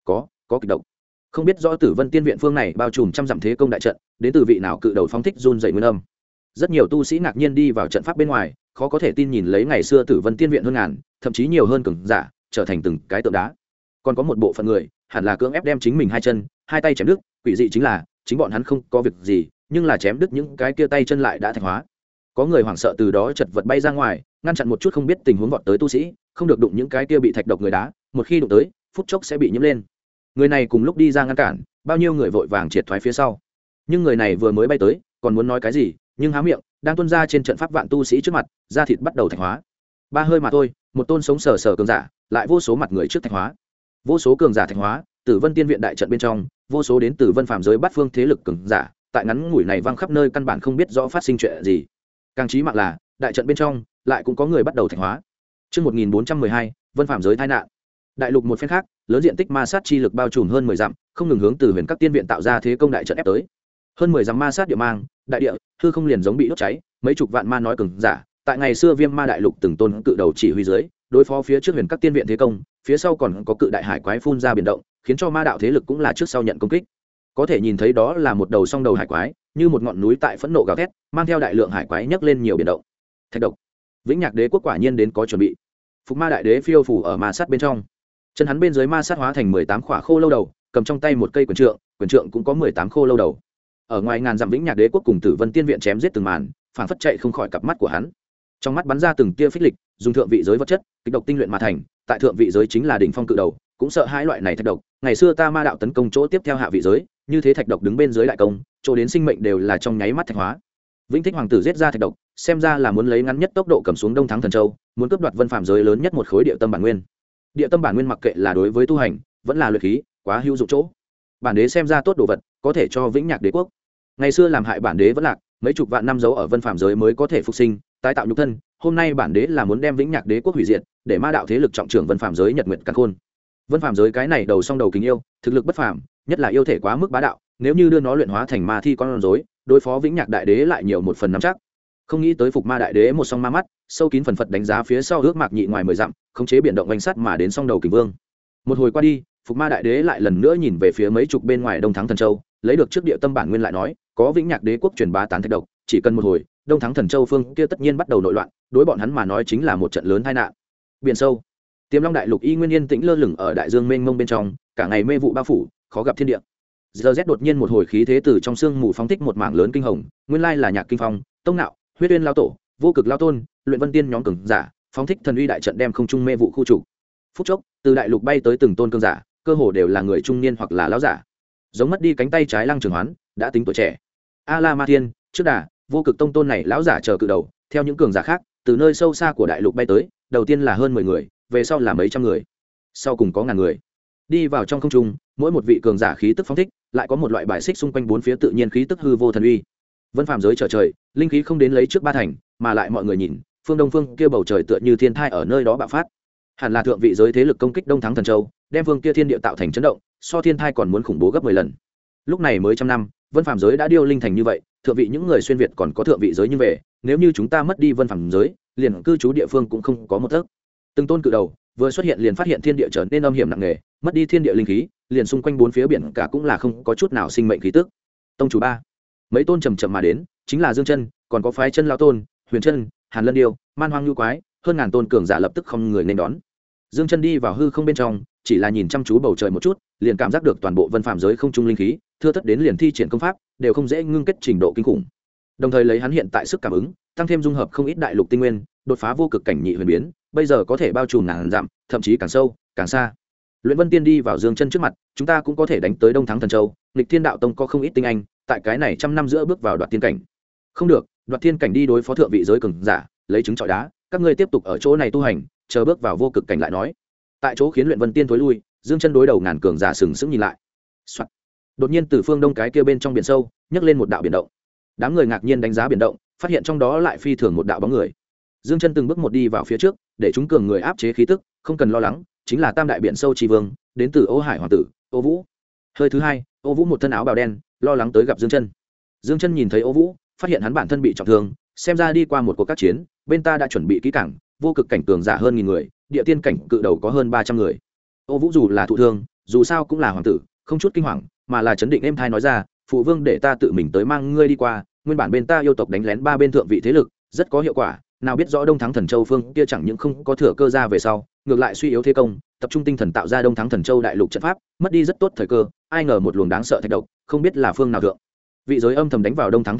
Có kịch độc. Không biết rõ Tử Vân Tiên viện phương này bao trùm trăm dặm thế công đại trận, đến từ vị nào cự đầu phóng thích run dậy nguyên âm. Rất nhiều tu sĩ ngạc nhiên đi vào trận pháp bên ngoài, khó có thể tin nhìn lấy ngày xưa Tử Vân Tiên viện hơn ngàn, thậm chí nhiều hơn cường giả, trở thành từng cái tượng đá. Còn có một bộ phận người, hẳn là cưỡng ép đem chính mình hai chân, hai tay chém đứt, quỷ dị chính là, chính bọn hắn không có việc gì, nhưng là chém đứt những cái kia tay chân lại đã thạch hóa. có người hoảng sợ từ đó chật vật bay ra ngoài, ngăn chặn một chút không biết tình huống vọt tới tu sĩ, không được đụng những cái kia bị thạch độc người đá, một khi đụng tới phút chốc sẽ bị nhiễm lên. Người này cùng lúc đi ra ngăn cản, bao nhiêu người vội vàng triệt thoái phía sau. Nhưng người này vừa mới bay tới còn muốn nói cái gì, nhưng há miệng đang tuôn ra trên trận pháp vạn tu sĩ trước mặt, da thịt bắt đầu thạch hóa. Ba hơi mà thôi, một tôn sống sờ sờ cường giả lại vô số mặt người trước thạch hóa, vô số cường giả thạch hóa. Tử Vân Tiên viện đại trận bên trong, vô số đến từ Vân Phàm giới bát phương thế lực cường giả, tại ngắn ngủi này vang khắp nơi, căn bản không biết rõ phát sinh chuyện gì. Càng chí mạng là, đại trận bên trong lại cũng có người bắt đầu thạch hóa. Chương 1412, Vân Phàm giới tai nạn. Đại lục một phen khác, lớn diện tích ma sát chi lực bao trùm hơn 10 dặm, không ngừng hướng từ Huyền Các Tiên viện tạo ra thế công đại trận ép tới. Hơn 10 dặm ma sát địa mang, đại địa, hư không liền giống bị đốt cháy, mấy chục vạn ma nói cường giả, tại ngày xưa Viêm Ma đại lục từng tôn cự đầu chỉ huy dưới, đối phó phía trước Huyền Các Tiên viện thế công, phía sau còn có cự đại hải quái phun ra biển động, khiến cho ma đạo thế lực cũng là trước sau nhận công kích. Có thể nhìn thấy đó là một đầu song đầu hải quái, như một ngọn núi tại phẫn nộ gào thét, mang theo đại lượng hải quái nhấc lên nhiều biển động. Thạch độc. Vĩnh Nhạc Đế quốc quả nhiên đến có chuẩn bị. Phục Ma đại đế phiêu phù ở ma sát bên trong, chân hắn bên dưới ma sát hóa thành 18 khỏa khô lâu đầu, cầm trong tay một cây quyền trượng cũng có 18 khô lâu đầu. Ở ngoài ngàn dặm Vĩnh Nhạc Đế quốc cùng Tử Vân Tiên viện chém giết từng màn, phảng phất chạy không khỏi cặp mắt của hắn. Trong mắt bắn ra từng tia phích lịch, dùng thượng vị giới vật chất, kịch độc tinh luyện mà thành, tại thượng vị giới chính là đỉnh phong cự đầu, cũng sợ hãi loại này thạch độc. Ngày xưa ta ma đạo tấn công chỗ tiếp theo hạ vị giới, như thế thạch độc đứng bên dưới đại công, chỗ đến sinh mệnh đều là trong nháy mắt thạch hóa. Vĩnh Thích hoàng tử giết ra thạch độc, xem ra là muốn lấy ngắn nhất tốc độ cầm xuống Đông Thắng Thần Châu, muốn cướp đoạt Vân Phàm giới lớn nhất một khối địa tâm bản nguyên. Địa tâm bản nguyên mặc kệ là đối với tu hành, vẫn là luyện khí, quá hữu dụng chỗ. Bản đế xem ra tốt đồ vật, có thể cho Vĩnh Nhạc Đế quốc. Ngày xưa làm hại bản đế vẫn lạc, mấy chục vạn năm giấu ở Vân Phàm giới mới có thể phục sinh, tái tạo nhục thân. Hôm nay bản đế là muốn đem Vĩnh Nhạc Đế quốc hủy diệt, để ma đạo thế lực trọng trưởng Vân Phàm giới nhật nguyện càn khôn. Vân Phàm giới cái này đầu song đầu kính yêu, thực lực bất phàm, nhất là yêu thể quá mức bá đạo, nếu như đưa nó luyện hóa thành ma thi con rối, đối phó Vĩnh Nhạc đại đế lại nhiều một phần nắm chắc. Không nghĩ tới Phục Ma đại đế một song ma mắt, sâu kín phần phật đánh giá phía sau ước mạc nhị ngoài 10 dặm, khống chế biển động vành sắt mà đến song đầu kình vương. Một hồi qua đi, Phục Ma đại đế lại lần nữa nhìn về phía mấy chục bên ngoài Đông Thắng Thần Châu, lấy được trước địa tâm bản nguyên lại nói, có Vĩnh Nhạc Đế quốc truyền bá tán thạch độc, chỉ cần một hồi, Đông Thắng Thần Châu phương kia tất nhiên bắt đầu nội loạn, đối bọn hắn mà nói chính là một trận lớn tai nạn. Biển sâu, Tiềm Long đại lục y nguyên yên tĩnh lơ lửng ở đại dương mênh mông bên trong, cả ngày mê vụ bao phủ, khó gặp thiên địa. Giờ rét đột nhiên một hồi khí thế từ trong sương mù phóng thích một mảng lớn kinh hồng, nguyên lai là Nhạc Kinh Phong, Tông Nạo, Huyết Uyên lão tổ, Vô Cực lão tôn, Luyện Vân Tiên nhóm cường giả, phóng thích thần uy đại trận đem không trung mê vụ khu trục. Phút chốc, từ đại lục bay tới từng tôn cường giả, cơ hồ đều là người trung niên hoặc là lão giả. Giống mất đi cánh tay trái Lăng Trường Hoán, đã tính tuổi trẻ. A La Ma Thiên, trước đà, Vô Cực tông tôn này lão giả chờ cự đầu, theo những cường giả khác, từ nơi sâu xa của đại lục bay tới, đầu tiên là hơn 10 người, về sau là mấy trăm người, sau cùng có ngàn người. Đi vào trong không trung, mỗi một vị cường giả khí tức phóng thích, lại có một loại bài xích xung quanh bốn phía tự nhiên khí tức hư vô thần uy. Vân Phàm giới trở trời, linh khí không đến lấy trước ba thành, mà lại mọi người nhìn, phương đông phương kia bầu trời tựa như thiên thai ở nơi đó bạo phát. Hẳn là thượng vị giới thế lực công kích Đông Thắng Thần Châu, đem phương kia thiên địa tạo thành chấn động, so thiên thai còn muốn khủng bố gấp 10 lần. Lúc này mới trăm năm, Vân Phàm giới đã điêu linh thành như vậy, thượng vị những người xuyên việt còn có thượng vị giới như về, nếu như chúng ta mất đi Vân Phàm giới, liền cư trú địa phương cũng không có một tấc. Từng tôn cự đầu vừa xuất hiện liền phát hiện thiên địa trở nên âm hiểm nặng nề, mất đi thiên địa linh khí, liền xung quanh bốn phía biển cả cũng là không có chút nào sinh mệnh khí tức. Tông chủ ba, mấy tôn trầm trầm mà đến, chính là Dương Chân, còn có phái chân lão tôn, Huyền Chân, Hàn Lân Điêu, Man Hoang Nhu Quái, hơn ngàn tôn cường giả lập tức không người nên đón. Dương Chân đi vào hư không bên trong, chỉ là nhìn chăm chú bầu trời một chút, liền cảm giác được toàn bộ Vân Phàm giới không trung linh khí, thưa thất đến liền thi triển công pháp, đều không dễ ngưng kết trình độ kinh khủng. Đồng thời lấy hắn hiện tại sức cảm ứng, tăng thêm dung hợp không ít đại lục tinh nguyên, đột phá vô cực cảnh nhị huyền biến, bây giờ có thể bao trùm ngàn dặm, thậm chí càng sâu, càng xa. Luyện Vân Tiên đi vào Dương Chân trước mặt, chúng ta cũng có thể đánh tới Đông Thắng Thần Châu, Nghịch Thiên đạo tông có không ít tinh anh, tại cái này trăm năm giữa bước vào đoạt tiên cảnh. Không được, đoạt tiên cảnh đi đối phó thượng vị giới cường giả, lấy trứng trọi đá, các ngươi tiếp tục ở chỗ này tu hành, chờ bước vào vô cực cảnh lại nói. Tại chỗ khiến Luyện Vân Tiên tối lui, Dương Chân đối đầu ngàn cường giả sừng sững nhìn lại. Soạn. Đột nhiên từ phương đông cái kia bên trong biển sâu, nhấc lên một đạo biển động. Đám người ngạc nhiên đánh giá biển động, phát hiện trong đó lại phi thường một đạo bóng người. Dương Chân từng bước một đi vào phía trước, để chúng cường người áp chế khí tức, không cần lo lắng, chính là Tam đại biển sâu tri vương, đến từ Ô Hải hoàng tử, Ô Vũ. Hơi thứ hai, Ô Vũ một thân áo bào đen, lo lắng tới gặp Dương Chân. Dương Chân nhìn thấy Ô Vũ, phát hiện hắn bản thân bị trọng thương, xem ra đi qua một cuộc các chiến, bên ta đã chuẩn bị kỹ càng, vô cực cảnh cường giả hơn 1000 người, địa tiên cảnh cự đầu có hơn 300 người. Ô Vũ dù là thụ thương, dù sao cũng là hoàng tử, không chút kinh hoàng, mà là chấn định êm thai nói ra, phụ vương để ta tự mình tới mang ngươi đi qua, nguyên bản bên ta yêu tộc đánh lén ba bên thượng vị thế lực, rất có hiệu quả, nào biết rõ Đông Thắng Thần Châu phương kia chẳng những không có thừa cơ ra về sau, ngược lại suy yếu thế công, tập trung tinh thần tạo ra Đông Thắng Thần Châu đại lục trận pháp, mất đi rất tốt thời cơ, ai ngờ một luồng đáng sợ thạch độc, không biết là phương nào thượng vị giới âm thầm đánh vào Đông Thắng Thần Châu,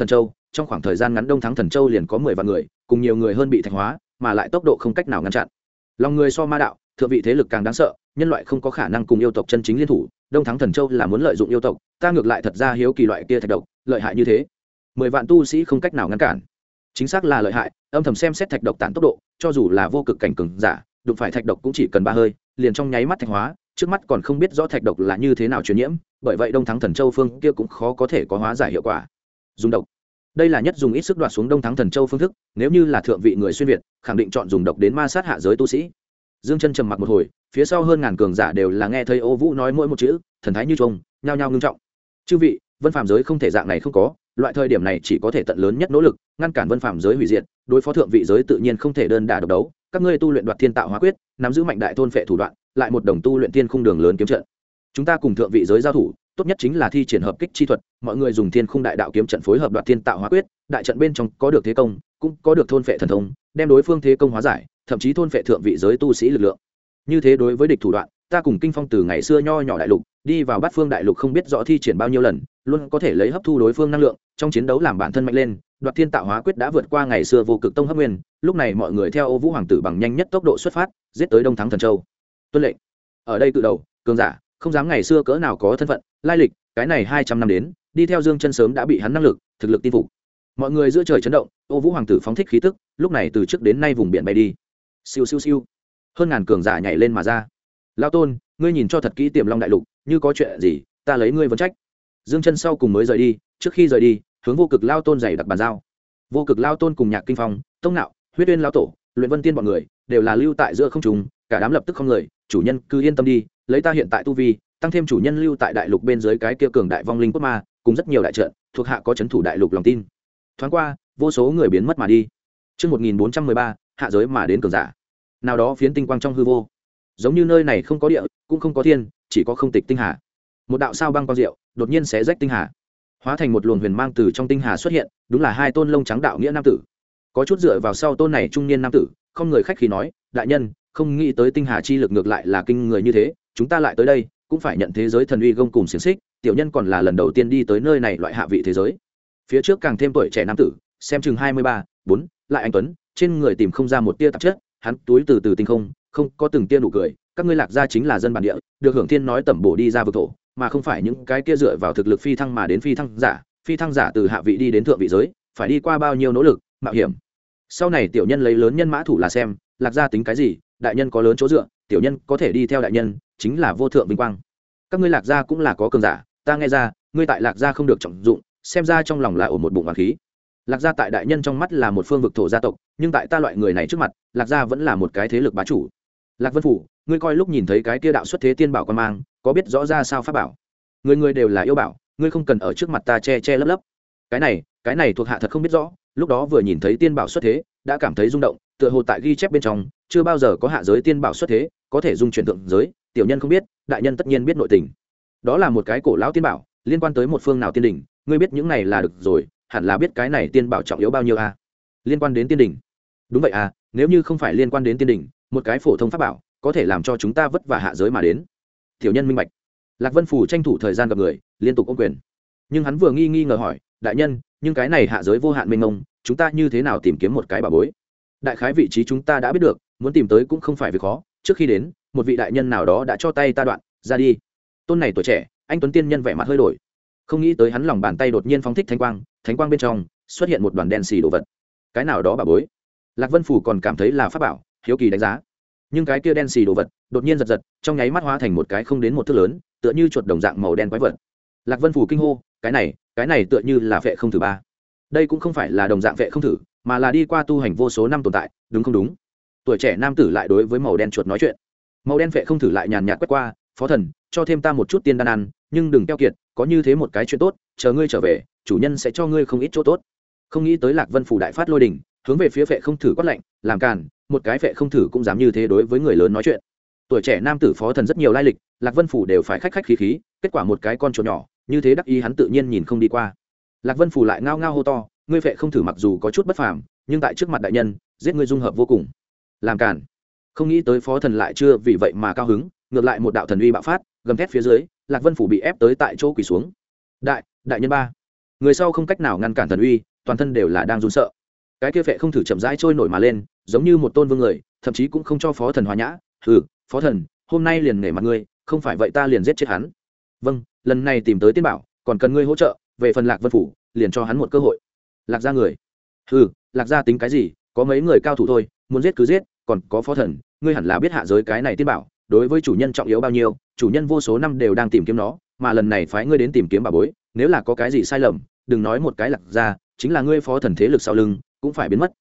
trong khoảng thời gian ngắn Đông Thắng Thần Châu liền có 10 vạn người, cùng nhiều người hơn bị thạch hóa, mà lại tốc độ không cách nào ngăn chặn. Lòng người so ma đạo, thượng vị thế lực càng đáng sợ, nhân loại không có khả năng cùng yêu tộc chân chính liên thủ. Đông Thắng Thần Châu là muốn lợi dụng yêu tộc, ta ngược lại thật ra hiếu kỳ loại kia thạch độc, lợi hại như thế. 10 vạn tu sĩ không cách nào ngăn cản. Chính xác là lợi hại, âm thầm xem xét thạch độc tản tốc độ, cho dù là vô cực cảnh cường giả, đụng phải thạch độc cũng chỉ cần 3 hơi, liền trong nháy mắt thạch hóa, trước mắt còn không biết rõ thạch độc là như thế nào truyền nhiễm, bởi vậy Đông Thắng Thần Châu phương kia cũng khó có thể có hóa giải hiệu quả. Dùng độc, đây là nhất dùng ít sức đoạt xuống Đông Thắng Thần Châu phương thức, nếu như là thượng vị người xuyên việt, khẳng định chọn dùng độc đến ma sát hạ giới tu sĩ. Dương Chân trầm mặc một hồi, phía sau hơn ngàn cường giả đều là nghe thấy Ô Vũ nói mỗi một chữ, thần thái như trùng, nhao nhao ngưng trọng. Chư vị, Vân Phàm giới không thể dạng này không có, loại thời điểm này chỉ có thể tận lớn nhất nỗ lực, ngăn cản Vân Phàm giới hủy diệt, đối phó thượng vị giới tự nhiên không thể đơn đả độc đấu, các ngươi tu luyện Đoạt Thiên Tạo Hóa Quyết, nắm giữ mạnh đại thôn phệ thủ đoạn, lại một đồng tu luyện tiên khung đường lớn kiếm trận. Chúng ta cùng thượng vị giới giao thủ, tốt nhất chính là thi triển hợp kích chi thuật, mọi người dùng thiên khung đại đạo kiếm trận phối hợp Đoạt Thiên Tạo Hóa Quyết, đại trận bên trong có được thế công, cũng có được thôn phệ thần thông, đem đối phương thế công hóa giải, thậm chí thôn phệ thượng vị giới tu sĩ lực lượng. Như thế đối với địch thủ đoạn, ta cùng Kinh Phong từ ngày xưa nho nhỏ đại lục, đi vào Bát Phương đại lục không biết rõ thi triển bao nhiêu lần, luôn có thể lấy hấp thu đối phương năng lượng, trong chiến đấu làm bản thân mạnh lên. Đoạt Thiên Tạo Hóa Quyết đã vượt qua ngày xưa Vô Cực Tông hấp nguyên, lúc này mọi người theo Ô Vũ hoàng tử bằng nhanh nhất tốc độ xuất phát, giết tới Đông Thắng Thần Châu. Tuân lệnh. Ở đây cự đầu, cường giả, không dám ngày xưa cỡ nào có thân phận, lai lịch, cái này 200 năm đến, đi theo Dương Chân sớm đã bị hắn năng lực, thực lực tin phục. Mọi người giữa trời chấn động, Ô Vũ hoàng tử phóng thích khí tức, lúc này từ trước đến nay vùng biển bay đi. Siêu siêu siêu. Hơn ngàn cường giả nhảy lên mà ra. Lão Tôn, ngươi nhìn cho thật kỹ Tiềm Long đại lục, như có chuyện gì, ta lấy ngươi vấn trách. Dương Chân sau cùng mới rời đi, trước khi rời đi, hướng Vô Cực Lão Tôn dày đặc bàn giao. Vô Cực Lão Tôn cùng Nhạc Kinh Phong, Tông Nạo, Huyết Uyên lão tổ, Luyện Vân Tiên bọn người, đều là lưu tại giữa không trung, cả đám lập tức không người, chủ nhân cứ yên tâm đi, lấy ta hiện tại tu vi, tăng thêm chủ nhân lưu tại đại lục bên dưới cái kia cường đại vong linh cốt ma, cùng rất nhiều đại trận, thuộc hạ có trấn thủ đại lục lòng tin. Thoáng qua, vô số người biến mất mà đi. Chương 1413, hạ giới mà đến cường giả. Nào đó phiến tinh quang trong hư vô, giống như nơi này không có địa, cũng không có thiên, chỉ có không tịch tinh hà. Một đạo sao băng quang diệu, đột nhiên xé rách tinh hà, hóa thành một luồng huyền mang từ trong tinh hà xuất hiện, đúng là hai tôn lông trắng đạo nghĩa nam tử. Có chút dựa vào sau tôn này trung niên nam tử, không người khách khí nói, đại nhân, không nghĩ tới tinh hà chi lực ngược lại là kinh người như thế, chúng ta lại tới đây, cũng phải nhận thế giới thần uy gông cùng xiềng xích, tiểu nhân còn là lần đầu tiên đi tới nơi này loại hạ vị thế giới. Phía trước càng thêm tuổi trẻ nam tử, xem chừng 23, 4, lại anh tuấn, trên người tìm không ra một tia tạp chất, hắn túi từ từ tinh không, không có từng tia nụ cười, các ngươi Lạc gia chính là dân bản địa, được hưởng thiên nói tẩm bổ đi ra vực thổ, mà không phải những cái kia dựa vào thực lực phi thăng mà đến phi thăng giả từ hạ vị đi đến thượng vị giới, phải đi qua bao nhiêu nỗ lực, mạo hiểm. Sau này tiểu nhân lấy lớn nhân mã thủ là xem, Lạc gia tính cái gì, đại nhân có lớn chỗ dựa, tiểu nhân có thể đi theo đại nhân, chính là vô thượng vinh quang. Các ngươi Lạc gia cũng là có cường giả, ta nghe ra, ngươi tại Lạc gia không được trọng dụng, xem ra trong lòng là ổ một bụng oán khí. Lạc gia tại đại nhân trong mắt là một phương vực thổ gia tộc, nhưng tại ta loại người này trước mặt, Lạc gia vẫn là một cái thế lực bá chủ. Lạc Vân phủ, ngươi coi lúc nhìn thấy cái kia đạo xuất thế tiên bảo quan mang, có biết rõ ra sao pháp bảo? Người người đều là yêu bảo, ngươi không cần ở trước mặt ta che che lấp lấp. Cái này thuộc hạ thật không biết rõ, lúc đó vừa nhìn thấy tiên bảo xuất thế, đã cảm thấy rung động, tựa hồ tại ghi chép bên trong, chưa bao giờ có hạ giới tiên bảo xuất thế, có thể dung chuyển thượng giới, tiểu nhân không biết, đại nhân tất nhiên biết nội tình. Đó là một cái cổ lão tiên bảo, liên quan tới một phương nào tiên đỉnh, ngươi biết những này là được rồi, hẳn là biết cái này tiên bảo trọng yếu bao nhiêu a? Liên quan đến tiên đỉnh? Đúng vậy à, nếu như không phải liên quan đến tiên đỉnh, một cái phổ thông pháp bảo có thể làm cho chúng ta vất vả hạ giới mà đến. Tiểu nhân minh bạch. Lạc Vân phủ tranh thủ thời gian gặp người, liên tục ôm quyền. Nhưng hắn vừa nghi ngờ hỏi, đại nhân, nhưng cái này hạ giới vô hạn mênh mông, chúng ta như thế nào tìm kiếm một cái bảo bối? Đại khái vị trí chúng ta đã biết được, muốn tìm tới cũng không phải việc khó, trước khi đến, một vị đại nhân nào đó đã cho tay ta đoạn, ra đi. Tôn này tuổi trẻ, anh tuấn tiên nhân vẻ mặt hơi đổi. Không nghĩ tới hắn lòng bàn tay đột nhiên phóng thích thánh quang bên trong xuất hiện một đoàn đen xì đồ vật. Cái nào đó bảo bối? Lạc Vân phủ còn cảm thấy là pháp bảo, hiếu kỳ đánh giá. Nhưng cái kia đen xì đồ vật đột nhiên giật, trong nháy mắt hóa thành một cái không đến một thước lớn, tựa như chuột đồng dạng màu đen quái vật. Lạc Vân phủ kinh hô, cái này tựa như là vệ không thử ba. Đây cũng không phải là đồng dạng vệ không thử, mà là đi qua tu hành vô số năm tồn tại, đúng không đúng? Tuổi trẻ nam tử lại đối với màu đen chuột nói chuyện. Màu đen vệ không thử lại nhàn nhạt quét qua, phó thần, cho thêm ta một chút tiên đan ăn, nhưng đừng keo kiệt, có như thế một cái chuyện tốt, chờ ngươi trở về, chủ nhân sẽ cho ngươi không ít chỗ tốt. Không nghĩ tới Lạc Vân phủ đại phát lôi đình, hướng về phía vệ không thử quát lạnh, làm càn, một cái vệ không thử cũng dám như thế đối với người lớn nói chuyện. Tuổi trẻ nam tử phó thần rất nhiều lai lịch, Lạc Vân phủ đều phải khách khí, kết quả một cái con chuột nhỏ, như thế đắc ý hắn tự nhiên nhìn không đi qua. Lạc Vân phủ lại ngao ngao hô to, ngươi vệ không thử mặc dù có chút bất phàm, nhưng tại trước mặt đại nhân, giết ngươi dung hợp vô cùng. Làm càn. Không nghĩ tới phó thần lại chưa vì vậy mà cao hứng, ngược lại một đạo thần uy bạo phát, gầm thét phía dưới, Lạc Vân phủ bị ép tới tại chỗ quỳ xuống. Đại nhân ba. Người sau không cách nào ngăn cản thần uy, toàn thân đều là đang run sợ. Cái kia phệ không thử chậm rãi trôi nổi mà lên, giống như một tôn vương người, thậm chí cũng không cho phó thần hòa nhã. Hừ, phó thần, hôm nay liền nể mặt ngươi, không phải vậy ta liền giết chết hắn. Vâng, lần này tìm tới tiên bảo, còn cần ngươi hỗ trợ, về phần Lạc Vân phủ, liền cho hắn một cơ hội. Lạc gia người. Hừ, Lạc gia tính cái gì, có mấy người cao thủ thôi, muốn giết cứ giết, còn có phó thần, ngươi hẳn là biết hạ giới cái này tiên bảo, đối với chủ nhân trọng yếu bao nhiêu, chủ nhân vô số năm đều đang tìm kiếm nó, mà lần này phái ngươi đến tìm kiếm bảo bối, nếu là có cái gì sai lầm, đừng nói một cái Lạc gia, chính là ngươi phó thần thế lực sau lưng cũng phải biến mất.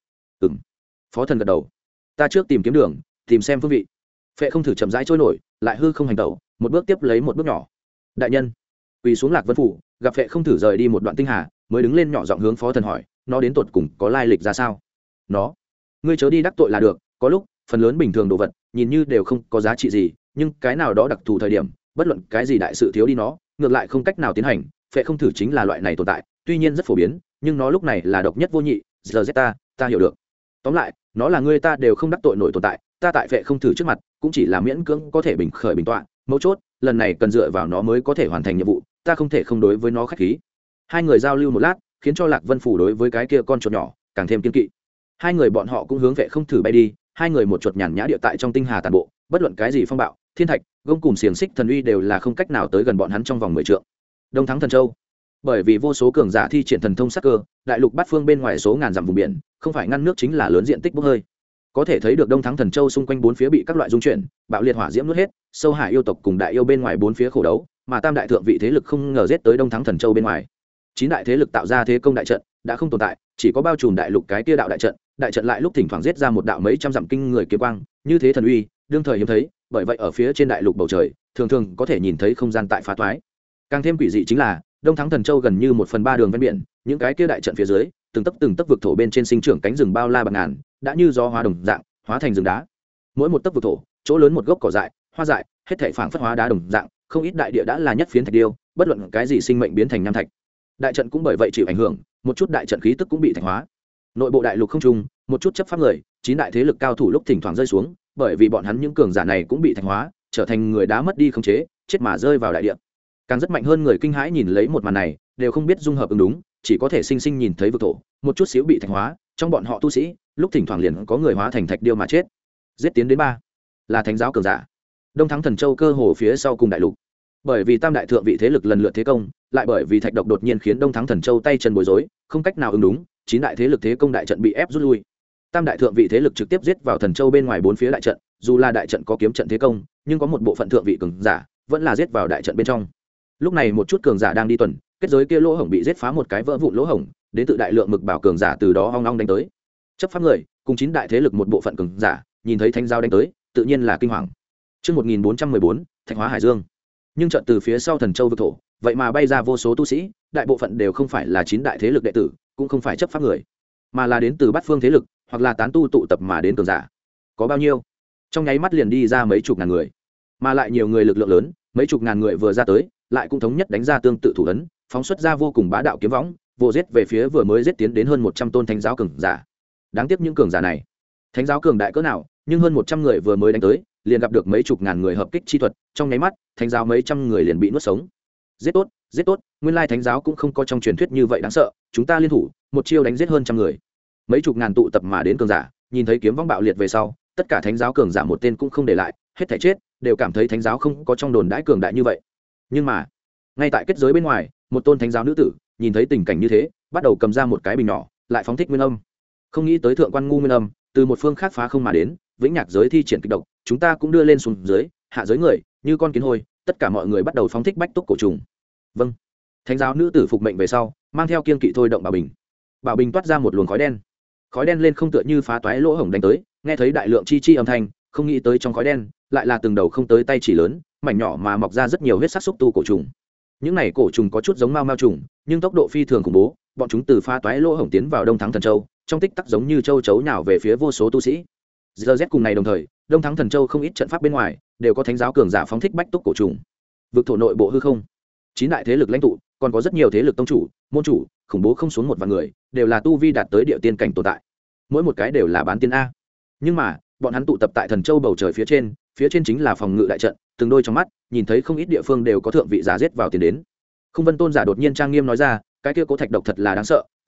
Phó thần gật đầu. Ta trước tìm kiếm đường, tìm xem phương vị. Phệ không thử chậm rãi trôi nổi, lại hư không hành tẩu, một bước tiếp lấy một bước nhỏ. Đại nhân. Quỳ xuống Lạc Vân phủ, gặp Phệ không thử rời đi một đoạn tinh hà, mới đứng lên nhỏ giọng hướng phó thần hỏi, nó đến tột cùng có lai lịch ra sao? Nó, ngươi chớ đi đắc tội là được, có lúc phần lớn bình thường đồ vật nhìn như đều không có giá trị gì, nhưng cái nào đó đặc thù thời điểm, bất luận cái gì đại sự thiếu đi nó, ngược lại không cách nào tiến hành. Phệ không thử chính là loại này tồn tại, tuy nhiên rất phổ biến, nhưng nó lúc này là độc nhất vô nhị. Giờ ta hiểu được. Tóm lại, nó là ngươi ta đều không đắc tội nổi tồn tại, ta tại Phệ không thử trước mặt cũng chỉ là miễn cưỡng có thể bình khởi bình tọa, mấu chốt lần này cần dựa vào nó mới có thể hoàn thành nhiệm vụ, ta không thể không đối với nó khách khí. Hai người giao lưu một lát, khiến cho Lạc Vân phủ đối với cái kia con chuột nhỏ càng thêm kiên kỵ. Hai người bọn họ cũng hướng Phệ không thử bay đi, hai người một chuột nhàn nhã địa tại trong tinh hà tàn bộ, bất luận cái gì phong bạo, thiên thạch, gông cùng xiềng xích thần uy đều là không cách nào tới gần bọn hắn trong vòng 10 trượng. Đông Thắng Thần Châu, bởi vì vô số cường giả thi triển thần thông sắc cơ, đại lục bát phương bên ngoài số ngàn dặm vùng biển, không phải ngăn nước chính là lớn diện tích bốc hơi. Có thể thấy được Đông Thắng Thần Châu xung quanh bốn phía bị các loại dung chuyển, bạo liệt hỏa diễm nuốt hết, sâu hải yêu tộc cùng đại yêu bên ngoài bốn phía khổ đấu, mà tam đại thượng vị thế lực không ngờ giết tới Đông Thắng Thần Châu bên ngoài. Chín đại thế lực tạo ra thế công đại trận đã không tồn tại, chỉ có bao trùm đại lục cái kia đạo đại trận lại lúc thỉnh thoảng giết ra một đạo mấy trăm dặm kinh người kiếm quang, như thế thần uy, đương thời hiếm thấy, bởi vậy ở phía trên đại lục bầu trời, thường thường có thể nhìn thấy không gian tại phá toái. Càng thêm quỷ dị chính là, Đông Thắng Thần Châu gần như 1/3 đường ven biển, những cái kia đại trận phía dưới, từng tấc vực thổ bên trên sinh trưởng cánh rừng bao la bạc ngàn, đã như gió hóa đồng dạng, hóa thành rừng đá. Mỗi một tấc vực thổ, chỗ lớn một gốc cỏ dại, hoa dại, hết thảy phảng phất hóa đá đồng dạng, không ít đại địa đã là nhất phiến thạch điêu, bất luận cái gì sinh mệnh biến thành nham thạch. Đại trận cũng bởi vậy chịu ảnh hưởng, một chút đại trận khí tức cũng bị thạch hóa. Nội bộ đại lục không trung, một chút chấp pháp người, chín đại thế lực cao thủ lúc thỉnh thoảng rơi xuống, bởi vì bọn hắn những cường giả này cũng bị thạch hóa, trở thành người đá mất đi khống chế, chết mà rơi vào đại địa. Càng rất mạnh hơn người kinh hãi nhìn lấy một màn này, đều không biết dung hợp ứng đúng, chỉ có thể sinh sinh nhìn thấy vực thổ một chút xíu bị thạch hóa, trong bọn họ tu sĩ lúc thỉnh thoảng liền có người hóa thành thạch điêu mà chết. Giết tiến đến 3 là thánh giáo cường giả. Đông Thắng Thần Châu cơ hồ phía sau cùng đại lục, bởi vì tam đại thượng vị thế lực lần lượt thế công, lại bởi vì thạch độc đột nhiên khiến Đông Thắng Thần Châu tay chân bối rối, không cách nào ứng đúng, chín đại thế lực thế công đại trận bị ép rút lui. Tam đại thượng vị thế lực trực tiếp giết vào Thần Châu bên ngoài bốn phía đại trận, dù là đại trận có kiếm trận thế công, nhưng có một bộ phận thượng vị cường giả vẫn là giết vào đại trận bên trong. Lúc này một chút cường giả đang đi tuần, kết giới kia lỗ hổng bị giết phá một cái vỡ vụn lỗ hổng, đến tự đại lượng mực bảo cường giả từ đó ong ong đánh tới. Chấp pháp người cùng chín đại thế lực một bộ phận cường giả nhìn thấy thánh giáo đánh tới, tự nhiên là kinh hoàng. Trước 1414, Thạch Hóa Hải Dương. Nhưng trận từ phía sau Thần Châu vực thổ, vậy mà bay ra vô số tu sĩ, đại bộ phận đều không phải là chín đại thế lực đệ tử, cũng không phải chấp pháp người, mà là đến từ bát phương thế lực, hoặc là tán tu tụ tập mà đến cường giả. Có bao nhiêu? Trong nháy mắt liền đi ra mấy chục ngàn người, mà lại nhiều người lực lượng lớn, mấy chục ngàn người vừa ra tới, lại cũng thống nhất đánh ra tương tự thủ ấn, phóng xuất ra vô cùng bá đạo kiếm võng, vô giết về phía vừa mới giết tiến đến hơn 100 tôn thánh giáo cường giả. Đáng tiếc những cường giả này, thánh giáo cường đại cỡ nào, nhưng hơn 100 người vừa mới đánh tới, liền gặp được mấy chục ngàn người hợp kích chi thuật, trong nháy mắt, thánh giáo mấy trăm người liền bị nuốt sống. Giết tốt, nguyên lai thánh giáo cũng không có trong truyền thuyết như vậy đáng sợ, chúng ta liên thủ, một chiêu đánh giết hơn trăm người. Mấy chục ngàn tụ tập mà đến cường giả, nhìn thấy kiếm võng bạo liệt về sau, tất cả thánh giáo cường giả một tên cũng không để lại, hết thảy chết, đều cảm thấy thánh giáo không có trong đồn đãi cường đại như vậy. Nhưng mà, ngay tại kết giới bên ngoài, một tôn thánh giáo nữ tử nhìn thấy tình cảnh như thế, bắt đầu cầm ra một cái bình nhỏ, lại phóng thích nguyên âm. Không nghĩ tới thượng quan ngu nguyên âm từ một phương khác phá không mà đến, vĩnh nhạc giới thi triển kịch độc, chúng ta cũng đưa lên xuống dưới, hạ giới người như con kiến hôi, tất cả mọi người bắt đầu phóng thích bách túc cổ trùng. Vâng. Thánh giáo nữ tử phục mệnh về sau, mang theo kiên kỵ thôi động bảo bình. Bảo bình toát ra một luồng khói đen. Khói đen lên không tựa như phá toái lỗ hổng đánh tới, nghe thấy đại lượng chi chi âm thanh, không nghĩ tới trong khói đen lại là từng đầu không tới tay chỉ lớn, mảnh nhỏ mà mọc ra rất nhiều huyết sắc xúc tu cổ trùng. Những này cổ trùng có chút giống mao mao trùng, nhưng tốc độ phi thường khủng bố, bọn chúng từ phá toái lỗ hổng tiến vào Đông Thắng Thần Châu, trong tích tắc giống như châu chấu nhào về phía vô số tu sĩ. Giờ Z cùng này đồng thời, Đông Thắng Thần Châu không ít trận pháp bên ngoài đều có thánh giáo cường giả phóng thích bách túc cổ trùng. Vực thổ nội bộ hư không, chín đại thế lực lãnh tụ, còn có rất nhiều thế lực tông chủ, môn chủ, khủng bố không xuống một vạn người, đều là tu vi đạt tới địa tiên cảnh tồn tại. Mỗi một cái đều là bán tiên a. Nhưng mà, bọn hắn tụ tập tại Thần Châu bầu trời phía trên chính là phòng ngự đại trận, từng đôi trong mắt, nhìn thấy không ít địa phương đều có thượng vị giả giết vào tiền đến. Không Vân Tôn giả đột nhiên trang nghiêm nói ra, cái kia cố thạch độc thật là đáng sợ,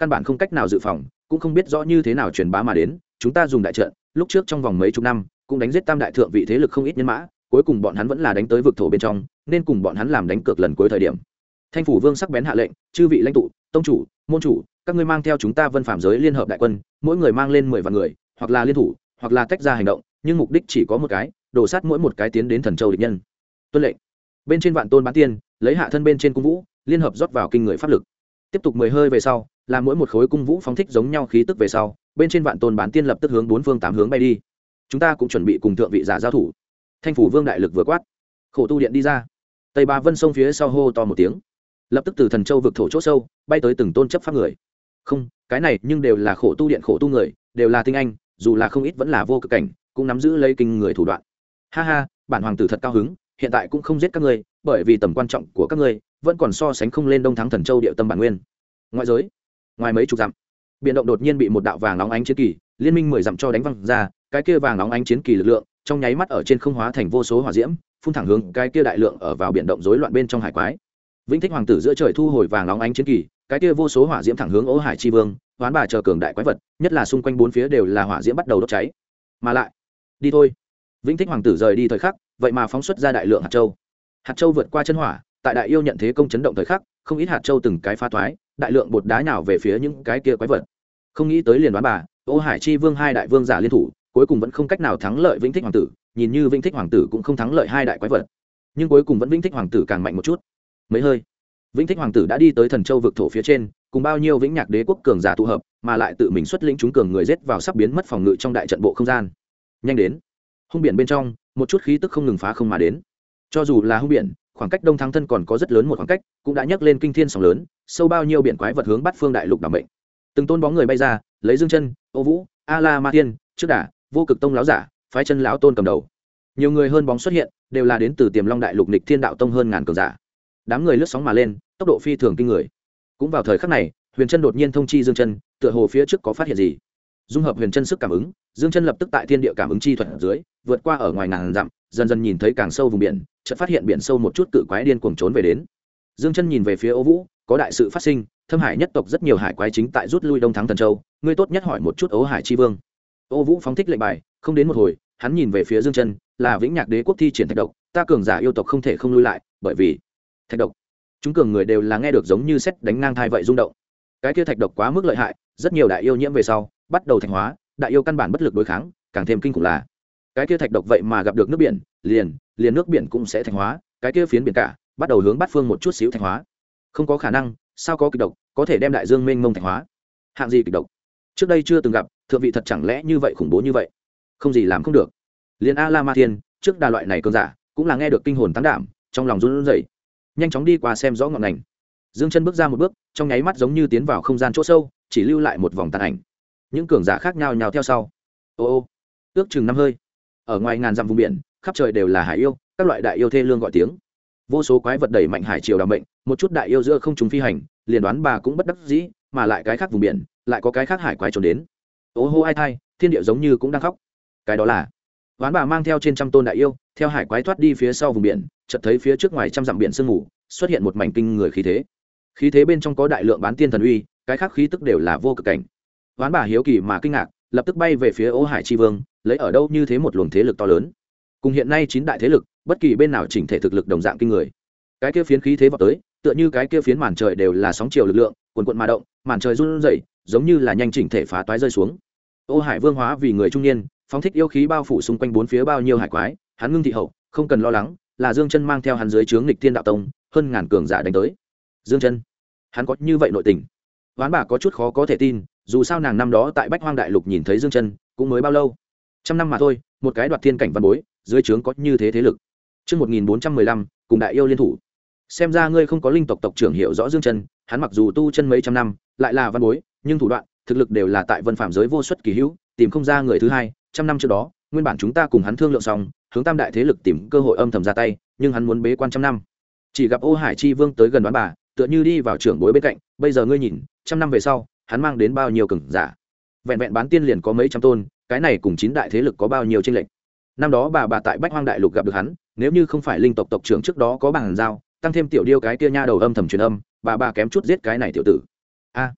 căn bản không cách nào dự phòng, cũng không biết rõ như thế nào truyền bá mà đến. Chúng ta dùng đại trận, lúc trước trong vòng mấy chục năm cũng đánh giết tam đại thượng vị thế lực không ít nhân mã, cuối cùng bọn hắn vẫn là đánh tới vực thổ bên trong, nên cùng bọn hắn làm đánh cược lần cuối thời điểm. Thanh phủ vương sắc bén hạ lệnh, chư vị lãnh tụ, tông chủ, môn chủ, các ngươi mang theo chúng ta Vân Phạm giới liên hợp đại quân, mỗi người mang lên 10 vạn người, hoặc là liên thủ, hoặc là tách ra hành động, nhưng mục đích chỉ có một cái, đổ sát mỗi một cái tiến đến Thần Châu địch nhân. Tuân lệnh. Bên trên vạn tôn bán tiên, lấy hạ thân bên trên cung vũ, liên hợp rót vào kinh người pháp lực. Tiếp tục 10 hơi về sau, làm mỗi một khối cung vũ phóng thích giống nhau khí tức về sau, bên trên vạn tôn bán tiên lập tức hướng bốn phương tám hướng bay đi. Chúng ta cũng chuẩn bị cùng thượng vị giả giao thủ. Thanh phủ vương đại lực vừa quát, khổ tu điện đi ra. Tây Ba Vân sông phía sau hô to một tiếng, lập tức từ Thần Châu vực thổ chỗ sâu bay tới từng tôn chấp pháp người. Không, cái này nhưng đều là khổ tu điện khổ tu người, đều là tinh anh, dù là không ít vẫn là vô cực cảnh, cũng nắm giữ lấy kinh người thủ đoạn. Ha ha, bản hoàng tử thật cao hứng, hiện tại cũng không giết các ngươi, bởi vì tầm quan trọng của các ngươi vẫn còn so sánh không lên Đông Thắng Thần Châu địa tâm bản nguyên. Ngoại giới, ngoài mấy chục dặm, biển động đột nhiên bị một đạo vàng nóng ánh chiến kỳ, liên minh 10 dặm cho đánh văng ra, cái kia vàng nóng ánh chiến kỳ lực lượng, trong nháy mắt ở trên không hóa thành vô số hỏa diễm, phun thẳng hướng cái kia đại lượng ở vào biển động rối loạn bên trong hải quái. Vĩnh Thích hoàng tử giữa trời thu hồi vàng nóng ánh chiến kỳ, cái kia vô số hỏa diễm thẳng hướng Ô Hải Chi Vương, Hoán Bà chờ cường đại quái vật, nhất là xung quanh bốn phía đều là hỏa diễm bắt đầu đốt cháy. Mà lại, đi thôi. Vĩnh Thích hoàng tử rời đi thời khắc, vậy mà phóng xuất ra đại lượng hạt châu. Hạt châu vượt qua chân hỏa, tại đại yêu nhận thế công chấn động thời khắc, không ít hạt châu từng cái phá thoái, đại lượng bột đá nhào về phía những cái kia quái vật. Không nghĩ tới liền Hoán Bà, Ô Hải Chi Vương hai đại vương giả liên thủ, cuối cùng vẫn không cách nào thắng lợi Vĩnh Thích hoàng tử, nhìn như Vĩnh Thích hoàng tử cũng không thắng lợi hai đại quái vật, nhưng cuối cùng vẫn Vĩnh Thích hoàng tử càng mạnh một chút. Mấy hơi, Vĩnh Thích hoàng tử đã đi tới Thần Châu vực thổ phía trên, cùng bao nhiêu Vĩnh Nhạc đế quốc cường giả tụ hợp, mà lại tự mình xuất lĩnh chúng cường người giết vào sắp biến mất phòng ngự trong đại trận bộ không gian. Nhanh đến. Hung biển bên trong, một chút khí tức không ngừng phá không mà đến. Cho dù là hung biển, khoảng cách Đông Thắng thân còn có rất lớn một khoảng cách, cũng đã nhấc lên kinh thiên sóng lớn, sâu bao nhiêu biển quái vật hướng Bát Phương đại lục đảm mệnh. Từng tôn bóng người bay ra, lấy Dương Chân, Ô Vũ, A La Ma Tiên, Trước Đả, Vô Cực Tông lão giả, phái chân lão tôn cầm đầu. Nhiều người hơn bóng xuất hiện, đều là đến từ Tiềm Long đại lục Nghịch Thiên đạo tông hơn ngàn cường giả. Đám người lướt sóng mà lên, tốc độ phi thường kinh người. Cũng vào thời khắc này, Huyền Chân đột nhiên thông chi Dương Chân, tựa hồ phía trước có phát hiện gì. Dung hợp Huyền Chân sức cảm ứng, Dương Chân lập tức tại thiên địa cảm ứng chi thuật ở dưới, vượt qua ở ngoài ngàn dặm, dần dần nhìn thấy càng sâu vùng biển, chợt phát hiện biển sâu một chút cự quái điên cuồng trốn về đến. Dương Chân nhìn về phía Ô Vũ, có đại sự phát sinh, Thâm Hải nhất tộc rất nhiều hải quái chính tại rút lui Đông Thắng Thần Châu, ngươi tốt nhất hỏi một chút Ô Hải Chi Vương. Ô Vũ phóng thích lệnh bài, không đến một hồi, hắn nhìn về phía Dương Chân, là Vĩnh Nhạc đế quốc thi triển thạch độc, ta cường giả yêu tộc không thể không lui lại, bởi vì thạch độc. Chúng cường người đều là nghe được giống như sét đánh ngang thai vậy rung động. Cái kia thạch độc quá mức lợi hại, rất nhiều đại yêu nhiễm về sau, bắt đầu thành hóa, đại yêu căn bản bất lực đối kháng, càng thêm kinh khủng là cái kia thạch độc vậy mà gặp được nước biển, liền nước biển cũng sẽ thành hóa, cái kia phiến biển cả bắt đầu hướng Bát Phương một chút xíu thành hóa. Không có khả năng, sao có kịch độc có thể đem đại dương mênh mông thành hóa? Hạng gì kịch độc? Trước đây chưa từng gặp, thượng vị thật chẳng lẽ như vậy khủng bố như vậy? Không gì làm không được. Liền A La Ma Thiên, trước đà loại này cường giả, cũng là nghe được kinh hồn tăng đảm, trong lòng run rẩy. Nhanh chóng đi qua xem rõ ngọn ngành. Dương Chân bước ra một bước, trong nháy mắt giống như tiến vào không gian chỗ sâu, chỉ lưu lại một vòng tàn ảnh. Những cường giả khác nhau nhào theo sau. Ô ô, ước chừng 5 hơi. Ở ngoài ngàn dặm vùng biển, khắp trời đều là hải yêu, các loại đại yêu thê lương gọi tiếng. Vô số quái vật đẩy mạnh hải triều đàm mệnh, một chút đại yêu giữa không trung phi hành, liền đoán bà cũng bất đắc dĩ, mà lại cái khác vùng biển, lại có cái khác hải quái trốn đến. Ô hô ai thai, thiên địa giống như cũng đang khóc. Cái đó là đoán bà mang theo trên trăm tôn đại yêu, theo hải quái thoát đi phía sau vùng biển, chợt thấy phía trước ngoài trăm dặm biển sương mù, xuất hiện một mảnh kinh người khí thế. Khí thế bên trong có đại lượng bán tiên thần uy, cái khác khí tức đều là vô cực cảnh. Đoán bà hiếu kỳ mà kinh ngạc, lập tức bay về phía Ô Hải Chi Vương, lấy ở đâu như thế một luồng thế lực to lớn. Cùng hiện nay 9 đại thế lực, bất kỳ bên nào chỉnh thể thực lực đồng dạng kinh người. Cái kia phiến khí thế vọt tới, tựa như cái kia phiến màn trời đều là sóng chiều lực lượng, cuồn cuộn mà động, màn trời run rẩy, giống như là nhanh chỉnh thể phá toái rơi xuống. Ô Hải Vương hóa vì người trung niên, phóng thích yêu khí bao phủ xung quanh bốn phía bao nhiêu hải quái, hắn ngưng thị hậu, không cần lo lắng, là Dương Chân mang theo hắn dưới trướng Nghịch Thiên đạo tông, hơn ngàn cường giả đánh tới. Dương Chân, hắn có như vậy nội tình? Ván bà có chút khó có thể tin, dù sao nàng năm đó tại Bách Hoang đại lục nhìn thấy Dương Chân, cũng mới bao lâu? 100 năm mà thôi, một cái đoạt thiên cảnh văn bối, dưới trướng có như thế thế lực. Chương 1415, cùng đại yêu liên thủ. Xem ra ngươi không có linh tộc tộc trưởng hiểu rõ Dương Chân, hắn mặc dù tu chân mấy trăm năm, lại là văn bối, nhưng thủ đoạn, thực lực đều là tại Vân Phạm giới vô xuất kỳ hữu, tìm không ra người thứ hai. 100 năm trước đó, nguyên bản chúng ta cùng hắn thương lượng xong, hướng tam đại thế lực tìm cơ hội âm thầm ra tay, nhưng hắn muốn bế quan 100 năm. Chỉ gặp Ô Hải Chi Vương tới gần đoán bà, tựa như đi vào trưởng bối bên cạnh, bây giờ ngươi nhìn, 100 năm về sau, hắn mang đến bao nhiêu cường giả? Vẹn vẹn bán tiên liền có mấy trăm tôn, cái này cùng 9 đại thế lực có bao nhiêu chênh lệch? Năm đó bà tại Bách Hoang đại lục gặp được hắn, nếu như không phải linh tộc tộc trưởng trước đó có bàn giao, tăng thêm tiểu điêu cái kia nha đầu âm thầm truyền âm, bà kém chút giết cái này tiểu tử. A,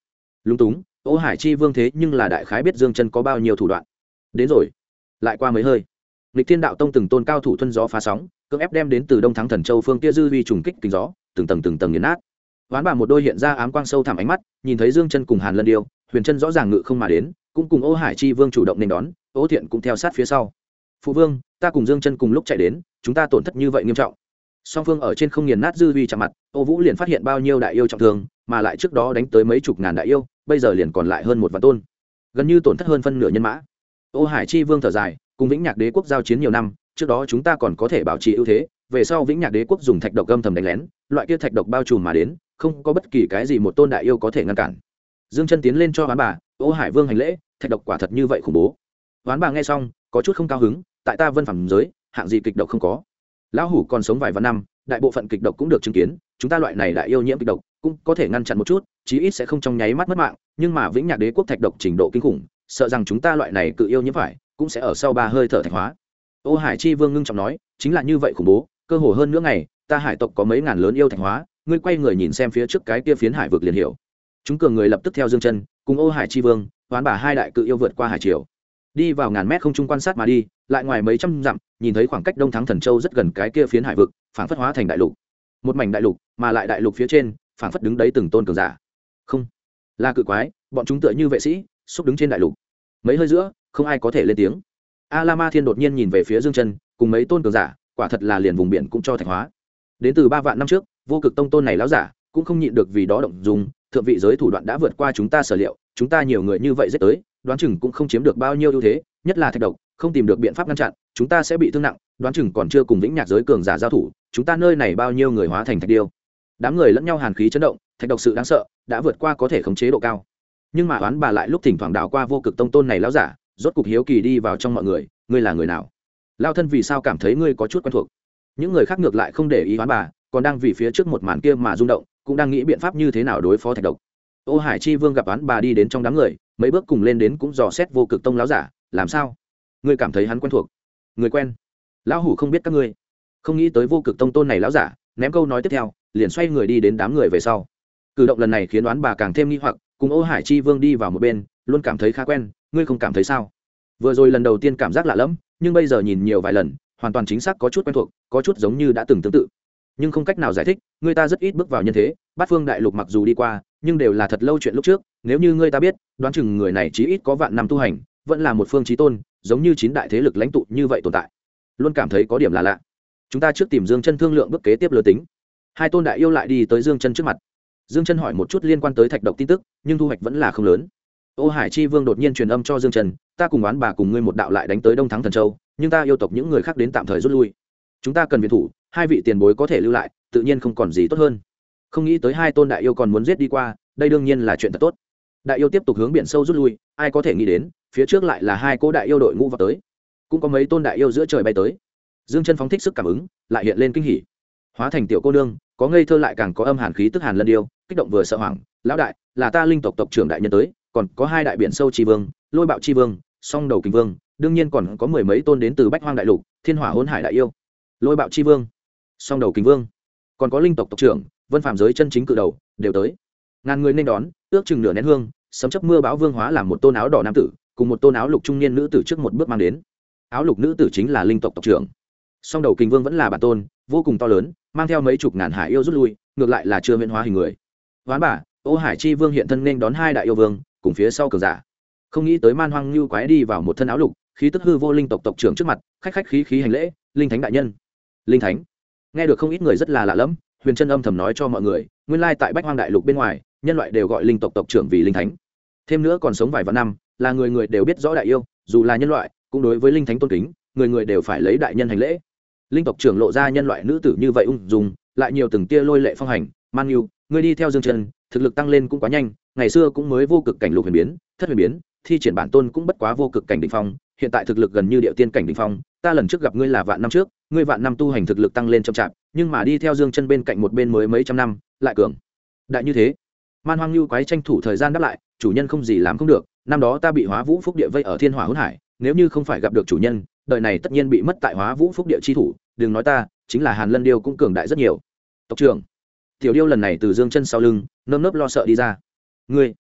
lúng túng. Ô Hải Chi Vương thế nhưng là đại khái biết Dương Chân có bao nhiêu thủ đoạn. Đến rồi, lại qua mấy hơi, Lịch Thiên Đạo Tông từng tôn cao thủ thuần gió phá sóng, cưỡng ép đem đến từ Đông Thắng Thần Châu phương kia dư vi trùng kích kính gió, từng tầng nghiền nát. Hoán Bà một đôi hiện ra ám quang sâu thẳm ánh mắt, nhìn thấy Dương Chân cùng Hàn Lân Điêu, Huyền Chân rõ ràng ngự không mà đến, cũng cùng Ô Hải Chi Vương chủ động nên đón, Ô Thiện cũng theo sát phía sau. Phụ vương, ta cùng Dương Chân cùng lúc chạy đến, chúng ta tổn thất như vậy nghiêm trọng. Song phương ở trên không nghiền nát dư vi chạm mặt, Ô Vũ liền phát hiện bao nhiêu đại yêu trọng thương, mà lại trước đó đánh tới mấy chục ngàn đại yêu, bây giờ liền còn lại hơn một vạn tôn, gần như tổn thất hơn phân nửa nhân mã. Ô Hải Chi Vương thở dài, cùng Vĩnh Nhạc Đế quốc giao chiến nhiều năm, trước đó chúng ta còn có thể bảo trì ưu thế, về sau Vĩnh Nhạc Đế quốc dùng thạch độc âm thầm đánh lén, loại kia thạch độc bao trùm mà đến, không có bất kỳ cái gì một tôn đại yêu có thể ngăn cản. Dương Chân tiến lên cho Hoán Bà, Ô Hải Vương hành lễ, thạch độc quả thật như vậy khủng bố. Hoán Bà nghe xong, có chút không cao hứng, tại ta Vân Phẩm giới, hạng gì kịch độc không có. Lão hủ còn sống vài vạn năm, đại bộ phận kịch độc cũng được chứng kiến, chúng ta loại này đại yêu nhiễm kịch độc, cũng có thể ngăn chặn một chút, chí ít sẽ không trong nháy mắt mất mạng, nhưng mà Vĩnh Nhạc Đế quốc thạch độc trình độ kinh khủng, sợ rằng chúng ta loại này cự yêu nhiễm phải, cũng sẽ ở sau 3 hơi thở thạch hóa. Ô Hải Chi Vương ngưng trọng nói, chính là như vậy khủng bố, cơ hồ hơn nữa ngày, ta hải tộc có mấy ngàn lớn yêu thạch hóa, ngươi quay người nhìn xem phía trước cái kia phiến hải vực liền hiểu. Chúng cường người lập tức theo Dương Chân, cùng Ô Hải Chi Vương, Hoán Bà hai đại cự yêu vượt qua hải triều, đi vào ngàn mét không trung quan sát mà đi, lại ngoài mấy trăm dặm, nhìn thấy khoảng cách Đông Thắng Thần Châu rất gần cái kia phiến hải vực, phảng phất hóa thành đại lục. Một mảnh đại lục, mà lại đại lục phía trên, phảng phất đứng đấy từng tôn cường giả. Không, là cự quái, bọn chúng tựa như vệ sĩ, xúc đứng trên đại lục. Mấy hơi giữa, không ai có thể lên tiếng. A La Ma Thiên đột nhiên nhìn về phía Dương Chân, cùng mấy tôn cường giả, quả thật là liền vùng biển cũng cho thạch hóa. Đến từ 3 vạn năm trước, Vô Cực Tông tôn này lão giả, cũng không nhịn được vì đó động dung, thượng vị giới thủ đoạn đã vượt qua chúng ta sở liệu, chúng ta nhiều người như vậy giết tới, đoán chừng cũng không chiếm được bao nhiêu ưu thế, nhất là thạch độc, không tìm được biện pháp ngăn chặn, chúng ta sẽ bị thương nặng, đoán chừng còn chưa cùng Vĩnh Nhạc giới cường giả giao thủ, chúng ta nơi này bao nhiêu người hóa thành thạch điêu. Đám người lẫn nhau hàn khí chấn động, thạch độc sự đáng sợ, đã vượt qua có thể khống chế độ cao. Nhưng mà Hoán Bà lại lúc thỉnh thoảng đảo qua Vô Cực Tông tôn này lão giả, rốt cục hiếu kỳ đi vào trong mọi người, ngươi là người nào? Lão thân vì sao cảm thấy ngươi có chút quen thuộc? Những người khác ngược lại không để ý Hoán Bà, còn đang vì phía trước một màn kia mà rung động, cũng đang nghĩ biện pháp như thế nào đối phó thạch độc. Ô Hải Chi Vương gặp Hoán Bà đi đến trong đám người, mấy bước cùng lên đến cũng dò xét Vô Cực Tông lão giả, làm sao? Ngươi cảm thấy hắn quen thuộc? Người quen? Lão hủ không biết các ngươi. Không nghĩ tới Vô Cực Tông tôn này lão giả, ném câu nói tiếp theo, liền xoay người đi đến đám người về sau. Cử động lần này khiến Hoán Bà càng thêm nghi hoặc, cùng Ô Hải Chi Vương đi vào một bên, luôn cảm thấy khá quen, ngươi không cảm thấy sao? Vừa rồi lần đầu tiên cảm giác lạ lẫm, nhưng bây giờ nhìn nhiều vài lần, hoàn toàn chính xác có chút quen thuộc, có chút giống như đã từng tương tự. Nhưng không cách nào giải thích, người ta rất ít bước vào nhân thế, Bát Phương Đại Lục mặc dù đi qua, nhưng đều là thật lâu chuyện lúc trước, nếu như người ta biết, đoán chừng người này chí ít có vạn năm tu hành, vẫn là một phương chí tôn, giống như 9 đại thế lực lãnh tụ như vậy tồn tại. Luôn cảm thấy có điểm là lạ. Chúng ta trước tìm Dương Chân thương lượng bước kế tiếp lừa tính. Hai tôn đại yêu lại đi tới Dương Chân trước mặt. Dương Chân hỏi một chút liên quan tới thạch độc tin tức, nhưng thu hoạch vẫn là không lớn. Ô Hải Chi Vương đột nhiên truyền âm cho Dương Chân, ta cùng Oán Bà cùng ngươi một đạo lại đánh tới Đông Thắng Thần Châu, nhưng ta yêu tộc những người khác đến tạm thời rút lui. Chúng ta cần viện thủ, hai vị tiền bối có thể lưu lại, tự nhiên không còn gì tốt hơn. Không nghĩ tới hai tôn đại yêu còn muốn giết đi qua, đây đương nhiên là chuyện thật tốt. Đại yêu tiếp tục hướng biển sâu rút lui, ai có thể nghĩ đến, phía trước lại là hai cô đại yêu đội ngũ vào tới. Cũng có mấy tôn đại yêu giữa trời bay tới. Dương Chân phóng thích sức cảm ứng, lại hiện lên kinh hỉ. Hóa thành tiểu cô nương, có ngây thơ lại càng có âm hàn khí tức Hàn Lân Điêu, kích động vừa sợ hoảng, lão đại, là ta linh tộc tộc trưởng đại nhân tới, còn có hai đại biển sâu chi vương, Lôi Bạo chi vương, Song Đầu Kình vương, đương nhiên còn có mười mấy tôn đến từ Bách Hoang đại lục, Thiên Hỏa Hỗn Hải đại yêu. Lôi Bạo chi vương, Song Đầu Kình vương, còn có linh tộc tộc trưởng, Vân Phàm giới chân chính cự đầu, đều tới. Ngàn người nên đón, ước chừng nửa nén hương, sấm chớp mưa bão vương hóa làm một tôn áo đỏ nam tử, cùng một tôn áo lục trung niên nữ tử trước một bước mang đến. Áo lục nữ tử chính là linh tộc tộc trưởng. Song Đầu Kình vương vẫn là bản tôn, vô cùng to lớn, mang theo mấy chục ngàn hải yêu rút lui, ngược lại là chưa huyễn hóa hình người. Hoán Bà, Ô Hải Chi Vương hiện thân nên đón hai đại yêu vương, cùng phía sau cường giả. Không nghĩ tới Man Hoang Nưu quái đi vào một thân áo lục, khí tức hư vô linh tộc tộc trưởng trước mặt, khách khách khí khí hành lễ, linh thánh đại nhân. Linh thánh. Nghe được không ít người rất là lạ lẫm, Huyền Chân âm thầm nói cho mọi người, nguyên lai tại Bách Hoang đại lục bên ngoài, nhân loại đều gọi linh tộc tộc trưởng vì linh thánh. Thêm nữa còn sống vài vạn năm, là người người đều biết rõ đại yêu, dù là nhân loại, cũng đối với linh thánh tôn kính, người người đều phải lấy đại nhân hành lễ. Linh tộc trưởng lộ ra nhân loại nữ tử như vậy ung dung, lại nhiều từng tia lôi lệ phong hành. Man Nưu, ngươi đi theo Dương Chân, thực lực tăng lên cũng quá nhanh, ngày xưa cũng mới vô cực cảnh lục huyền biến, thất huyền biến, thi triển bản tôn cũng bất quá vô cực cảnh đỉnh phong, hiện tại thực lực gần như điệu tiên cảnh đỉnh phong, ta lần trước gặp ngươi là vạn năm trước, ngươi vạn năm tu hành thực lực tăng lên chậm chạp, nhưng mà đi theo Dương Chân bên cạnh một bên mới mấy trăm năm, lại cường đại như thế. Man Hoang Nưu quái tranh thủ thời gian đáp lại, chủ nhân không gì làm không được, năm đó ta bị Hóa Vũ Phúc Địa vây ở Thiên Hỏa Hỗn Hải, nếu như không phải gặp được chủ nhân, đời này tất nhiên bị mất tại Hóa Vũ Phúc Địa chi thủ, đừng nói ta, chính là Hàn Lân Điêu cũng cường đại rất nhiều. Tộc trưởng, tiểu điêu lần này từ Dương Chân sau lưng, nơm nớp lo sợ đi ra. Ngươi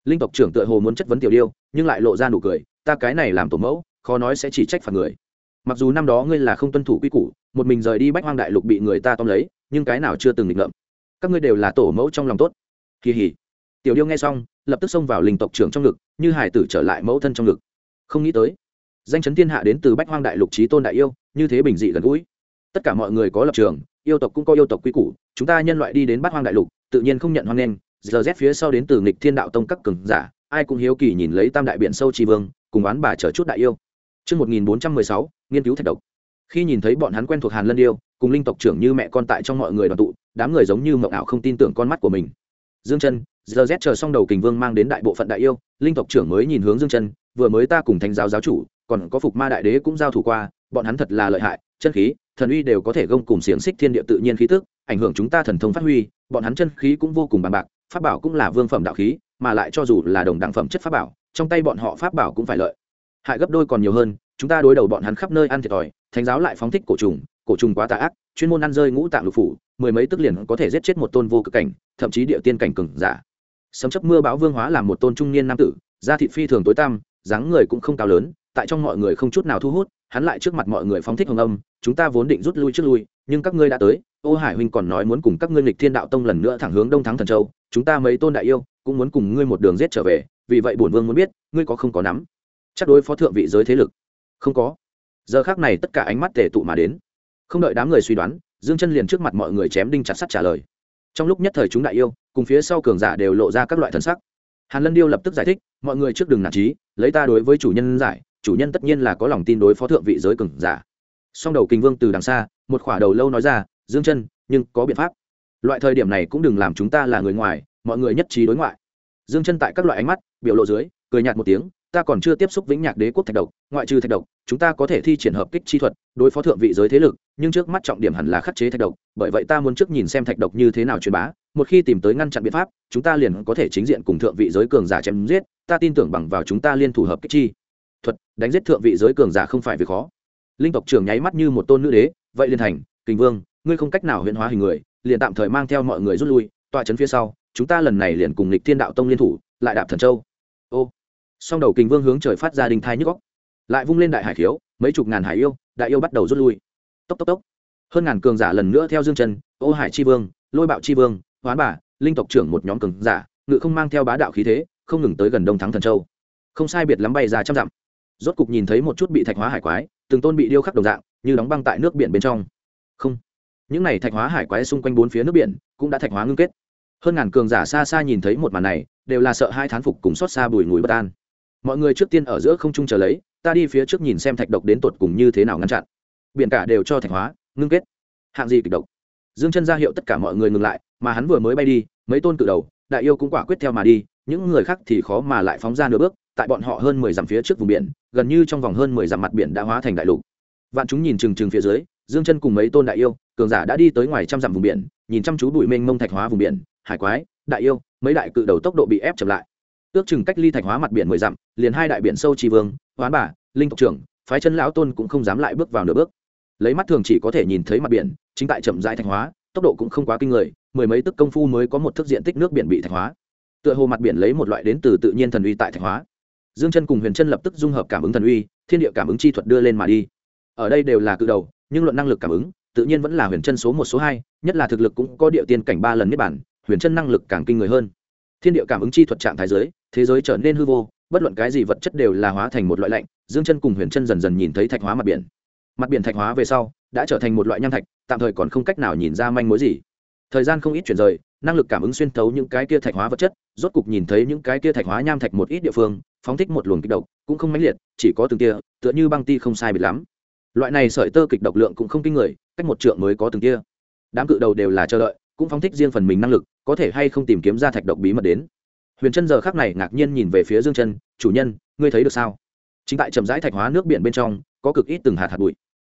Linh tộc trưởng tựa hồ muốn chất vấn Tiểu Điêu, nhưng lại lộ ra nụ cười, ta cái này làm tổ mẫu, khó nói sẽ chỉ trách phạt người. Mặc dù năm đó ngươi là không tuân thủ quy củ, một mình rời đi Bách Hoang Đại Lục bị người ta tóm lấy, nhưng cái nào chưa từng nghịch ngợm. Các ngươi đều là tổ mẫu trong lòng tốt. Kỳ hỉ. Tiểu Điêu nghe xong, lập tức xông vào Linh tộc trưởng trong ngực, như hải tử trở lại mẫu thân trong ngực. Không nghĩ tới, danh chấn thiên hạ đến từ Bách Hoang Đại Lục chí tôn đại yêu, như thế bình dị gần gũi. Tất cả mọi người có lập trường, yêu tộc cũng có yêu tộc quy củ, chúng ta nhân loại đi đến Bát Hoang Đại Lục, tự nhiên không nhận hoan nghênh. Giờ Z phía sau đến từ Nghịch Thiên Đạo Tông các cường giả, ai cũng hiếu kỳ nhìn lấy Tam Đại Biển Sâu Chi Vương, cùng oán bà chờ chút đại yêu. Chương 1416, nghiên cứu thạch độc. Khi nhìn thấy bọn hắn quen thuộc Hàn Lân yêu, cùng linh tộc trưởng như mẹ con tại trong mọi người đoàn tụ, đám người giống như mộng ảo không tin tưởng con mắt của mình. Dương Chân, giờ Z chờ xong đầu Kình Vương mang đến đại bộ phận đại yêu, linh tộc trưởng mới nhìn hướng Dương Chân, vừa mới ta cùng Thánh giáo giáo chủ, còn có Phục Ma đại đế cũng giao thủ qua, bọn hắn thật là lợi hại, chân khí, thần uy đều có thể gông cùng xiềng xích thiên địa tự nhiên khí tức, ảnh hưởng chúng ta thần thông phát huy, bọn hắn chân khí cũng vô cùng bằng bạc, pháp bảo cũng là vương phẩm đạo khí, mà lại cho dù là đồng đẳng phẩm chất pháp bảo, trong tay bọn họ pháp bảo cũng phải lợi hại gấp đôi còn nhiều hơn, chúng ta đối đầu bọn hắn khắp nơi ăn thiệt thòi, Thánh giáo lại phóng thích cổ trùng quá tà ác, chuyên môn ăn rơi ngũ tạng lục phủ, mười mấy tức liền có thể giết chết một tôn vô cực cảnh, thậm chí địa tiên cảnh cường giả. Sấm chớp mưa bão vương hóa làm một tôn trung niên nam tử, da thịt phi thường tối tăm, dáng người cũng không cao lớn, tại trong mọi người không chút nào thu hút, hắn lại trước mặt mọi người phóng thích hồng âm, chúng ta vốn định rút lui trước lui, nhưng các ngươi đã tới, Ô Hải huynh còn nói muốn cùng các ngươi Nghịch Thiên Đạo Tông lần nữa thẳng hướng Đông Thắng Thần Châu, chúng ta mấy tôn đại yêu cũng muốn cùng ngươi một đường giết trở về, vì vậy bổn vương muốn biết, ngươi có không có nắm chắc đối phó thượng vị giới thế lực? Không có. Giờ khắc này tất cả ánh mắt tề tụ mà đến, không đợi đám người suy đoán, Dương Chân liền trước mặt mọi người chém đinh chặt sắt trả lời. Trong lúc nhất thời chúng đại yêu cùng phía sau cường giả đều lộ ra các loại thần sắc. Hàn Lân Điêu lập tức giải thích, mọi người trước đừng nản chí, lấy ta đối với chủ nhân giải, chủ nhân tất nhiên là có lòng tin đối phó thượng vị giới cường giả. Song đầu Kình Vương từ đằng xa, một khỏa đầu lâu nói ra, Dương Chân, nhưng có biện pháp. Loại thời điểm này cũng đừng làm chúng ta là người ngoài, mọi người nhất trí đối ngoại. Dương Chân tại các loại ánh mắt, biểu lộ dưới, cười nhạt một tiếng, ta còn chưa tiếp xúc Vĩnh Nhạc Đế quốc thạch độc, ngoại trừ thạch độc, chúng ta có thể thi triển hợp kích chi thuật, đối phó thượng vị giới thế lực, nhưng trước mắt trọng điểm hẳn là khắc chế thạch độc, bởi vậy ta muốn trước nhìn xem thạch độc như thế nào truyền bá, một khi tìm tới ngăn chặn biện pháp, chúng ta liền có thể chính diện cùng thượng vị giới cường giả chém giết, ta tin tưởng bằng vào chúng ta liên thủ hợp kích chi thuật, đánh giết thượng vị giới cường giả không phải việc khó. Linh tộc trưởng nháy mắt như một tôn nữ đế, vậy liền thành, Kình Vương, ngươi không cách nào huyễn hóa hình người, liền tạm thời mang theo mọi người rút lui, tọa trấn phía sau, chúng ta lần này liền cùng Nghịch Thiên Đạo Tông liên thủ, lại đạp Thần Châu. Ô, song đầu Kình Vương hướng trời phát ra đình thai nhức óc, lại vung lên đại hải khiếu, mấy chục ngàn hải yêu, đại yêu bắt đầu rút lui. Tốc tốc tốc, hơn ngàn cường giả lần nữa theo Dương Chân, Ô Hải chi vương, Lôi Bạo chi vương, Hoán bà, linh tộc trưởng một nhóm cường giả, ngự không mang theo bá đạo khí thế, không ngừng tới gần Đông Thắng Thần Châu. Không sai biệt lắm bay ra trăm dặm, rốt cục nhìn thấy một chút bị thạch hóa hải quái, từng tôn bị điêu khắc đồng dạng, như đóng băng tại nước biển bên trong. Không, những này thạch hóa hải quái xung quanh bốn phía nước biển cũng đã thạch hóa ngưng kết. Hơn ngàn cường giả xa xa nhìn thấy một màn này, đều là sợ hai thán phục cùng xót xa bùi ngùi bất an. Mọi người trước tiên ở giữa không trung chờ lấy, ta đi phía trước nhìn xem thạch độc đến tột cùng như thế nào ngăn chặn. Biển cả đều cho thạch hóa ngưng kết. Hạng gì kịch độc? Dương Chân ra hiệu tất cả mọi người ngừng lại, mà hắn vừa mới bay đi, mấy tôn cự đầu, đại yêu cũng quả quyết theo mà đi, những người khác thì khó mà lại phóng ra nửa bước, tại bọn họ hơn 10 dặm phía trước vùng biển, gần như trong vòng hơn 10 dặm mặt biển đã hóa thành đại lục. Vạn chúng nhìn chừng chừng phía dưới, Dương Chân cùng mấy tôn đại yêu, cường giả đã đi tới ngoài trăm dặm vùng biển, nhìn chăm chú bụi mênh mông thạch hóa vùng biển, hải quái, đại yêu, mấy đại cự đầu tốc độ bị ép chậm lại. Ước chừng cách ly thạch hóa mặt biển 10 dặm, liền hai đại biển sâu chi vương, Hoán bà, linh tộc trưởng, phái chân lão tôn cũng không dám lại bước vào nửa bước. Lấy mắt thường chỉ có thể nhìn thấy mặt biển, chính tại chậm rãi thạch hóa, tốc độ cũng không quá kinh người, mười mấy tức công phu mới có một thước diện tích nước biển bị thạch hóa. Tựa hồ mặt biển lấy một loại đến từ tự nhiên thần uy tại thạch hóa. Dương Chân cùng Huyền Chân lập tức dung hợp cảm ứng thần uy, thiên địa cảm ứng chi thuật đưa lên mà đi. Ở đây đều là cự đầu, nhưng luận năng lực cảm ứng, tự nhiên vẫn là Huyền Chân số 1 số 2, nhất là thực lực cũng có địa tiên cảnh 3 lần niết bản, Huyền Chân năng lực càng kinh người hơn. Thiên địa cảm ứng chi thuật trạng thái giới, thế giới trở nên hư vô, bất luận cái gì vật chất đều là hóa thành một loại lạnh. Dương Chân cùng Huyền Chân dần dần nhìn thấy thạch hóa mặt biển. Mặt biển thạch hóa về sau, đã trở thành một loại nham thạch, tạm thời còn không cách nào nhìn ra manh mối gì. Thời gian không ít chuyển rời, năng lực cảm ứng xuyên thấu những cái kia thạch hóa vật chất, rốt cục nhìn thấy những cái kia thạch hóa nham thạch một ít địa phương, phóng thích một luồng kịch độc, cũng không mãnh liệt, chỉ có từng tia, tựa như băng ti không sai biệt lắm. Loại này sợi tơ kịch độc lượng cũng không kinh người, cách một trượng mới có từng tia. Đám cự đầu đều là chờ đợi, cũng phóng thích riêng phần mình năng lực, có thể hay không tìm kiếm ra thạch độc bí mật đến. Huyền Chân giờ khắc này ngạc nhiên nhìn về phía Dương Chân, "Chủ nhân, ngươi thấy được sao?" Chính tại chậm rãi thạch hóa nước biển bên trong, có cực ít từng hạt hạt bụi.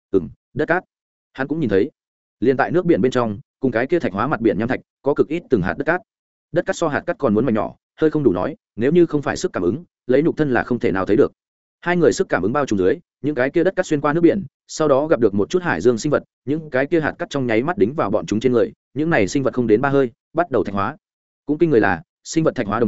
Đất cát. Hắn cũng nhìn thấy. Liên tại nước biển bên trong, cùng cái kia thạch hóa mặt biển nham thạch, có cực ít từng hạt đất cát. Đất cát so hạt cát còn muốn mảnh nhỏ, hơi không đủ nói, nếu như không phải sức cảm ứng, lấy nhục thân là không thể nào thấy được. Hai người sức cảm ứng bao trùm dưới, những cái kia đất cát xuyên qua nước biển, sau đó gặp được một chút hải dương sinh vật, những cái kia hạt cát trong nháy mắt đính vào bọn chúng trên người, những này sinh vật không đến 3 hơi, bắt đầu thạch hóa. Cũng kinh người là, sinh vật thạch hóa đồng thời,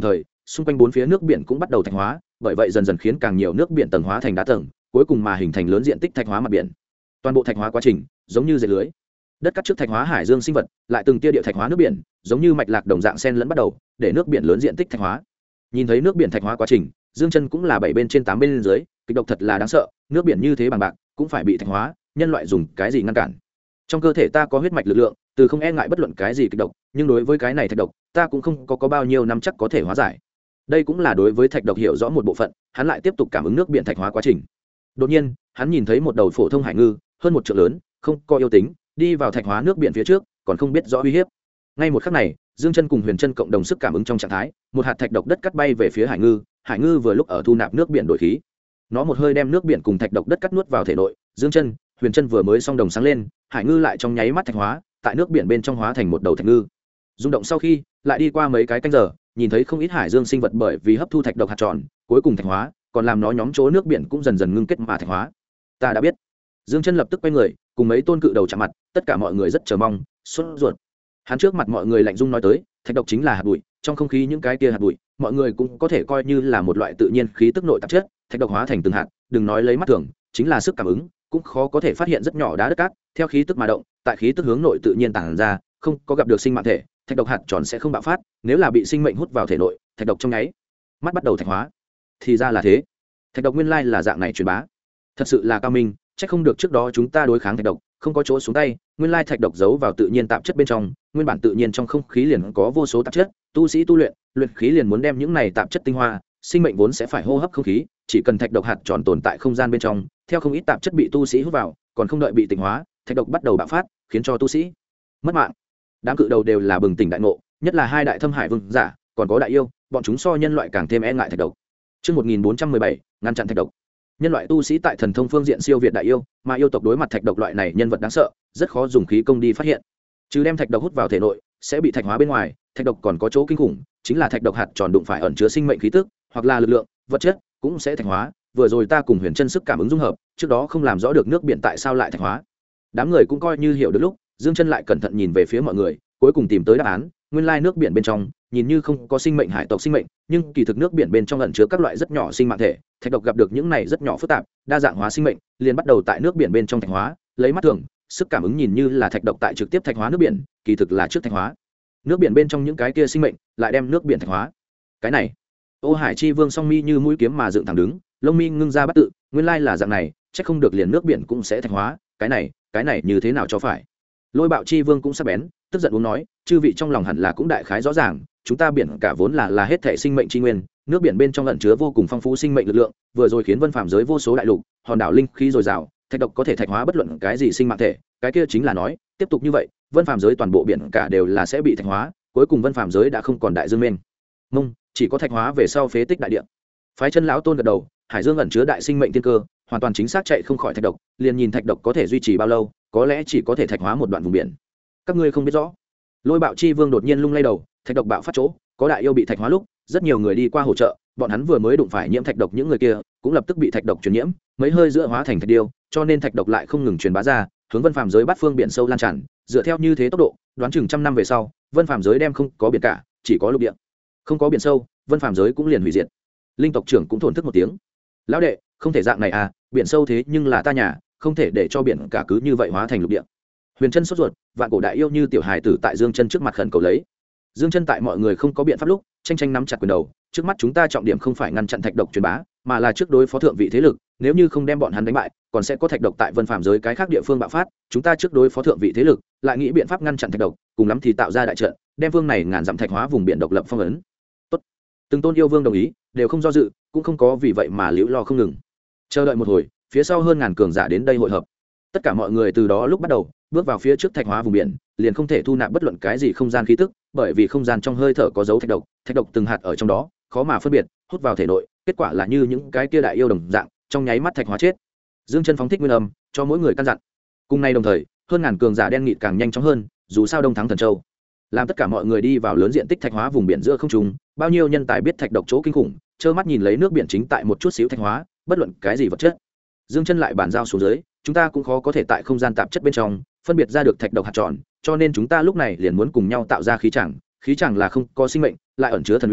xung quanh bốn phía nước biển cũng bắt đầu thạch hóa, bởi vậy dần dần khiến càng nhiều nước biển tầng hóa thành đá tầng, cuối cùng mà hình thành lớn diện tích thạch hóa mặt biển. Toàn bộ thạch hóa quá trình giống như dệt lưới, đất cắt trước thạch hóa hải dương sinh vật, lại từng tia địa thạch hóa nước biển, giống như mạch lạc đồng dạng xen lẫn bắt đầu, để nước biển lớn diện tích thạch hóa. Nhìn thấy nước biển thạch hóa quá trình, Dương Chân cũng là 7 bên trên 8 bên dưới, kịch độc thật là đáng sợ, nước biển như thế bằng bạc, cũng phải bị thạch hóa, nhân loại dùng cái gì ngăn cản? Trong cơ thể ta có huyết mạch lực lượng, từ không e ngại bất luận cái gì kịch độc, nhưng đối với cái này thạch độc, ta cũng không có bao nhiêu năm chắc có thể hóa giải. Đây cũng là đối với thạch độc hiểu rõ một bộ phận, hắn lại tiếp tục cảm ứng nước biển thạch hóa quá trình. Đột nhiên, hắn nhìn thấy một đầu phổ thông hải ngư, hơn một trượng lớn, không có yêu tính, đi vào thạch hóa nước biển phía trước, còn không biết rõ uy hiếp. Ngay một khắc này, Dương Chân cùng Huyền Chân cộng đồng sức cảm ứng trong trạng thái, một hạt thạch độc đất cắt bay về phía hải ngư vừa lúc ở thu nạp nước biển đổi khí. Nó một hơi đem nước biển cùng thạch độc đất cắt nuốt vào thể nội, Dương Chân, Huyền Chân vừa mới song đồng sáng lên, hải ngư lại trong nháy mắt thạch hóa, tại nước biển bên trong hóa thành một đầu thạch ngư. Rung động sau khi, lại đi qua mấy cái canh giờ, nhìn thấy không ít hải dương sinh vật bởi vì hấp thu thạch độc hạt tròn, cuối cùng thạch hóa, còn làm nó nhóm chỗ nước biển cũng dần dần ngưng kết mà thạch hóa. Ta đã biết. Dương Chân lập tức quay người, cùng mấy tôn cự đầu chạm mặt, tất cả mọi người rất chờ mong, sốt ruột. Hắn trước mặt mọi người lạnh dung nói tới, thạch độc chính là hạt bụi, trong không khí những cái kia hạt bụi, mọi người cũng có thể coi như là một loại tự nhiên khí tức nội tạp chất, thạch độc hóa thành từng hạt, đừng nói lấy mắt thường, chính là sức cảm ứng, cũng khó có thể phát hiện rất nhỏ đá đất cát, theo khí tức mà động, tại khí tức hướng nội tự nhiên tản ra, không có gặp được sinh mạng thể, thạch độc hạt tròn sẽ không bạo phát, nếu là bị sinh mệnh hút vào thể nội, thạch độc trong nháy mắt bắt đầu thạch hóa. Thì ra là thế, thạch độc nguyên lai là dạng này truyền bá, thật sự là cao minh, chắc không được trước đó chúng ta đối kháng thạch độc không có chỗ xuống tay, nguyên lai thạch độc giấu vào tự nhiên tạp chất bên trong, nguyên bản tự nhiên trong không khí liền có vô số tạp chất, tu sĩ tu luyện khí liền muốn đem những này tạp chất tinh hoa, sinh mệnh vốn sẽ phải hô hấp không khí, chỉ cần thạch độc hạt tròn tồn tại không gian bên trong, theo không ít tạp chất bị tu sĩ hút vào, còn không đợi bị tịnh hóa, thạch độc bắt đầu bạo phát, khiến cho tu sĩ mất mạng. Đám cự đầu đều là bừng tỉnh đại ngộ, nhất là hai đại thâm hải vương giả, còn có đại yêu, bọn chúng so nhân loại càng thêm e ngại thạch độc. Chương 1417, ngăn chặn thạch độc. Nhân loại tu sĩ tại thần thông phương diện siêu việt đại yêu, mà yêu tộc đối mặt thạch độc loại này nhân vật đáng sợ, rất khó dùng khí công đi phát hiện. Chứ đem thạch độc hút vào thể nội, sẽ bị thạch hóa bên ngoài, thạch độc còn có chỗ kinh khủng, chính là thạch độc hạt tròn đụng phải ẩn chứa sinh mệnh khí tức, hoặc là lực lượng, vật chất, cũng sẽ thạch hóa. Vừa rồi ta cùng Huyền Chân sức cảm ứng dung hợp, trước đó không làm rõ được nước biển tại sao lại thạch hóa. Đám người cũng coi như hiểu được lúc, Dương Chân lại cẩn thận nhìn về phía mọi người, cuối cùng tìm tới đáp án, nguyên lai nước biển bên trong, nhìn như không có sinh mệnh hải tộc sinh mệnh, nhưng kỳ thực nước biển bên trong ẩn chứa các loại rất nhỏ sinh mạng thể, thạch độc gặp được những này rất nhỏ phức tạp, đa dạng hóa sinh mệnh, liền bắt đầu tại nước biển bên trong thạch hóa, lấy mắt thường, sức cảm ứng nhìn như là thạch độc tại trực tiếp thạch hóa nước biển, kỳ thực là trước thạch hóa. Nước biển bên trong những cái kia sinh mệnh, lại đem nước biển thạch hóa. Cái này, Ô Hải Chi Vương song mi như mũi kiếm mà dựng thẳng đứng, lông mi ngưng ra bắt tự, nguyên lai là dạng này, chắc không được liền nước biển cũng sẽ thạch hóa, cái này như thế nào cho phải. Lôi Bạo Chi Vương cũng sắc bén, tức giận uống nói, chư vị trong lòng hẳn là cũng đại khái rõ ràng, chúng ta biển cả vốn là hết thể sinh mệnh chi nguyên, nước biển bên trong ẩn chứa vô cùng phong phú sinh mệnh lực lượng, vừa rồi khiến vân phàm giới vô số đại lục, hòn đảo linh khí dồi dào, thạch độc có thể thạch hóa bất luận cái gì sinh mạng thể, cái kia chính là nói, tiếp tục như vậy, vân phàm giới toàn bộ biển cả đều là sẽ bị thạch hóa, cuối cùng vân phàm giới đã không còn đại dương mênh mông, chỉ có thạch hóa về sau phế tích đại địa. Phái Chân lão tôn gật đầu, hải dương ẩn chứa đại sinh mệnh thiên cơ, hoàn toàn chính xác chạy không khỏi thạch độc, liền nhìn thạch độc có thể duy trì bao lâu, có lẽ chỉ có thể thạch hóa một đoạn vùng biển. Các ngươi không biết rõ. Lôi Bạo Chi Vương đột nhiên lung lay đầu, thạch độc bạo phát chỗ, có đại yêu bị thạch hóa lúc, rất nhiều người đi qua hỗ trợ, bọn hắn vừa mới đụng phải nhiễm thạch độc những người kia, cũng lập tức bị thạch độc truyền nhiễm, mấy hơi giữa hóa thành thạch điêu, cho nên thạch độc lại không ngừng truyền bá ra, hướng vân phàm giới bát phương biển sâu lan tràn, dựa theo như thế tốc độ, đoán chừng trăm năm về sau, vân phàm giới đem không có biển cả, chỉ có lục địa. Không có biển sâu, vân phàm giới cũng liền hủy diệt. Linh tộc trưởng cũng thổn thức một tiếng. Lão đệ, không thể dạng này à, biển sâu thế nhưng là ta nhà, không thể để cho biển cả cứ như vậy hóa thành lục địa. Huyền Chân sốt ruột, vạn cổ đại yêu như tiểu hài tử tại Dương Chân trước mặt khẩn cầu lấy. Dương Chân tại mọi người không có biện pháp lúc, tranh nắm chặt quyền đầu, trước mắt chúng ta trọng điểm không phải ngăn chặn thạch độc truyền bá, mà là trước đối phó thượng vị thế lực, nếu như không đem bọn hắn đánh bại, còn sẽ có thạch độc tại vân phàm giới cái khác địa phương bạo phát, chúng ta trước đối phó thượng vị thế lực, lại nghĩ biện pháp ngăn chặn thạch độc, cùng lắm thì tạo ra đại trận, đem vương này ngàn dặm thạch hóa vùng biển độc lập phong ấn. Tốt. Từng tôn yêu vương đồng ý, đều không do dự, cũng không có vì vậy mà liễu lo không ngừng. Chờ đợi một hồi, phía sau hơn ngàn cường giả đến đây hội hợp. Tất cả mọi người từ đó lúc bắt đầu bước vào phía trước thạch hóa vùng biển, liền không thể thu nạp bất luận cái gì không gian khí tức, bởi vì không gian trong hơi thở có dấu thạch độc từng hạt ở trong đó, khó mà phân biệt, hút vào thể nội, kết quả là như những cái kia đại yêu đồng dạng, trong nháy mắt thạch hóa chết. Dương Chân phóng thích nguyên âm, cho mỗi người căn dặn. Cùng nay đồng thời, hơn ngàn cường giả đen nghịt càng nhanh chóng hơn, dù sao đông thắng thần châu. Làm tất cả mọi người đi vào lớn diện tích thạch hóa vùng biển giữa không trung, bao nhiêu nhân tài biết thạch độc chỗ kinh khủng, trơ mắt nhìn lấy nước biển chính tại một chút xíu thạch hóa, bất luận cái gì vật chất. Dương Chân lại bàn giao xuống dưới, chúng ta cũng khó có thể tại không gian tạp chất bên trong phân biệt ra được thạch độc hạt tròn, cho nên chúng ta lúc này liền muốn cùng nhau tạo ra khí tràng là không có sinh mệnh, lại ẩn chứa thần uy,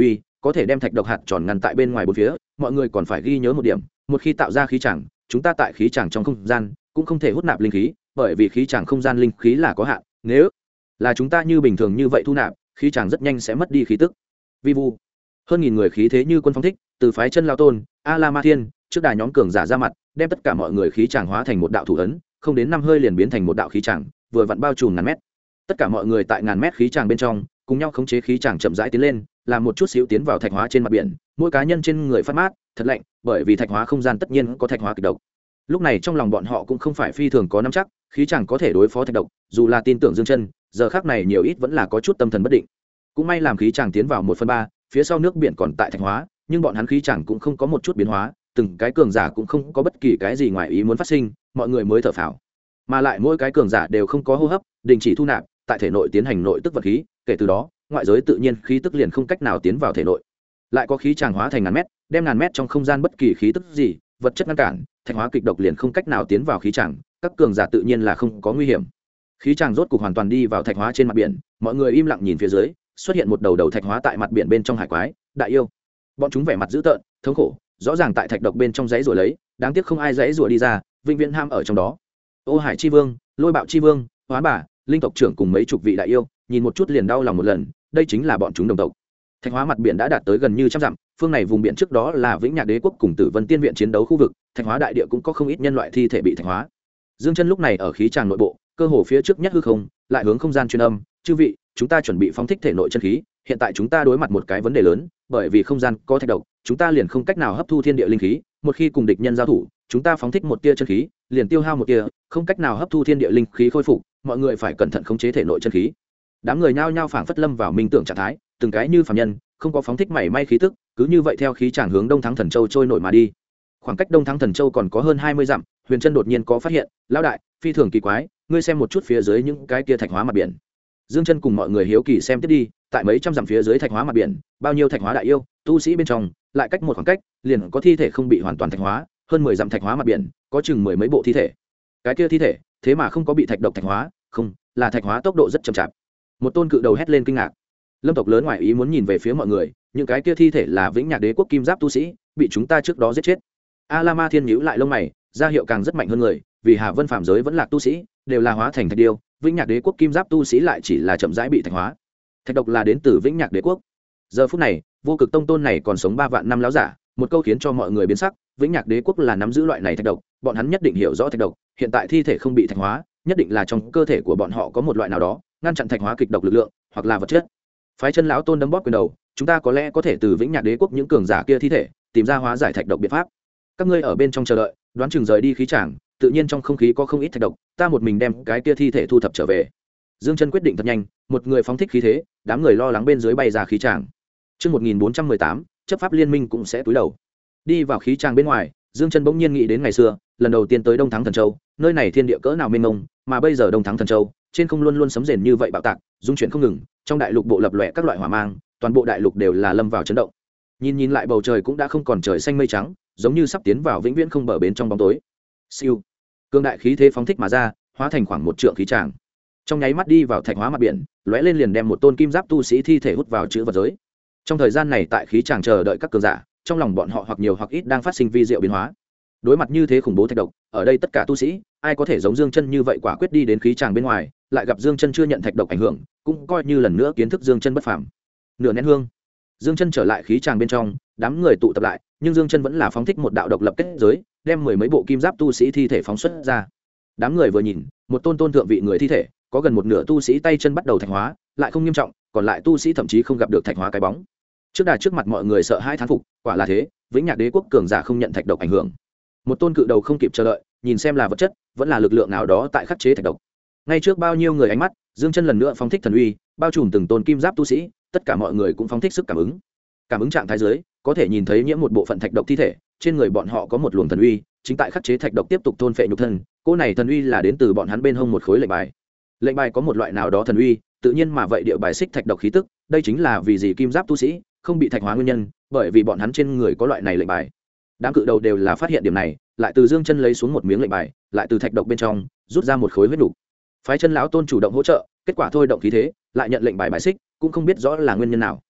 có thể đem thạch độc hạt tròn ngăn tại bên ngoài bốn phía. Mọi người còn phải ghi nhớ một điểm, một khi tạo ra khí tràng, chúng ta tại khí tràng trong không gian cũng không thể hút nạp linh khí, bởi vì khí tràng không gian linh khí là có hạn, nếu là chúng ta như bình thường như vậy thu nạp, khí tràng rất nhanh sẽ mất đi khí tức. Vi vu, hơn nghìn người khí thế như quân phóng thích, từ phái chân lao tôn, A La Ma Thiên, trước đài nhóm cường giả ra mặt, đem tất cả mọi người khí tràng hóa thành một đạo thủ ấn, không đến 5 hơi liền biến thành một đạo khí tràng, vừa vặn bao trùm ngàn mét. Tất cả mọi người tại ngàn mét khí tràng bên trong, cùng nhau khống chế khí tràng chậm rãi tiến lên, làm một chút xíu tiến vào thạch hóa trên mặt biển, mỗi cá nhân trên người phát mát, thật lạnh, bởi vì thạch hóa không gian tất nhiên có thạch hóa kịch độc. Lúc này trong lòng bọn họ cũng không phải phi thường có nắm chắc, khí tràng có thể đối phó thạch độc, dù là tin tưởng Dương Chân, giờ khắc này nhiều ít vẫn là có chút tâm thần bất định. Cũng may làm khí tràng tiến vào 1/3, phía sau nước biển còn tại thạch hóa, nhưng bọn hắn khí tràng cũng không có một chút biến hóa, từng cái cường giả cũng không có bất kỳ cái gì ngoài ý muốn phát sinh, mọi người mới thở phào. Mà lại mỗi cái cường giả đều không có hô hấp, đình chỉ thu nạp, tại thể nội tiến hành nội tức vật khí, kể từ đó, ngoại giới tự nhiên khí tức liền không cách nào tiến vào thể nội. Lại có khí tràng hóa thành ngàn mét, đem ngàn mét trong không gian bất kỳ khí tức gì, vật chất ngăn cản, thạch hóa kịch độc liền không cách nào tiến vào khí tràng, các cường giả tự nhiên là không có nguy hiểm. Khí tràng rốt cục hoàn toàn đi vào thạch hóa trên mặt biển, mọi người im lặng nhìn phía dưới, xuất hiện một đầu đầu thạch hóa tại mặt biển bên trong hải quái, đại yêu. Bọn chúng vẻ mặt dữ tợn, thống khổ, rõ ràng tại thạch độc bên trong giấy rủa lấy, đáng tiếc không ai giấy rủa đi ra, vĩnh viễn ham ở trong đó. Ô Hải chi vương, Lôi Bạo chi vương, Hoán bà, linh tộc trưởng cùng mấy chục vị đại yêu, nhìn một chút liền đau lòng một lần, đây chính là bọn chúng đồng tộc. Thạch hóa mặt biển đã đạt tới gần như 100 dặm, phương này vùng biển trước đó là Vĩnh Nhạc Đế quốc cùng Tử Vân Tiên viện chiến đấu khu vực, thạch hóa đại địa cũng có không ít nhân loại thi thể bị thạch hóa. Dương Chân lúc này ở khí tràng nội bộ, cơ hồ phía trước nhất hư không, lại hướng không gian truyền âm, "Chư vị, chúng ta chuẩn bị phóng thích thể nội chân khí, hiện tại chúng ta đối mặt một cái vấn đề lớn, bởi vì không gian có thạch độc, chúng ta liền không cách nào hấp thu thiên địa linh khí, một khi cùng địch nhân giao thủ, chúng ta phóng thích một tia chân khí, liền tiêu hao một tia, không cách nào hấp thu thiên địa linh khí khôi phục, mọi người phải cẩn thận khống chế thể nội chân khí." Đám người nhao nhao phảng phất lâm vào minh tưởng trạng thái, từng cái như phàm nhân, không có phóng thích mảy may khí tức, cứ như vậy theo khí tràng hướng Đông Thắng Thần Châu trôi nổi mà đi. Khoảng cách Đông Thắng Thần Châu còn có hơn 20 dặm, Huyền Trân đột nhiên có phát hiện, "Lão đại, phi thường kỳ quái, ngươi xem một chút phía dưới những cái kia thạch hóa mặt biển." Dương Chân cùng mọi người hiếu kỳ xem tiếp đi, tại mấy trăm dặm phía dưới thạch hóa mặt biển, bao nhiêu thạch hóa đại yêu, tu sĩ bên trong, lại cách một khoảng cách, liền có thi thể không bị hoàn toàn thạch hóa, hơn 10 dặm thạch hóa mặt biển, có chừng mười mấy bộ thi thể. Cái kia thi thể, thế mà không có bị thạch độc thạch hóa, không, là thạch hóa tốc độ rất chậm chạp. Một tôn cự đầu hét lên kinh ngạc. Lâm tộc lớn ngoài ý muốn nhìn về phía mọi người, những cái kia thi thể là Vĩnh Nhạc Đế quốc kim giáp tu sĩ, bị chúng ta trước đó giết chết. A La Ma Thiên nhíu lại lông mày, ra hiệu càng rất mạnh hơn người, vì Hà Vân phàm giới vẫn là tu sĩ, đều là hóa thành thạch điêu, Vĩnh Nhạc Đế quốc kim giáp tu sĩ lại chỉ là chậm rãi bị thạch hóa. Thạch độc là đến từ Vĩnh Nhạc Đế quốc. Giờ phút này, Vô Cực Tông tôn này còn sống 3 vạn năm láo giả, một câu khiến cho mọi người biến sắc, Vĩnh Nhạc Đế quốc là nắm giữ loại này thạch độc, bọn hắn nhất định hiểu rõ thạch độc, hiện tại thi thể không bị thạch hóa, nhất định là trong cơ thể của bọn họ có một loại nào đó, ngăn chặn thạch hóa kịch độc lực lượng, hoặc là vật chất. Phái Chân lão tôn đấm bóp quyền đầu, chúng ta có lẽ có thể từ Vĩnh Nhạc Đế quốc những cường giả kia thi thể, tìm ra hóa giải thạch độc biện pháp. Các ngươi ở bên trong chờ đợi, đoán chừng rời đi khí tràng, tự nhiên trong không khí có không ít thạch độc, ta một mình đem cái kia thi thể thu thập trở về. Dương Chân quyết định thật nhanh, một người phóng thích khí thế, đám người lo lắng bên dưới bay ra khí tràng. Chương 1418, chấp pháp liên minh cũng sẽ cúi đầu. Đi vào khí tràng bên ngoài, Dương Chân bỗng nhiên nghĩ đến ngày xưa, lần đầu tiên tới Đông Thắng Thần Châu, nơi này thiên địa cỡ nào mênh mông, mà bây giờ Đông Thắng Thần Châu, trên không luôn luôn sấm rền như vậy bạo tạc, dung chuyển không ngừng, trong đại lục bộ lập lòe các loại hỏa mang, toàn bộ đại lục đều là lâm vào chấn động. Nhìn lại bầu trời cũng đã không còn trời xanh mây trắng, giống như sắp tiến vào vĩnh viễn không bờ bến trong bóng tối. Siêu, cương đại khí thế phóng thích mà ra, hóa thành khoảng 1 trượng khí tràng. Trong nháy mắt đi vào thạch hóa mặt biển, lóe lên liền đem một tôn kim giáp tu sĩ thi thể hút vào chữ vật giới. Trong thời gian này tại khí tràng chờ đợi các cường giả, trong lòng bọn họ hoặc nhiều hoặc ít đang phát sinh vi diệu biến hóa. Đối mặt như thế khủng bố thạch độc, ở đây tất cả tu sĩ, ai có thể giống Dương Chân như vậy quả quyết đi đến khí tràng bên ngoài, lại gặp Dương Chân chưa nhận thạch độc ảnh hưởng, cũng coi như lần nữa kiến thức Dương Chân bất phàm. Nửa nén hương, Dương Chân trở lại khí tràng bên trong, đám người tụ tập lại, nhưng Dương Chân vẫn là phóng thích một đạo độc lập kết giới, đem 10 mấy bộ kim giáp tu sĩ thi thể phóng xuất ra. Đám người vừa nhìn, một tôn thượng vị người thi thể, có gần một nửa tu sĩ tay chân bắt đầu thạch hóa, lại không nghiêm trọng, còn lại tu sĩ thậm chí không gặp được thạch hóa cái bóng. Trước mặt mọi người sợ hãi thán phục, quả là thế, Vĩnh Nhạc Đế quốc cường giả không nhận thạch độc ảnh hưởng. Một tôn cự đầu không kịp chờ đợi, nhìn xem là vật chất, vẫn là lực lượng nào đó tại khắc chế thạch độc. Ngay trước bao nhiêu người ánh mắt, Dương Chân lần nữa phóng thích thần uy, bao trùm từng tôn kim giáp tu sĩ, tất cả mọi người cũng phóng thích sức cảm ứng trạng thái dưới, có thể nhìn thấy nhiễm một bộ phận thạch độc thi thể, trên người bọn họ có một luồng thần uy, chính tại khắc chế thạch độc tiếp tục thôn phệ nhục thân. Cỗ này thần uy là đến từ bọn hắn bên hông một khối lệnh bài. Lệnh bài có một loại nào đó thần uy, tự nhiên mà vậy địa bài xích thạch độc khí tức, đây chính là vì gì kim giáp tu sĩ không bị thạch hóa nguyên nhân, bởi vì bọn hắn trên người có loại này lệnh bài. Đám cự đầu đều là phát hiện điểm này, lại từ Dương Chân lấy xuống một miếng lệnh bài, lại từ thạch độc bên trong rút ra một khối huyết đủ. Phái Chân lão tôn chủ động hỗ trợ, kết quả thôi động khí thế, lại nhận lệnh bài bài xích, cũng không biết rõ là nguyên nhân nào.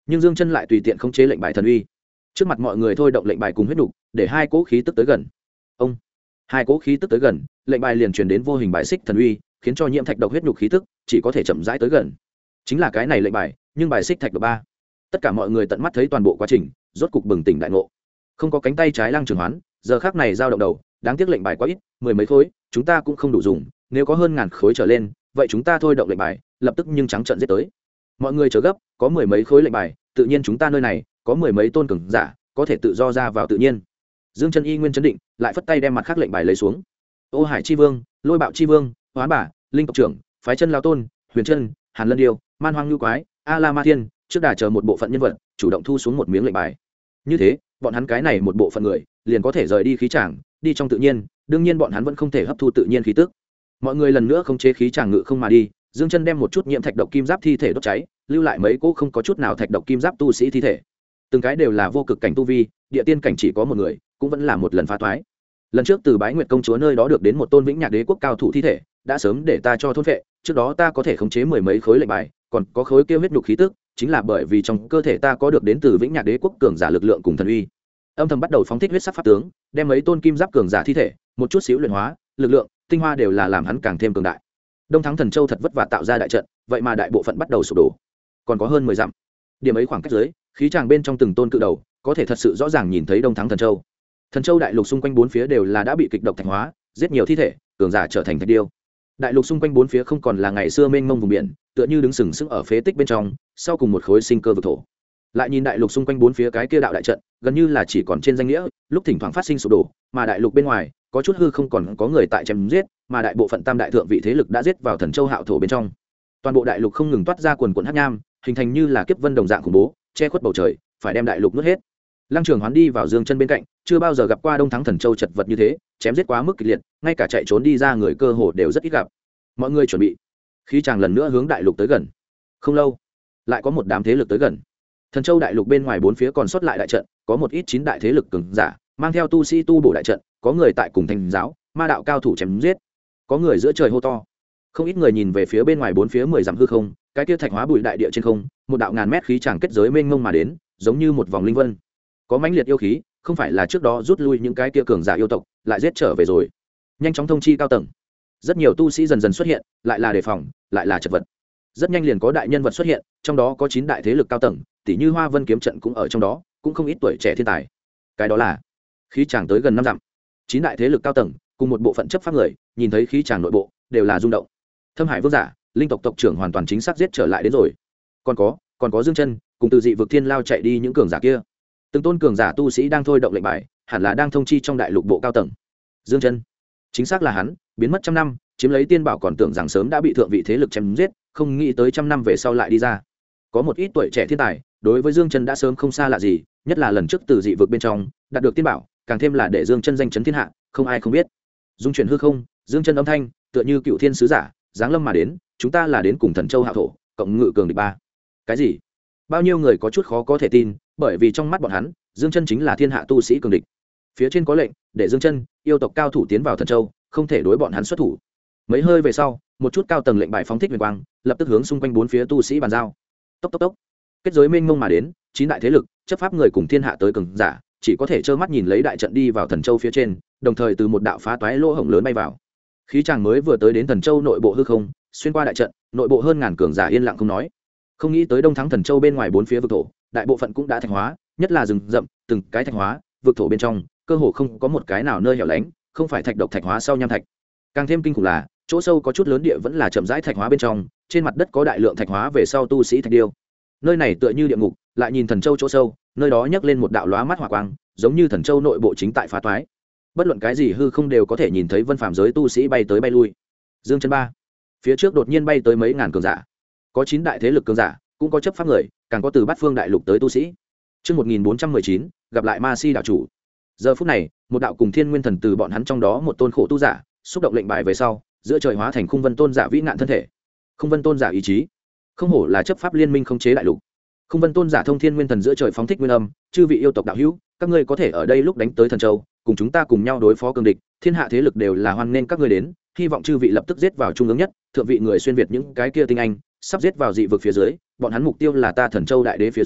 nhưng Dương Chân lại tùy tiện khống chế lệnh bài thần uy, trước mặt mọi người thôi động lệnh bài cùng huyết nục, để hai cỗ khí tức tới gần. Ông, hai cỗ khí tức tới gần, lệnh bài liền truyền đến vô hình bài xích thần uy, khiến cho nhiễm thạch độc huyết nục khí tức chỉ có thể chậm rãi tới gần. Chính là cái này lệnh bài, nhưng bài xích thạch độc ba. Tất cả mọi người tận mắt thấy toàn bộ quá trình, rốt cục bừng tỉnh đại ngộ. Không có cánh tay trái Lăng Trường Hoán, giờ khắc này dao động đầu, đáng tiếc lệnh bài quá ít, mười mấy khối, chúng ta cũng không đủ dùng, nếu có hơn ngàn khối trở lên, vậy chúng ta thôi động lệnh bài, lập tức nhưng trắng trợn giết tới. Mọi người chờ gấp, có mười mấy khối lệnh bài, tự nhiên chúng ta nơi này có mười mấy tôn cường giả, có thể tự do ra vào tự nhiên. Dương Chân y nguyên chấn định, lại phất tay đem mặt khác lệnh bài lấy xuống. Ô Hải chi vương, Lôi Bạo chi vương, Hoán bà, Linh tộc trưởng, Phái Chân lão tôn, Huyền Chân, Hàn Lân Điêu, Man Hoang Nhu Quái, A La Ma Thiên, trước đà chờ một bộ phận nhân vật, chủ động thu xuống một miếng lệnh bài. Như thế, bọn hắn cái này một bộ phận người, liền có thể rời đi khí tràng, đi trong tự nhiên, đương nhiên bọn hắn vẫn không thể hấp thu tự nhiên khí tức. Mọi người lần nữa không chế khí tràng ngự không mà đi, Dương Chân đem một chút nhiễm thạch độc kim giáp thi thể đốt cháy, lưu lại mấy cỗ không có chút nào thạch độc kim giáp tu sĩ thi thể. Từng cái đều là vô cực cảnh tu vi, địa tiên cảnh chỉ có một người, cũng vẫn là một lần phá toái. Lần trước từ Bái Nguyệt công chúa nơi đó được đến một tôn vĩnh nhạc đế quốc cao thủ thi thể, đã sớm để ta cho thôn phệ, trước đó ta có thể khống chế mười mấy khối lệnh bài, còn có khối kia huyết nhục khí tức, chính là bởi vì trong cơ thể ta có được đến từ vĩnh nhạc đế quốc cường giả lực lượng cùng thần uy. Âm thầm bắt đầu phóng thích huyết sắc pháp tướng, đem mấy tôn kim giáp cường giả thi thể, một chút xíu luyện hóa, lực lượng, tinh hoa đều là làm hắn càng thêm cường đại. Đông Thắng Thần Châu thật vất vả tạo ra đại trận, vậy mà đại bộ phận bắt đầu sụp đổ. Còn có hơn 10 dặm. Điểm ấy khoảng cách dưới, khí tràng bên trong từng tôn cự đầu, có thể thật sự rõ ràng nhìn thấy Đông Thắng Thần Châu. Thần Châu đại lục xung quanh bốn phía đều là đã bị kịch độc thạch hóa, giết nhiều thi thể, cường giả trở thành thạch điêu. Đại lục xung quanh bốn phía không còn là ngày xưa mênh mông vùng biển, tựa như đứng sừng sững ở phế tích bên trong, sau cùng một khối sinh cơ vực thổ. Lại nhìn đại lục xung quanh bốn phía cái kia đạo đại trận, gần như là chỉ còn trên danh nghĩa, lúc thỉnh thoảng phát sinh sụp đổ, mà đại lục bên ngoài, có chút hư không còn có người tại chém giết, mà đại bộ phận tam đại thượng vị thế lực đã giết vào Thần Châu Hạo thổ bên trong. Toàn bộ đại lục không ngừng toát ra quần quần hắc nham, hình thành như là kiếp vân đồng dạng khủng bố, che khuất bầu trời, phải đem đại lục nuốt hết. Lăng Trường Hoán đi vào Dương Chân bên cạnh, chưa bao giờ gặp qua Đông Thắng Thần Châu chật vật như thế, chém giết quá mức kịch liệt, ngay cả chạy trốn đi ra người cơ hồ đều rất ít gặp. Mọi người chuẩn bị, khí tràng lần nữa hướng đại lục tới gần. Không lâu, lại có một đám thế lực tới gần. Thần Châu đại lục bên ngoài bốn phía còn sót lại đại trận, có một ít 9 đại thế lực cường giả, mang theo tu sĩ tu bổ đại trận, có người tại cùng thành giáo, ma đạo cao thủ chém giết, có người giữa trời hô to. Không ít người nhìn về phía bên ngoài bốn phía 10 dặm hư không, cái kia thạch hóa bụi đại địa trên không, một đạo ngàn mét khí tràng kết giới mênh mông mà đến, giống như một vòng linh vân. Có mãnh liệt yêu khí, không phải là trước đó rút lui những cái kia cường giả yêu tộc, lại giết trở về rồi. Nhanh chóng thông chi cao tầng. Rất nhiều tu sĩ dần dần xuất hiện, lại là đề phòng, lại là chật vật. Rất nhanh liền có đại nhân vật xuất hiện, trong đó có 9 đại thế lực cao tầng, tỷ như Hoa Vân kiếm trận cũng ở trong đó, cũng không ít tuổi trẻ thiên tài. Cái đó là khí tràng tới gần 5 dặm. 9 đại thế lực cao tầng cùng một bộ phận chấp pháp người, nhìn thấy khí tràng nội bộ đều là rung động. Thâm Hải Vương giả, Linh tộc tộc trưởng hoàn toàn chính xác giết trở lại đến rồi. Còn có Dương Chân, cùng từ dị vực thiên lao chạy đi những cường giả kia. Từng tôn cường giả tu sĩ đang thôi động lệnh bài, hẳn là đang thông chi trong đại lục bộ cao tầng. Dương Chân, chính xác là hắn, biến mất trăm năm, chiếm lấy tiên bảo còn tưởng rằng sớm đã bị thượng vị thế lực chém giết, không nghĩ tới trăm năm về sau lại đi ra. Có một ít tuổi trẻ thiên tài, đối với Dương Chân đã sớm không xa lạ gì, nhất là lần trước từ dị vực bên trong đạt được tiên bảo, càng thêm là để Dương Chân danh chấn thiên hạ, không ai không biết. Dung chuyển hư không, Dương Chân âm thanh tựa như cựu thiên sứ giả giáng lâm mà đến, chúng ta là đến cùng Thần Châu Hạo thổ, cộng ngự cường địch ba. Cái gì? Bao nhiêu người có chút khó có thể tin, bởi vì trong mắt bọn hắn, Dương Chân chính là thiên hạ tu sĩ cường địch. Phía trên có lệnh, để Dương Chân, yêu tộc cao thủ tiến vào Thần Châu, không thể đối bọn hắn xuất thủ. Mấy hơi về sau, một chút cao tầng lệnh bài phóng thích huyền quang, lập tức hướng xung quanh bốn phía tu sĩ bàn giao. Tốc tốc tốc. Kết giới mênh mông mà đến, 9 đại thế lực, chấp pháp người cùng thiên hạ tới cường giả, chỉ có thể trơ mắt nhìn lấy đại trận đi vào Thần Châu phía trên, đồng thời từ một đạo phá toái lỗ hổng lớn bay vào. Khí tràng mới vừa tới đến Thần Châu nội bộ hư không, xuyên qua đại trận, nội bộ hơn ngàn cường giả yên lặng không nói. Không nghĩ tới Đông Thắng Thần Châu bên ngoài bốn phía vực thổ, đại bộ phận cũng đã thạch hóa, nhất là rừng rậm, từng cái thạch hóa, vực thổ bên trong, cơ hồ không có một cái nào nơi hẻo lánh, không phải thạch độc thạch hóa sau nham thạch. Càng thêm kinh khủng là, chỗ sâu có chút lớn địa vẫn là chậm rãi thạch hóa bên trong, trên mặt đất có đại lượng thạch hóa về sau tu sĩ thạch điêu. Nơi này tựa như địa ngục, lại nhìn Thần Châu chỗ sâu, nơi đó nhấc lên một đạo lóa mắt hỏa quang, giống như Thần Châu nội bộ chính tại phá toái. Bất luận cái gì hư không đều có thể nhìn thấy vân phàm giới tu sĩ bay tới bay lui. Dương Chân ba, phía trước đột nhiên bay tới mấy ngàn cường giả, có 9 đại thế lực cường giả, cũng có chấp pháp người, càng có từ bát phương đại lục tới tu sĩ. Chương 1419, gặp lại Ma Si đạo chủ. Giờ phút này, một đạo cùng Thiên Nguyên Thần từ bọn hắn trong đó một tôn khổ tu giả, xúc động lệnh bài về sau, giữa trời hóa thành Khung Vân Tôn giả vĩ ngạn thân thể. Khung Vân Tôn giả ý chí, không hổ là chấp pháp liên minh không chế đại lục. Khung Vân Tôn giả thông Thiên Nguyên Thần giữa trời phóng thích nguyên âm, chư vị yêu tộc đạo hữu, các ngươi có thể ở đây lúc đánh tới Thần Châu, cùng chúng ta cùng nhau đối phó cường địch, thiên hạ thế lực đều là hoan nghênh các ngươi đến, hy vọng chư vị lập tức giết vào trung ương nhất, thượng vị người xuyên việt những cái kia tinh anh, sắp giết vào dị vực phía dưới, bọn hắn mục tiêu là ta Thần Châu đại đế phía dưới,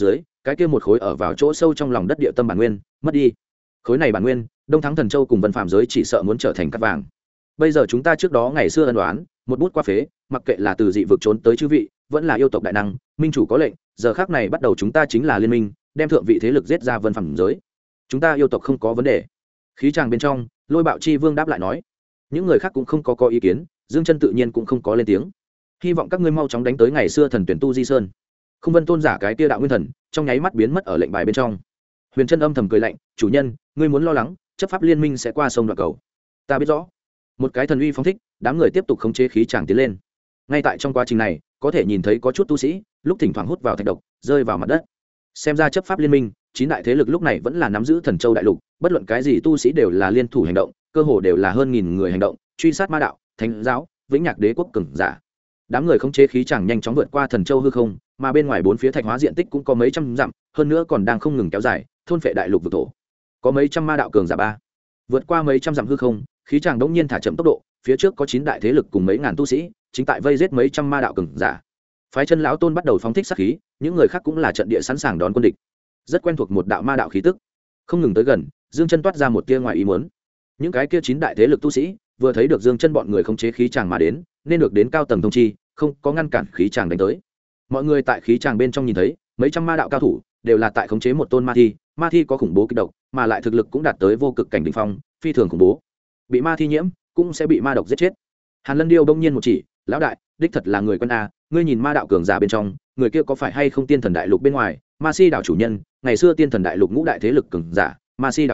cái kia một khối ở vào chỗ sâu trong lòng đất địa tâm bản nguyên mất đi. Khối này bản nguyên, Đông Thắng Thần Châu cùng Vân Phạm giới chỉ sợ muốn trở thành cát vàng. Bây giờ chúng ta trước đó ngày xưa ân đoán, một bút qua phế, mặc kệ là từ dị vực trốn tới chư vị, vẫn là yêu tộc đại năng, minh chủ có lệnh, giờ khắc này bắt đầu chúng ta chính là liên minh, đem thượng vị thế lực giết ra Vân Phạm giới. Chúng ta yêu tộc không có vấn đề. Khí tràng bên trong, Lôi Bạo Chi Vương đáp lại nói. Những người khác cũng không có ý kiến, Dương Chân tự nhiên cũng không có lên tiếng. Hy vọng các ngươi mau chóng đánh tới ngày xưa thần tuyển tu di sơn. Không Vân tôn giả cái tia đạo nguyên thần, trong nháy mắt biến mất ở lệnh bài bên trong. Huyền Chân âm thầm cười lạnh, chủ nhân, ngươi muốn lo lắng, chấp pháp liên minh sẽ qua sông đoạn cầu. Ta biết rõ. Một cái thần uy phóng thích, đám người tiếp tục khống chế khí tràng tiến lên. Ngay tại trong quá trình này, có thể nhìn thấy có chút tu sĩ, lúc thỉnh thoảng hút vào thạch độc, rơi vào mặt đất. Xem ra chấp pháp liên minh, chín đại thế lực lúc này vẫn là nắm giữ Thần Châu đại lục, bất luận cái gì tu sĩ đều là liên thủ hành động, cơ hồ đều là hơn nghìn người hành động, truy sát ma đạo, thánh giáo, vĩnh nhạc đế quốc cường giả. Đám người khống chế khí tràng nhanh chóng vượt qua Thần Châu hư không, mà bên ngoài bốn phía thạch hóa diện tích cũng có mấy trăm dặm, hơn nữa còn đang không ngừng kéo dài, thôn phệ đại lục vực thổ. Có mấy trăm ma đạo cường giả ba. Vượt qua mấy trăm dặm hư không, khí tràng đống nhiên thả chậm tốc độ, phía trước có chín đại thế lực cùng mấy ngàn tu sĩ, chính tại vây giết mấy trăm ma đạo cường giả. Phái Chân lão tôn bắt đầu phóng thích sát khí, những người khác cũng là trận địa sẵn sàng đón quân địch. Rất quen thuộc một đạo ma đạo khí tức, không ngừng tới gần, Dương Chân toát ra một tia ngoài ý muốn. Những cái kia chín đại thế lực tu sĩ, vừa thấy được Dương Chân bọn người khống chế khí tràng mà đến, nên được đến cao tầng thông chi, không có ngăn cản khí tràng đánh tới. Mọi người tại khí tràng bên trong nhìn thấy, mấy trăm ma đạo cao thủ đều là tại khống chế một tôn ma thi có khủng bố kịch độc, mà lại thực lực cũng đạt tới vô cực cảnh đỉnh phong, phi thường khủng bố. Bị ma thi nhiễm, cũng sẽ bị ma độc giết chết. Hàn Lân Điêu bỗng nhiên một chỉ, lão đại, đích thật là người quân a, ngươi nhìn ma đạo cường giả bên trong, người kia có phải hay không tiên thần đại lục bên ngoài, ma si đảo chủ nhân, ngày xưa tiên thần đại lục ngũ đại thế lực cường giả, ma si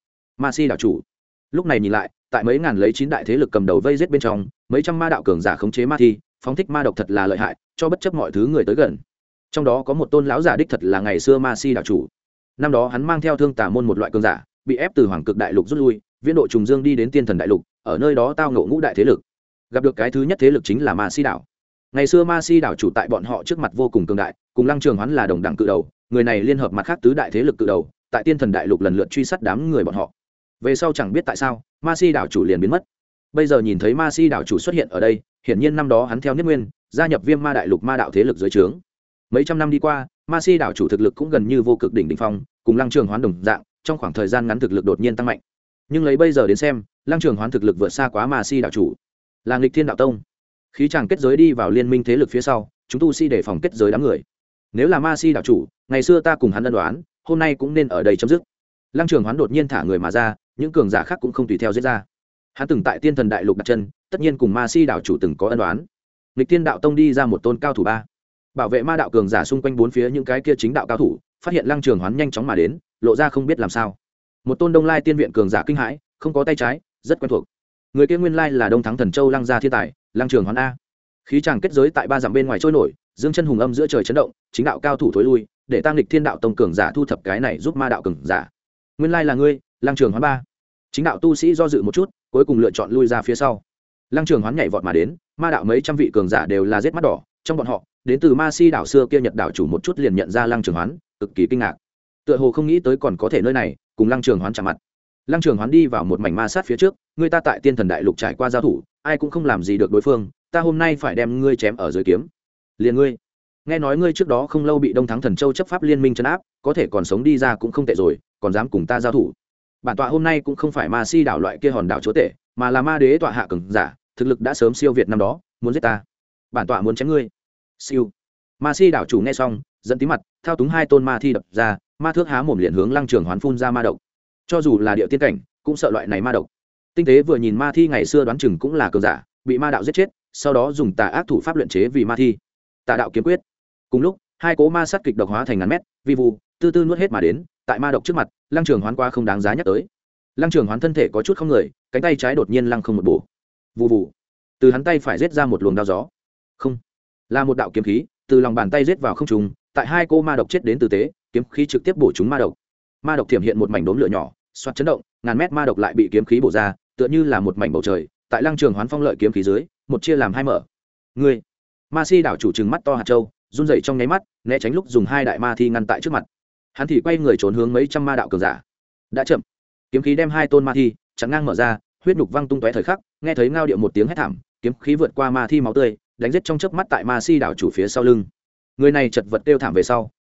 đảo chủ. Lúc này nhìn lại, tại mấy ngàn lấy chín đại thế lực cầm đầu vây giết bên trong, mấy trăm ma đạo cường giả khống chế ma thi, phóng thích ma độc thật là lợi hại, cho bất chấp mọi thứ người tới gần. Trong đó có một tôn lão giả đích thật là ngày xưa ma si đảo chủ. Năm đó hắn mang theo Thương Tà môn một loại cường giả, bị ép từ Hoàng Cực đại lục rút lui, viễn độ trùng dương đi đến tiên thần đại lục, ở nơi đó tao ngộ ngũ đại thế lực. Gặp được cái thứ nhất thế lực chính là ma si đảo. Ngày xưa ma si đảo chủ tại bọn họ trước mặt vô cùng cường đại, cùng Lăng Trường Hoán là đồng đẳng cự đầu, người này liên hợp mặt khác tứ đại thế lực cự đầu, tại tiên thần đại lục lần lượt truy sát đám người bọn họ. Về sau chẳng biết tại sao, ma si đảo chủ liền biến mất. Bây giờ nhìn thấy ma si đảo chủ xuất hiện ở đây, hiển nhiên năm đó hắn theo Niết Nguyên, gia nhập Viêm Ma đại lục ma đạo thế lực dưới trướng. Mấy trăm năm đi qua, ma si đảo chủ thực lực cũng gần như vô cực đỉnh phong, cùng Lăng Trường Hoán đồng dạng, trong khoảng thời gian ngắn thực lực đột nhiên tăng mạnh. Nhưng lấy bây giờ đến xem, Lăng Trường Hoán thực lực vượt xa quá ma si đảo chủ, là nghịch thiên đạo tông. Khí tràng kết giới đi vào liên minh thế lực phía sau, chúng tu si để phòng kết giới đám người. Nếu là ma si đảo chủ, ngày xưa ta cùng hắn ân đoán, hôm nay cũng nên ở đây chấm dứt. Lăng Trường Hoán đột nhiên thả người mà ra, những cường giả khác cũng không tùy theo giết ra. Hắn từng tại tiên thần đại lục đặt chân, tất nhiên cùng ma si đảo chủ từng có ân đoán. Nghịch thiên đạo tông đi ra một tôn cao thủ ba, bảo vệ ma đạo cường giả xung quanh bốn phía những cái kia chính đạo cao thủ, phát hiện Lăng Trường Hoán nhanh chóng mà đến, lộ ra không biết làm sao. Một tôn Đông Lai tiên viện cường giả kinh hãi, không có tay trái, rất quen thuộc. Người kia nguyên lai là Đông Thắng Thần Châu Lăng gia thiên tài, Lăng Trường Hoán a. Khí tràng kết giới tại ba dặm bên ngoài trôi nổi, Dương Chân hùng âm giữa trời chấn động, chính đạo cao thủ thối lui, để tăng lịch thiên đạo tông cường giả thu thập cái này giúp ma đạo cường giả. Nguyên lai là ngươi, Lăng Trường Hoán ba. Chính đạo tu sĩ do dự một chút, cuối cùng lựa chọn lui ra phía sau. Lăng Trường Hoán nhảy vọt mà đến, ma đạo mấy trăm vị cường giả đều là giết mắt đỏ, trong bọn họ, đến từ ma si đảo xưa kia Nhật đảo chủ một chút liền nhận ra Lăng Trường Hoán, cực kỳ kinh ngạc. Tựa hồ không nghĩ tới còn có thể nơi này, cùng Lăng Trường Hoán chạm mặt. Lăng Trường Hoán đi vào một mảnh ma sát phía trước, người ta tại tiên thần đại lục trải qua giao thủ, ai cũng không làm gì được đối phương, ta hôm nay phải đem ngươi chém ở dưới kiếm. Liền ngươi, nghe nói ngươi trước đó không lâu bị Đông Thắng Thần Châu chấp pháp liên minh trấn áp, có thể còn sống đi ra cũng không tệ rồi, còn dám cùng ta giao thủ. Bản tọa hôm nay cũng không phải ma si đảo loại kia hòn đảo chúa tể, mà là ma đế tọa hạ cường giả, thực lực đã sớm siêu việt năm đó, muốn giết ta. Bản tọa muốn chém ngươi. Siêu. Ma si đảo chủ nghe xong, giận tí mặt, thao túng hai tôn ma thi đập ra, ma thước há mồm liền hướng Lăng Trường Hoán phun ra ma độc. Cho dù là địa tiên cảnh, cũng sợ loại này ma độc. Tinh tế vừa nhìn ma thi ngày xưa đoán chừng cũng là cường giả, bị ma đạo giết chết, sau đó dùng tà ác thủ pháp luyện chế vì ma thi. Tà đạo kiếm quyết. Cùng lúc, hai cỗ ma sát kịch độc hóa thành ngàn mét, vi vu, tư tư nuốt hết mà đến, tại ma độc trước mặt, Lăng Trường Hoán qua không đáng giá nhắc tới. Lăng Trường Hoán thân thể có chút không người, cánh tay trái đột nhiên lăng không một bổ. Vù vù. Từ hắn tay phải giết ra một luồng đao gió. Không, là một đạo kiếm khí, từ lòng bàn tay giết vào không trung, tại hai cô ma độc chết đến tử tế, kiếm khí trực tiếp bổ trúng ma độc. Ma độc thiểm hiện một mảnh đốm lửa nhỏ, xoát chấn động, ngàn mét ma độc lại bị kiếm khí bổ ra, tựa như là một mảnh bầu trời, tại Lăng Trường Hoán phong lợi kiếm khí dưới, một chia làm hai mở. Ngươi, ma si đảo chủ trừng mắt to hạt châu, run rẩy trong nháy mắt, né tránh lúc dùng hai đại ma thi ngăn tại trước mặt. Hắn thì quay người trốn hướng mấy trăm ma đạo cường giả. Đã chậm, kiếm khí đem hai tôn ma thi chắn ngang mở ra, huyết nhục văng tung tóe thời khắc, nghe thấy ngao điệu một tiếng hét thảm, kiếm khí vượt qua ma thi máu tươi, đánh giết trong chớp mắt tại ma si đảo chủ phía sau lưng. Người này chật vật kêu thảm về sau,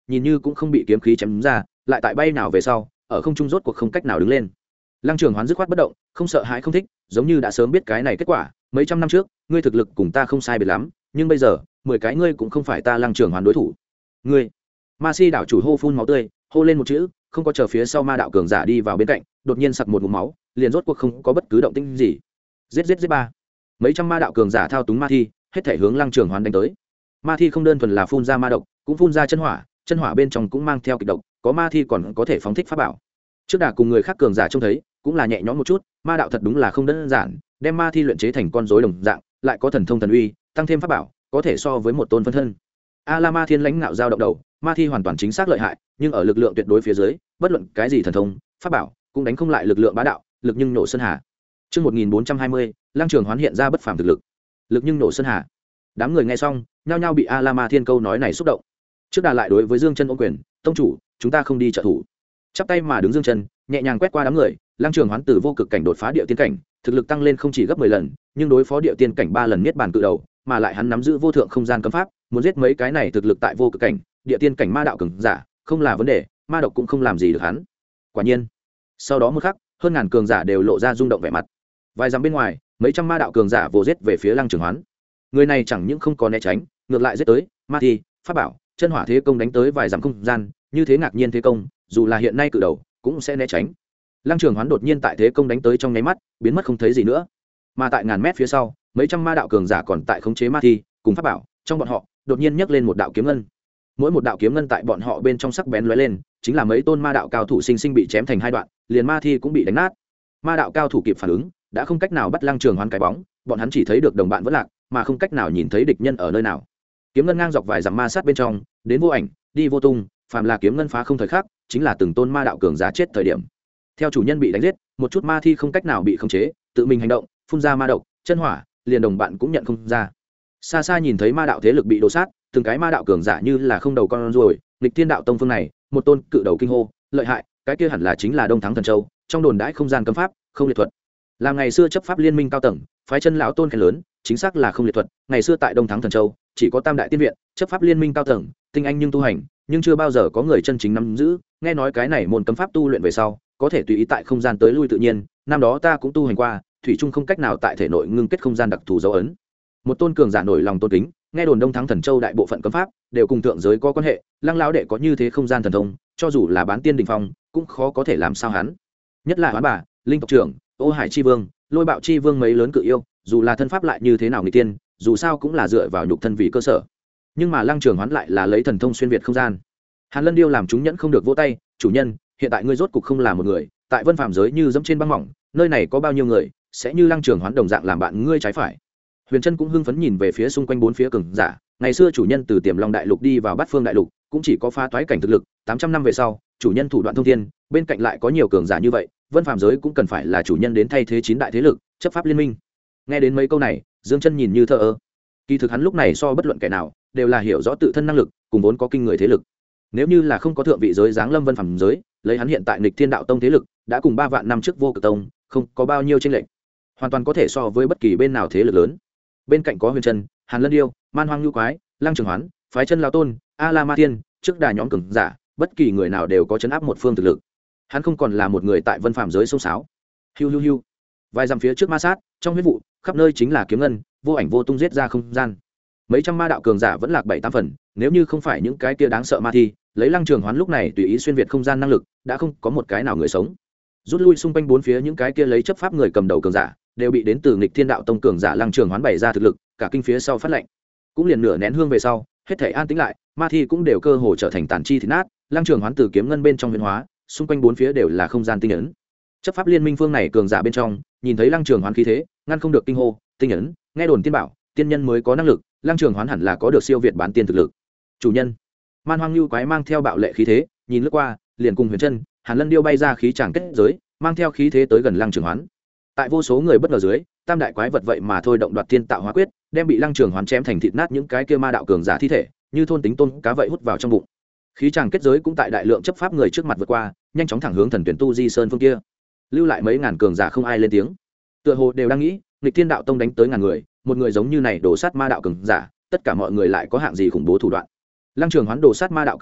nhìn như cũng không bị kiếm khí chém ra, lại tại bay nào về sau ở không trung rốt cuộc không cách nào đứng lên. Lăng Trường Hoán dứt khoát bất động, không sợ hãi không thích, giống như đã sớm biết cái này kết quả. Mấy trăm năm trước ngươi thực lực cùng ta không sai biệt lắm, nhưng bây giờ 10 cái ngươi cũng không phải ta Lăng Trường Hoán đối thủ. Ngươi. Ma Si đảo chủ hô phun máu tươi, hô lên một chữ, không có chờ phía sau ma đạo cường giả đi vào bên cạnh, đột nhiên sặc một ngụm máu, liền rốt cuộc không có bất cứ động tĩnh gì. Giết ba. Mấy trăm ma đạo cường giả thao túng ma thi, hết thể hướng Lăng Trường Hoán đánh tới. Ma thi không đơn thuần là phun ra ma độc, cũng phun ra chân hỏa bên trong cũng mang theo kịch độc, có ma thi còn có thể phóng thích pháp bảo. Trước đà cùng người khác cường giả trông thấy, cũng là nhẹ nhõm một chút, ma đạo thật đúng là không đơn giản, đem ma thi luyện chế thành con rối đồng dạng, lại có thần thông thần uy, tăng thêm pháp bảo, có thể so với một tôn phân thân. A La Ma Thiên lãnh ngạo giao động đầu, ma thi hoàn toàn chính xác lợi hại, nhưng ở lực lượng tuyệt đối phía dưới, bất luận cái gì thần thông, pháp bảo, cũng đánh không lại lực lượng bá đạo, lực nhưng nổ sơn hà. Chương 1420, Lăng Trường Hoán hiện ra bất phàm thực lực. Lực nhưng nổ sơn hà. Đám người nghe xong, nhao nhao bị A La Ma Thiên câu nói này xúc động. Trước đà lại đối với Dương Chân ôn quyền, "Tông chủ, chúng ta không đi trợ thủ." Chắp tay mà đứng Dương Chân, nhẹ nhàng quét qua đám người, Lăng Trường Hoán từ vô cực cảnh đột phá địa tiên cảnh, thực lực tăng lên không chỉ gấp 10 lần, nhưng đối phó địa tiên cảnh 3 lần niết bàn cự đầu, mà lại hắn nắm giữ vô thượng không gian cấm pháp, muốn giết mấy cái này thực lực tại vô cực cảnh, địa tiên cảnh ma đạo cường giả, không là vấn đề, ma độc cũng không làm gì được hắn. Quả nhiên, sau đó một khắc, hơn ngàn cường giả đều lộ ra rung động vẻ mặt. Vài dặm bên ngoài, mấy trăm ma đạo cường giả vồ giết về phía Lăng Trường Hoán. Người này chẳng những không có né tránh, ngược lại giết tới, ma thi, pháp bảo, chân hỏa thế công đánh tới vài dặm không gian, như thế ngạc nhiên thế công, dù là hiện nay cự đầu, cũng sẽ né tránh. Lăng Trường Hoán đột nhiên tại thế công đánh tới trong nháy mắt, biến mất không thấy gì nữa. Mà tại ngàn mét phía sau, mấy trăm ma đạo cường giả còn tại khống chế ma thi, cùng pháp bảo, trong bọn họ, đột nhiên nhấc lên một đạo kiếm ngân. Mỗi một đạo kiếm ngân tại bọn họ bên trong sắc bén lóe lên, chính là mấy tôn ma đạo cao thủ sinh sinh bị chém thành hai đoạn, liền ma thi cũng bị đánh nát. Ma đạo cao thủ kịp phản ứng, đã không cách nào bắt Lăng Trường Hoán cái bóng, bọn hắn chỉ thấy được đồng bạn vẫn lạc, mà không cách nào nhìn thấy địch nhân ở nơi nào. Kiếm ngân ngang dọc vài dặm ma sát bên trong, đến vô ảnh, đi vô tung, phàm là kiếm ngân phá không thời khắc, chính là từng tôn ma đạo cường giả chết thời điểm. Theo chủ nhân bị đánh giết, một chút ma thi không cách nào bị khống chế, tự mình hành động, phun ra ma độc, chân hỏa, liền đồng bạn cũng nhận không ra. Xa xa nhìn thấy ma đạo thế lực bị đổ sát, từng cái ma đạo cường giả như là không đầu con ruồi, nghịch thiên đạo tông phương này, một tôn cự đầu kinh hô, lợi hại, cái kia hẳn là chính là Đông Thắng Thần Châu, trong đồn đãi không gian cấm pháp, không liệt thuật. Là ngày xưa chấp pháp liên minh cao tầng, phái chân lão tôn khen lớn, chính xác là không liệt thuật, ngày xưa tại Đông Thắng Thần Châu, chỉ có Tam đại tiên viện, chấp pháp liên minh cao tầng, tinh anh nhưng tu hành, nhưng chưa bao giờ có người chân chính nắm giữ, nghe nói cái này môn cấm pháp tu luyện về sau, có thể tùy ý tại không gian tới lui tự nhiên, năm đó ta cũng tu hành qua, thủy chung không cách nào tại thể nội ngưng kết không gian đặc thù dấu ấn. Một tôn cường giả nổi lòng tôn kính, nghe đồn Đông Thắng Thần Châu đại bộ phận cấm pháp đều cùng thượng giới có quan hệ, Lăng lão đệ có như thế không gian thần thông, cho dù là bán tiên đỉnh phong, cũng khó có thể làm sao hắn. Nhất là Hoán Bà, Linh tộc trưởng, Ô Hải chi vương, Lôi Bạo chi vương mấy lớn cự yêu, dù là thân pháp lại như thế nào nghịch tiên, dù sao cũng là dựa vào nhục thân vì cơ sở. Nhưng mà Lăng Trường Hoán lại là lấy thần thông xuyên việt không gian. Hàn Lân Điêu làm chúng nhẫn không được vỗ tay, chủ nhân, hiện tại ngươi rốt cục không là một người, tại Vân Phàm giới như dẫm trên băng mỏng, nơi này có bao nhiêu người sẽ như Lăng Trường Hoán đồng dạng làm bạn ngươi trái phải. Huyền Trân cũng hưng phấn nhìn về phía xung quanh bốn phía cường giả, ngày xưa chủ nhân từ Tiềm Long đại lục đi vào Bát Phương đại lục, cũng chỉ có phá toái cảnh thực lực, 800 năm về sau, chủ nhân thủ đoạn thông thiên, bên cạnh lại có nhiều cường giả như vậy, Vân Phàm giới cũng cần phải là chủ nhân đến thay thế 9 đại thế lực, chấp pháp liên minh. Nghe đến mấy câu này, Dương Chân nhìn như thờ ơ. Kỳ thực hắn lúc này so bất luận kẻ nào, đều là hiểu rõ tự thân năng lực, cùng vốn có kinh người thế lực. Nếu như là không có thượng vị giới giáng lâm Vân Phàm giới, lấy hắn hiện tại Nghịch Thiên đạo tông thế lực, đã cùng 3 vạn năm trước Vô Cực tông, không có bao nhiêu chênh lệch. Hoàn toàn có thể so với bất kỳ bên nào thế lực lớn. Bên cạnh có Huyền Trân, Hàn Lân Điêu, Man Hoang Nhu Quái, Lăng Trường Hoán, phái chân lão tôn, A La Ma Tiên, trước đà nhóm cường giả, bất kỳ người nào đều có chấn áp một phương thực lực. Hắn không còn là một người tại Vân Phàm giới sông sáo. Hiu hiu hiu. Vài dặm phía trước ma sát, trong huyết vụ, khắp nơi chính là kiếm ngân, vô ảnh vô tung giết ra không gian. Mấy trăm ma đạo cường giả vẫn lạc 7-8 phần, nếu như không phải những cái kia đáng sợ ma thi, lấy Lăng Trường Hoán lúc này tùy ý xuyên việt không gian năng lực, đã không có một cái nào người sống. Rút lui xung quanh bốn phía những cái kia lấy chấp pháp người cầm đầu cường giả, đều bị đến từ Nghịch Thiên đạo tông cường giả Lăng Trường Hoán bày ra thực lực, cả kinh phía sau phát lệnh. Cũng liền nửa nén hương về sau, hết thảy an tĩnh lại, ma thi cũng đều cơ hồ trở thành tàn chi thịt nát, Lăng Trường Hoán từ kiếm ngân bên trong huyền hóa, xung quanh bốn phía đều là không gian tinh ấn. Chấp pháp liên minh phương này cường giả bên trong, nhìn thấy Lăng Trường Hoán khí thế, ngăn không được kinh hô, tinh ấn, nghe đồn tiên bảo, tiên nhân mới có năng lực, Lăng Trường Hoán hẳn là có được siêu việt bán tiên thực lực. Chủ nhân, Man Hoang Nhu Quái mang theo bạo lệ khí thế, nhìn lướt qua, liền cùng Huyền Trân, Hàn Lân Điêu bay ra khí tràng kết giới, mang theo khí thế tới gần Lăng Trường Hoán. Tại vô số người bất ngờ dưới, tam đại quái vật vậy mà thôi động đoạt thiên tạo hóa quyết, đem bị Lăng Trường Hoán chém thành thịt nát những cái kia ma đạo cường giả thi thể, như thôn tính tôn cá vậy hút vào trong bụng. Khí tràng kết giới cũng tại đại lượng chấp pháp người trước mặt vượt qua, nhanh chóng thẳng hướng thần tuyển tu di sơn phương kia. Lưu lại mấy ngàn cường giả không ai lên tiếng. Tựa hồ đều đang nghĩ, Nghịch Thiên đạo tông đánh tới ngàn người, một người giống như này đổ sát ma đạo cường giả, tất cả mọi người lại có hạng gì khủng bố thủ đoạn. Lăng Trường Hoán đổ sát ma đạo cường giả,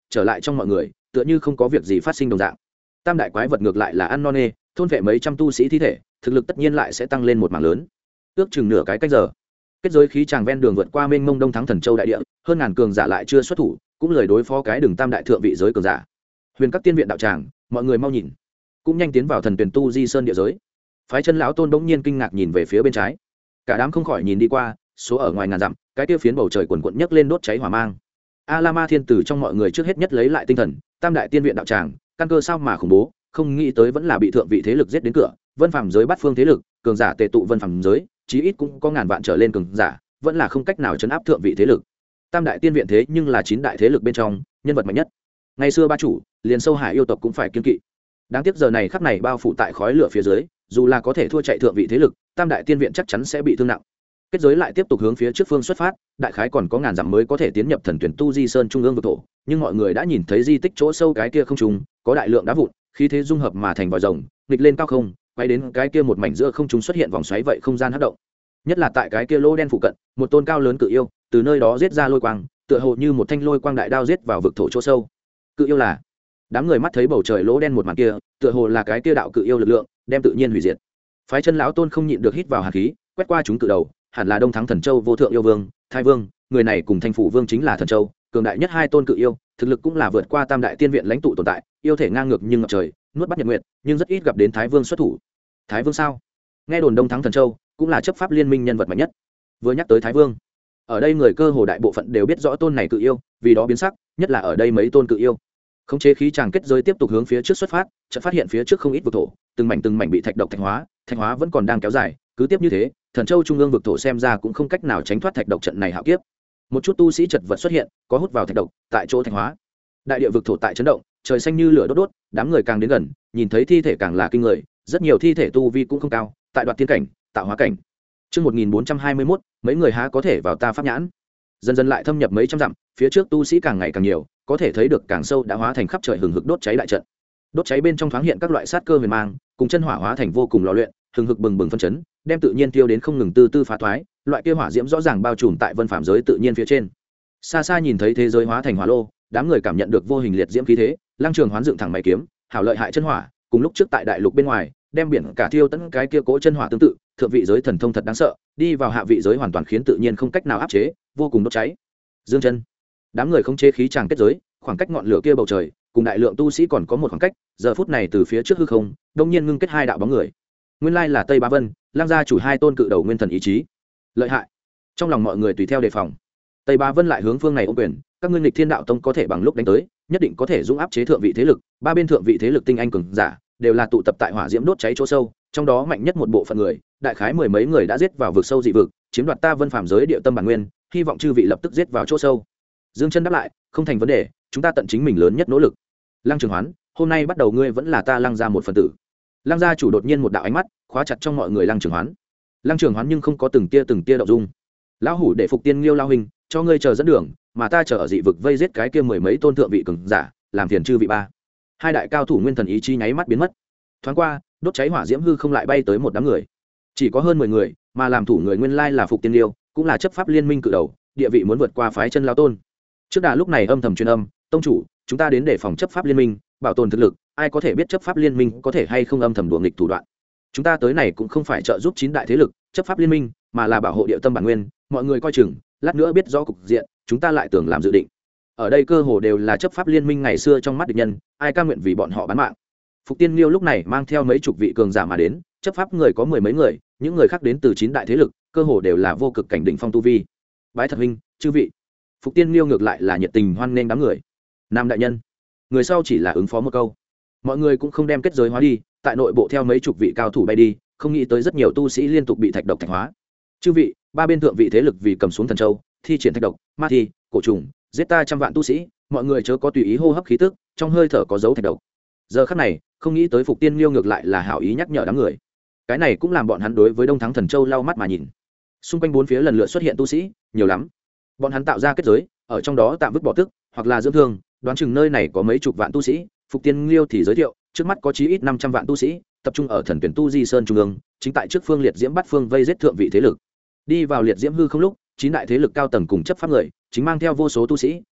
trở lại trong mọi người tựa như không có việc gì phát sinh đồng dạng. Tam đại quái vật ngược lại là ăn no nê, thôn vệ mấy trăm tu sĩ thi thể, thực lực tất nhiên lại sẽ tăng lên một mảng lớn. Ước chừng nửa cái cách giờ, kết giới khí tràng ven đường vượt qua mênh mông đông thắng thần châu đại địa, hơn ngàn cường giả lại chưa xuất thủ, cũng lời đối phó cái đường tam đại thượng vị giới cường giả. Huyền các tiên viện đạo tràng, mọi người mau nhìn, cũng nhanh tiến vào thần tuyển tu di sơn địa giới. Phái chân lão tôn bỗng nhiên kinh ngạc nhìn về phía bên trái, cả đám không khỏi nhìn đi qua, số ở ngoài ngàn dặm, cái kia phiến bầu trời quần quận nhấc lên đốt cháy hỏa mang. A La Ma Thiên Tử trong mọi người trước hết nhất lấy lại tinh thần, tam đại tiên viện đạo tràng, căn cơ sao mà khủng bố, không nghĩ tới vẫn là bị thượng vị thế lực giết đến cửa. Vân Phàm giới bắt phương thế lực, cường giả tề tụ Vân Phàm giới, chí ít cũng có ngàn vạn trở lên cường giả, vẫn là không cách nào chấn áp thượng vị thế lực. Tam đại tiên viện thế nhưng là 9 đại thế lực bên trong nhân vật mạnh nhất. Ngày xưa ba chủ, liền sâu hải yêu tộc cũng phải kiêng kỵ. Đáng tiếc giờ này khắc này bao phủ tại khói lửa phía dưới, dù là có thể thua chạy thượng vị thế lực, tam đại tiên viện chắc chắn sẽ bị thương nặng. Kết giới lại tiếp tục hướng phía trước phương xuất phát, đại khái còn có ngàn dặm mới có thể tiến nhập thần tuyển tu di sơn trung ương vực thổ, nhưng mọi người đã nhìn thấy di tích chỗ sâu cái kia không trùng, có đại lượng đá vụn, khí thế dung hợp mà thành vòi rồng, nghịch lên cao không, quay đến cái kia một mảnh giữa không trung xuất hiện vòng xoáy vậy không gian hấp động. Nhất là tại cái kia lỗ đen phụ cận, một tôn cao lớn cự yêu, từ nơi đó giết ra lôi quang, tựa hồ như một thanh lôi quang đại đao giết vào vực thổ chỗ sâu. Cự yêu là? Đám người mắt thấy bầu trời lỗ đen một màn kia, tựa hồ là cái kia đạo cự yêu lực lượng, đem tự nhiên hủy diệt. Phái chân lão tôn không nhịn được hít vào hàn khí, quét qua chúng cự đầu, hẳn là đông thắng thần châu vô thượng yêu vương thái vương, người này cùng thanh phủ vương chính là thần châu cường đại nhất hai tôn cự yêu, thực lực cũng là vượt qua tam đại tiên viện lãnh tụ tồn tại, yêu thể ngang ngược nhưng ngập trời, nuốt bắt nhật nguyệt, nhưng rất ít gặp đến thái vương xuất thủ. Thái vương sao? Nghe đồn đông thắng thần châu cũng là chấp pháp liên minh nhân vật mạnh nhất. Vừa nhắc tới thái vương, ở đây người cơ hồ đại bộ phận đều biết rõ tôn này cự yêu, vì đó biến sắc, nhất là ở đây mấy tôn cự yêu. Khống chế khí tràng kết giới tiếp tục hướng phía trước xuất phát, chợt phát hiện phía trước không ít vực thổ, từng mảnh bị thạch độc thạch hóa vẫn còn đang kéo dài, cứ tiếp như thế, thần châu trung ương vực thổ xem ra cũng không cách nào tránh thoát thạch độc trận này hạo kiếp. Một chút tu sĩ chật vật xuất hiện, có hút vào thạch độc, tại chỗ thạch hóa. Đại địa vực thổ tại chấn động, trời xanh như lửa đốt đốt, đám người càng đến gần, nhìn thấy thi thể càng là kinh người, rất nhiều thi thể tu vi cũng không cao, tại đoạt tiên cảnh, tạo hóa cảnh. Chương 1421, mấy người há có thể vào ta pháp nhãn. Dần dần lại thâm nhập mấy trăm dặm, phía trước tu sĩ càng ngày càng nhiều, có thể thấy được càng sâu đã hóa thành khắp trời hừng hực đốt cháy đại trận. Đốt cháy bên trong thoáng hiện các loại sát cơ huyền mang, cùng chân hỏa hóa thành vô cùng lò luyện, hừng hực bừng bừng phân chấn, đem tự nhiên tiêu đến không ngừng tư phá thoái, loại kia hỏa diễm rõ ràng bao trùm tại vân phạm giới tự nhiên phía trên. Xa xa nhìn thấy thế giới hóa thành hỏa lô, đám người cảm nhận được vô hình liệt diễm khí thế, Lăng Trường Hoán dựng thẳng mày kiếm, hảo lợi hại chân hỏa, cùng lúc trước tại đại lục bên ngoài, đem biển cả thiêu tận cái kia cỗ chân hỏa tương tự, thượng vị giới thần thông thật đáng sợ, đi vào hạ vị giới hoàn toàn khiến tự nhiên không cách nào áp chế, vô cùng đốt cháy. Dương chân, đám người không chế khí tràng kết giới, khoảng cách ngọn lửa kia bầu trời, cùng đại lượng tu sĩ còn có một khoảng cách, giờ phút này từ phía trước hư không, đột nhiên ngưng kết hai đạo bóng người. Nguyên lai là Tây Bá Vân, Lăng gia chủ hai tôn cự đầu nguyên thần ý chí. Lợi hại. Trong lòng mọi người tùy theo đề phòng. Tây Bá Vân lại hướng phương này ôm quyền, các ngươi nghịch thiên đạo tông có thể bằng lúc đánh tới, nhất định có thể dũng áp chế thượng vị thế lực, ba bên thượng vị thế lực tinh anh cường giả, đều là tụ tập tại hỏa diễm đốt cháy chỗ sâu, trong đó mạnh nhất một bộ phận người, đại khái mười mấy người đã giết vào vực sâu dị vực, chiếm đoạt ta Vân Phàm giới địa tâm bản nguyên, hy vọng chư vị lập tức giết vào chỗ sâu. Dương Chân đáp lại, không thành vấn đề, chúng ta tận chính mình lớn nhất nỗ lực. Lăng Trường Hoán, hôm nay bắt đầu ngươi vẫn là ta Lăng gia một phần tử. Lăng gia chủ đột nhiên một đạo ánh mắt khóa chặt trong mọi người Lăng Trường Hoán. Lăng Trường Hoán nhưng không có từng tia động dung. Lão hủ để phục tiên Liêu lao hình, cho ngươi chờ dẫn đường, mà ta chờ ở dị vực vây giết cái kia mười mấy tôn thượng vị cường giả, làm phiền chư vị ba. Hai đại cao thủ nguyên thần ý chí nháy mắt biến mất. Thoáng qua, đốt cháy hỏa diễm hư không lại bay tới một đám người. Chỉ có hơn 10 người, mà làm thủ người nguyên lai là phục tiên Liêu, cũng là chấp pháp liên minh cự đầu, địa vị muốn vượt qua phái chân lao tôn. Trước đà lúc này âm thầm truyền âm, tông chủ, chúng ta đến để phòng chấp pháp liên minh, bảo tồn thực lực, ai có thể biết chấp pháp liên minh có thể hay không âm thầm đùa nghịch thủ đoạn. Chúng ta tới này cũng không phải trợ giúp 9 đại thế lực chấp pháp liên minh, mà là bảo hộ địa tâm bản nguyên, mọi người coi chừng, lát nữa biết rõ cục diện, chúng ta lại tưởng làm dự định. Ở đây cơ hồ đều là chấp pháp liên minh ngày xưa trong mắt địch nhân, ai cam nguyện vì bọn họ bán mạng. Phục Tiên Liêu lúc này mang theo mấy chục vị cường giả mà đến, chấp pháp người có mười mấy người, những người khác đến từ 9 đại thế lực, cơ hồ đều là vô cực cảnh đỉnh phong tu vi. Bái thật huynh, chư vị. Phục Tiên Liêu ngược lại là nhiệt tình hoan nghênh đám người. Nam đại nhân, người sau chỉ là ứng phó một câu, mọi người cũng không đem kết giới hóa đi, tại nội bộ theo mấy chục vị cao thủ bay đi, không nghĩ tới rất nhiều tu sĩ liên tục bị thạch độc thạch hóa. Chư vị, ba bên thượng vị thế lực vì cầm xuống thần châu, thi triển thạch độc, ma thi, cổ trùng, giết ta trăm vạn tu sĩ, mọi người chớ có tùy ý hô hấp khí tức, trong hơi thở có dấu thạch độc. Giờ khắc này, không nghĩ tới Phục Tiên Liêu ngược lại là hảo ý nhắc nhở đám người. Cái này cũng làm bọn hắn đối với Đông Thắng Thần Châu lau mắt mà nhìn. Xung quanh bốn phía lần lượt xuất hiện tu sĩ, nhiều lắm. Bọn hắn tạo ra kết giới, ở trong đó tạm vứt bỏ tức, hoặc là dưỡng thương, đoán chừng nơi này có mấy chục vạn tu sĩ. Phục Tiên Liêu thì giới thiệu, trước mắt có chí ít 500 vạn tu sĩ, tập trung ở Thần Tuyển Tu Di Sơn trung ương, chính tại trước phương liệt diễm bắt phương vây giết thượng vị thế lực. Đi vào liệt diễm hư không lúc, 9 đại thế lực cao tầng cùng chấp pháp người, chính mang theo vô số tu sĩ,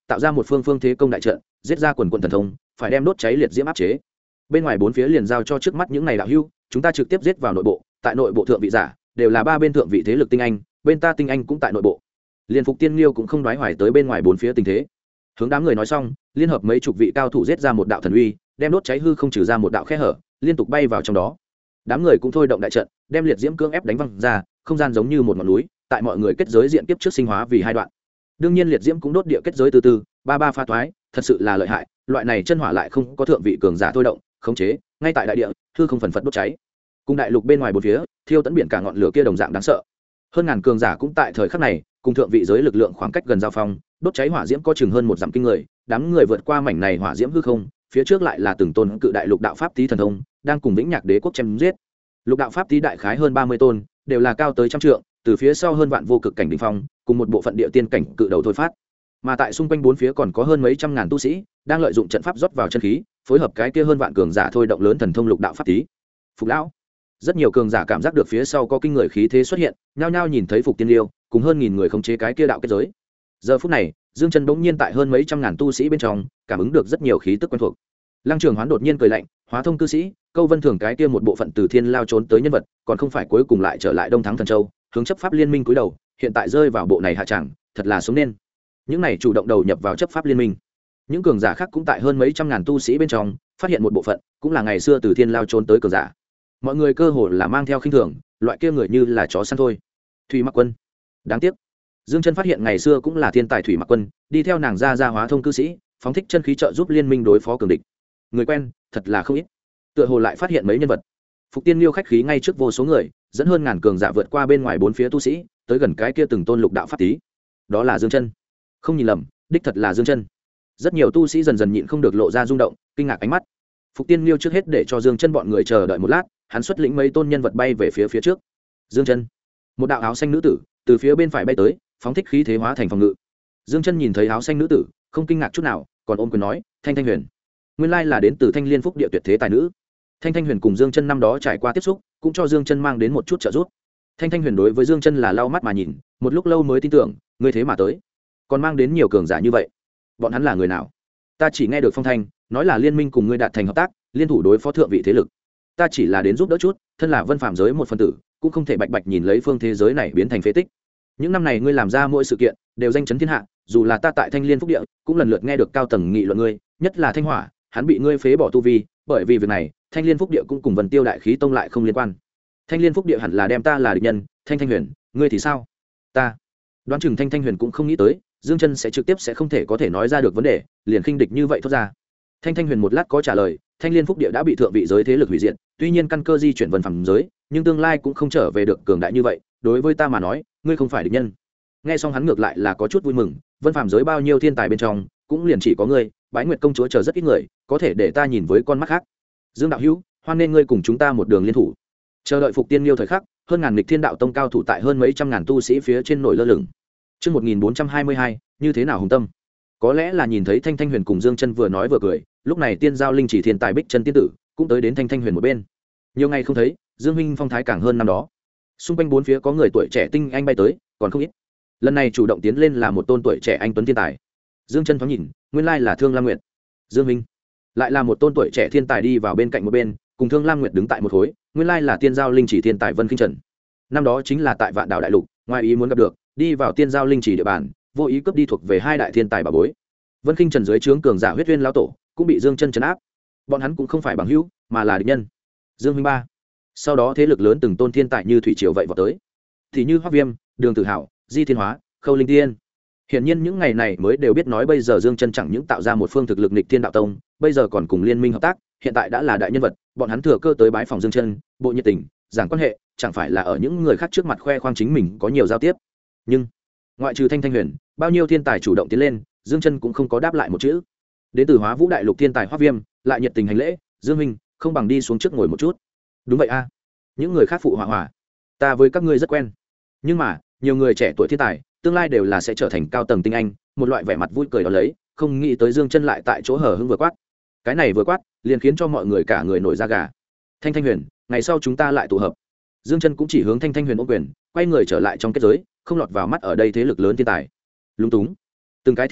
tạo ra một phương phương thế công đại trận, giết ra quần quần thần thông, phải đem đốt cháy liệt diễm áp chế. Bên ngoài bốn phía liền giao cho trước mắt những này đạo hữu, chúng ta trực tiếp giết vào nội bộ, tại nội bộ thượng vị giả đều là ba bên thượng vị thế lực tinh anh, bên ta tinh anh cũng tại nội bộ. Liên Phục Tiên Liêu cũng không đoái hoài tới bên ngoài bốn phía tình thế. Hướng đám người nói xong, liên hợp mấy chục vị cao thủ giết ra một đạo thần uy, đem đốt cháy hư không trừ ra một đạo khe hở, liên tục bay vào trong đó. Đám người cũng thôi động đại trận, đem liệt diễm cưỡng ép đánh văng ra, không gian giống như một ngọn núi, tại mọi người kết giới diện kiếp trước sinh hóa vì hai đoạn. Đương nhiên liệt diễm cũng đốt địa kết giới từ từ, ba pha toái, thật sự là lợi hại, loại này chân hỏa lại không có thượng vị cường giả thôi động, khống chế, ngay tại đại địa, hư không phần phật đốt cháy. Cùng đại lục bên ngoài bốn phía, thiêu tận biển cả ngọn lửa kia đồng dạng đáng sợ. Hơn ngàn cường giả cũng tại thời khắc này, cùng thượng vị giới lực lượng khoảng cách gần giao phong, đốt cháy hỏa diễm có chừng hơn một dặm kinh người, đám người vượt qua mảnh này hỏa diễm hư không, phía trước lại là từng tôn cự đại lục đạo pháp tý thần thông, đang cùng Vĩnh Nhạc Đế quốc chém giết. Lục đạo pháp tý đại khái hơn 30 tôn, đều là cao tới trăm trượng, từ phía sau hơn vạn vô cực cảnh đỉnh phong, cùng một bộ phận địa tiên cảnh cự đầu thôi phát. Mà tại xung quanh bốn phía còn có hơn mấy trăm ngàn tu sĩ, đang lợi dụng trận pháp rót vào chân khí, phối hợp cái kia hơn vạn cường giả thôi động lớn thần thông lục đạo pháp tý. Phục lão, rất nhiều cường giả cảm giác được phía sau có kinh người khí thế xuất hiện, nhao nhao nhìn thấy Phục Tiên Liêu, cùng hơn nghìn người khống chế cái kia đạo kết giới. Giờ phút này, Dương Chân bỗng nhiên tại hơn mấy trăm ngàn tu sĩ bên trong, cảm ứng được rất nhiều khí tức quen thuộc. Lăng Trường Hoán đột nhiên cười lạnh, hóa thông cư sĩ, Câu Vân Thường cái kia một bộ phận từ thiên lao trốn tới nhân vật, còn không phải cuối cùng lại trở lại Đông Thắng Thần Châu, hướng chấp pháp liên minh cúi đầu, hiện tại rơi vào bộ này hạ tràng, thật là sống nên. Những này chủ động đầu nhập vào chấp pháp liên minh. Những cường giả khác cũng tại hơn mấy trăm ngàn tu sĩ bên trong, phát hiện một bộ phận, cũng là ngày xưa từ thiên lao trốn tới cường giả. Mọi người cơ hồ là mang theo khinh thường, loại kia người như là chó săn thôi. Thủy Mặc Quân, đáng tiếc. Dương Chân phát hiện ngày xưa cũng là thiên tài Thủy Mặc Quân, đi theo nàng ra hóa thông cư sĩ, phóng thích chân khí trợ giúp liên minh đối phó cường địch. Người quen, thật là không ít. Tựa hồ lại phát hiện mấy nhân vật. Phục Tiên Liêu khách khí ngay trước vô số người, dẫn hơn ngàn cường giả vượt qua bên ngoài bốn phía tu sĩ, tới gần cái kia từng tôn lục đạo pháp tý. Đó là Dương Chân. Không nhìn lầm, đích thật là Dương Chân. Rất nhiều tu sĩ dần dần nhịn không được lộ ra rung động, kinh ngạc ánh mắt. Phục Tiên Liêu trước hết để cho Dương Chân bọn người chờ đợi một lát, hắn xuất lĩnh mấy tôn nhân vật bay về phía trước. Dương Chân, một đạo áo xanh nữ tử từ phía bên phải bay tới, phóng thích khí thế hóa thành phòng ngự. Dương Chân nhìn thấy áo xanh nữ tử, không kinh ngạc chút nào, còn ôm quyền nói, Thanh Thanh Huyền, nguyên lai là đến từ Thanh Liên Phúc địa tuyệt thế tài nữ. Thanh Thanh Huyền cùng Dương Chân năm đó trải qua tiếp xúc, cũng cho Dương Chân mang đến một chút trợ giúp. Thanh Thanh Huyền đối với Dương Chân là lau mắt mà nhìn, một lúc lâu mới tin tưởng, ngươi thế mà tới, còn mang đến nhiều cường giả như vậy. Bọn hắn là người nào? Ta chỉ nghe được phong thanh, nói là liên minh cùng ngươi đạt thành hợp tác, liên thủ đối phó thượng vị thế lực. Ta chỉ là đến giúp đỡ chút, thân là vân phạm giới một phần tử, cũng không thể bạch bạch nhìn lấy phương thế giới này biến thành phế tích. Những năm này ngươi làm ra mỗi sự kiện đều danh chấn thiên hạ, dù là ta tại Thanh Liên Phúc địa cũng lần lượt nghe được cao tầng nghị luận ngươi, nhất là Thanh Hỏa, hắn bị ngươi phế bỏ tu vi, bởi vì việc này Thanh Liên Phúc địa cũng cùng Vân Tiêu đại khí tông lại không liên quan. Thanh Liên Phúc địa hẳn là đem ta là địch nhân. Thanh Thanh Huyền, ngươi thì sao? Ta đoán chừng Thanh Thanh Huyền cũng không nghĩ tới Dương Chân sẽ trực tiếp sẽ không thể có thể nói ra được vấn đề, liền khinh địch như vậy thốt ra. Thanh Thanh Huyền một lát có trả lời, Thanh Liên Phúc địa đã bị thượng vị giới thế lực hủy diệt, tuy nhiên căn cơ di chuyển vân phàm giới, nhưng tương lai cũng không trở về được cường đại như vậy, đối với ta mà nói, ngươi không phải địch nhân. Nghe xong hắn ngược lại là có chút vui mừng, vân phàm giới bao nhiêu thiên tài bên trong, cũng liền chỉ có ngươi, Bái Nguyệt công chúa chờ rất ít người, có thể để ta nhìn với con mắt khác. Dương đạo hữu, hoan nên ngươi cùng chúng ta một đường liên thủ. Chờ đợi Phục Tiên Liêu thời khắc, hơn ngàn nghịch thiên đạo tông cao thủ tại hơn mấy trăm ngàn tu sĩ phía trên nổi lơ lửng. Chương 1422, như thế nào hùng tâm? Có lẽ là nhìn thấy Thanh Thanh Huyền cùng Dương Chân vừa nói vừa cười, lúc này Tiên Giao Linh Chỉ thiên tài Bích Chân tiên tử cũng tới đến Thanh Thanh Huyền một bên. Nhiều ngày không thấy, Dương huynh phong thái càng hơn năm đó. Xung quanh bốn phía có người tuổi trẻ tinh anh bay tới, còn không ít. Lần này chủ động tiến lên là một tôn tuổi trẻ anh tuấn thiên tài. Dương Chân thoáng nhìn, nguyên lai là Thương Lam Nguyệt. Dương huynh, lại là một tôn tuổi trẻ thiên tài đi vào bên cạnh một bên, cùng Thương Lam Nguyệt đứng tại một khối, nguyên lai là Tiên Giao Linh Chỉ thiên tài Vân Khinh Trần. Năm đó chính là tại Vạn Đảo đại lục, ngoài ý muốn gặp được, đi vào Tiên Giao Linh Chỉ địa bàn, vô ý cướp đi thuộc về hai đại thiên tài bà bối. Vân Khinh Trần dưới trướng cường giả huyết uyên lão tổ, cũng bị Dương Chân trấn áp. Bọn hắn cũng không phải bằng hữu, mà là địch nhân. Dương huynh ba. Sau đó thế lực lớn từng tôn thiên tài như thủy triều vậy vọt tới. Thì như Hoắc Viêm, Đường Tử Hạo, Di Thiên Hóa, Khâu Linh Tiên. Hiển nhiên những ngày này mới đều biết nói bây giờ Dương Chân chẳng những tạo ra một phương thực lực nghịch thiên đạo tông, bây giờ còn cùng liên minh hợp tác, hiện tại đã là đại nhân vật, bọn hắn thừa cơ tới bái phòng Dương Chân, bộ nhiệt tình, giảng quan hệ, chẳng phải là ở những người khác trước mặt khoe khoang chính mình có nhiều giao tiếp. Nhưng ngoại trừ Thanh Thanh Huyền, bao nhiêu thiên tài chủ động tiến lên, Dương Chân cũng không có đáp lại một chữ. Đến từ Hóa Vũ đại lục thiên tài Hoắc Viêm, lại nhiệt tình hành lễ, Dương huynh, không bằng đi xuống trước ngồi một chút. Đúng vậy a. Những người khác phụ họa họa. Ta với các ngươi rất quen. Nhưng mà, nhiều người trẻ tuổi thiên tài, tương lai đều là sẽ trở thành cao tầng tinh anh, một loại vẻ mặt vui cười đó lấy, không nghĩ tới Dương Chân lại tại chỗ hở hững vừa quát. Cái này vừa quát, liền khiến cho mọi người cả người nổi da gà. Thanh Thanh Huyền, ngày sau chúng ta lại tụ hợp. Dương Chân cũng chỉ hướng Thanh Thanh Huyền ôm quyền, quay người trở lại trong kết giới, không lọt vào mắt ở đây thế lực lớn thiên tài. Lúng túng. Từng cái thiên tài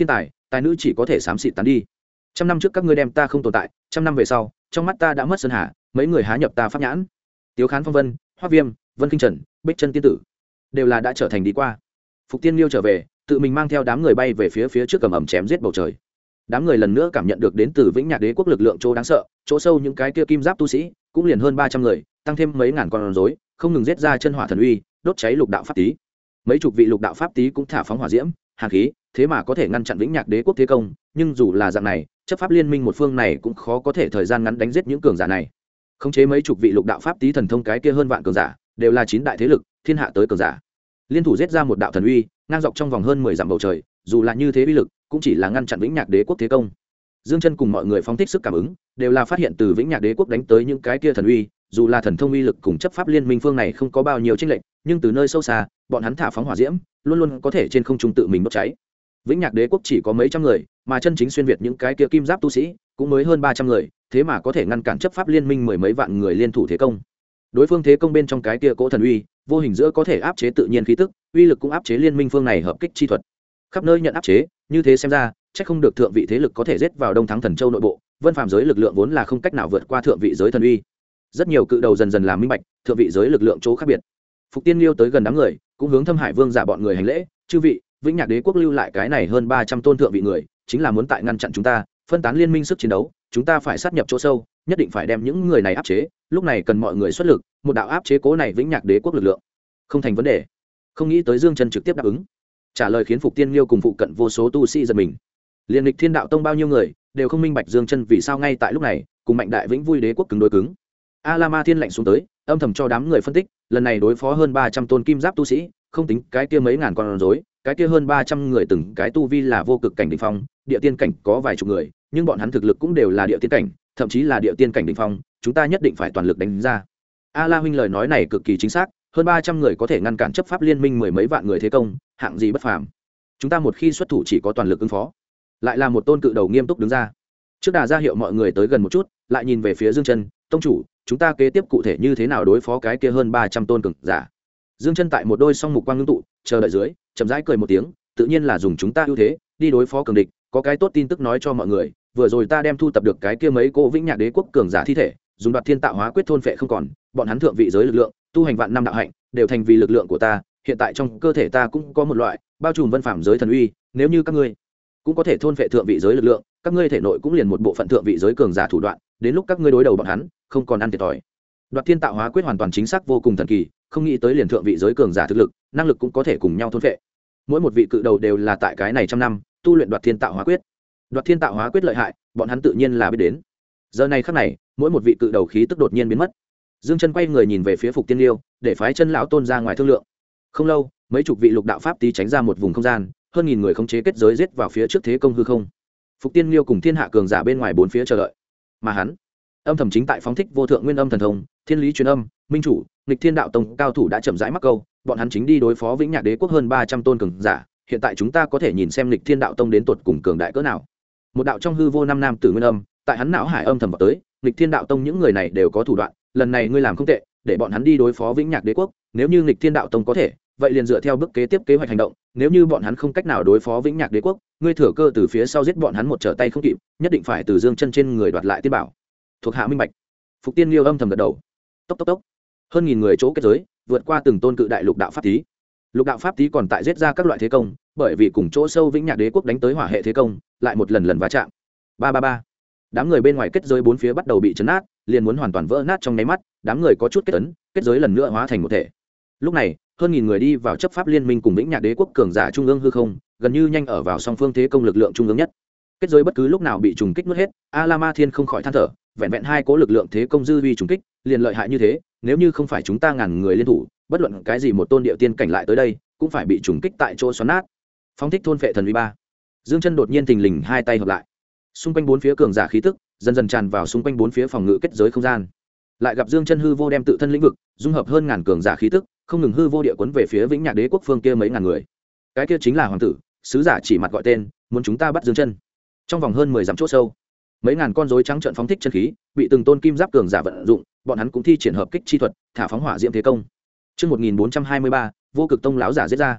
tài nữ chỉ có thể xám xịt tán đi. 100 năm trước các ngươi đem ta không tồn tại, 100 năm về sau trong mắt ta đã mất sơn hà, mấy người há nhập ta pháp nhãn. Tiếu Khán Phong Vân, Hoắc Viêm, Vân Kinh Trần, Bích Chân tiên tử đều là đã trở thành đi qua. Phục Tiên Liêu trở về, tự mình mang theo đám người bay về phía trước cầm ẩm chém giết bầu trời. Đám người lần nữa cảm nhận được đến từ Vĩnh Nhạc Đế quốc lực lượng chỗ đáng sợ, chỗ sâu những cái kia kim giáp tu sĩ cũng liền hơn 300 người, tăng thêm mấy ngàn con rối, không ngừng giết ra chân hỏa thần uy, đốt cháy lục đạo pháp tý. Mấy chục vị lục đạo pháp tý cũng thả phóng hỏa diễm, hàn khí, thế mà có thể ngăn chặn Vĩnh Nhạc Đế quốc thế công, nhưng dù là dạng này, chấp pháp liên minh một phương này cũng khó có thể thời gian ngắn đánh giết những cường giả này. Khống chế mấy chục vị lục đạo pháp tý thần thông cái kia hơn vạn cường giả, đều là 9 đại thế lực, thiên hạ tới cường giả. Liên thủ giết ra một đạo thần uy, ngang dọc trong vòng hơn 10 dặm bầu trời, dù là như thế uy lực, cũng chỉ là ngăn chặn Vĩnh Nhạc Đế quốc thế công. Dương Chân cùng mọi người phóng thích sức cảm ứng, đều là phát hiện từ Vĩnh Nhạc Đế quốc đánh tới những cái kia thần uy, dù là thần thông uy lực cùng chấp pháp liên minh phương này không có bao nhiêu chênh lệch, nhưng từ nơi sâu xa, bọn hắn thả phóng hỏa diễm, luôn luôn có thể trên không trung tự mình đốt cháy. Vĩnh Nhạc Đế quốc chỉ có mấy trăm người, mà chân chính xuyên việt những cái kia kim giáp tu sĩ, cũng mới hơn 300 người, thế mà có thể ngăn cản chấp pháp liên minh mười mấy vạn người liên thủ thế công. Đối phương thế công bên trong cái kia cỗ thần uy, vô hình giữa có thể áp chế tự nhiên khí tức, uy lực cũng áp chế liên minh phương này hợp kích chi thuật. Khắp nơi nhận áp chế, như thế xem ra, chắc không được thượng vị thế lực có thể giết vào Đông Thắng Thần Châu nội bộ, Vân Phàm giới lực lượng vốn là không cách nào vượt qua thượng vị giới thần uy. Rất nhiều cự đầu dần dần làm minh bạch, thượng vị giới lực lượng chỗ khác biệt. Phục Tiên Liêu tới gần đám người, cũng hướng Thâm Hải Vương giả bọn người hành lễ, "Chư vị, Vĩnh Nhạc Đế quốc lưu lại cái này hơn 300 tôn thượng vị người, chính là muốn tại ngăn chặn chúng ta, phân tán liên minh sức chiến đấu, chúng ta phải sát nhập chỗ sâu, nhất định phải đem những người này áp chế, lúc này cần mọi người xuất lực, một đạo áp chế cố này Vĩnh Nhạc Đế quốc lực lượng." Không thành vấn đề. Không nghĩ tới Dương Chân trực tiếp đáp ứng. Trả lời khiến Phục Tiên Liêu cùng phụ cận vô số tu sĩ giật mình. Liên Lịch Thiên Đạo Tông bao nhiêu người đều không minh bạch Dương Chân vì sao ngay tại lúc này cùng Mạnh Đại Vĩnh Vui Đế quốc cứng đối cứng. A La Ma Thiên lạnh xuống tới, âm thầm cho đám người phân tích, lần này đối phó hơn 300 tôn kim giáp tu sĩ, không tính cái kia mấy ngàn con rối, cái kia hơn 300 người từng cái tu vi là vô cực cảnh đỉnh phong, địa tiên cảnh có vài chục người, nhưng bọn hắn thực lực cũng đều là địa tiên cảnh, thậm chí là địa tiên cảnh đỉnh phong, chúng ta nhất định phải toàn lực đánh ra. A La huynh lời nói này cực kỳ chính xác, hơn 300 người có thể ngăn cản chấp pháp liên minh mười mấy vạn người thế công, hạng gì bất phàm. Chúng ta một khi xuất thủ chỉ có toàn lực ứng phó. Lại là một tôn cự đầu nghiêm túc đứng ra. Trước đà ra hiệu mọi người tới gần một chút, lại nhìn về phía Dương Chân, "Tông chủ, chúng ta kế tiếp cụ thể như thế nào đối phó cái kia hơn 300 tôn cường giả?" Dương Chân tại một đôi song mục quang ngưng tụ, chờ đợi dưới, chậm rãi cười một tiếng, "Tự nhiên là dùng chúng ta ưu thế, đi đối phó cường địch, có cái tốt tin tức nói cho mọi người, vừa rồi ta đem thu tập được cái kia mấy cô Vĩnh Nhạc Đế quốc cường giả thi thể, dùng Đoạt Thiên Tạo Hóa quyết thôn phệ không còn, bọn hắn thượng vị giới lực lượng, tu hành vạn năm đạo hạnh, đều thành vì lực lượng của ta, hiện tại trong cơ thể ta cũng có một loại bao trùm vân phàm giới thần uy, nếu như các ngươi cũng có thể thôn phệ thượng vị giới lực lượng, các ngươi thể nội cũng liền một bộ phận thượng vị giới cường giả thủ đoạn, đến lúc các ngươi đối đầu bọn hắn, không còn ăn thiệt thòi." Đoạt Thiên Tạo Hóa quyết hoàn toàn chính xác vô cùng thần kỳ, không nghĩ tới liền thượng vị giới cường giả thực lực, năng lực cũng có thể cùng nhau thôn phệ. Mỗi một vị cự đầu đều là tại cái này trăm năm tu luyện Đoạt Thiên Tạo Hóa quyết. Đoạt Thiên Tạo Hóa quyết lợi hại, bọn hắn tự nhiên là biết đến. Giờ này khắc này, mỗi một vị cự đầu khí tức đột nhiên biến mất. Dương Chân quay người nhìn về phía Phục Tiên Liêu, để phái chân lão tôn ra ngoài thương lượng. Không lâu, mấy chục vị lục đạo pháp tí tránh ra một vùng không gian, hơn nghìn người khống chế kết giới giết vào phía trước thế công hư không. Phục Tiên Liêu cùng thiên hạ cường giả bên ngoài bốn phía chờ đợi, mà hắn âm thầm chính tại phóng thích vô thượng nguyên âm thần thông, thiên lý truyền âm, minh chủ, nghịch thiên đạo tông cao thủ đã chậm rãi mắc câu, bọn hắn chính đi đối phó Vĩnh Nhạc Đế quốc hơn 300 tôn cường giả, hiện tại chúng ta có thể nhìn xem nghịch thiên đạo tông đến tuột cùng cường đại cỡ nào. Một đạo trong hư vô năm nam tử nguyên âm, tại hắn não hải âm thầm vào tới, nghịch thiên đạo tông những người này đều có thủ đoạn, lần này ngươi làm không tệ, để bọn hắn đi đối phó Vĩnh Nhạc Đế quốc, nếu như nghịch thiên đạo tông có thể, vậy liền dựa theo bước kế tiếp kế hoạch hành động, nếu như bọn hắn không cách nào đối phó Vĩnh Nhạc Đế quốc, ngươi thừa cơ từ phía sau giết bọn hắn một trở tay không kịp, nhất định phải từ Dương Chân trên người đoạt lại tiên bảo. Thuộc hạ minh bạch. Phục Tiên Liêu âm thầm gật đầu. Tốc tốc tốc. Hơn nghìn người chỗ kết giới, vượt qua từng tôn cự đại lục đạo pháp tí. Lục đạo pháp tí còn tại giết ra các loại thế công, bởi vì cùng chỗ sâu Vĩnh Nhạc Đế quốc đánh tới hỏa hệ thế công, lại một lần lần va chạm. Ba ba ba. Đám người bên ngoài kết giới bốn phía bắt đầu bị chấn nát, liền muốn hoàn toàn vỡ nát trong nháy mắt, đám người có chút kết ấn, kết giới lần nữa hóa thành một thể. Lúc này, hơn nghìn người đi vào chấp pháp liên minh cùng Vĩnh Nhạc Đế quốc cường giả trung ương hư không, gần như nhanh ở vào song phương thế công lực lượng trung ương nhất. Kết giới bất cứ lúc nào bị trùng kích nuốt hết, A La Ma Thiên không khỏi than thở, vẹn vẹn hai cố lực lượng thế công dư vi trùng kích, liền lợi hại như thế, nếu như không phải chúng ta ngàn người liên thủ, bất luận cái gì một tôn địa tiên cảnh lại tới đây, cũng phải bị trùng kích tại chỗ xoắn nát. Phóng thích thôn phệ thần uy ba. Dương Chân đột nhiên thình lình hai tay hợp lại. Xung quanh bốn phía cường giả khí tức dần dần tràn vào xung quanh bốn phía phòng ngự kết giới không gian. Lại gặp Dương Chân hư vô đem tự thân lĩnh vực dung hợp hơn ngàn cường giả khí tức, không ngừng hư vô địa cuốn về phía Vĩnh Nhạc Đế quốc phương kia mấy ngàn người. Cái kia chính là hoàng tử, sứ giả chỉ mặt gọi tên, muốn chúng ta bắt Dương Chân. Trong vòng hơn 10 dặm chỗ sâu, mấy ngàn con rối trắng trợn phóng thích chân khí, bị từng tôn kim giáp cường giả vận dụng, bọn hắn cũng thi triển hợp kích chi thuật, thả phóng hỏa diễm thế công. Chương 1423, vô cực tông lão giả giết ra.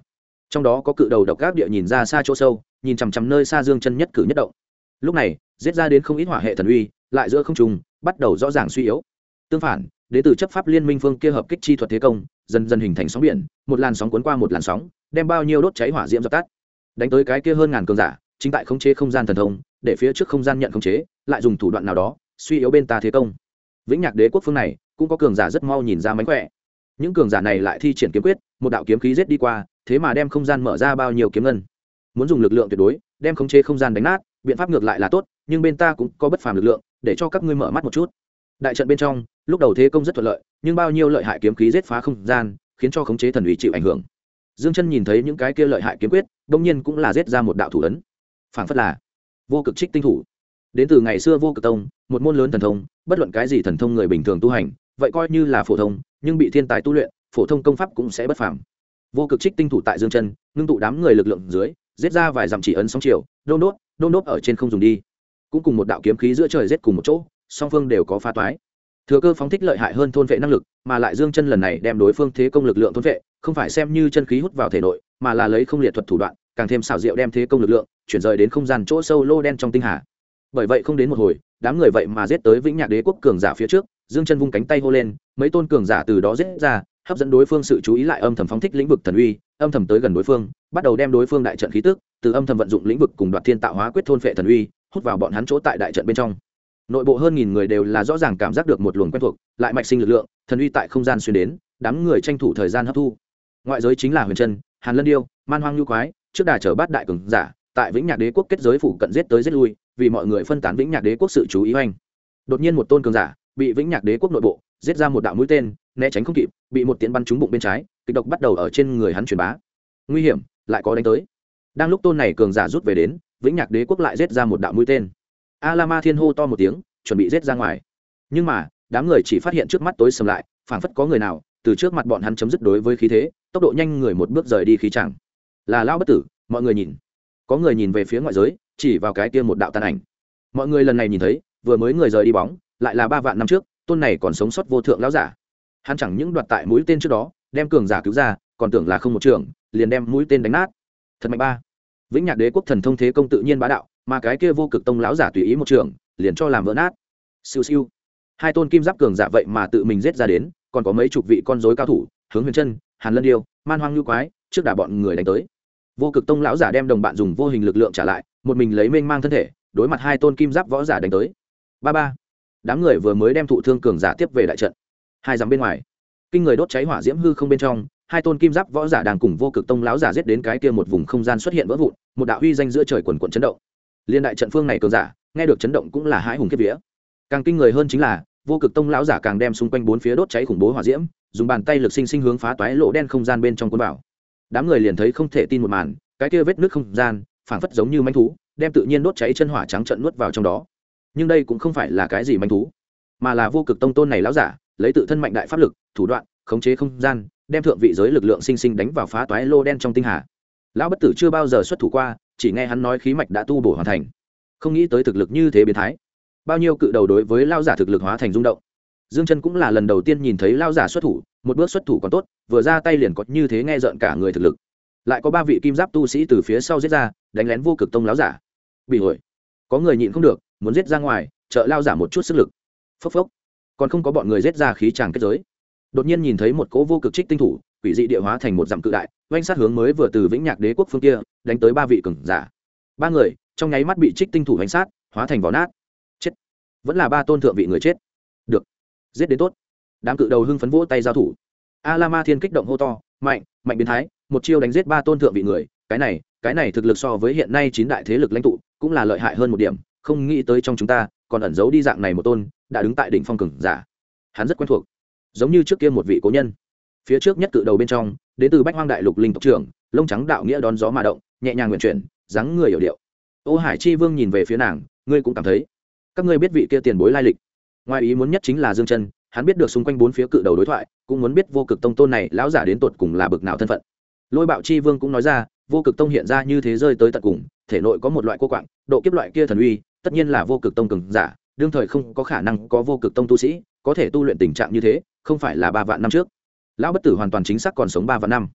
trong đó có cự đầu độc gác địa nhìn ra xa chỗ sâu, nhìn chằm chằm nơi xa Dương Chân nhất cử nhất động. Lúc này giết ra đến không ít hỏa hệ thần uy, lại giữa không trung bắt đầu rõ ràng suy yếu. Tương phản, đến từ chấp pháp liên minh phương kia hợp kích chi thuật thế công, dần dần hình thành sóng biển, một làn sóng cuốn qua một làn sóng, đem bao nhiêu đốt cháy hỏa diễm dập tắt. Đánh tới cái kia hơn ngàn cường giả, chính tại khống chế không gian thần thông, để phía trước không gian nhận khống chế, lại dùng thủ đoạn nào đó suy yếu bên ta thế công. Vĩnh Nhạc Đế quốc phương này cũng có cường giả rất mau nhìn ra mánh khỏe. Những cường giả này lại thi triển kiếm quyết, một đạo kiếm khí giết đi qua, thế mà đem không gian mở ra bao nhiêu kiếm ngân. Muốn dùng lực lượng tuyệt đối đem khống chế không gian đánh nát, biện pháp ngược lại là tốt, nhưng bên ta cũng có bất phàm lực lượng, để cho các ngươi mở mắt một chút. Đại trận bên trong, lúc đầu thế công rất thuận lợi, nhưng bao nhiêu lợi hại kiếm khí giết phá không gian, khiến cho khống chế thần uy chịu ảnh hưởng. Dương Chân nhìn thấy những cái kia lợi hại kiếm quyết, đương nhiên cũng là giết ra một đạo thủ ấn. Phảng phất là vô cực trích tinh thủ. Đến từ ngày xưa Vô Cực Tông, một môn lớn thần thông, bất luận cái gì thần thông người bình thường tu hành, vậy coi như là phổ thông, nhưng bị thiên tài tu luyện, phổ thông công pháp cũng sẽ bất phàm. Vô cực trích tinh thủ tại Dương Chân, ngưng tụ đám người lực lượng dưới, giết ra vài dặm chỉ ấn sóng chiều, đôn đốt ở trên không dùng đi. Cũng cùng một đạo kiếm khí giữa trời giết cùng một chỗ, song phương đều có phá toái. Thừa cơ phóng thích lợi hại hơn thôn vệ năng lực, mà lại Dương Chân lần này đem đối phương thế công lực lượng thôn vệ, không phải xem như chân khí hút vào thể nội, mà là lấy không liệt thuật thủ đoạn, càng thêm xảo diệu đem thế công lực lượng chuyển rời đến không gian chỗ sâu lô đen trong tinh hà. Bởi vậy không đến một hồi, đám người vậy mà giết tới Vĩnh Nhạc Đế quốc cường giả phía trước, Dương Chân vung cánh tay hô lên, mấy tôn cường giả từ đó giết ra, hấp dẫn đối phương sự chú ý lại âm thầm phóng thích lĩnh vực thần uy, âm thầm tới gần đối phương, bắt đầu đem đối phương đại trận khí tức, từ âm thầm vận dụng lĩnh vực cùng đoạt thiên tạo hóa quyết thôn phệ thần uy, hút vào bọn hắn chỗ tại đại trận bên trong. Nội bộ hơn nghìn người đều là rõ ràng cảm giác được một luồng quen thuộc, lại mạch sinh lực lượng, thần uy tại không gian xuyên đến, đám người tranh thủ thời gian hấp thu. Ngoại giới chính là Huyền Trân, Hàn Lân Điêu, Man Hoang Nhu Quái, trước đà chở bát đại cường giả, tại Vĩnh Nhạc Đế quốc kết giới phủ cận giết tới giết lui, vì mọi người phân tán Vĩnh Nhạc Đế quốc sự chú ý hoành. Đột nhiên một tôn cường giả bị Vĩnh Nhạc Đế quốc nội bộ giết ra một đạo mũi tên, né tránh không kịp, bị một tiễn bắn trúng bụng bên trái, kịch độc bắt đầu ở trên người hắn truyền bá. Nguy hiểm, lại có đánh tới. Đang lúc tôn này cường giả rút về đến, Vĩnh Nhạc Đế quốc lại giết ra một đạo mũi tên. Alama Thiên hô to một tiếng, chuẩn bị giết ra ngoài. Nhưng mà, đám người chỉ phát hiện trước mắt tối sầm lại, phảng phất có người nào từ trước mặt bọn hắn chấm dứt đối với khí thế, tốc độ nhanh người một bước rời đi khí chẳng. Là lão bất tử, mọi người nhìn. Có người nhìn về phía ngoại giới, chỉ vào cái kia một đạo tàn ảnh. Mọi người lần này nhìn thấy, vừa mới người rời đi bóng, lại là 3 vạn năm trước, tôn này còn sống sót vô thượng lão giả. Hắn chẳng những đoạt tại mũi tên trước đó, đem cường giả cứu ra, còn tưởng là không một trường, liền đem mũi tên đánh nát. Thật mạnh ba. Vĩnh Nhạc Đế quốc thần thông thế công tự nhiên bá đạo, mà cái kia Vô Cực Tông lão giả tùy ý một trường, liền cho làm vỡ nát. Siêu siêu. Hai tôn kim giáp cường giả vậy mà tự mình giết ra đến, còn có mấy chục vị con rối cao thủ, hướng Huyền Trân, Hàn Lân Điêu, Man Hoang Nhu Quái, trước đả bọn người đánh tới. Vô Cực Tông lão giả đem đồng bạn dùng vô hình lực lượng trả lại, một mình lấy mênh mang thân thể, đối mặt hai tôn kim giáp võ giả đánh tới. Ba ba. Đám người vừa mới đem thụ thương cường giả tiếp về đại trận. Hai dặm bên ngoài, kinh người đốt cháy hỏa diễm hư không bên trong, hai tôn kim giáp võ giả đang cùng Vô Cực Tông lão giả giết đến cái kia một vùng không gian xuất hiện vỡ vụn, một đạo huy danh giữa trời quần quần chấn động. Liên đại trận phương này cường giả, nghe được chấn động cũng là hãi hùng kiếp vía. Càng kinh người hơn chính là, Vô Cực Tông lão giả càng đem xung quanh bốn phía đốt cháy khủng bố hỏa diễm, dùng bàn tay lực sinh sinh hướng phá toái lỗ đen không gian bên trong cuốn vào. Đám người liền thấy không thể tin một màn, cái kia vết nứt không gian, phảng phất giống như manh thú, đem tự nhiên đốt cháy chân hỏa trắng trợn nuốt vào trong đó. Nhưng đây cũng không phải là cái gì manh thú, mà là Vô Cực Tông tôn này lão giả, lấy tự thân mạnh đại pháp lực, thủ đoạn, khống chế không gian, đem thượng vị giới lực lượng sinh sinh đánh vào phá toái lô đen trong tinh hà. Lão bất tử chưa bao giờ xuất thủ qua, chỉ nghe hắn nói khí mạch đã tu bổ hoàn thành, không nghĩ tới thực lực như thế biến thái. Bao nhiêu cự đầu đối với lão giả thực lực hóa thành rung động. Dương Chân cũng là lần đầu tiên nhìn thấy lão giả xuất thủ, một bước xuất thủ còn tốt, vừa ra tay liền có như thế nghe rợn cả người thực lực. Lại có 3 vị kim giáp tu sĩ từ phía sau giết ra, đánh lén Vô Cực Tông lão giả. Bị hội, có người nhịn không được, muốn giết ra ngoài, trợ lão giả một chút sức lực. Phốc phốc, còn không có bọn người giết ra khí tràng kết giới. Đột nhiên nhìn thấy một cỗ vô cực trích tinh thủ, quỷ dị địa hóa thành một dặm cự đại, oanh sát hướng mới vừa từ Vĩnh Nhạc Đế quốc phương kia, đánh tới 3 vị cường giả. 3 người, trong nháy mắt bị trích tinh thủ oanh sát, hóa thành vỏ nát. Chết. Vẫn là 3 tôn thượng vị người chết. Được, giết đến tốt. Đám cự đầu hưng phấn vỗ tay giao thủ. Alama Thiên kích động hô to, mạnh, mạnh biến thái, một chiêu đánh giết 3 tôn thượng vị người, cái này thực lực so với hiện nay 9 đại thế lực lãnh tụ, cũng là lợi hại hơn một điểm, không nghĩ tới trong chúng ta còn ẩn giấu đi dạng này một tôn, đã đứng tại đỉnh phong cường giả. Hắn rất quen thuộc, giống như trước kia một vị cố nhân. Phía trước nhất cự đầu bên trong, đến từ Bách Hoang Đại Lục linh tộc trưởng, lông trắng đạo nghĩa đón gió mà động, nhẹ nhàng nguyện chuyển, dáng người hiểu điệu. Ô Hải Chi Vương nhìn về phía nàng, ngươi cũng cảm thấy, các ngươi biết vị kia tiền bối lai lịch. Ngoài ý muốn nhất chính là Dương Chân, hắn biết được xung quanh 4 phía cự đầu đối thoại, cũng muốn biết Vô Cực Tông tôn này lão giả đến tột cùng là bực nào thân phận. Lôi Bạo Chi Vương cũng nói ra, Vô Cực Tông hiện ra như thế rơi tới tận cùng, thể nội có một loại cô quạng, độ kiếp loại kia thần uy, tất nhiên là Vô Cực Tông cường giả, đương thời không có khả năng có Vô Cực Tông tu sĩ có thể tu luyện tình trạng như thế, không phải là 3 vạn năm trước. Lão bất tử hoàn toàn chính xác còn sống 3 vạn năm.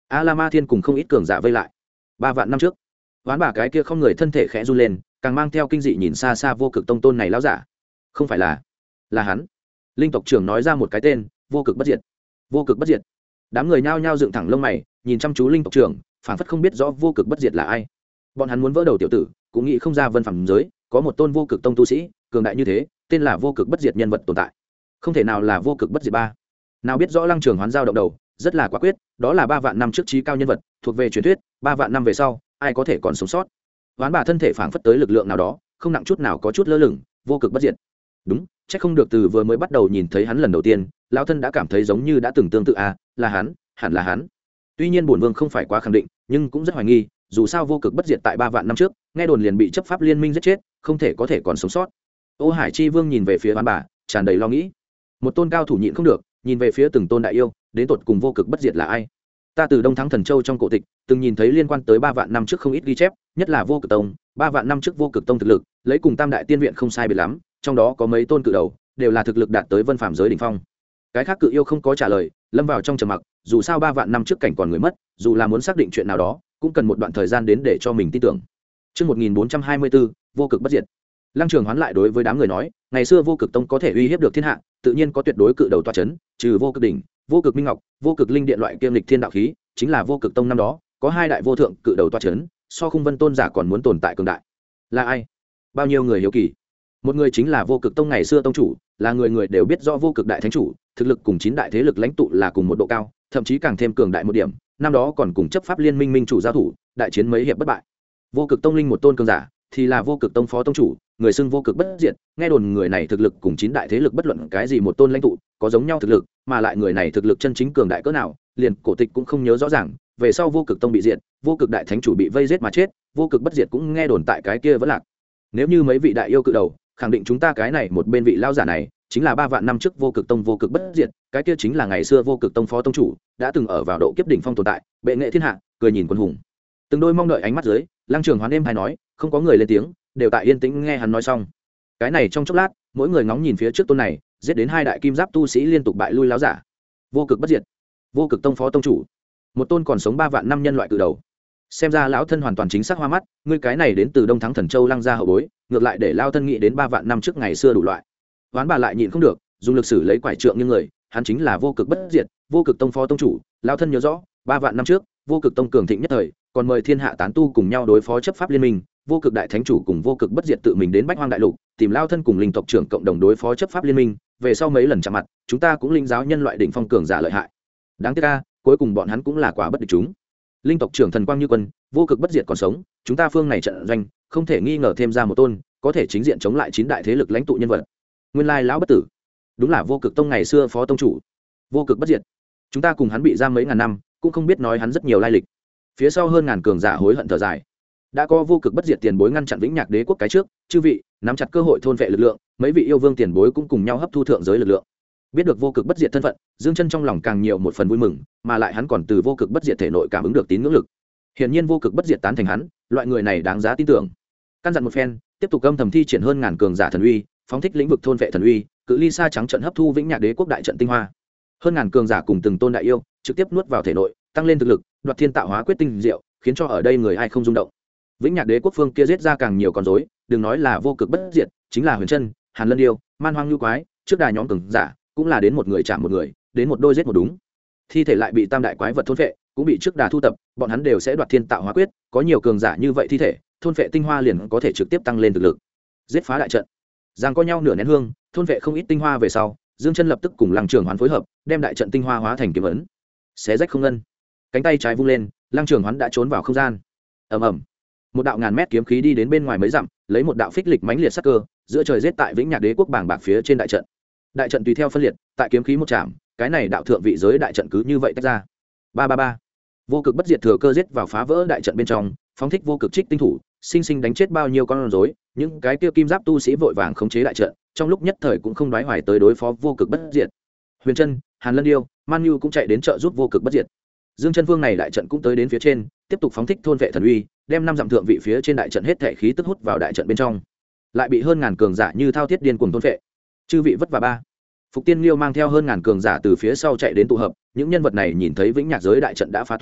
a la ma thiên cùng không ít cường giả vây lại. 3 vạn năm trước, oán bà cái kia không người thân thể khẽ run lên, càng mang theo kinh dị nhìn xa xa vô cực tông tôn này lão giả. Không phải là hắn. Linh tộc trưởng nói ra một cái tên, vô cực bất diệt. Vô cực bất diệt. Đám người nhao nhao dựng thẳng lông mày, nhìn chăm chú linh tộc trưởng, phảng phất không biết rõ vô cực bất diệt là ai. Bọn hắn muốn vỡ đầu tiểu tử, cũng nghĩ không ra vân phẩm giới có một tôn vô cực tông tu sĩ cường đại như thế, tên là vô cực bất diệt nhân vật tồn tại. Không thể nào là vô cực bất diệt ba. Nào biết rõ Lăng Trường Hoán giao động đầu, rất là quả quyết, đó là 3 vạn năm trước trí cao nhân vật, thuộc về truyền thuyết, 3 vạn năm về sau, ai có thể còn sống sót. Hoán bà thân thể phảng phất tới lực lượng nào đó, không nặng chút nào có chút lơ lửng, vô cực bất diệt. Đúng, chắc không được từ vừa mới bắt đầu nhìn thấy hắn lần đầu tiên, lão thân đã cảm thấy giống như đã từng tương tự là hắn, hẳn là hắn. Tuy nhiên bổn vương không phải quá khẳng định, nhưng cũng rất hoài nghi, dù sao vô cực bất diệt tại 3 vạn năm trước, nghe đồn liền bị chấp pháp liên minh giết chết, không thể có thể còn sống sót. Ô Hải Chi Vương nhìn về phía Hoán bà, tràn đầy lo nghĩ. Một tôn cao thủ nhịn không được, nhìn về phía từng tôn đại yêu, đến tột cùng vô cực bất diệt là ai? Ta từ Đông Thắng Thần Châu trong cổ tịch, từng nhìn thấy liên quan tới 3 vạn năm trước không ít ghi chép, nhất là vô cực tông, 3 vạn năm trước vô cực tông thực lực, lấy cùng Tam đại tiên viện không sai biệt lắm, trong đó có mấy tôn cự đầu, đều là thực lực đạt tới vân phàm giới đỉnh phong. Cái khác cự yêu không có trả lời, lâm vào trong trầm mặc, dù sao 3 vạn năm trước cảnh còn người mất, dù là muốn xác định chuyện nào đó, cũng cần một đoạn thời gian đến để cho mình tin tưởng. Chương 1424, vô cực bất diệt. Lăng Trường Hoán lại đối với đám người nói, ngày xưa vô cực tông có thể uy hiếp được thiên hạ, tự nhiên có tuyệt đối cự đầu tọa chấn, trừ vô cực đỉnh, vô cực minh ngọc, vô cực linh điện loại kiêm lịch thiên đạo khí, chính là vô cực tông năm đó, có 2 đại vô thượng cự đầu tọa chấn, so Khung Vân tôn giả còn muốn tồn tại cường đại. Là ai? Bao nhiêu người hiếu kỳ. Một người chính là vô cực tông ngày xưa tông chủ, là người người đều biết rõ vô cực đại thánh chủ, thực lực cùng 9 đại thế lực lãnh tụ là cùng một độ cao, thậm chí càng thêm cường đại một điểm, năm đó còn cùng chấp pháp liên minh minh chủ giao thủ, đại chiến mấy hiệp bất bại. Vô cực tông linh một tôn cường giả, thì là vô cực tông phó tông chủ, người xưng vô cực bất diệt, nghe đồn người này thực lực cùng 9 đại thế lực bất luận cái gì một tôn lãnh tụ có giống nhau thực lực, mà lại người này thực lực chân chính cường đại cỡ nào, liền cổ tịch cũng không nhớ rõ ràng. Về sau vô cực tông bị diệt, vô cực đại thánh chủ bị vây giết mà chết, vô cực bất diệt cũng nghe đồn tại cái kia vẫn lạc. Nếu như mấy vị đại yêu cự đầu khẳng định chúng ta cái này một bên vị lao giả này chính là 3 vạn năm trước vô cực tông vô cực bất diệt, cái kia chính là ngày xưa vô cực tông phó tông chủ, đã từng ở vào độ kiếp đỉnh phong tồn tại, bệ nghệ thiên hạ, cười nhìn quân hùng. Từng đôi mong đợi ánh mắt dưới, Lăng Trường Hoán êm hay nói, không có người lên tiếng, đều tại yên tĩnh nghe hắn nói xong. Cái này trong chốc lát, mỗi người ngóng nhìn phía trước tôn này, giết đến 2 đại kim giáp tu sĩ liên tục bại lui láo giả. Vô cực bất diệt, vô cực tông phó tông chủ, một tôn còn sống 3 vạn năm nhân loại cự đầu. Xem ra lão thân hoàn toàn chính xác hoa mắt, ngươi cái này đến từ Đông Thắng Thần Châu Lăng gia hậu bối, ngược lại để lao thân nghĩ đến 3 vạn năm trước ngày xưa đủ loại. Hoán bà lại nhịn không được, dùng lực sử lấy quải trượng như người, hắn chính là vô cực bất diệt, vô cực tông phó tông chủ, lao thân nhớ rõ, 3 vạn năm trước, vô cực tông cường thịnh nhất thời, còn mời thiên hạ tán tu cùng nhau đối phó chấp pháp liên minh, vô cực đại thánh chủ cùng vô cực bất diệt tự mình đến Bách Hoang đại lục, tìm lao thân cùng linh tộc trưởng cộng đồng đối phó chấp pháp liên minh, về sau mấy lần chạm mặt, chúng ta cũng linh giáo nhân loại đỉnh phong cường giả lợi hại. Đáng tiếc a, cuối cùng bọn hắn cũng là quả bất địch chúng. Linh tộc trưởng thần quang như quân, vô cực bất diệt còn sống, chúng ta phương này trận doanh, không thể nghi ngờ thêm ra một tôn, có thể chính diện chống lại 9 đại thế lực lãnh tụ nhân vật. Nguyên lai lão bất tử, đúng là vô cực tông ngày xưa phó tông chủ, vô cực bất diệt. Chúng ta cùng hắn bị giam mấy ngàn năm, cũng không biết nói hắn rất nhiều lai lịch. Phía sau hơn ngàn cường giả hối hận thở dài. Đã có vô cực bất diệt tiền bối ngăn chặn Vĩnh Nhạc Đế quốc cái trước, chư vị nắm chặt cơ hội thôn vệ lực lượng, mấy vị yêu vương tiền bối cũng cùng nhau hấp thu thượng giới lực lượng. Biết được vô cực bất diệt thân phận, Dương Chân trong lòng càng nhiều một phần vui mừng, mà lại hắn còn từ vô cực bất diệt thể nội cảm ứng được tín ngưỡng lực. Hiển nhiên vô cực bất diệt tán thành hắn, loại người này đáng giá tin tưởng. Căn dặn một phen, tiếp tục âm thầm thi triển hơn ngàn cường giả thần uy, phóng thích lĩnh vực thôn vệ thần uy, cự ly xa trắng trận hấp thu Vĩnh Nhạc Đế quốc đại trận tinh hoa. Hơn ngàn cường giả cùng từng tôn đại yêu, trực tiếp nuốt vào thể nội, tăng lên thực lực, đoạt thiên tạo hóa quyết tinh diệu, khiến cho ở đây người ai không rung động. Vĩnh Nhạc Đế quốc phương kia giết ra càng nhiều con rối, đừng nói là vô cực bất diệt, chính là Huyền Chân, Hàn Lân Điêu, Man Hoang Nhu Quái, trước đài nhóm cường giả, cũng là đến một người chạm một người, đến một đôi giết một đúng. Thi thể lại bị tam đại quái vật thôn phệ, cũng bị trước đà thu tập, bọn hắn đều sẽ đoạt thiên tạo hóa quyết, có nhiều cường giả như vậy thi thể, thôn phệ tinh hoa liền có thể trực tiếp tăng lên thực lực. Giết phá đại trận. Giằng có nhau nửa nén hương, thôn phệ không ít tinh hoa về sau, Dương Chân lập tức cùng Lăng Trường Hoán phối hợp, đem đại trận tinh hoa hóa thành kiếm ấn. Xé rách không ngân. Cánh tay trái vung lên, Lăng Trường Hoán đã trốn vào không gian. Ầm ầm. Một đạo ngàn mét kiếm khí đi đến bên ngoài mấy dặm, lấy một đạo phích lịch mãnh liệt sắc cơ, giữa trời giết tại Vĩnh Nhạc Đế quốc bảng bạc phía trên đại trận. Đại trận tùy theo phân liệt, tại kiếm khí một chạm, cái này đạo thượng vị giới đại trận cứ như vậy tách ra. 333. Vô cực bất diệt thừa cơ giết vào phá vỡ đại trận bên trong, phóng thích vô cực trích tinh thủ, sinh sinh đánh chết bao nhiêu con rối, những cái kia kim giáp tu sĩ vội vàng khống chế đại trận, trong lúc nhất thời cũng không đoái hoài tới đối phó vô cực bất diệt. Huyền Chân, Hàn Lân Điêu, Man Nhu cũng chạy đến trợ giúp vô cực bất diệt. Dương Chân Vương này đại trận cũng tới đến phía trên, tiếp tục phóng thích thôn vệ thần uy, đem 5 dặm thượng vị phía trên đại trận hết thể khí tức hút vào đại trận bên trong, lại bị hơn ngàn cường giả như thao thiết điên cuồng thôn vệ. Chư vị vất vả ba. Phục Tiên Liêu mang theo hơn ngàn cường giả từ phía sau chạy đến tụ hợp, những nhân vật này nhìn thấy Vĩnh Nhạc giới đại trận đã phá thoái,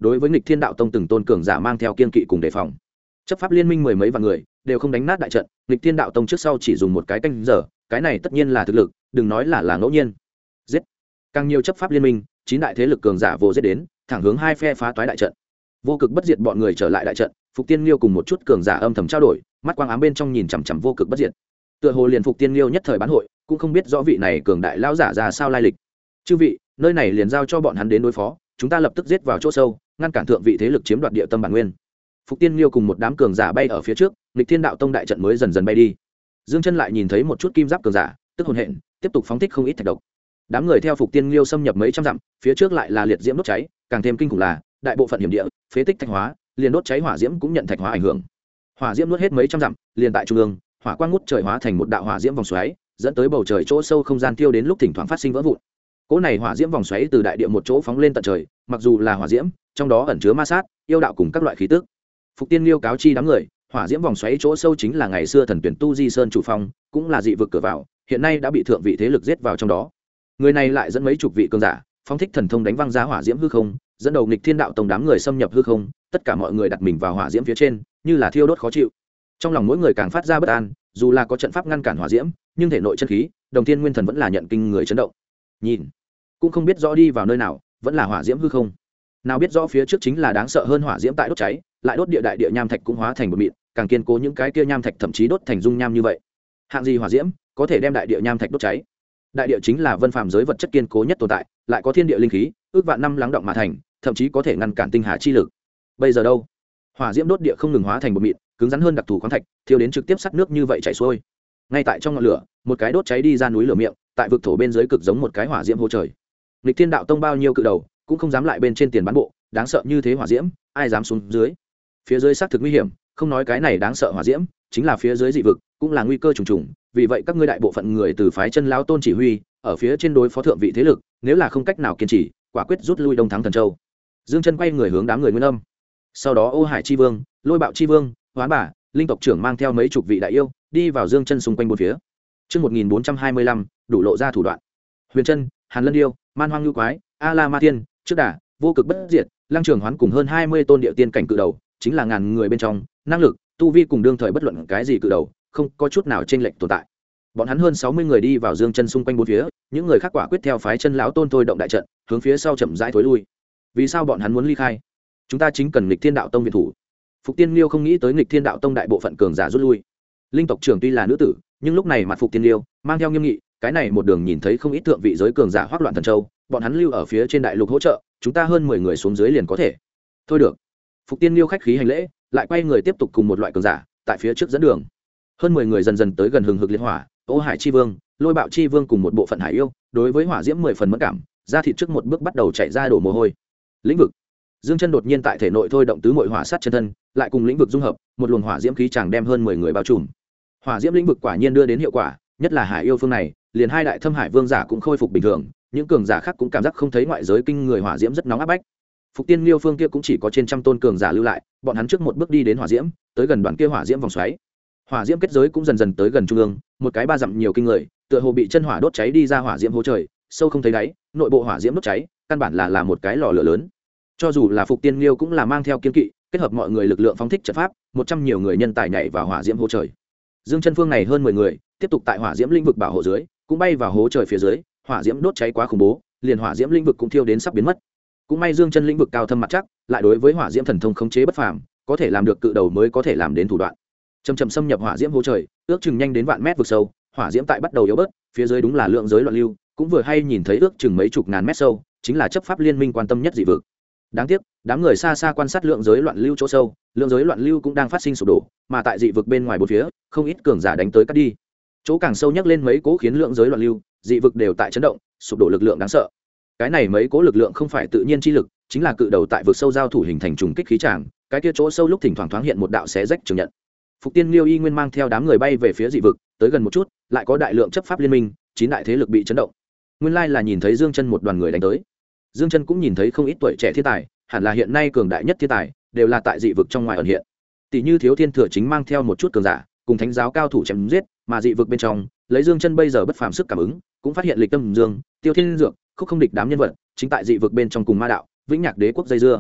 đối với nghịch thiên đạo tông từng tôn cường giả mang theo kiên kỵ cùng đề phòng. Chấp pháp liên minh mười mấy vạn người đều không đánh nát đại trận, nghịch thiên đạo tông trước sau chỉ dùng một cái canh giờ, cái này tất nhiên là thực lực, đừng nói là ngẫu nhiên. Giết càng nhiều chấp pháp liên minh, 9 đại thế lực cường giả vô giết đến, thẳng hướng hai phe phá toái đại trận. Vô cực bất diệt bọn người trở lại đại trận, Phục Tiên Liêu cùng một chút cường giả âm thầm trao đổi, mắt quang ám bên trong nhìn chằm chằm vô cực bất diệt. Tựa hồ liền Phục Tiên Liêu nhất thời bán hội, cũng không biết rõ vị này cường đại lão giả ra sao lai lịch. Chư vị, nơi này liền giao cho bọn hắn đến đối phó, chúng ta lập tức giết vào chỗ sâu, ngăn cản thượng vị thế lực chiếm đoạt địa tâm bản nguyên. Phục Tiên Liêu cùng một đám cường giả bay ở phía trước, nghịch thiên đạo tông đại trận mới dần dần bay đi. Dương Chân lại nhìn thấy một chút kim giáp cường giả, tức hồn hện, tiếp tục phóng thích không ít thạch độc. Đám người theo Phục Tiên Liêu xâm nhập mấy trăm dặm, phía trước lại là liệt diễm đốt cháy, càng thêm kinh khủng là đại bộ phận hiểm địa, phế tích thạch hóa, liền đốt cháy hỏa diễm cũng nhận thạch hóa ảnh hưởng. Hỏa diễm nuốt hết mấy trăm dặm, liền tại trung ương, hỏa quang ngút trời hóa thành một đạo hỏa diễm vòng xoáy, dẫn tới bầu trời chỗ sâu không gian tiêu đến lúc thỉnh thoảng phát sinh vỡ vụn. Cỗ này hỏa diễm vòng xoáy từ đại địa một chỗ phóng lên tận trời, mặc dù là hỏa diễm, trong đó ẩn chứa ma sát, yêu đạo cùng các loại khí tức. Phục Tiên Liêu cáo chi đám người, hỏa diễm vòng xoáy chỗ sâu chính là ngày xưa thần tuyển tu di sơn chủ phong, cũng là dị vực cửa vào, hiện nay đã bị thượng vị thế lực giết vào trong đó. Người này lại dẫn mấy chục vị cường giả, phóng thích thần thông đánh văng ra hỏa diễm hư không, dẫn đầu nghịch thiên đạo tông đám người xâm nhập hư không, tất cả mọi người đặt mình vào hỏa diễm phía trên, như là thiêu đốt khó chịu. Trong lòng mỗi người càng phát ra bất an, dù là có trận pháp ngăn cản hỏa diễm, nhưng thể nội chân khí, đồng thiên nguyên thần vẫn là nhận kinh người chấn động. Nhìn, cũng không biết rõ đi vào nơi nào, vẫn là hỏa diễm hư không. Nào biết rõ phía trước chính là đáng sợ hơn hỏa diễm tại đốt cháy, lại đốt địa đại địa nham thạch cũng hóa thành một mịn, càng kiên cố những cái kia nham thạch thậm chí đốt thành dung nham như vậy. Hạng gì hỏa diễm có thể đem đại địa nham thạch đốt cháy? Đại địa chính là vân phàm giới vật chất kiên cố nhất tồn tại, lại có thiên địa linh khí, ước vạn năm lắng động mà thành, thậm chí có thể ngăn cản tinh hà chi lực. Bây giờ đâu? Hỏa diễm đốt địa không ngừng hóa thành một mịn, cứng rắn hơn đặc thù khoáng thạch, thiêu đến trực tiếp sắt nước như vậy chảy xuôi. Ngay tại trong ngọn lửa, một cái đốt cháy đi ra núi lửa miệng, tại vực thổ bên dưới cực giống một cái hỏa diễm hô trời. Lịch Thiên đạo tông bao nhiêu cự đầu, cũng không dám lại bên trên tiền bán bộ, đáng sợ như thế hỏa diễm, ai dám xuống dưới? Phía dưới xác thực nguy hiểm, không nói cái này đáng sợ hỏa diễm, chính là phía dưới dị vực, cũng là nguy cơ trùng trùng, vì vậy các ngươi đại bộ phận người từ phái chân lão tôn chỉ huy, ở phía trên đối phó thượng vị thế lực, nếu là không cách nào kiên trì, quả quyết rút lui Đông Thắng Thần Châu. Dương Chân quay người hướng đám người Nguyên Âm. Sau đó Ô Hải chi vương, Lôi Bạo chi vương, Hoán Bà, linh tộc trưởng mang theo mấy chục vị đại yêu, đi vào Dương Chân xung quanh bốn phía. Chương 1425, đủ lộ ra thủ đoạn. Huyền Chân, Hàn Lân Điêu, Man Hoang Lưu Quái, A La Ma Tiên, Trước Đà, Vô Cực Bất Diệt, Lăng Trường Hoán cùng hơn 20 tôn địa tiên cảnh cự đầu, chính là ngàn người bên trong, năng lực, tu vi cùng đương thời bất luận cái gì cự đầu, không có chút nào chênh lệch tồn tại. Bọn hắn hơn 60 người đi vào Dương Chân xung quanh bốn phía, những người khác quả quyết theo phái chân lão tôn thôi động đại trận, hướng phía sau chậm rãi thối lui. Vì sao bọn hắn muốn ly khai? Chúng ta chính cần Nghịch Thiên đạo tông viện thủ. Phục Tiên Liêu không nghĩ tới Nghịch Thiên đạo tông đại bộ phận cường giả rút lui. Linh tộc trưởng tuy là nữ tử, nhưng lúc này mặt Phục Tiên Liêu mang theo nghiêm nghị, cái này một đường nhìn thấy không ít thượng vị giới cường giả hoắc loạn thần châu, bọn hắn lưu ở phía trên đại lục hỗ trợ, chúng ta hơn 10 người xuống dưới liền có thể. Thôi được. Phục Tiên Liêu khách khí hành lễ, lại quay người tiếp tục cùng một loại cường giả tại phía trước dẫn đường. Hơn 10 người dần dần tới gần hừng hực liệt hỏa, Ô Hải chi vương, Lôi Bạo chi vương cùng một bộ phận hải yêu, đối với hỏa diễm 10 phần mẫn cảm, da thịt trước một bước bắt đầu chạy ra đổ mồ hôi. Lĩnh vực. Dương Chân đột nhiên tại thể nội thôi động tứ muội hỏa sát chân thân, lại cùng lĩnh vực dung hợp, một luồng hỏa diễm khí chàng đem hơn 10 người bao trùm. Hỏa diễm lĩnh vực quả nhiên đưa đến hiệu quả, nhất là hải yêu phương này, liền hai đại thâm hải vương giả cũng khôi phục bình thường, những cường giả khác cũng cảm giác không thấy ngoại giới kinh người hỏa diễm rất nóng áp bách. Phục Tiên Liêu phương kia cũng chỉ có trên trăm tôn cường giả lưu lại, bọn hắn trước một bước đi đến hỏa diễm, tới gần đoàn kia hỏa diễm vòng xoáy. Hỏa diễm kết giới cũng dần dần tới gần trung ương, một cái ba dặm nhiều kinh người, tựa hồ bị chân hỏa đốt cháy đi ra hỏa diễm hố trời, sâu không thấy đáy, nội bộ hỏa diễm đốt cháy, căn bản là một cái lò lửa lớn. Cho dù là Phục Tiên Liêu cũng là mang theo kiên kỵ, kết hợp mọi người lực lượng phóng thích trận pháp, 100 nhiều người nhân tài nhảy vào hỏa diễm hố trời. Dương Chân phương này hơn 10 người, tiếp tục tại hỏa diễm lĩnh vực bảo hộ dưới, cũng bay vào hố trời phía dưới, hỏa diễm đốt cháy quá khủng bố, liền hỏa diễm lĩnh vực cũng thiêu đến sắp biến mất. Cũng may Dương Chân lĩnh vực cao thâm mặt chắc, lại đối với hỏa diễm thần thông khống chế bất phàm, có thể làm được cự đầu mới có thể làm đến thủ đoạn. Chậm chậm xâm nhập hỏa diễm hố trời, ước chừng nhanh đến vạn mét vực sâu, hỏa diễm tại bắt đầu yếu bớt, phía dưới đúng là lượng giới loạn lưu, cũng vừa hay nhìn thấy ước chừng mấy chục ngàn mét sâu, chính là chấp pháp liên minh quan tâm nhất dị vực. Đáng tiếc, đám người xa xa quan sát lượng giới loạn lưu chỗ sâu, lượng giới loạn lưu cũng đang phát sinh sụp đổ, mà tại dị vực bên ngoài bốn phía, không ít cường giả đánh tới cắt đi. Chỗ càng sâu nhắc lên mấy cố khiến lượng giới loạn lưu, dị vực đều tại chấn động, sụp đổ lực lượng đáng sợ. Cái này mấy cố lực lượng không phải tự nhiên chi lực, chính là cự đầu tại vực sâu giao thủ hình thành trùng kích khí tràng, cái kia chỗ sâu lúc thỉnh thoảng thoáng hiện một đạo xé rách trường nhận. Phục Tiên Liêu y nguyên mang theo đám người bay về phía dị vực, tới gần một chút, lại có đại lượng chấp pháp liên minh, 9 đại thế lực bị chấn động. Nguyên lai là nhìn thấy Dương Chân một đoàn người đánh tới. Dương Chân cũng nhìn thấy không ít tuổi trẻ thiên tài, hẳn là hiện nay cường đại nhất thiên tài, đều là tại dị vực trong ngoài ẩn hiện. Tỷ như Thiếu Thiên Thừa chính mang theo một chút cường giả, cùng thánh giáo cao thủ chém giết, mà dị vực bên trong, lấy Dương Chân bây giờ bất phàm sức cảm ứng, cũng phát hiện Lịch Tâm Dương, Tiêu Thiên Dược, Khúc Không Địch đám nhân vật, chính tại dị vực bên trong cùng ma đạo, Vĩnh Nhạc Đế quốc dây dưa.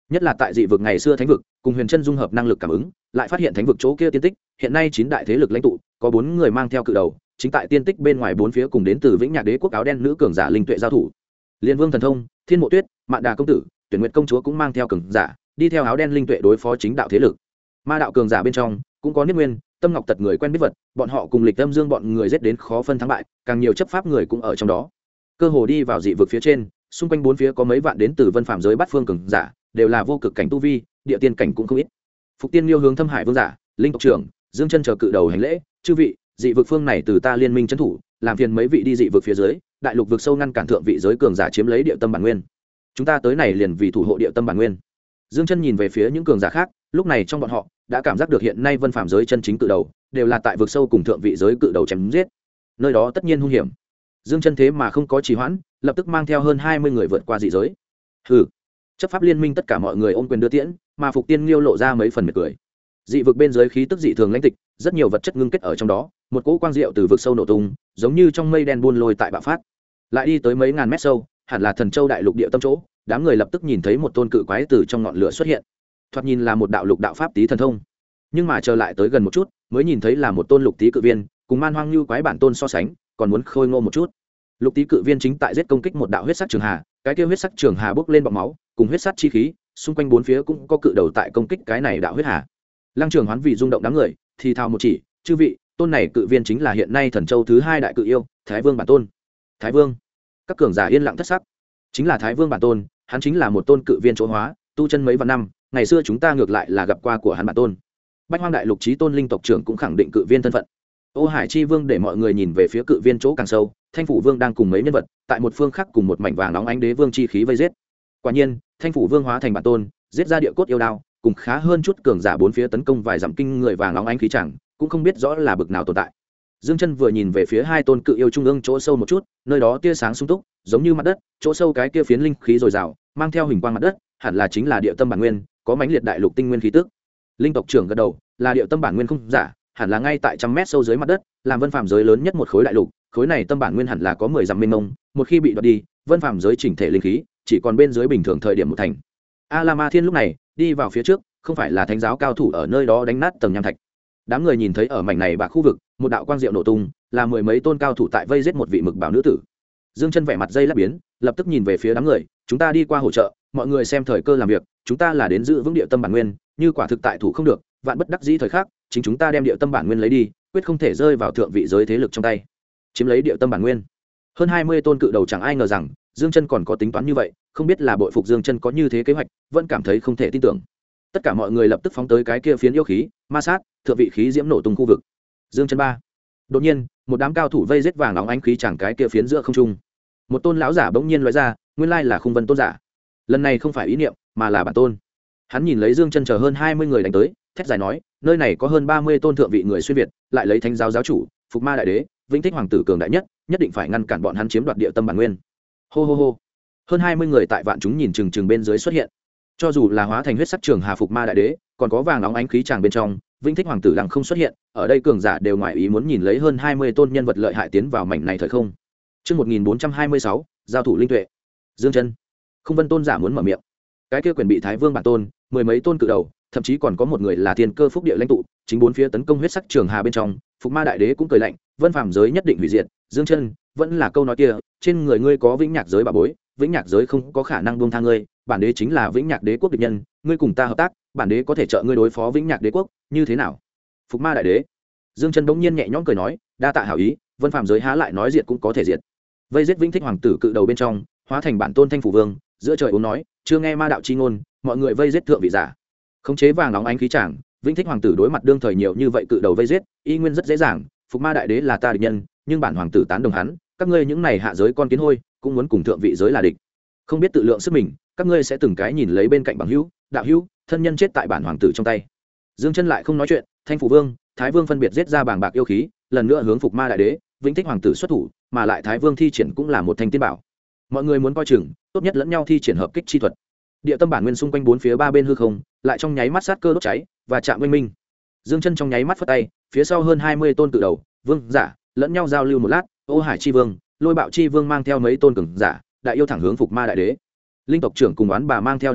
nhất là tại dị vực ngày xưa thánh vực cùng huyền chân dung hợp năng lực cảm ứng, lại phát hiện thánh vực chỗ kia tiên tích. Hiện nay 9 đại thế lực lãnh tụ có 4 người mang theo cự đầu, chính tại tiên tích bên ngoài 4 phía cùng đến từ Vĩnh Nhạc Đế quốc áo đen nữ cường giả linh tuệ giao thủ. Liên Vương Thần Thông, Thiên Mộ Tuyết, Mạn Đà công tử, Tuyển Nguyệt công chúa cũng mang theo cường giả, đi theo áo đen linh tuệ đối phó chính đạo thế lực. Ma đạo cường giả bên trong cũng có Niết Nguyên, Tâm Ngọc Tật người quen biết vật, bọn họ cùng Lịch Âm Dương bọn người giết đến khó phân thắng bại, càng nhiều chấp pháp người cũng ở trong đó. Cơ hồ đi vào dị vực phía trên, xung quanh 4 phía có mấy vạn đến từ Vân Phàm giới bát phương cường giả, đều là vô cực cảnh tu vi, địa tiên cảnh cũng không ít. Phục Tiên Liêu hướng Thâm Hải vương giả, linh tộc trưởng, Dương Chân chờ cự đầu hành lễ, chư vị, dị vực phương này từ ta liên minh trấn thủ, làm phiền mấy vị đi dị vực phía dưới, đại lục vực sâu ngăn cản thượng vị giới cường giả chiếm lấy địa tâm bản nguyên. Chúng ta tới này liền vì thủ hộ địa tâm bản nguyên. Dương Chân nhìn về phía những cường giả khác, lúc này trong bọn họ đã cảm giác được hiện nay Vân Phàm giới chân chính cự đầu đều là tại vực sâu cùng thượng vị giới cự đầu chém giết. Nơi đó tất nhiên hung hiểm. Dương Chân thế mà không có trì hoãn, lập tức mang theo hơn 20 người vượt qua dị giới. Hừ. Chấp pháp liên minh tất cả mọi người ôm quyền đưa tiễn, mà Phục Tiên Liêu lộ ra mấy phần mệt cười. Dị vực bên dưới khí tức dị thường lãnh tịch, rất nhiều vật chất ngưng kết ở trong đó, một cỗ quang diệu từ vực sâu nổ tung, giống như trong mây đen buôn lôi tại bạo phát. Lại đi tới mấy ngàn mét sâu, hẳn là Thần Châu đại lục địa tâm chỗ, đám người lập tức nhìn thấy một tôn cự quái từ trong ngọn lửa xuất hiện. Thoạt nhìn là một đạo lục đạo pháp tí thần thông, nhưng mà chờ lại tới gần một chút, mới nhìn thấy là một tôn lục tí cự viên, cùng Man Hoang Như quái bản tôn so sánh, còn muốn khôi ngô một chút. Lục tí cự viên chính tại giết công kích một đạo huyết sắc trường hà, cái kia huyết sắc trường hà bốc lên bọt máu, cùng huyết sắc chi khí, xung quanh 4 phía cũng có cự đầu tại công kích cái này đạo huyết hà. Lăng Trường Hoán vì rung động đám người, thì thào một chỉ, chư vị, tôn này cự viên chính là hiện nay Thần Châu thứ 2 đại cự yêu, Thái Vương bản tôn. Thái Vương? Các cường giả yên lặng thất sắc. Chính là Thái Vương bản tôn, hắn chính là một tôn cự viên chỗ hóa, tu chân mấy vạn năm, ngày xưa chúng ta ngược lại là gặp qua của hắn bản tôn. Bách Hoang đại lục chí tôn linh tộc trưởng cũng khẳng định cự viên thân phận. Ô Hải Chi Vương để mọi người nhìn về phía cự viên chỗ càng sâu, Thanh Phủ Vương đang cùng mấy nhân vật, tại một phương khác cùng một mảnh vàng nóng ánh đế vương chi khí vây giết. Quả nhiên, Thanh Phủ Vương hóa thành bản tôn, giết ra địa cốt yêu đao, cùng khá hơn chút cường giả 4 phía tấn công vài dặm kinh người vàng nóng ánh khí chẳng, cũng không biết rõ là bực nào tồn tại. Dương Chân vừa nhìn về phía hai tôn cự yêu trung ương chỗ sâu một chút, nơi đó tia sáng sung túc, giống như mặt đất, chỗ sâu cái kia phiến linh khí dồi dào, mang theo hình quang mặt đất, hẳn là chính là địa tâm bản nguyên, có mãnh liệt đại lục tinh nguyên khí tức. Linh tộc trưởng gật đầu, là địa tâm bản nguyên không giả, hẳn là ngay tại trăm mét sâu dưới mặt đất, làm Vân Phàm giới lớn nhất một khối đại lục, khối này tâm bản nguyên hẳn là có 10 dặm mênh mông, một khi bị đoạt đi, Vân Phàm giới chỉnh thể linh khí chỉ còn bên dưới bình thường thời điểm một thành. A La Ma Thiên lúc này đi vào phía trước, không phải là thánh giáo cao thủ ở nơi đó đánh nát tầng nham thạch. Đám người nhìn thấy ở mảnh này bạc khu vực, một đạo quang diệu nổ tung, là mười mấy tôn cao thủ tại vây giết một vị mực bảo nữ tử. Dương Chân vẻ mặt dây lắc biến, lập tức nhìn về phía đám người, chúng ta đi qua hỗ trợ, mọi người xem thời cơ làm việc, chúng ta là đến giữ vững địa tâm bản nguyên, như quả thực tại thủ không được, vạn bất đắc dĩ thời khắc, chính chúng ta đem địa tâm bản nguyên lấy đi, quyết không thể rơi vào thượng vị giới thế lực trong tay. Chiếm lấy địa tâm bản nguyên. Hơn 20 tôn cự đầu chẳng ai ngờ rằng Dương Chân còn có tính toán như vậy, không biết là bội phục Dương Chân có như thế kế hoạch, vẫn cảm thấy không thể tin tưởng. Tất cả mọi người lập tức phóng tới cái kia phiến yêu khí, ma sát, thượng vị khí diễm nổ tung khu vực. Dương Chân 3. Đột nhiên, một đám cao thủ vây giết vàng nóng ánh khí chẳng cái kia phiến giữa không trung. Một tôn lão giả bỗng nhiên lóe ra, nguyên lai là Khung Vân tôn giả. Lần này không phải ý niệm, mà là bản tôn. Hắn nhìn lấy Dương Chân chờ hơn 20 người đánh tới, thét dài nói, nơi này có hơn 30 tôn thượng vị người xuyên việt, lại lấy thánh giáo giáo chủ, Phục Ma đại đế, Vĩnh Thích hoàng tử cường đại nhất, nhất định phải ngăn cản bọn hắn chiếm đoạt địa tâm bản nguyên. Hô hô hô. Hơn 20 người tại vạn chúng nhìn chừng bên dưới xuất hiện. Cho dù là hóa thành huyết sắc trường hà Phục Ma đại đế, còn có vàng nóng ánh khí tràng bên trong, Vĩnh Thích hoàng tử lặng không xuất hiện, ở đây cường giả đều ngoài ý muốn nhìn lấy hơn 20 tôn nhân vật lợi hại tiến vào mảnh này thời không. Chương 1426, giao thủ linh tuệ. Dương Chân. Không Vân tôn giả muốn mở miệng. Cái kia quyền bị Thái Vương bản tôn, mười mấy tôn cự đầu, thậm chí còn có một người là thiên cơ phúc địa lãnh tụ, chính bốn phía tấn công huyết sắc trường hà bên trong, Phục Ma đại đế cũng cười lạnh, Vân Phàm giới nhất định hủy diệt. Dương Chân, vẫn là câu nói kia, trên người ngươi có Vĩnh Nhạc giới bà bối, Vĩnh Nhạc giới không có khả năng buông tha ngươi, bản đế chính là Vĩnh Nhạc đế quốc địch nhân, ngươi cùng ta hợp tác, bản đế có thể trợ ngươi đối phó Vĩnh Nhạc đế quốc, như thế nào? Phục Ma đại đế. Dương Chân bỗng nhiên nhẹ nhõm cười nói, đa tạ hảo ý, Vân Phàm giới há lại nói diệt cũng có thể diệt. Vây giết Vĩnh Thích hoàng tử cự đầu bên trong, hóa thành bản tôn Thanh Phủ Vương, giữa trời uống nói, chưa nghe ma đạo chi ngôn, mọi người vây giết thượng vị giả. Khống chế vàng nóng ánh khí tràng, Vĩnh Thích hoàng tử đối mặt đương thời nhiều như vậy cự đầu vây giết, y nguyên rất dễ dàng, Phục Ma đại đế là ta địch nhân, nhưng bản hoàng tử tán đồng hắn, các ngươi những này hạ giới con kiến hôi, cũng muốn cùng thượng vị giới là địch. Không biết tự lượng sức mình, các ngươi sẽ từng cái nhìn lấy bên cạnh bằng hữu, đạo hữu, thân nhân chết tại bản hoàng tử trong tay. Dương Chân lại không nói chuyện, Thanh Phủ Vương, Thái Vương phân biệt giết ra bàng bạc yêu khí, lần nữa hướng Phục Ma đại đế, Vĩnh Thích hoàng tử xuất thủ, mà lại Thái Vương thi triển cũng là một thanh tiên bảo. Mọi người muốn coi chừng, tốt nhất lẫn nhau thi triển hợp kích chi thuật. Địa tâm bản nguyên xung quanh bốn phía ba bên hư không, lại trong nháy mắt sát cơ đốt cháy và chạm oanh minh. Dương Chân trong nháy mắt phất tay, phía sau hơn 20 tôn cự đầu, vương giả, lẫn nhau giao lưu một lát, Ô Hải Chi Vương, Lôi Bạo Chi Vương mang theo mấy tôn cường giả, đại yêu thẳng hướng Phục Ma đại đế. Linh tộc trưởng cùng Oán Bà mang theo đại yêu,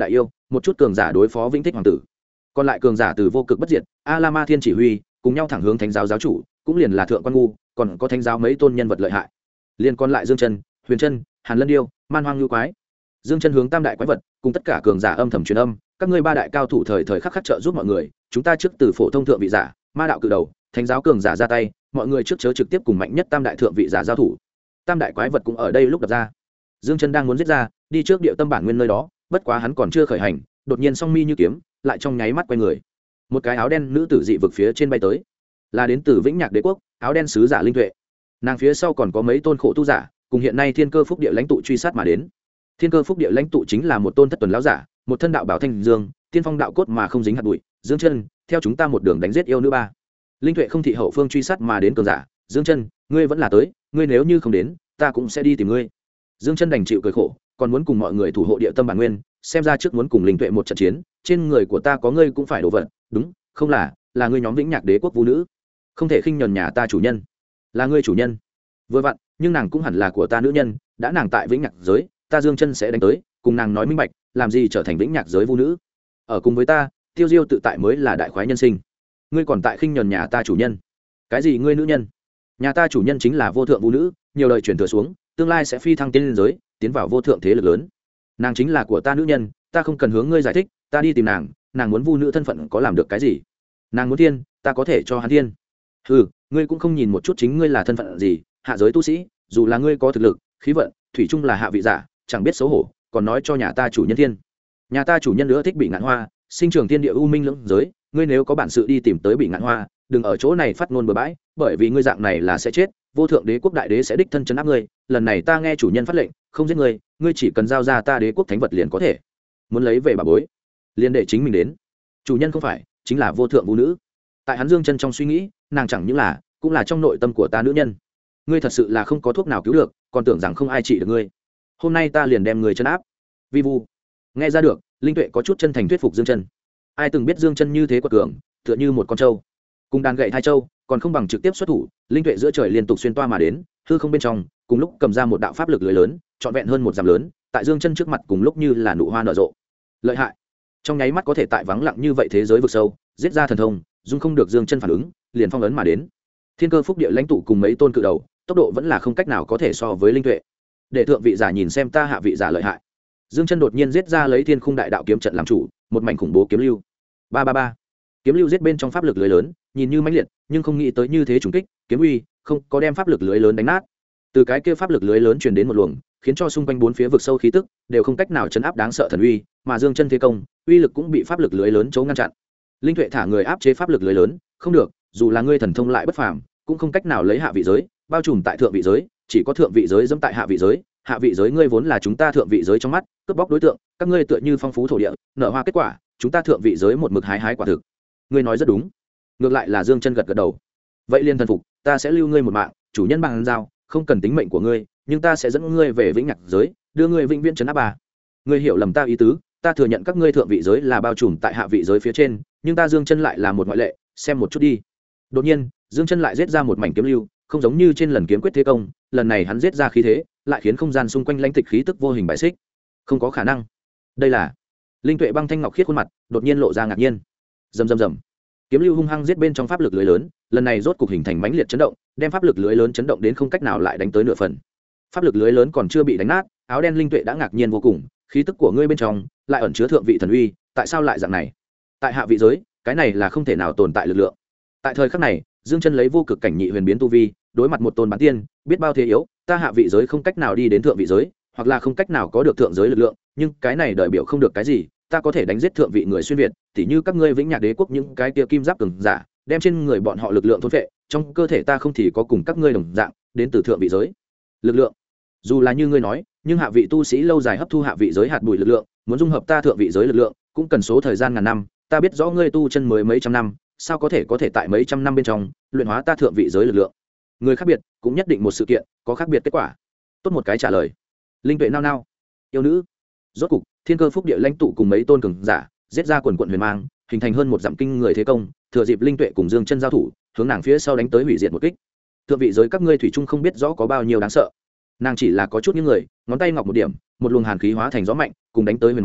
một chút cường giả đối phó vĩnh thích hoàng tử, còn lại cường giả từ vô cực bất diệt a la ma thiên chỉ huy cùng nhau thẳng hướng thánh giáo giáo chủ, cũng liền là thượng quan ngu, còn có thánh giáo mấy tôn nhân vật lợi hại. Liên còn lại Dương Chân, Huyền Chân, Hàn Lân Điêu, Man Hoang Lưu Quái. Dương Chân hướng tam đại quái vật cùng tất cả cường giả âm thầm truyền âm, các ngươi ba đại cao thủ thời thời khắc khắc trợ giúp mọi người, chúng ta trước từ phổ thông thượng vị giả, ma đạo cự đầu, thánh giáo cường giả ra tay, mọi người trước chớ trực tiếp cùng mạnh nhất tam đại thượng vị giả giao thủ. Tam đại quái vật cũng ở đây lúc đập ra. Dương Chân đang muốn giết ra, đi trước địa tâm bản nguyên nơi đó, bất quá hắn còn chưa khởi hành, đột nhiên song mi như kiếm, lại trong nháy mắt quay người. Một cái áo đen nữ tử dị vực phía trên bay tới, là đến từ Vĩnh Nhạc Đế quốc, áo đen sứ giả Linh Tuệ. Nàng phía sau còn có mấy tôn khổ tu giả, cùng hiện nay Thiên Cơ Phúc Địa lãnh tụ truy sát mà đến. Thiên Cơ Phúc Địa lãnh tụ chính là một tôn thất tuần lão giả, một thân đạo bảo thanh dương, tiên phong đạo cốt mà không dính hạt bụi. Dương Chân, theo chúng ta một đường đánh giết yêu nữ ba. Linh Tuệ không thị hậu phương truy sát mà đến cường giả, Dương Chân, ngươi vẫn là tới, ngươi nếu như không đến, ta cũng sẽ đi tìm ngươi. Dương Chân đành chịu cười khổ, còn muốn cùng mọi người thủ hộ địa tâm bản nguyên, xem ra trước muốn cùng Linh Tuệ một trận chiến, trên người của ta có ngươi cũng phải đổ vật, đúng, không là ngươi nhóm Vĩnh Nhạc Đế quốc vũ nữ, không thể khinh nhẫn nhà ta chủ nhân, là ngươi chủ nhân. Vừa vặn, nhưng nàng cũng hẳn là của ta nữ nhân, đã nàng tại Vĩnh Nhạc giới, ta Dương Chân sẽ đánh tới, cùng nàng nói minh bạch, làm gì trở thành Vĩnh Nhạc giới vũ nữ, ở cùng với ta, tiêu diêu tự tại mới là đại khoái nhân sinh. Ngươi còn tại khinh nhẫn nhà ta chủ nhân? Cái gì ngươi nữ nhân? Nhà ta chủ nhân chính là vô thượng vũ nữ, nhiều đời truyền thừa xuống, tương lai sẽ phi thăng tiên liên giới, tiến vào vô thượng thế lực lớn. Nàng chính là của ta nữ nhân, ta không cần hướng ngươi giải thích, ta đi tìm nàng, nàng muốn vu nữ thân phận có làm được cái gì? Nàng muốn thiên, ta có thể cho hắn thiên. Ừ, ngươi cũng không nhìn một chút chính ngươi là thân phận gì, hạ giới tu sĩ, dù là ngươi có thực lực, khí vận, thủy chung là hạ vị giả, chẳng biết xấu hổ, còn nói cho nhà ta chủ nhân thiên. Nhà ta chủ nhân nữa thích bị ngạn hoa, sinh trưởng thiên địa u minh lưỡng giới, ngươi nếu có bản sự đi tìm tới bị ngạn hoa, đừng ở chỗ này phát ngôn bừa bãi, bởi vì ngươi dạng này là sẽ chết, vô thượng đế quốc đại đế sẽ đích thân trấn áp ngươi, lần này ta nghe chủ nhân phát lệnh, không giết ngươi, ngươi chỉ cần giao ra ta đế quốc thánh vật liền có thể. Muốn lấy về bà bối, liền để chính mình đến. Chủ nhân không phải, chính là vô thượng vũ nữ. Tại hắn Dương Chân trong suy nghĩ, nàng chẳng những là, cũng là trong nội tâm của ta nữ nhân. Ngươi thật sự là không có thuốc nào cứu được, còn tưởng rằng không ai trị được ngươi. Hôm nay ta liền đem ngươi trấn áp. Vi vu. Nghe ra được, Linh Tuệ có chút chân thành thuyết phục Dương Chân. Ai từng biết Dương Chân như thế quật cường, tựa như một con trâu, cùng đàn gậy thai trâu, còn không bằng trực tiếp xuất thủ. Linh Tuệ giữa trời liên tục xuyên toa mà đến, hư không bên trong, cùng lúc cầm ra một đạo pháp lực lưới lớn, trọn vẹn hơn một dặm lớn, tại Dương Chân trước mặt cùng lúc như là nụ hoa nở rộ. Lợi hại. Trong nháy mắt có thể tại vắng lặng như vậy thế giới vực sâu, giết ra thần thông, dung không được Dương Chân phản ứng, liền phong ấn mà đến. Thiên Cơ Phúc Địa lãnh tụ cùng mấy tôn cự đầu, tốc độ vẫn là không cách nào có thể so với Linh Tuệ. Để thượng vị giả nhìn xem ta hạ vị giả lợi hại. Dương Chân đột nhiên giết ra lấy Thiên Khung Đại Đạo kiếm trận làm chủ, một mảnh khủng bố kiếm lưu. Ba ba ba. Kiếm lưu giết bên trong pháp lực lưới lớn, nhìn như mãnh liệt, nhưng không nghĩ tới như thế trùng kích, kiếm uy không có đem pháp lực lưới lớn đánh nát. Từ cái kia pháp lực lưới lớn truyền đến một luồng, khiến cho xung quanh bốn phía vực sâu khí tức đều không cách nào chấn áp đáng sợ thần uy, mà Dương Chân thế công, uy lực cũng bị pháp lực lưới lớn chấu ngăn chặn. Linh Tuệ thả người áp chế pháp lực lưới lớn, không được, dù là ngươi thần thông lại bất phàm, cũng không cách nào lấy hạ vị giới, bao trùm tại thượng vị giới, chỉ có thượng vị giới dẫm tại hạ vị giới, hạ vị giới ngươi vốn là chúng ta thượng vị giới trong mắt, cướp bóc đối tượng, các ngươi tựa như phong phú thổ địa, nở hoa kết quả, chúng ta thượng vị giới một mực hái hái quả thực. Ngươi nói rất đúng. Ngược lại là Dương Chân gật gật đầu. Vậy liên thần phục, ta sẽ lưu ngươi một mạng, chủ nhân bằng giao, không cần tính mệnh của ngươi, nhưng ta sẽ dẫn ngươi về Vĩnh Nhạc giới, đưa ngươi vĩnh viễn trấn áp bà. Ngươi hiểu lầm ta ý tứ, ta thừa nhận các ngươi thượng vị giới là bao trùm tại hạ vị giới phía trên, nhưng ta Dương Chân lại là một ngoại lệ, xem một chút đi. Đột nhiên, Dương Chân lại giết ra một mảnh kiếm lưu, không giống như trên lần kiếm quyết thế công, lần này hắn giết ra khí thế, lại khiến không gian xung quanh lãnh tịch khí tức vô hình bại xích. Không có khả năng. Đây là Linh Tuệ băng thanh ngọc khiết khuôn mặt, đột nhiên lộ ra ngạc nhiên. Rầm rầm rầm. Kiếm lưu hung hăng giết bên trong pháp lực lưới lớn, lần này rốt cục hình thành mãnh liệt chấn động, đem pháp lực lưới lớn chấn động đến không cách nào lại đánh tới nửa phần. Pháp lực lưới lớn còn chưa bị đánh nát, áo đen Linh Tuệ đã ngạc nhiên vô cùng, khí tức của ngươi bên trong lại ẩn chứa thượng vị thần uy, tại sao lại dạng này? Tại hạ vị giới, cái này là không thể nào tồn tại lực lượng. Tại thời khắc này, Dương Chân lấy vô cực cảnh nhị huyền biến tu vi, đối mặt một tôn bán tiên, biết bao thế yếu, ta hạ vị giới không cách nào đi đến thượng vị giới, hoặc là không cách nào có được thượng giới lực lượng, nhưng cái này đại biểu không được cái gì, ta có thể đánh giết thượng vị người xuyên việt, tỉ như các ngươi Vĩnh Nhạc Đế quốc những cái kia kim giáp cường giả, đem trên người bọn họ lực lượng thôn phệ, trong cơ thể ta không thì có cùng các ngươi đồng dạng, đến từ thượng vị giới. Lực lượng. Dù là như ngươi nói, nhưng hạ vị tu sĩ lâu dài hấp thu hạ vị giới hạt bụi lực lượng, muốn dung hợp ta thượng vị giới lực lượng, cũng cần số thời gian ngàn năm, ta biết rõ ngươi tu chân mới mấy trăm năm, sao có thể tại mấy trăm năm bên trong luyện hóa ta thượng vị giới lực lượng. Người khác biệt, cũng nhất định một sự kiện, có khác biệt kết quả. Tốt một cái trả lời. Linh Tuệ nao nao. Yêu nữ. Rốt cục, Thiên Cơ Phúc Địa lãnh tụ cùng mấy tôn cường giả, giết ra quần quần huyền mang, hình thành hơn một dặm kinh người thế công, thừa dịp Linh Tuệ cùng Dương Chân giao thủ, hướng nàng phía sau đánh tới hủy diệt một kích. Thượng vị giới các ngươi thủy chung không biết rõ có bao nhiêu đáng sợ. Nàng chỉ là có chút những người, ngón tay ngọc một điểm, một luồng hàn khí hóa thành gió mạnh, cùng đánh tới huyền mang,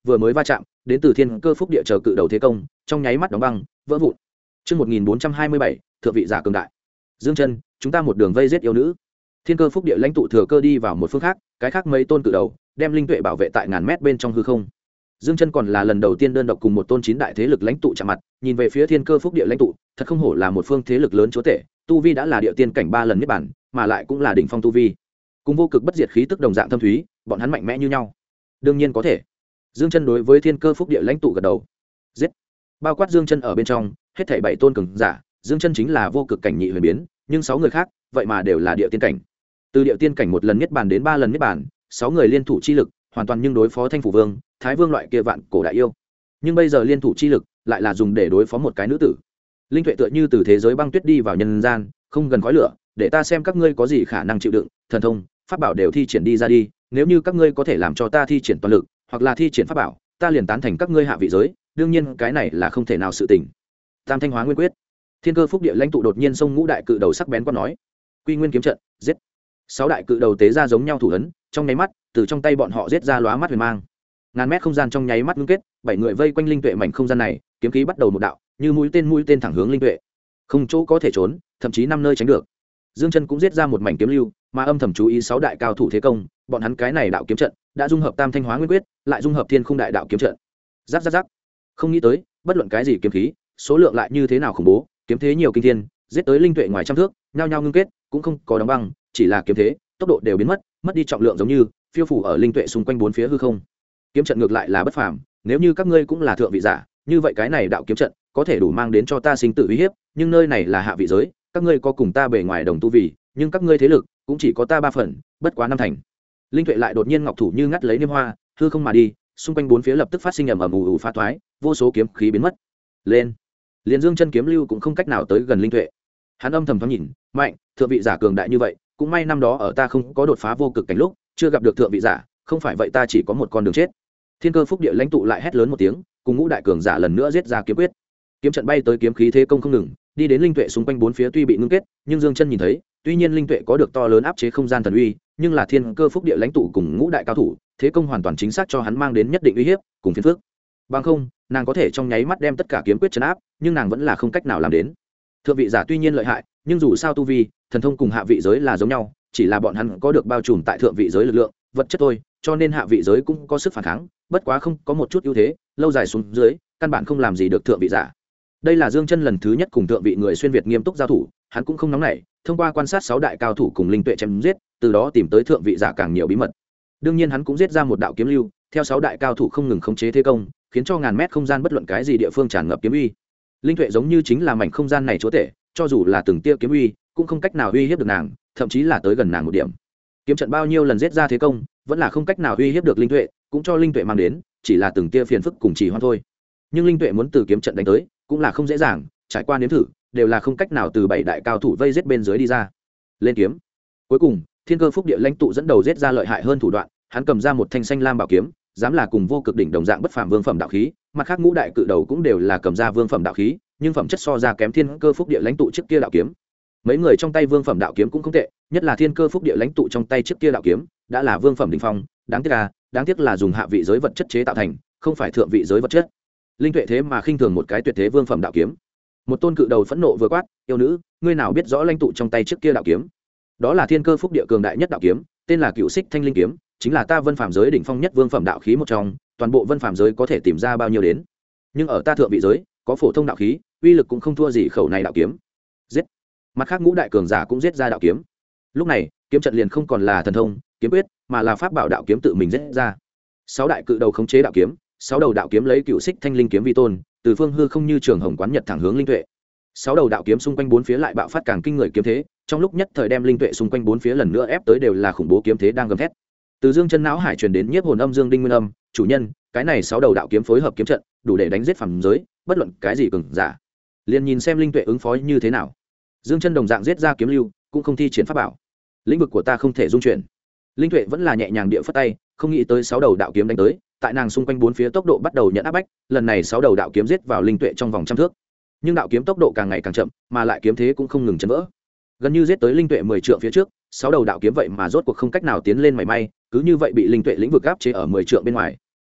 vừa mới va chạm đến từ thiên cơ phúc địa chờ cự đầu thế công trong nháy mắt đóng băng vỡ vụn. Trước 1427, thượng vị giả cường đại. Dương chân, chúng ta một đường vây giết yêu nữ. Thiên cơ phúc địa lãnh tụ thừa cơ đi vào một phương khác, cái khác mấy tôn cự đầu đem linh tuệ bảo vệ tại ngàn mét bên trong hư không. Dương chân còn là lần đầu tiên đơn độc cùng một tôn chín đại thế lực lãnh tụ chạm mặt, nhìn về phía thiên cơ phúc địa lãnh tụ, thật không hổ là một phương thế lực lớn chúa tể, tu vi đã là địa tiên cảnh 3 lần niết bản, mà lại cũng là đỉnh phong tu vi. Cùng vô cực bất diệt khí tức đồng dạng thâm thúy, bọn hắn mạnh mẽ như nhau. Đương nhiên có thể. Dương chân đối với thiên cơ phúc địa lãnh tụ gật đầu. Giết. Bao quát Dương chân ở bên trong, hết thảy 7 tôn cường giả, Dương chân chính là vô cực cảnh nhị huyền biến, nhưng 6 người khác, vậy mà đều là địa tiên cảnh. Từ địa tiên cảnh một lần niết bàn đến 3 lần niết bàn, 6 người liên thủ chi lực, hoàn toàn nhưng đối phó Thanh phủ vương, Thái vương loại kia vạn cổ đại yêu. Nhưng bây giờ liên thủ chi lực, lại là dùng để đối phó một cái nữ tử. Linh tuệ tựa như từ thế giới băng tuyết đi vào nhân gian, không gần khói lửa, để ta xem các ngươi có gì khả năng chịu đựng, thần thông, pháp bảo đều thi triển đi ra đi, nếu như các ngươi có thể làm cho ta thi triển toàn lực, hoặc là thi triển pháp bảo, ta liền tán thành các ngươi hạ vị giới, đương nhiên cái này là không thể nào sự tình. Tam thanh hóa nguyên quyết. Thiên cơ phúc địa lãnh tụ đột nhiên xông ngũ đại cự đầu sắc bén qua nói, quy nguyên kiếm trận, giết. 6 đại cự đầu tế ra giống nhau thủ ấn, trong nháy mắt, từ trong tay bọn họ giết ra lóa mắt huyền mang. Ngàn mét không gian trong nháy mắt ngưng kết, 7 người vây quanh linh tuệ mảnh không gian này, kiếm khí bắt đầu một đạo, như mũi tên thẳng hướng linh tuệ. Không chỗ có thể trốn, thậm chí 5 nơi tránh được. Dương chân cũng giết ra một mảnh kiếm lưu, mà âm thầm chú ý 6 đại cao thủ thế công, bọn hắn cái này đạo kiếm trận đã dung hợp tam thanh hóa nguyên quyết, lại dung hợp thiên khung đại đạo kiếm trận. Rắc rắc rắc. Không nghĩ tới, bất luận cái gì kiếm khí, số lượng lại như thế nào khủng bố, kiếm thế nhiều kinh thiên, giết tới linh tuệ ngoài trăm thước, nhao nhao ngưng kết, cũng không có đóng băng, chỉ là kiếm thế, tốc độ đều biến mất đi trọng lượng giống như phiêu phủ ở linh tuệ xung quanh bốn phía hư không. Kiếm trận ngược lại là bất phàm, nếu như các ngươi cũng là thượng vị giả, như vậy cái này đạo kiếm trận có thể đủ mang đến cho ta sinh tử uy hiếp, nhưng nơi này là hạ vị giới, các ngươi có cùng ta bề ngoài đồng tu vị, nhưng các ngươi thế lực cũng chỉ có ta 3 phần, bất quá 5 thành. Linh tuệ lại đột nhiên ngọc thủ như ngắt lấy niêm hoa, hư không mà đi, xung quanh bốn phía lập tức phát sinh ầm ầm ù ù phá thoái, vô số kiếm khí biến mất. Lên. Liên Dương chân kiếm lưu cũng không cách nào tới gần linh tuệ. Hắn âm thầm thoáng nhìn, mạnh, thượng vị giả cường đại như vậy, cũng may năm đó ở ta không có đột phá vô cực cảnh lúc, chưa gặp được thượng vị giả, không phải vậy ta chỉ có một con đường chết. Thiên cơ phúc địa lãnh tụ lại hét lớn một tiếng, cùng ngũ đại cường giả lần nữa giết ra kiếm quyết. Kiếm trận bay tới kiếm khí thế công không ngừng, đi đến linh tuệ xung quanh bốn phía tuy bị ngưng kết, nhưng Dương chân nhìn thấy, tuy nhiên linh tuệ có được to lớn áp chế không gian thần uy, nhưng là thiên cơ phúc địa lãnh tụ cùng ngũ đại cao thủ, thế công hoàn toàn chính xác cho hắn mang đến nhất định uy hiếp, cùng phiền phức. Bằng không, nàng có thể trong nháy mắt đem tất cả kiếm quyết trấn áp, nhưng nàng vẫn là không cách nào làm đến. Thượng vị giả tuy nhiên lợi hại, nhưng dù sao tu vi, thần thông cùng hạ vị giới là giống nhau, chỉ là bọn hắn có được bao trùm tại thượng vị giới lực lượng, vật chất thôi, cho nên hạ vị giới cũng có sức phản kháng, bất quá không có một chút ưu thế, lâu dài xuống dưới, căn bản không làm gì được thượng vị giả. Đây là Dương chân lần thứ nhất cùng thượng vị người xuyên việt nghiêm túc giao thủ, hắn cũng không nóng nảy, thông qua quan sát 6 đại cao thủ cùng linh tuệ chém giết, từ đó tìm tới thượng vị giả càng nhiều bí mật. Đương nhiên hắn cũng giết ra một đạo kiếm lưu, theo 6 đại cao thủ không ngừng khống chế thế công, khiến cho ngàn mét không gian bất luận cái gì địa phương tràn ngập kiếm uy. Linh tuệ giống như chính là mảnh không gian này chúa tể, cho dù là từng tia kiếm uy, cũng không cách nào uy hiếp được nàng, thậm chí là tới gần nàng một điểm. Kiếm trận bao nhiêu lần giết ra thế công, vẫn là không cách nào uy hiếp được linh tuệ, cũng cho linh tuệ mang đến, chỉ là từng tia phiền phức cùng trì hoãn thôi. Nhưng linh tuệ muốn từ kiếm trận đánh tới, cũng là không dễ dàng, trải qua nếm thử, đều là không cách nào từ 7 đại cao thủ vây giết bên dưới đi ra. Lên kiếm. Cuối cùng, thiên cơ phúc địa lãnh tụ dẫn đầu giết ra lợi hại hơn thủ đoạn, hắn cầm ra một thanh xanh lam bảo kiếm, dám là cùng vô cực đỉnh đồng dạng bất phàm vương phẩm đạo khí, mặt khác ngũ đại cự đầu cũng đều là cầm ra vương phẩm đạo khí, nhưng phẩm chất so ra kém thiên cơ phúc địa lãnh tụ trước kia đạo kiếm. Mấy người trong tay vương phẩm đạo kiếm cũng không tệ, nhất là thiên cơ phúc địa lãnh tụ trong tay trước kia đạo kiếm đã là vương phẩm đỉnh phong, đáng tiếc là dùng hạ vị giới vật chất chế tạo thành, không phải thượng vị giới vật chất. Linh tuệ thế mà khinh thường một cái tuyệt thế vương phẩm đạo kiếm. Một tôn cự đầu phẫn nộ vừa quát, yêu nữ, ngươi nào biết rõ lãnh tụ trong tay trước kia đạo kiếm? Đó là thiên cơ phúc địa cường đại nhất đạo kiếm, tên là Cựu Xích Thanh Linh kiếm, chính là ta vân phàm giới đỉnh phong nhất vương phẩm đạo khí một trong, toàn bộ vân phàm giới có thể tìm ra bao nhiêu đến. Nhưng ở ta thượng vị giới, có phổ thông đạo khí, uy lực cũng không thua gì khẩu này đạo kiếm. Giết. Mặt khác ngũ đại cường giả cũng giết ra đạo kiếm. Lúc này, kiếm trận liền không còn là thần thông, kiếm quyết, mà là pháp bảo đạo kiếm tự mình giết ra. 6 đại cự đầu khống chế đạo kiếm, 6 đầu đạo kiếm lấy Cựu Xích Thanh Linh kiếm vi tôn, từ phương hư không như trường hồng quán nhật thẳng hướng linh tuệ. 6 đầu đạo kiếm xung quanh bốn phía lại bạo phát càng kinh người kiếm thế, trong lúc nhất thời đem linh tuệ xung quanh bốn phía lần nữa ép tới đều là khủng bố kiếm thế đang gầm thét. Từ Dương chân não hải truyền đến nhiếp hồn âm Dương Đinh Nguyên âm, chủ nhân, cái này 6 đầu đạo kiếm phối hợp kiếm trận, đủ để đánh giết phàm giới, bất luận cái gì cường giả. Liền nhìn xem linh tuệ ứng phó như thế nào. Dương chân đồng dạng giết ra kiếm lưu, cũng không thi triển pháp bảo. Lĩnh vực của ta không thể dung chuyển. Linh tuệ vẫn là nhẹ nhàng địa phất tay, không nghĩ tới 6 đầu đạo kiếm đánh tới, tại nàng xung quanh bốn phía tốc độ bắt đầu nhận áp bách, lần này 6 đầu đạo kiếm giết vào linh tuệ trong vòng trăm thước. Nhưng đạo kiếm tốc độ càng ngày càng chậm, mà lại kiếm thế cũng không ngừng chấn vỡ. Gần như giết tới linh tuệ 10 trượng phía trước, 6 đầu đạo kiếm vậy mà rốt cuộc không cách nào tiến lên mảy may, cứ như vậy bị linh tuệ lĩnh vực áp chế ở 10 trượng bên ngoài.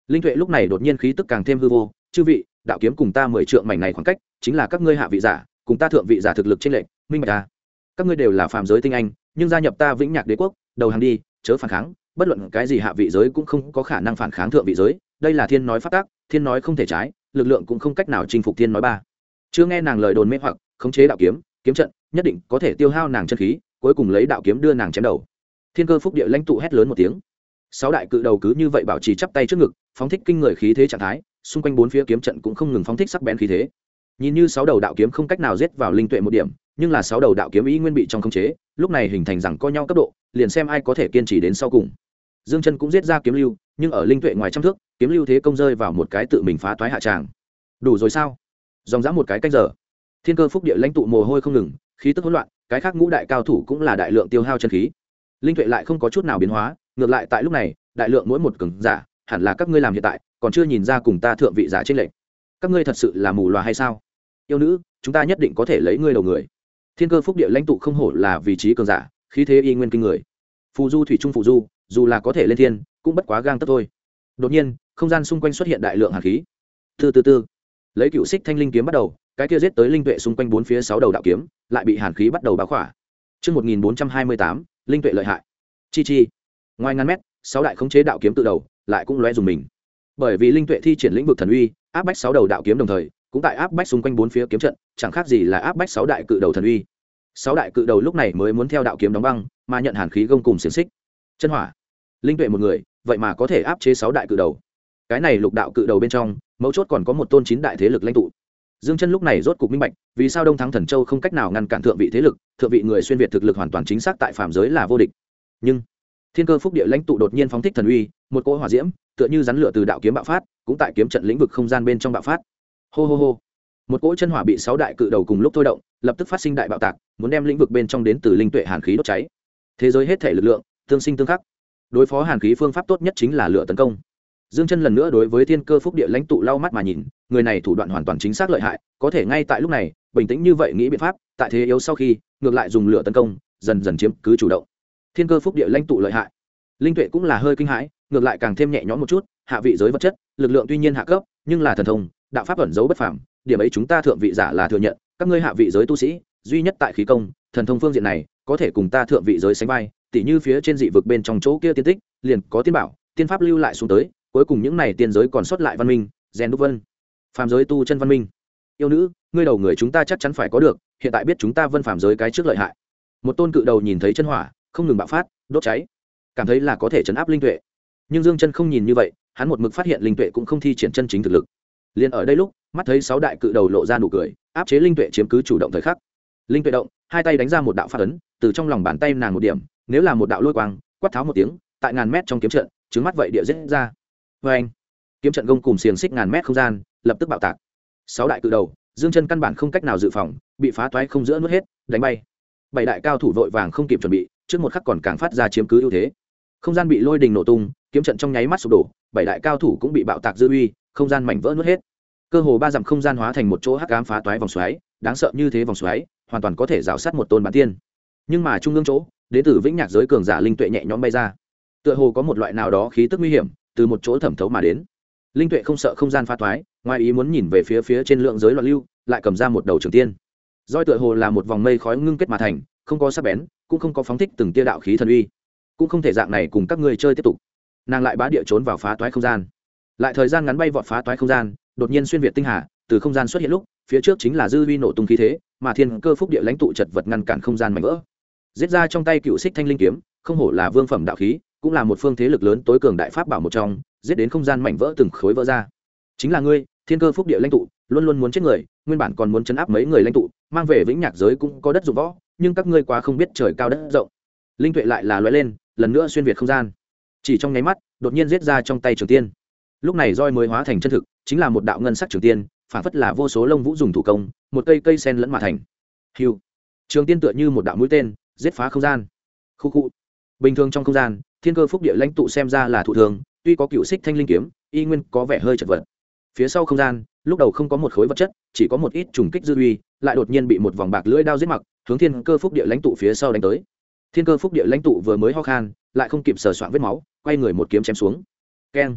Linh tuệ lúc này đột nhiên khí tức càng thêm hư vô. Chư vị, đạo kiếm cùng ta 10 trượng mảnh này khoảng cách, chính là các ngươi hạ vị giả cùng ta thượng vị giả thực lực trên lệnh, minh bạch à? Các ngươi đều là phàm giới tinh anh, nhưng gia nhập ta Vĩnh Nhạc Đế quốc, đầu hàng đi, chớ phản kháng, bất luận cái gì hạ vị giới cũng không có khả năng phản kháng thượng vị giới, đây là thiên nói pháp tắc, thiên nói không thể trái, lực lượng cũng không cách nào chinh phục thiên nói ba. Chưa nghe nàng lời đồn mê hoặc, khống chế đạo kiếm, kiếm trận, nhất định có thể tiêu hao nàng chân khí, cuối cùng lấy đạo kiếm đưa nàng chém đầu. Thiên Cơ Phúc Địa lãnh tụ hét lớn một tiếng. 6 đại cự đầu cứ như vậy bảo trì chắp tay trước ngực, phóng thích kinh người khí thế trạng thái, xung quanh 4 phía kiếm trận cũng không ngừng phóng thích sắc bén khí thế. Nhìn như 6 đầu đạo kiếm không cách nào giết vào linh tuệ một điểm, nhưng là 6 đầu đạo kiếm ý nguyên bị trong khống chế, lúc này hình thành rằng co nhau cấp độ, liền xem ai có thể kiên trì đến sau cùng. Dương Chân cũng giết ra kiếm lưu, nhưng ở linh tuệ ngoài trăm thước, kiếm lưu thế công rơi vào một cái tự mình phá toái hạ tràng. Đủ rồi sao? Dòng dã một cái canh giờ. Thiên Cơ Phúc Địa lãnh tụ mồ hôi không ngừng, khí tức hỗn loạn, cái khác ngũ đại cao thủ cũng là đại lượng tiêu hao chân khí. Linh tuệ lại không có chút nào biến hóa, ngược lại tại lúc này, đại lượng mỗi một cường giả, hẳn là các ngươi làm hiện tại, còn chưa nhìn ra cùng ta thượng vị giả trên lệnh. Các ngươi thật sự là mù loà hay sao? Yêu nữ, chúng ta nhất định có thể lấy ngươi đầu người. Thiên Cơ Phúc Địa lãnh tụ không hổ là vị trí cường giả, khí thế y nguyên kinh người. Phù du thủy trung phù du, dù là có thể lên thiên, cũng bất quá gang tấc thôi. Đột nhiên, không gian xung quanh xuất hiện đại lượng hàn khí. Từ lấy cựu xích thanh linh kiếm bắt đầu, cái kia giết tới linh tuệ xung quanh 4 phía 6 đầu đạo kiếm, lại bị hàn khí bắt đầu bao khỏa. Chương 1428, linh tuệ lợi hại. Chi. Ngoài ngàn mét, 6 đại khống chế đạo kiếm tự đầu, lại cũng lóe dùng mình. Bởi vì linh tuệ thi triển lĩnh vực thần uy, áp bách 6 đầu đạo kiếm đồng thời, cũng tại áp bách xung quanh 4 phía kiếm trận, chẳng khác gì là áp bách 6 đại cự đầu thần uy. 6 đại cự đầu lúc này mới muốn theo đạo kiếm đóng băng, mà nhận hàn khí gông cùng xiển xích. Chân hỏa. Linh tuệ một người, vậy mà có thể áp chế 6 đại cự đầu. Cái này lục đạo cự đầu bên trong, mấu chốt còn có một tôn 9 đại thế lực lãnh tụ. Dương Chân lúc này rốt cục minh bạch, vì sao Đông Thắng Thần Châu không cách nào ngăn cản thượng vị thế lực, thượng vị người xuyên việt thực lực hoàn toàn chính xác tại phàm giới là vô địch. Nhưng Thiên Cơ Phúc Địa lãnh tụ đột nhiên phóng thích thần uy, một cỗ hỏa diễm, tựa như rắn lửa từ đạo kiếm bạo phát, cũng tại kiếm trận lĩnh vực không gian bên trong bạo phát. Hô. Một cỗ chân hỏa bị 6 đại cự đầu cùng lúc thôi động, lập tức phát sinh đại bạo tạc, muốn đem lĩnh vực bên trong đến từ linh tuệ hàn khí đốt cháy. Thế giới hết thể lực lượng, tương sinh tương khắc. Đối phó hàn khí phương pháp tốt nhất chính là lửa tấn công. Dương Chân lần nữa đối với Thiên Cơ Phúc Địa lãnh tụ lau mắt mà nhìn, người này thủ đoạn hoàn toàn chính xác lợi hại, có thể ngay tại lúc này, bình tĩnh như vậy nghĩ biện pháp, tại thế yếu sau khi, ngược lại dùng lửa tấn công, dần dần chiếm cứ chủ động. Thiên Cơ Phúc Địa lãnh tụ lợi hại. Linh tuệ cũng là hơi kinh hãi, ngược lại càng thêm nhẹ nhõm một chút, hạ vị giới vật chất, lực lượng tuy nhiên hạ cấp, nhưng là thần thông, đạo pháp ẩn giấu bất phàm, điểm ấy chúng ta thượng vị giả là thừa nhận, các ngươi hạ vị giới tu sĩ, duy nhất tại khí công, thần thông phương diện này, có thể cùng ta thượng vị giới sánh vai, tỉ như phía trên dị vực bên trong chỗ kia tiên tích, liền có tiên bảo, tiên pháp lưu lại xuống tới, cuối cùng những này tiên giới còn sót lại văn minh, gen đúc vân, phàm giới tu chân văn minh. Yêu nữ, ngươi đầu người chúng ta chắc chắn phải có được, hiện tại biết chúng ta vân phàm giới cái trước lợi hại. Một tôn cự đầu nhìn thấy chân hỏa, không ngừng bạo phát, đốt cháy, cảm thấy là có thể chấn áp linh tuệ. Nhưng Dương Chân không nhìn như vậy, hắn một mực phát hiện linh tuệ cũng không thi triển chân chính thực lực. Liên ở đây lúc, mắt thấy 6 đại cự đầu lộ ra nụ cười, áp chế linh tuệ chiếm cứ chủ động thời khắc. Linh tuệ động, hai tay đánh ra một đạo pháp ấn, từ trong lòng bàn tay nàng một điểm, nếu là một đạo lôi quang, quát tháo một tiếng, tại ngàn mét trong kiếm trận, trứng mắt vậy địa giết ra. Oeng! Kiếm trận gông cùng xiềng xích ngàn mét không gian, lập tức bạo tạc. 6 đại cự đầu, Dương Chân căn bản không cách nào dự phòng, bị phá toái không giữa nuốt hết, đánh bay. 7 đại cao thủ vội vàng không kịp chuẩn bị, trước một khắc còn càng phát ra chiếm cứ ưu thế. Không gian bị lôi đình nổ tung, kiếm trận trong nháy mắt sụp đổ, 7 đại cao thủ cũng bị bạo tạc dư uy, không gian mảnh vỡ nuốt hết. Cơ hồ 3 dặm không gian hóa thành một chỗ hắc ám phá toái vòng xoáy, đáng sợ như thế vòng xoáy, hoàn toàn có thể rào sát một tôn bản tiên. Nhưng mà trung ương chỗ, đến từ Vĩnh Nhạc giới cường giả linh tuệ nhẹ nhõm bay ra. Tựa hồ có một loại nào đó khí tức nguy hiểm từ một chỗ thẩm thấu mà đến. Linh tuệ không sợ không gian phá toái, ngoài ý muốn nhìn về phía trên lượng giới loạn lưu, lại cầm ra một đầu trường tiên. Roi tựa hồ là một vòng mây khói ngưng kết mà thành, không có sắc bén, cũng không có phóng thích từng tia đạo khí thần uy, cũng không thể dạng này cùng các ngươi chơi tiếp tục. Nàng lại bá địa trốn vào phá toái không gian, lại thời gian ngắn bay vọt phá toái không gian, đột nhiên xuyên việt tinh hà, từ không gian xuất hiện lúc, phía trước chính là dư uy nổ tung khí thế, mà Thiên Cơ Phúc Địa lãnh tụ chật vật ngăn cản không gian mảnh vỡ. Giết ra trong tay cựu xích thanh linh kiếm, không hổ là vương phẩm đạo khí, cũng là một phương thế lực lớn tối cường đại pháp bảo một trong, giết đến không gian mảnh vỡ từng khối vỡ ra. Chính là ngươi, Thiên Cơ Phúc Địa lãnh tụ, luôn luôn muốn chết người, nguyên bản còn muốn chấn áp mấy người lãnh tụ, mang về Vĩnh Nhạc giới cũng có đất dụng võ, nhưng các ngươi quá không biết trời cao đất rộng. Linh tuệ lại là lóe lên, lần nữa xuyên việt không gian. Chỉ trong nháy mắt, đột nhiên giết ra trong tay trường tiên. Lúc này roi mới hóa thành chân thực, chính là một đạo ngân sắc trường tiên, phản phất là vô số lông vũ dùng thủ công, một cây sen lẫn mà thành. Hưu. Trường tiên tựa như một đạo mũi tên, giết phá không gian. Khu khu. Bình thường trong không gian, Thiên Cơ Phúc Địa lãnh tụ xem ra là thụ thường, tuy có cựu xích thanh linh kiếm, y nguyên có vẻ hơi chật vật. Phía sau không gian, lúc đầu không có một khối vật chất, chỉ có một ít trùng kích dư uy, lại đột nhiên bị một vòng bạc lưỡi đao giết mặc, hướng Thiên Cơ Phúc Địa lãnh tụ phía sau đánh tới. Thiên Cơ Phúc Địa lãnh tụ vừa mới ho khan, lại không kịp sờ soạn vết máu, quay người một kiếm chém xuống. Keng.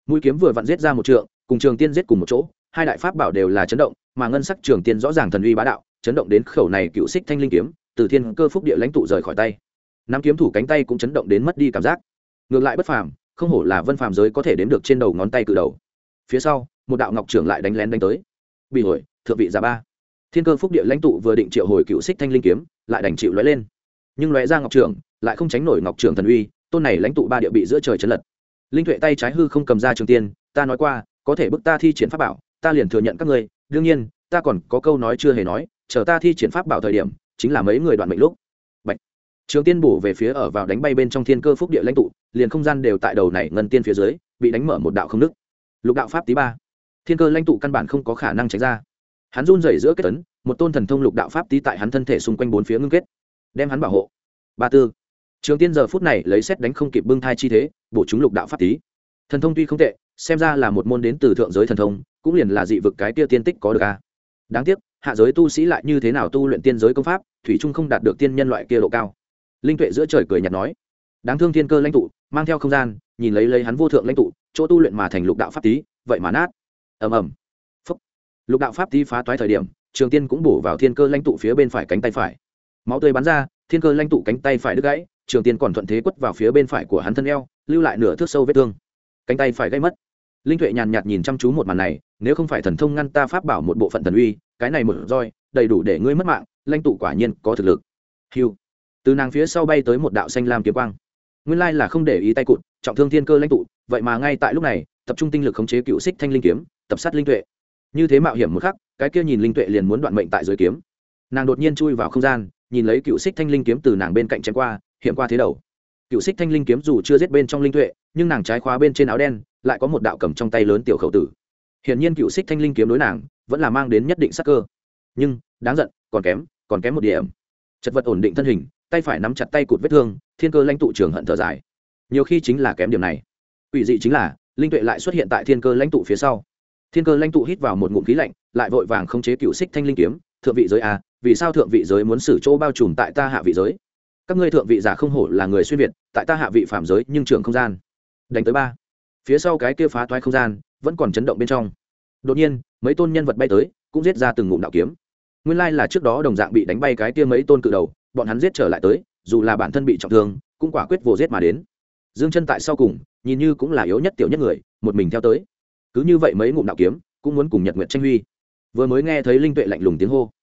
mũi kiếm vừa vặn giết ra một trượng, cùng trường tiên giết cùng một chỗ, hai đại pháp bảo đều là chấn động, mà ngân sắc trường tiên rõ ràng thần uy bá đạo, chấn động đến khẩu này cựu xích thanh linh kiếm từ thiên cơ phúc địa lãnh tụ rời khỏi tay. Nắm kiếm thủ cánh tay cũng chấn động đến mất đi cảm giác, ngược lại bất phàm, không hổ là vân phàm giới có thể đếm được trên đầu ngón tay cự đầu. Phía sau một đạo ngọc trưởng lại đánh lén đánh tới. Bị hồi thượng vị giả ba, thiên cơ phúc địa lãnh tụ vừa định triệu hồi cựu xích thanh linh kiếm lại đành chịu lóe lên, nhưng lóe ra ngọc trưởng lại không tránh nổi ngọc trưởng thần uy, tôn này lãnh tụ ba địa bị giữa trời chấn lật. Linh tuệ tay trái hư không cầm ra trường tiên, ta nói qua có thể bức ta thi triển pháp bảo, ta liền thừa nhận các ngươi, đương nhiên ta còn có câu nói chưa hề nói, chờ ta thi triển pháp bảo thời điểm chính là mấy người đoạn mệnh lúc. Bạch. Trường tiên bổ về phía ở vào đánh bay bên trong thiên cơ phúc địa lãnh tụ, liền không gian đều tại đầu này ngân tiên phía dưới bị đánh mở một đạo không nứt. Lục đạo pháp tí ba, thiên cơ lãnh tụ căn bản không có khả năng tránh ra, hắn run rẩy giữa kết tấn, một tôn thần thông lục đạo pháp tí tại hắn thân thể xung quanh bốn phía ngưng kết, đem hắn bảo hộ. Ba tư, trường tiên giờ phút này lấy xét đánh không kịp bưng thai chi thế, bổ chúng lục đạo pháp tí. Thần thông tuy không tệ, xem ra là một môn đến từ thượng giới thần thông, cũng liền là dị vực cái tia tiên tích có được a. Đáng tiếc hạ giới tu sĩ lại như thế nào tu luyện tiên giới công pháp, thủy trung không đạt được tiên nhân loại kia độ cao. Linh tuệ giữa trời cười nhạt nói, đáng thương thiên cơ lãnh tụ mang theo không gian, nhìn lấy hắn vô thượng lãnh tụ chỗ tu luyện mà thành lục đạo pháp tí, vậy mà nát. Ầm ầm. Phúc. Lục đạo pháp tí phá toái thời điểm, trường tiên cũng bổ vào thiên cơ lãnh tụ phía bên phải cánh tay phải, máu tươi bắn ra, thiên cơ lãnh tụ cánh tay phải đứt gãy, trường tiên còn thuận thế quất vào phía bên phải của hắn thân eo, lưu lại nửa thước sâu vết thương, cánh tay phải gãy mất. Linh tuệ nhàn nhạt nhìn chăm chú một màn này, nếu không phải thần thông ngăn ta pháp bảo một bộ phận thần uy, cái này một roi đầy đủ để ngươi mất mạng, lãnh tụ quả nhiên có thực lực. Hưu. Từ nàng phía sau bay tới một đạo xanh lam kiếm quang, nguyên lai là không để ý tay cụt trọng thương thiên cơ lãnh tụ, vậy mà ngay tại lúc này tập trung tinh lực khống chế cựu xích thanh linh kiếm tập sát linh tuệ. Như thế mạo hiểm một khắc, cái kia nhìn linh tuệ liền muốn đoạn mệnh tại dưới kiếm. Nàng đột nhiên chui vào không gian, nhìn lấy cựu xích thanh linh kiếm từ nàng bên cạnh chém qua, hiện qua thế đầu. Cựu xích thanh linh kiếm dù chưa giết bên trong linh tuệ, nhưng nàng trái khóa bên trên áo đen lại có một đạo cầm trong tay lớn tiểu khẩu tử. Hiển nhiên cựu xích thanh linh kiếm đối nàng vẫn là mang đến nhất định sát cơ, nhưng đáng giận, còn kém một điểm. Chật vật ổn định thân hình, tay phải nắm chặt tay cụt vết thương, thiên cơ lãnh tụ trường hận thở dài. Nhiều khi chính là kém điểm này. Quỷ dị chính là linh tuệ lại xuất hiện tại thiên cơ lãnh tụ phía sau. Thiên cơ lãnh tụ hít vào một ngụm khí lạnh, lại vội vàng khống chế cựu xích thanh linh kiếm. Thượng vị giới à, vì sao thượng vị giới muốn xử chỗ bao trùm tại ta hạ vị giới? Các ngươi thượng vị giả không hổ là người xuyên việt, tại ta hạ vị phạm giới nhưng trường không gian. Đánh tới ba, phía sau cái kia phá toái không gian vẫn còn chấn động bên trong. Đột nhiên mấy tôn nhân vật bay tới, cũng giết ra từng ngụm đạo kiếm. Nguyên lai là trước đó đồng dạng bị đánh bay cái kia mấy tôn cự đầu, bọn hắn giết trở lại tới, dù là bản thân bị trọng thương cũng quả quyết vô giết mà đến. Dương Chân tại sau cùng nhìn như cũng là yếu nhất tiểu nhất người, một mình theo tới. Cứ như vậy mấy ngụm đạo kiếm cũng muốn cùng Nhật Nguyệt tranh huy. Vừa mới nghe thấy linh tuệ lạnh lùng tiếng hô,